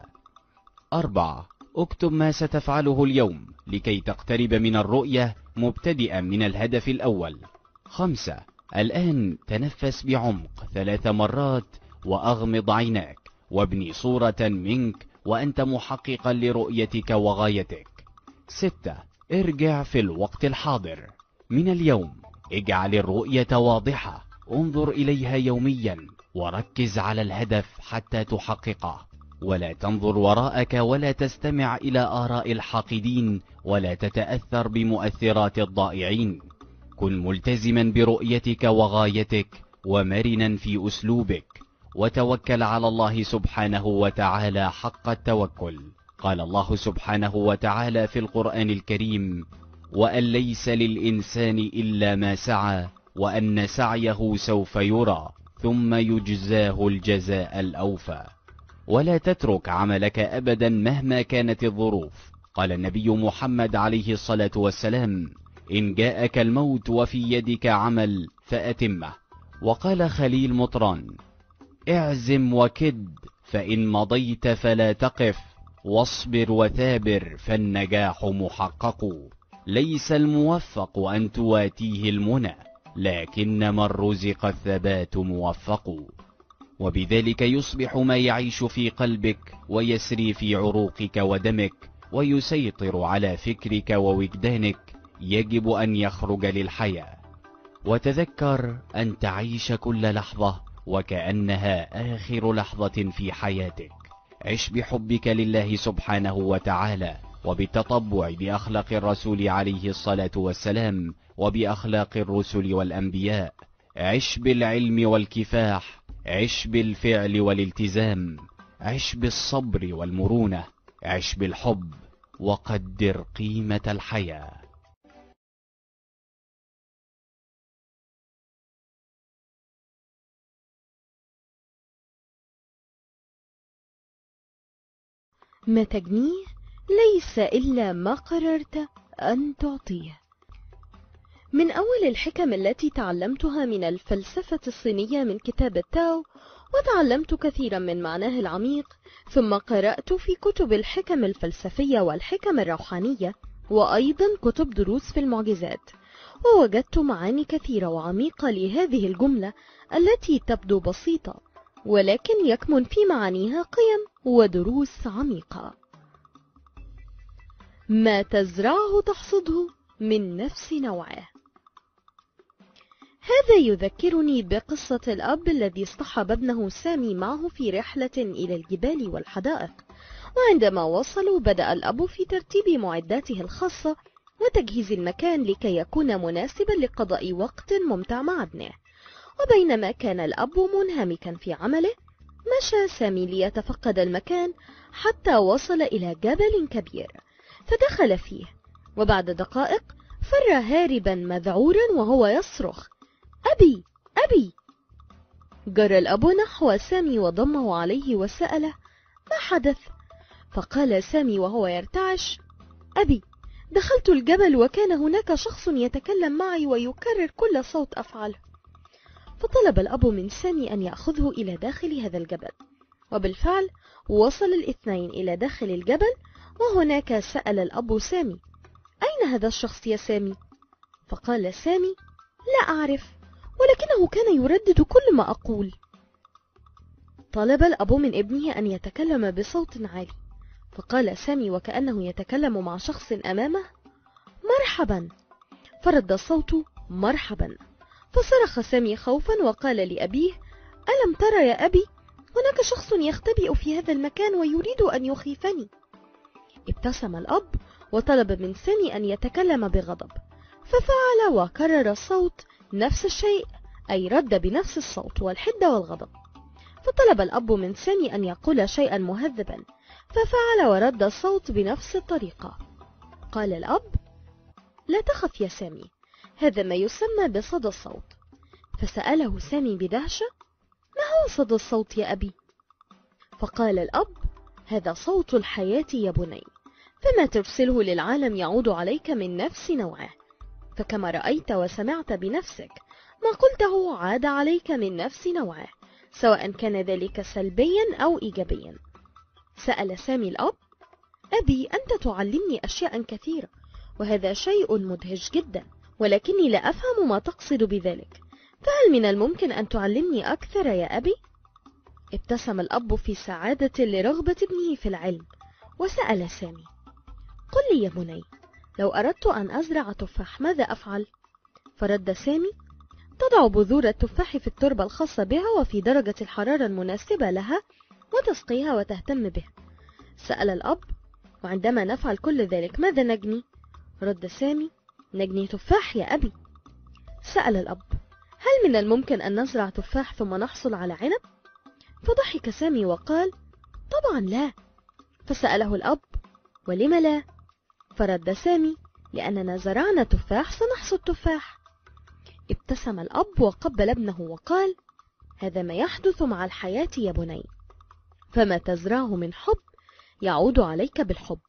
أربعة. اكتب ما ستفعله اليوم لكي تقترب من الرؤية مبتدئا من الهدف الأول. خمسة. الآن تنفس بعمق ثلاث مرات وأغمض عيناك وابني صورة منك وأنت محققا لرؤيتك وغايتك. ستة. ارجع في الوقت الحاضر. من اليوم اجعل الرؤية واضحة، انظر إليها يوميا وركز على الهدف حتى تحققه، ولا تنظر وراءك ولا تستمع إلى آراء الحاقدين ولا تتأثر بمؤثرات الضائعين. كن ملتزما برؤيتك وغايتك ومرنا في أسلوبك، وتوكل على الله سبحانه وتعالى حق التوكل. قال الله سبحانه وتعالى في القرآن الكريم: وأن ليس للإنسان إلا ما سعى وأن سعيه سوف يرى ثم يجزاه الجزاء الأوفى. ولا تترك عملك أبدا مهما كانت الظروف. قال النبي محمد عليه الصلاة والسلام: إن جاءك الموت وفي يدك عمل فأتمه. وقال خليل مطران: اعزم وكد فإن مضيت فلا تقف، واصبر وثابر فالنجاح محقق. ليس الموفق أن تواتيه المنى، لكن من رزق الثبات موفق. وبذلك يصبح ما يعيش في قلبك ويسري في عروقك ودمك ويسيطر على فكرك ووجدانك يجب أن يخرج للحياة. وتذكر أن تعيش كل لحظة وكأنها آخر لحظة في حياتك. عش بحبك لله سبحانه وتعالى وبالتطبع بأخلاق الرسول عليه الصلاة والسلام وبأخلاق الرسل والأنبياء. عش بالعلم والكفاح، عش بالفعل والالتزام، عش بالصبر والمرونة، عش بالحب، وقدر قيمة الحياة. ما تجنيه ليس إلا ما قررت أن تعطيه. من أول الحكم التي تعلمتها من الفلسفة الصينية من كتاب التاو، وتعلمت كثيرا من معناه العميق، ثم قرأت في كتب الحكم الفلسفية والحكم الروحانية، وأيضا كتب دروس في المعجزات، ووجدت معاني كثيرة وعميقة لهذه الجملة التي تبدو بسيطة، ولكن يكمن في معانيها قيم ودروس عميقة. ما تزرعه تحصده من نفس نوعه. هذا يذكرني بقصة الأب الذي اصطحب ابنه سامي معه في رحلة إلى الجبال والحدائق، وعندما وصلوا بدأ الأب في ترتيب معداته الخاصة وتجهيز المكان لكي يكون مناسبا لقضاء وقت ممتع مع ابنه. وبينما كان الأب منهمكا في عمله، مشى سامي ليتفقد المكان حتى وصل إلى جبل كبير، فدخل فيه، وبعد دقائق فر هاربا مذعورا وهو يصرخ: أبي أبي! جرى الأب نحو سامي وضمه عليه وسأله: ما حدث؟ فقال سامي وهو يرتعش: أبي، دخلت الجبل وكان هناك شخص يتكلم معي ويكرر كل صوت أفعله. فطلب الأب من سامي أن يأخذه إلى داخل هذا الجبل، وبالفعل وصل الاثنين إلى داخل الجبل، وهناك سأل الأب سامي: أين هذا الشخص يا سامي؟ فقال سامي: لا أعرف، ولكنه كان يردد كل ما أقول. طلب الأب من ابنه أن يتكلم بصوت عالي، فقال سامي وكأنه يتكلم مع شخص أمامه: مرحبا. فرد الصوت: مرحبا. فصرخ سامي خوفا وقال لأبيه: ألم ترى يا أبي؟ هناك شخص يختبئ في هذا المكان ويريد أن يخيفني. ابتسم الأب وطلب من سامي أن يتكلم بغضب، ففعل وكرر الصوت نفس الشيء، أي رد بنفس الصوت والحدة والغضب. فطلب الأب من سامي أن يقول شيئا مهذبا، ففعل ورد الصوت بنفس الطريقة. قال الأب: لا تخف يا سامي، هذا ما يسمى بصدى الصوت. فسأله سامي بدهشة: ما هو صدى الصوت يا أبي؟ فقال الأب: هذا صوت الحياة يا بني، فما ترسله للعالم يعود عليك من نفس نوعه. فكما رأيت وسمعت بنفسك ما قلته عاد عليك من نفس نوعه، سواء كان ذلك سلبيا أو إيجابيا. سأل سامي الأب: أبي، أنت تعلمني أشياء كثيرة وهذا شيء مدهش جدا، ولكني لا أفهم ما تقصد بذلك، فهل من الممكن أن تعلمني أكثر يا أبي؟ ابتسم الأب في سعادة لرغبة ابنه في العلم، وسأل سامي: قل لي يا بني، لو أردت أن أزرع تفاح ماذا أفعل؟ فرد سامي: تضع بذور التفاح في التربة الخاصة بها وفي درجة الحرارة المناسبة لها وتسقيها وتهتم بها. سأل الأب: وعندما نفعل كل ذلك ماذا نجني؟ رد سامي: نجني تفاح يا أبي. سأل الأب: هل من الممكن أن نزرع تفاح ثم نحصل على عنب؟ فضحك سامي وقال: طبعا لا. فسأله الأب: ولم لا؟ فرد سامي: لأننا زرعنا تفاح سنحصد تفاح. ابتسم الأب وقبل ابنه وقال: هذا ما يحدث مع الحياة يا بني، فما تزرعه من حب يعود عليك بالحب،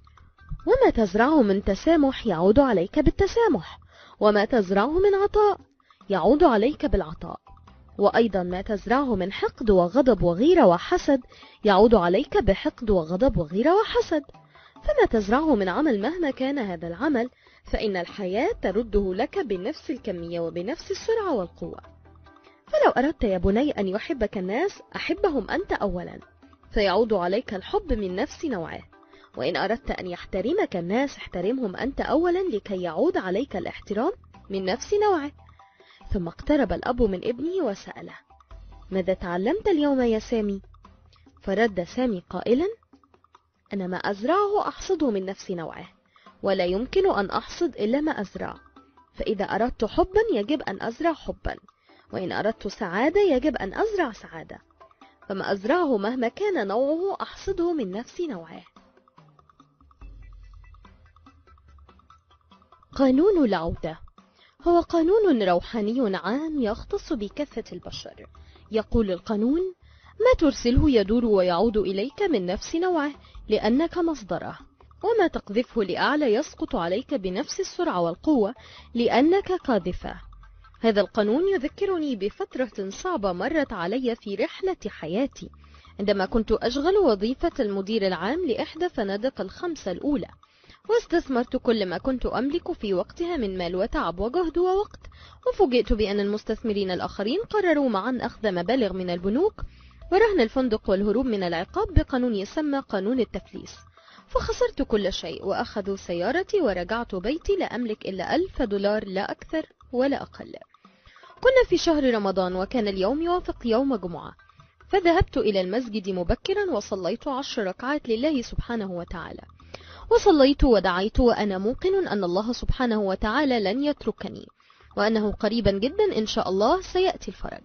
وما تزرعه من تسامح يعود عليك بالتسامح، وما تزرعه من عطاء يعود عليك بالعطاء، وأيضا ما تزرعه من حقد وغضب وغيرة وحسد يعود عليك بحقد وغضب وغيرة وحسد. فما تزرعه من عمل مهما كان هذا العمل فإن الحياة ترده لك بنفس الكمية وبنفس السرعة والقوة. فلو أردت يا بني أن يحبك الناس أحبهم أنت أولا، فيعود عليك الحب من نفس نوعه، وإن أردت أن يحترمك الناس احترمهم أنت أولا لكي يعود عليك الاحترام من نفس نوعه. ثم اقترب الأب من ابنه وسأله: ماذا تعلمت اليوم يا سامي؟ فرد سامي قائلا: أنا ما أزرعه أحصده من نفس نوعه، ولا يمكن أن أحصد إلا ما أزرع، فإذا أردت حبا يجب أن أزرع حبا، وإن أردت سعادة يجب أن أزرع سعادة، فما أزرعه مهما كان نوعه أحصده من نفس نوعه. قانون العودة هو قانون روحاني عام يختص بكافة البشر. يقول القانون: ما ترسله يدور ويعود إليك من نفس نوعه لأنك مصدره، وما تقذفه لأعلى يسقط عليك بنفس السرعة والقوة لأنك قاذفه. هذا القانون يذكرني بفترة صعبة مرت علي في رحلة حياتي، عندما كنت أشغل وظيفة المدير العام لإحدى فنادق الخمسة الأولى، واستثمرت كل ما كنت أملك في وقتها من مال وتعب وجهد ووقت، وفوجئت بأن المستثمرين الآخرين قرروا معا أخذ مبالغ من البنوك ورهن الفندق والهروب من العقاب بقانون يسمى قانون التفليس. فخسرت كل شيء وأخذوا سيارتي ورجعت بيتي لا أملك إلا ألف دولار، لا أكثر ولا أقل. كنا في شهر رمضان وكان اليوم يوافق يوم جمعة، فذهبت إلى المسجد مبكرا وصليت عشر ركعات لله سبحانه وتعالى، وصليت ودعيت وأنا موقن أن الله سبحانه وتعالى لن يتركني، وأنه قريبا جدا إن شاء الله سيأتي الفرج.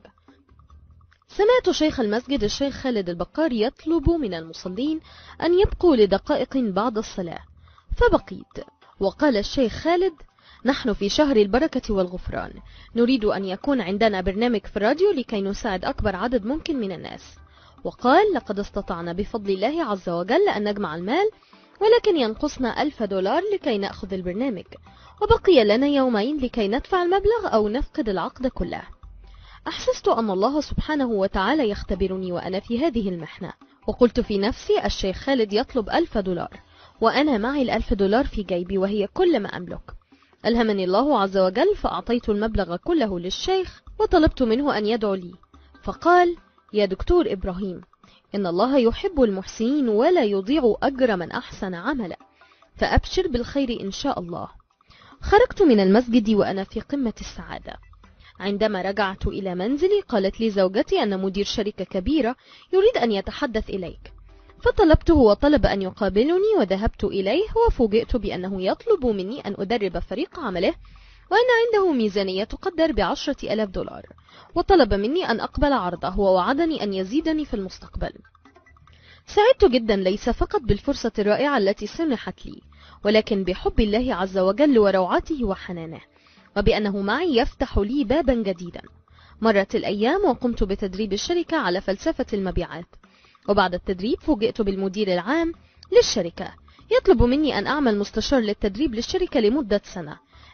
سمعت شيخ المسجد الشيخ خالد البقار يطلب من المصلين أن يبقوا لدقائق بعد الصلاة، فبقيت. وقال الشيخ خالد: نحن في شهر البركة والغفران، نريد أن يكون عندنا برنامج في الراديو لكي نساعد أكبر عدد ممكن من الناس. وقال: لقد استطعنا بفضل الله عز وجل أن نجمع المال، ولكن ينقصنا ألف دولار لكي نأخذ البرنامج، وبقي لنا يومين لكي ندفع المبلغ أو نفقد العقد كله. أحسست أن الله سبحانه وتعالى يختبرني وأنا في هذه المحنة، وقلت في نفسي: الشيخ خالد يطلب ألف دولار وأنا معي الألف دولار في جيبي وهي كل ما أملك. ألهمني الله عز وجل فأعطيت المبلغ كله للشيخ وطلبت منه أن يدعو لي، فقال: يا دكتور إبراهيم، إن الله يحب المحسنين ولا يضيع أجر من أحسن عملا، فأبشر بالخير إن شاء الله. خرجت من المسجد وأنا في قمة السعادة. عندما رجعت إلى منزلي قالت لي زوجتي أن مدير شركة كبيرة يريد أن يتحدث إليك، فطلبته وطلب أن يقابلني وذهبت إليه، وفوجئت بأنه يطلب مني أن أدرب فريق عمله، وأن عنده ميزانية تقدر بعشرة ألاف دولار، وطلب مني أن أقبل عرضه ووعدني أن يزيدني في المستقبل. سعدت جدا ليس فقط بالفرصة الرائعة التي سنحت لي، ولكن بحب الله عز وجل وروعته وحنانه، وبأنه معي يفتح لي بابا جديدا. مرت الأيام وقمت بتدريب الشركة على فلسفة المبيعات، وبعد التدريب فوجئت بالمدير العام للشركة يطلب مني أن أعمل مستشار للتدريب للشركة لمدة سنة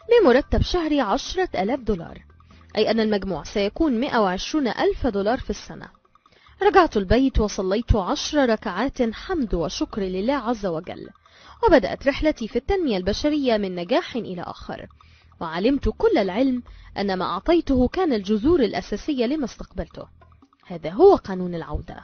بمرتب شهري عشرة آلاف دولار، أي أن المجموع سيكون مئة وعشرين ألف دولار في السنة. رجعت البيت وصليت عشر ركعات حمد وشكر لله عز وجل، وبدأت رحلتي في التنمية البشرية من نجاح إلى آخر، وعلمت كل العلم أن ما أعطيته كان الجذور الأساسية لما استقبلته. هذا هو قانون العودة.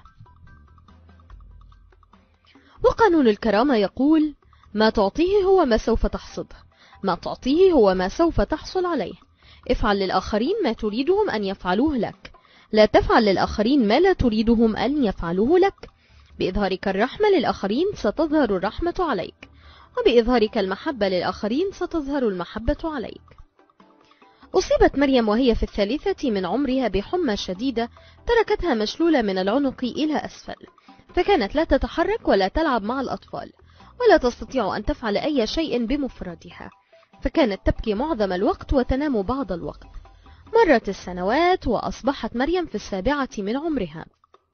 وقانون الكرامة يقول: ما تعطيه هو ما سوف تحصده، ما تعطيه هو ما سوف تحصل عليه. افعل للآخرين ما تريدهم أن يفعلوه لك، لا تفعل للآخرين ما لا تريدهم أن يفعلوه لك. بإظهارك الرحمة للآخرين ستظهر الرحمة عليك، وبإظهارك المحبة للآخرين ستظهر المحبة عليك. أصيبت مريم وهي في الثالثة من عمرها بحمى شديدة تركتها مشلولة من العنق إلى أسفل، فكانت لا تتحرك ولا تلعب مع الأطفال، ولا تستطيع أن تفعل أي شيء بمفردها، فكانت تبكي معظم الوقت وتنام بعض الوقت. مرت السنوات وأصبحت مريم في السابعة من عمرها،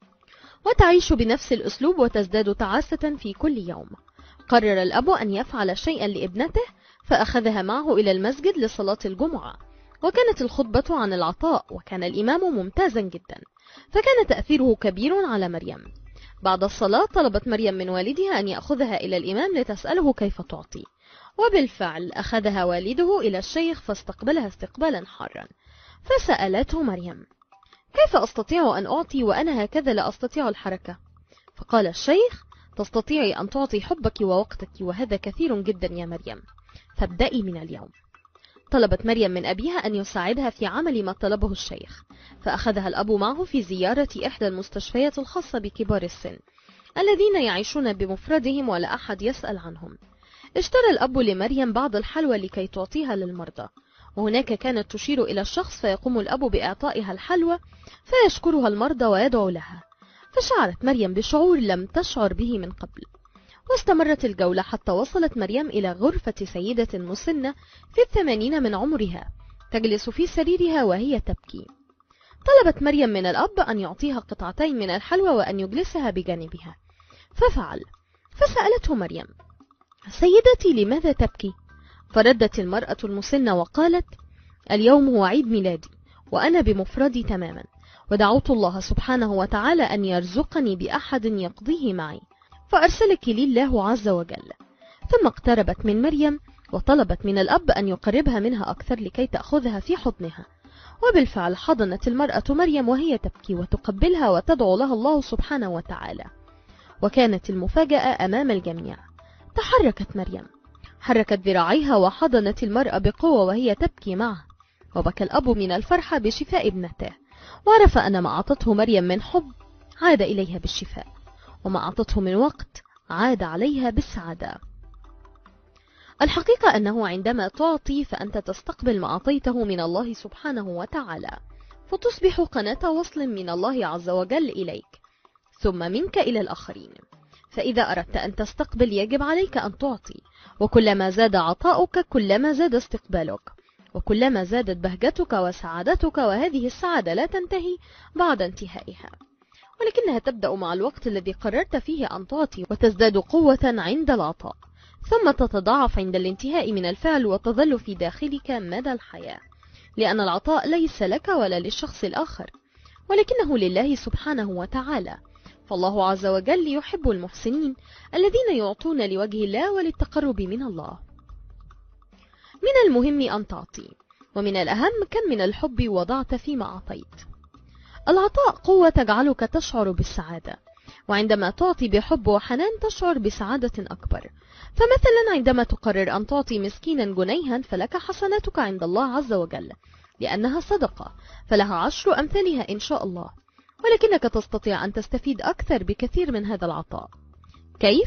وتعيش بنفس الأسلوب وتزداد تعاسة في كل يوم. قرر الأب أن يفعل شيئا لابنته، فأخذها معه إلى المسجد لصلاة الجمعة، وكانت الخطبة عن العطاء، وكان الإمام ممتازا جدا، فكان تأثيره كبير على مريم. بعد الصلاة طلبت مريم من والدها أن يأخذها إلى الإمام لتسأله كيف تعطي، وبالفعل أخذها والده إلى الشيخ فاستقبلها استقبالا حارا. فسألته مريم: كيف أستطيع أن أعطي وأنا هكذا لا أستطيع الحركة؟ فقال الشيخ: تستطيعي أن تعطي حبك ووقتك، وهذا كثير جدا يا مريم، فابدأي من اليوم. طلبت مريم من أبيها أن يساعدها في عمل ما طلبه الشيخ، فأخذها الأب معه في زيارة إحدى المستشفيات الخاصة بكبار السن الذين يعيشون بمفردهم ولا أحد يسأل عنهم. اشترى الأب لمريم بعض الحلوى لكي تعطيها للمرضى، وهناك كانت تشير إلى الشخص، فيقوم الأب بإعطائها الحلوى فيشكرها المرضى ويدعو لها. فشعرت مريم بشعور لم تشعر به من قبل، واستمرت الجولة حتى وصلت مريم إلى غرفة سيدة مسنة في الثمانين من عمرها تجلس في سريرها وهي تبكي. طلبت مريم من الأب أن يعطيها قطعتين من الحلوى وأن يجلسها بجانبها، ففعل. فسألته مريم: سيدتي لماذا تبكي؟ فردت المرأة المسنة وقالت: اليوم هو عيد ميلادي وأنا بمفردي تماما، ودعوت الله سبحانه وتعالى أن يرزقني بأحد يقضيه معي، فأرسلك لي الله عز وجل. ثم اقتربت من مريم وطلبت من الأب أن يقربها منها أكثر لكي تأخذها في حضنها، وبالفعل حضنت المرأة مريم وهي تبكي وتقبلها وتدعو لها الله سبحانه وتعالى. وكانت المفاجأة أمام الجميع. تحركت مريم، حركت ذراعيها وحضنت المرأة بقوة وهي تبكي معه، وبكى الأب من الفرحة بشفاء ابنته، وعرف أن ما أعطته مريم من حب عاد إليها بالشفاء، وما أعطته من وقت عاد عليها بالسعادة. الحقيقة أنه عندما تعطي فأنت تستقبل ما أعطيته من الله سبحانه وتعالى، فتصبح قناة وصل من الله عز وجل إليك ثم منك إلى الآخرين. فإذا أردت أن تستقبل يجب عليك أن تعطي، وكلما زاد عطاؤك كلما زاد استقبالك، وكلما زادت بهجتك وسعادتك، وهذه السعادة لا تنتهي بعد انتهائها، ولكنها تبدأ مع الوقت الذي قررت فيه أن تعطي، وتزداد قوة عند العطاء، ثم تتضاعف عند الانتهاء من الفعل، وتظل في داخلك مدى الحياة، لأن العطاء ليس لك ولا للشخص الآخر، ولكنه لله سبحانه وتعالى. فالله عز وجل يحب المحسنين الذين يعطون لوجه الله وللتقرب من الله. من المهم أن تعطي، ومن الأهم كم من الحب وضعت فيما أعطيت. العطاء قوة تجعلك تشعر بالسعادة، وعندما تعطي بحب وحنان تشعر بسعادة أكبر. فمثلا عندما تقرر أن تعطي مسكينا جنيها فلك حسناتك عند الله عز وجل، لأنها صدقة فلها عشر أمثالها إن شاء الله، ولكنك تستطيع أن تستفيد أكثر بكثير من هذا العطاء. كيف؟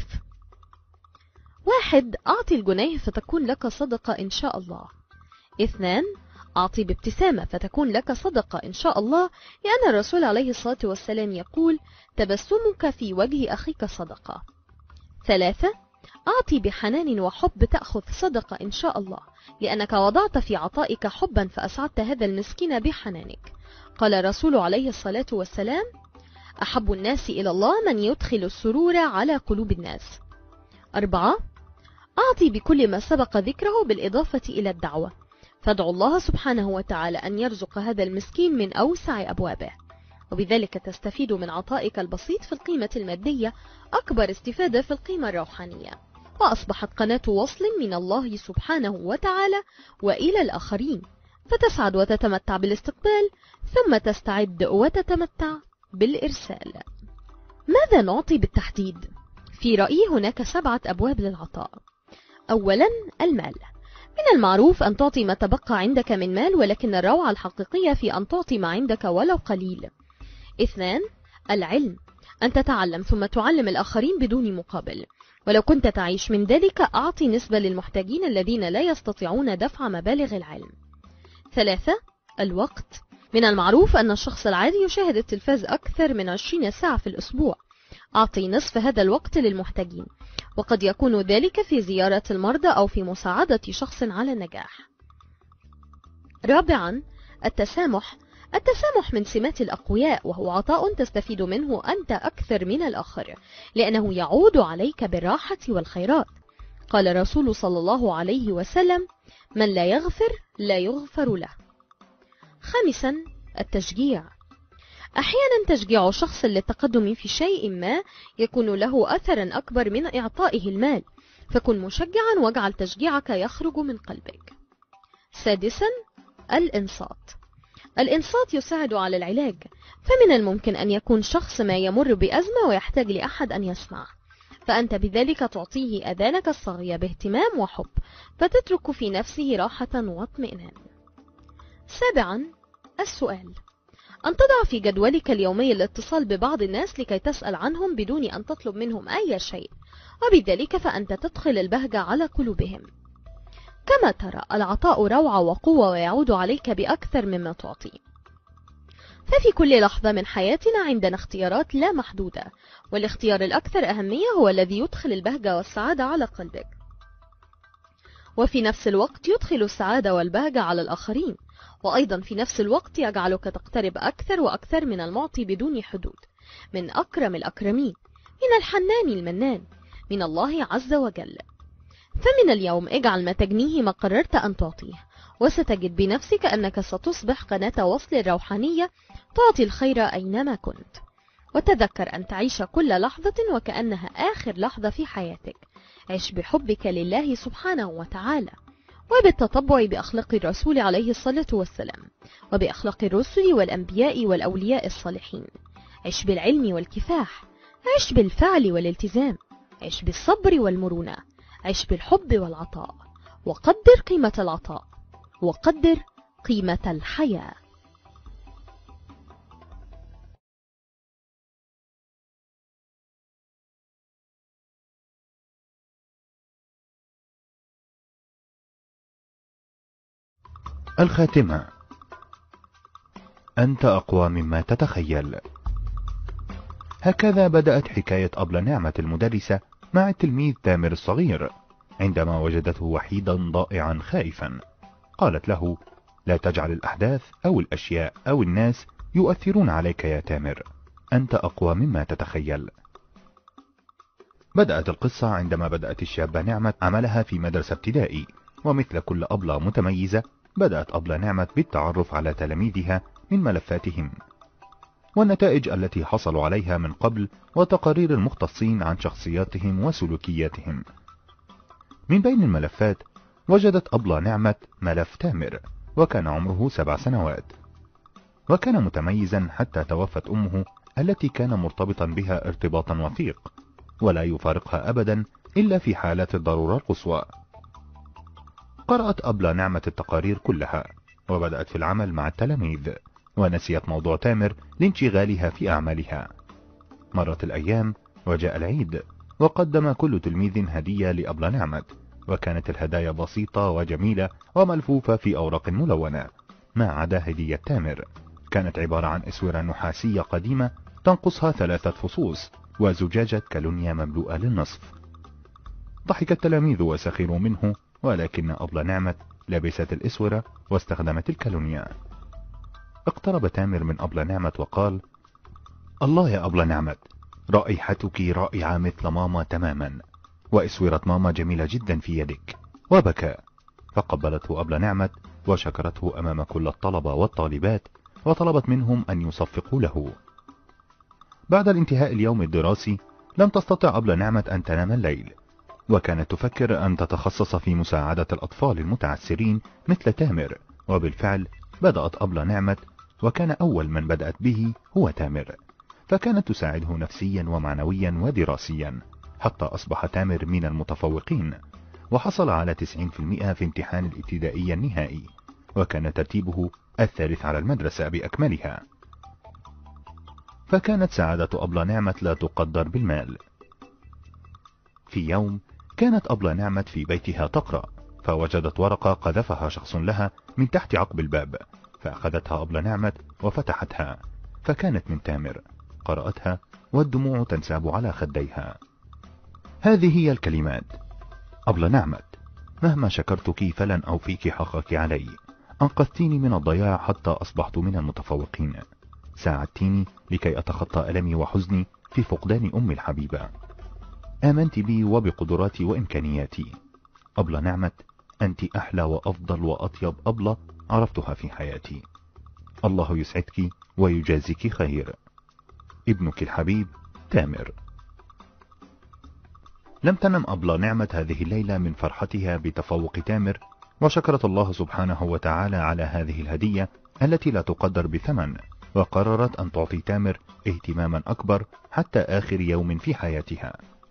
واحد، أعطي الجنيه فتكون لك صدقة إن شاء الله. اثنان، أعطي بابتسامة فتكون لك صدقة إن شاء الله، لأن الرسول عليه الصلاة والسلام يقول: تبسمك في وجه أخيك صدقة. ثلاثة، أعطي بحنان وحب تأخذ صدقة إن شاء الله، لأنك وضعت في عطائك حبا فأسعدت هذا المسكين بحنانك. قال الرسول عليه الصلاة والسلام: أحب الناس إلى الله من يدخل السرور على قلوب الناس. أربعة، أعطي بكل ما سبق ذكره بالإضافة إلى الدعوة، فادعوا الله سبحانه وتعالى أن يرزق هذا المسكين من أوسع أبوابه، وبذلك تستفيد من عطائك البسيط في القيمة المادية أكبر استفادة في القيمة الروحانية، وأصبحت قناة وصل من الله سبحانه وتعالى وإلى الآخرين، فتسعد وتتمتع بالاستقبال ثم تستعد وتتمتع بالإرسال. ماذا نعطي بالتحديد؟ في رأيي هناك سبعة أبواب للعطاء. أولا المال. من المعروف أن تعطي ما تبقى عندك من مال، ولكن الروعة الحقيقية في أن تعطي ما عندك ولو قليل. اثنان العلم، أن تتعلم ثم تعلم الآخرين بدون مقابل، ولو كنت تعيش من ذلك أعطي نسبة للمحتاجين الذين لا يستطيعون دفع مبالغ العلم. ثلاثة الوقت. من المعروف أن الشخص العادي يشاهد التلفاز أكثر من عشرين ساعة في الأسبوع، أعطي نصف هذا الوقت للمحتاجين، وقد يكون ذلك في زيارة المرضى أو في مساعدة شخص على النجاح. رابعا التسامح. التسامح من سمات الأقوياء، وهو عطاء تستفيد منه أنت أكثر من الآخر، لأنه يعود عليك بالراحة والخيرات. قال الرسول صلى الله عليه وسلم: من لا يغفر لا يغفر له. خامسا التشجيع. أحيانا تشجيع شخص للتقدم في شيء ما يكون له أثرا أكبر من إعطائه المال، فكن مشجعا واجعل تشجيعك يخرج من قلبك. سادسا الإنصات. الإنصات يساعد على العلاج، فمن الممكن أن يكون شخص ما يمر بأزمة ويحتاج لأحد أن يسمع، فأنت بذلك تعطيه أذانك الصاغية باهتمام وحب، فتترك في نفسه راحة واطمئنان. سابعا السؤال. أن تضع في جدولك اليومي الاتصال ببعض الناس لكي تسأل عنهم بدون أن تطلب منهم أي شيء، وبذلك فأنت تدخل البهجة على قلوبهم. كما ترى العطاء روعة وقوة ويعود عليك بأكثر مما تعطي. ففي كل لحظة من حياتنا عندنا اختيارات لا محدودة، والاختيار الأكثر أهمية هو الذي يدخل البهجة والسعادة على قلبك، وفي نفس الوقت يدخل السعادة والبهجة على الآخرين، وأيضا في نفس الوقت يجعلك تقترب أكثر وأكثر من المعطي بدون حدود، من أكرم الأكرمين، من الحنان المنان، من الله عز وجل. فمن اليوم اجعل ما تجنيه ما قررت أن تعطيه، وستجد بنفسك أنك ستصبح قناة وصل روحانية تعطي الخير أينما كنت. وتذكر أن تعيش كل لحظة وكأنها آخر لحظة في حياتك. عش بحبك لله سبحانه وتعالى، وبالتطبع بأخلاق الرسول عليه الصلاة والسلام، وبأخلاق الرسل والأنبياء والأولياء الصالحين. عش بالعلم والكفاح، عش بالفعل والالتزام، عش بالصبر والمرونة، عش بالحب والعطاء، وقدر قيمة العطاء، وقدر قيمة الحياة. الخاتمة. أنت أقوى مما تتخيل. هكذا بدأت حكاية أبلة نعمة المدرسة مع التلميذ تامر الصغير عندما وجدته وحيدا ضائعا خائفا. قالت له: لا تجعل الأحداث أو الأشياء أو الناس يؤثرون عليك يا تامر، أنت أقوى مما تتخيل. بدأت القصة عندما بدأت الشابة نعمة عملها في مدرسة ابتدائي، ومثل كل أبلة متميزة بدأت أبلة نعمة بالتعرف على تلاميذها من ملفاتهم والنتائج التي حصلوا عليها من قبل، وتقارير المختصين عن شخصياتهم وسلوكياتهم. من بين الملفات وجدت أبلة نعمة ملف تامر، وكان عمره سبع سنوات، وكان متميزا حتى توفت أمه التي كان مرتبطا بها ارتباطا وثيق، ولا يفارقها أبدا إلا في حالات الضرورة القصوى. قرأت أبلة نعمة التقارير كلها، وبدأت في العمل مع التلاميذ، ونسيت موضوع تامر لانشغالها في أعمالها. مرت الأيام وجاء العيد، وقدم كل تلميذ هدية لأبلة نعمة، وكانت الهدايا بسيطة وجميلة وملفوفة في أوراق ملونة، ما عدا هدية تامر. كانت عبارة عن أسورة نحاسية قديمة تنقصها ثلاثة فصوص، وزجاجة كالونيا مملوءة للنصف. ضحك التلاميذ وسخروا منه، ولكن أبلة نعمة لبست الأسورة واستخدمت الكالونيا. اقترب تامر من أبلة نعمة وقال: الله يا أبلة نعمة، رائحتك رائعة مثل ماما تماما، وأسورة ماما جميلة جدا في يدك. وبكى، فقبلته أبلة نعمة وشكرته أمام كل الطلبة والطالبات، وطلبت منهم أن يصفقوا له. بعد الانتهاء اليوم الدراسي لم تستطع أبلة نعمة أن تنام الليل، وكانت تفكر أن تتخصص في مساعدة الأطفال المتعسرين مثل تامر، وبالفعل بدأت أبلة نعمة، وكان أول من بدأت به هو تامر، فكانت تساعده نفسيا ومعنويا ودراسيا، حتى أصبح تامر من المتفوقين، وحصل على تسعين بالمئة في امتحان الابتدائي النهائي، وكان ترتيبه الثالث على المدرسة بأكملها. فكانت سعادة أبلة نعمة لا تقدر بالمال. في يوم كانت أبلة نعمة في بيتها تقرأ، فوجدت ورقة قذفها شخص لها من تحت عقب الباب، فأخذتها أبلة نعمة وفتحتها، فكانت من تامر. قرأتها والدموع تنساب على خديها. هذه هي الكلمات: أبلة نعمة، مهما شكرتك فلن أوفيك حقك علي. أنقذتيني من الضياع حتى أصبحت من المتفوقين. ساعدتيني لكي أتخطى ألمي وحزني في فقدان أمي الحبيبة. آمنت بي وبقدراتي وإمكانياتي. أبلة نعمة، أنت أحلى وأفضل وأطيب أبلة عرفتها في حياتي. الله يسعدك ويجازيك خير. ابنك الحبيب تامر. لم تنم أبلة نعمة هذه الليلة من فرحتها بتفوق تامر، وشكرت الله سبحانه وتعالى على هذه الهدية التي لا تقدر بثمن، وقررت أن تعطي تامر اهتماما أكبر حتى آخر يوم في حياتها.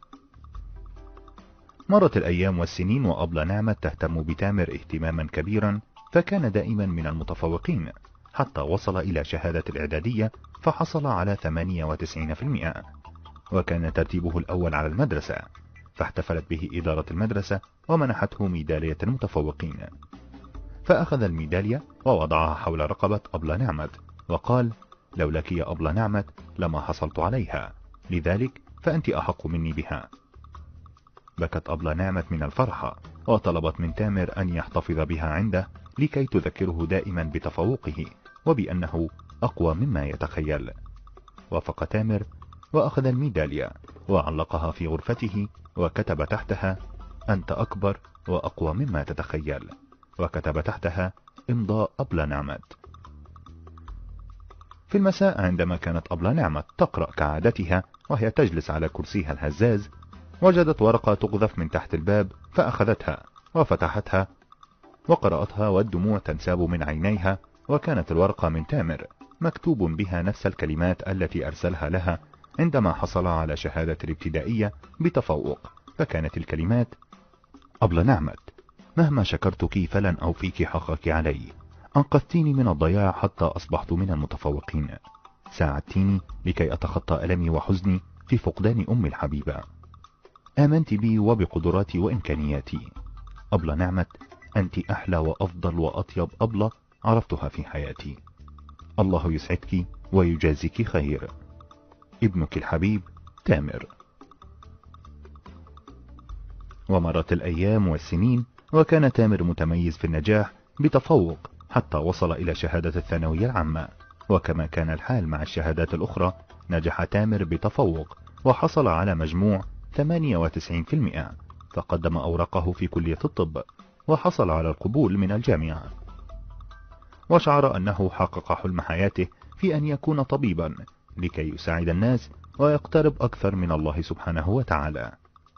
مرت الأيام والسنين وأبلة نعمة تهتم بتامر اهتماما كبيرا، فكان دائما من المتفوقين حتى وصل إلى شهادة الإعدادية، فحصل على ثمانية وتسعين بالمئة، وكان ترتيبه الأول على المدرسة، فاحتفلت به إدارة المدرسة ومنحته ميدالية المتفوقين. فأخذ الميدالية ووضعها حول رقبة أبلة نعمة وقال: لولاك يا أبلة نعمة لما حصلت عليها، لذلك فأنت أحق مني بها. بكت أبلة نعمة من الفرحة، وطلبت من تامر أن يحتفظ بها عنده لكي تذكره دائما بتفوقه وبأنه أقوى مما يتخيل. وافق تامر وأخذ الميدالية وعلقها في غرفته، وكتب تحتها: أنت أكبر وأقوى مما تتخيل، وكتب تحتها إمضاء أبلة نعمة. في المساء عندما كانت أبلة نعمة تقرأ كعادتها وهي تجلس على كرسيها الهزاز، وجدت ورقة تقذف من تحت الباب، فأخذتها وفتحتها وقرأتها والدموع تنساب من عينيها، وكانت الورقة من تامر مكتوب بها نفس الكلمات التي أرسلها لها عندما حصل على شهادة الابتدائية بتفوق. فكانت الكلمات: أبلة نعمة، مهما شكرتك فلن أوفيك حقك علي. أنقذتيني من الضياع حتى أصبحت من المتفوقين. ساعدتيني لكي أتخطى ألمي وحزني في فقدان أمي الحبيبة. آمنت بي وبقدراتي وإمكانياتي. أبلة نعمة، أنت أحلى وأفضل وأطيب أبلة عرفتها في حياتي. الله يسعدك ويجازيك خير. ابنك الحبيب تامر. ومرت الأيام والسنين، وكان تامر متميز في النجاح بتفوق حتى وصل إلى شهادة الثانوية العامة. وكما كان الحال مع الشهادات الأخرى، نجح تامر بتفوق وحصل على مجموع ثمانية وتسعين بالمئة، فقدم أوراقه في كلية الطب وحصل على القبول من الجامعة، وشعر أنه حقق حلم حياته في أن يكون طبيبا لكي يساعد الناس ويقترب أكثر من الله سبحانه وتعالى.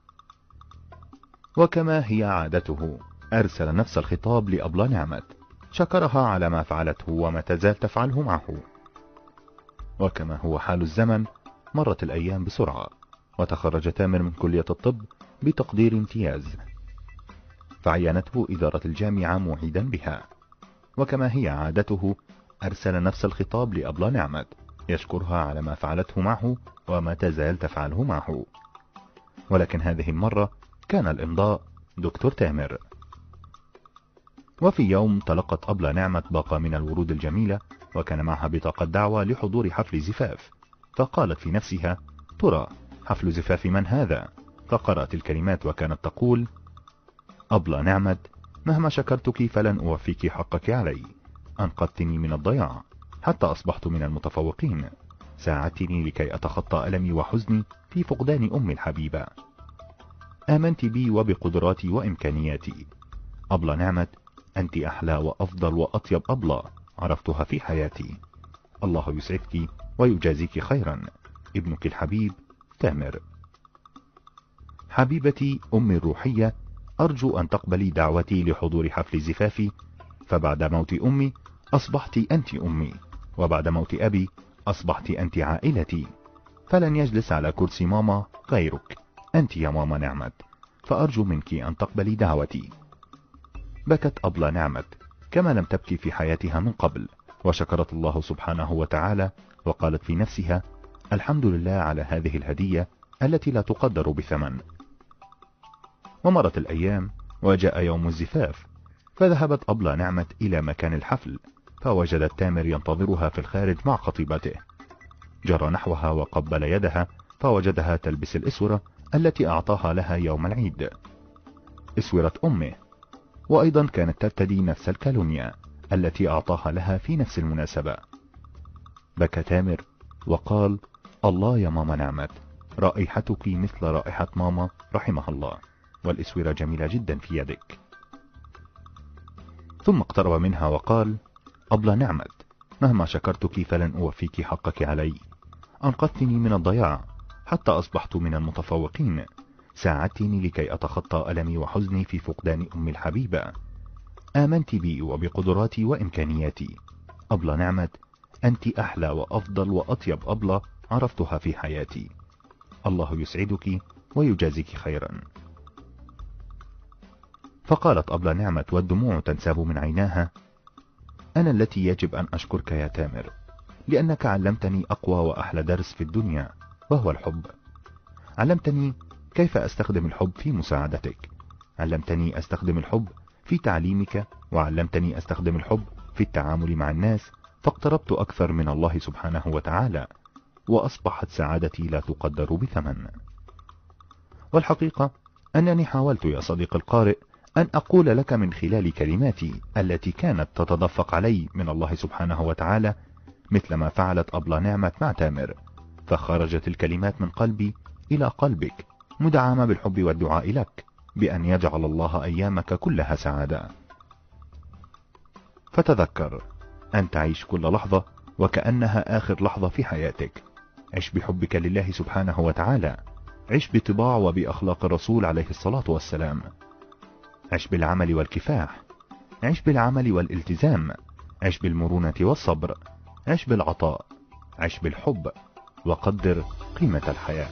وكما هي عادته، أرسل نفس الخطاب لأبلة نعمة، شكرها على ما فعلته وما تزال تفعله معه. وكما هو حال الزمن، مرت الأيام بسرعة، وتخرج تامر من كلية الطب بتقدير امتياز، فعينته إدارة الجامعة معيدا بها. وكما هي عادته، أرسل نفس الخطاب لأبلة نعمة، يشكرها على ما فعلته معه وما تزال تفعله معه، ولكن هذه المرة كان الإمضاء دكتور تامر. وفي يوم تلقت أبلة نعمة باقة من الورود الجميلة، وكان معها بطاقة دعوة لحضور حفل زفاف، فقالت في نفسها: ترى حفل زفاف من هذا؟ فقرأت الكلمات وكانت تقول: أبلة نعمة، مهما شكرتك فلن أوفيك حقك علي. أنقذتني من الضياع حتى أصبحت من المتفوقين. ساعدتني لكي أتخطى ألمي وحزني في فقدان أمي الحبيبة. آمنت بي وبقدراتي وإمكانياتي. أبلة نعمة، أنت أحلى وأفضل وأطيب أبلة عرفتها في حياتي. الله يسعدك ويجازيك خيرا. ابنك الحبيب تامر. حبيبتي أمي الروحية، أرجو أن تقبلي دعوتي لحضور حفل زفافي، فبعد موت أمي أصبحت أنت أمي، وبعد موت أبي أصبحت أنت عائلتي، فلن يجلس على كرسي ماما غيرك، أنت يا ماما نعمت، فأرجو منك أن تقبلي دعوتي. بكت أبلة نعمت كما لم تبكي في حياتها من قبل، وشكرت الله سبحانه وتعالى وقالت في نفسها: الحمد لله على هذه الهدية التي لا تقدر بثمن. ومرت الأيام وجاء يوم الزفاف، فذهبت أبلة نعمت إلى مكان الحفل، فوجدت تامر ينتظرها في الخارج مع خطيبته. جرى نحوها وقبل يدها، فوجدها تلبس الإسورة التي أعطاها لها يوم العيد، إسورة أمه، وأيضا كانت ترتدي نفس الكالونيا التي أعطاها لها في نفس المناسبة. بكى تامر وقال: الله يا ماما نعمت، رائحتك مثل رائحة ماما رحمها الله، والإسورة جميلة جدا في يدك. ثم اقترب منها وقال: أبلة نعمت، مهما شكرتك فلن أوفيك حقك علي، أنقذتني من الضياع حتى أصبحت من المتفوقين، ساعدتني لكي أتخطى ألمي وحزني في فقدان أمي الحبيبة، آمنت بي وبقدراتي وإمكانياتي. أبلة نعمت، أنت أحلى وأفضل وأطيب أبلة عرفتها في حياتي. الله يسعدك ويجازيك خيرا. فقالت أبلة نعمت والدموع تنساب من عيناها: أنا التي يجب أن أشكرك يا تامر، لأنك علمتني أقوى وأحلى درس في الدنيا، وهو الحب. علمتني كيف أستخدم الحب في مساعدتك، علمتني أستخدم الحب في تعليمك، وعلمتني أستخدم الحب في التعامل مع الناس، فاقتربت أكثر من الله سبحانه وتعالى، وأصبحت سعادتي لا تقدر بثمن. والحقيقة أنني حاولت يا صديق القارئ أن أقول لك من خلال كلماتي التي كانت تتدفق علي من الله سبحانه وتعالى مثل ما فعلت أبلة نعمت مع تامر، فخرجت الكلمات من قلبي إلى قلبك مدعمة بالحب والدعاء لك بأن يجعل الله أيامك كلها سعادة. فتذكر أن تعيش كل لحظة وكأنها آخر لحظة في حياتك. عش بحبك لله سبحانه وتعالى، عش بطباع وبأخلاق الرسول عليه الصلاة والسلام، عش بالعمل والكفاح، عش بالعمل والالتزام، عش بالمرونة والصبر، عش بالعطاء، عش بالحب، وقدر قيمة الحياة.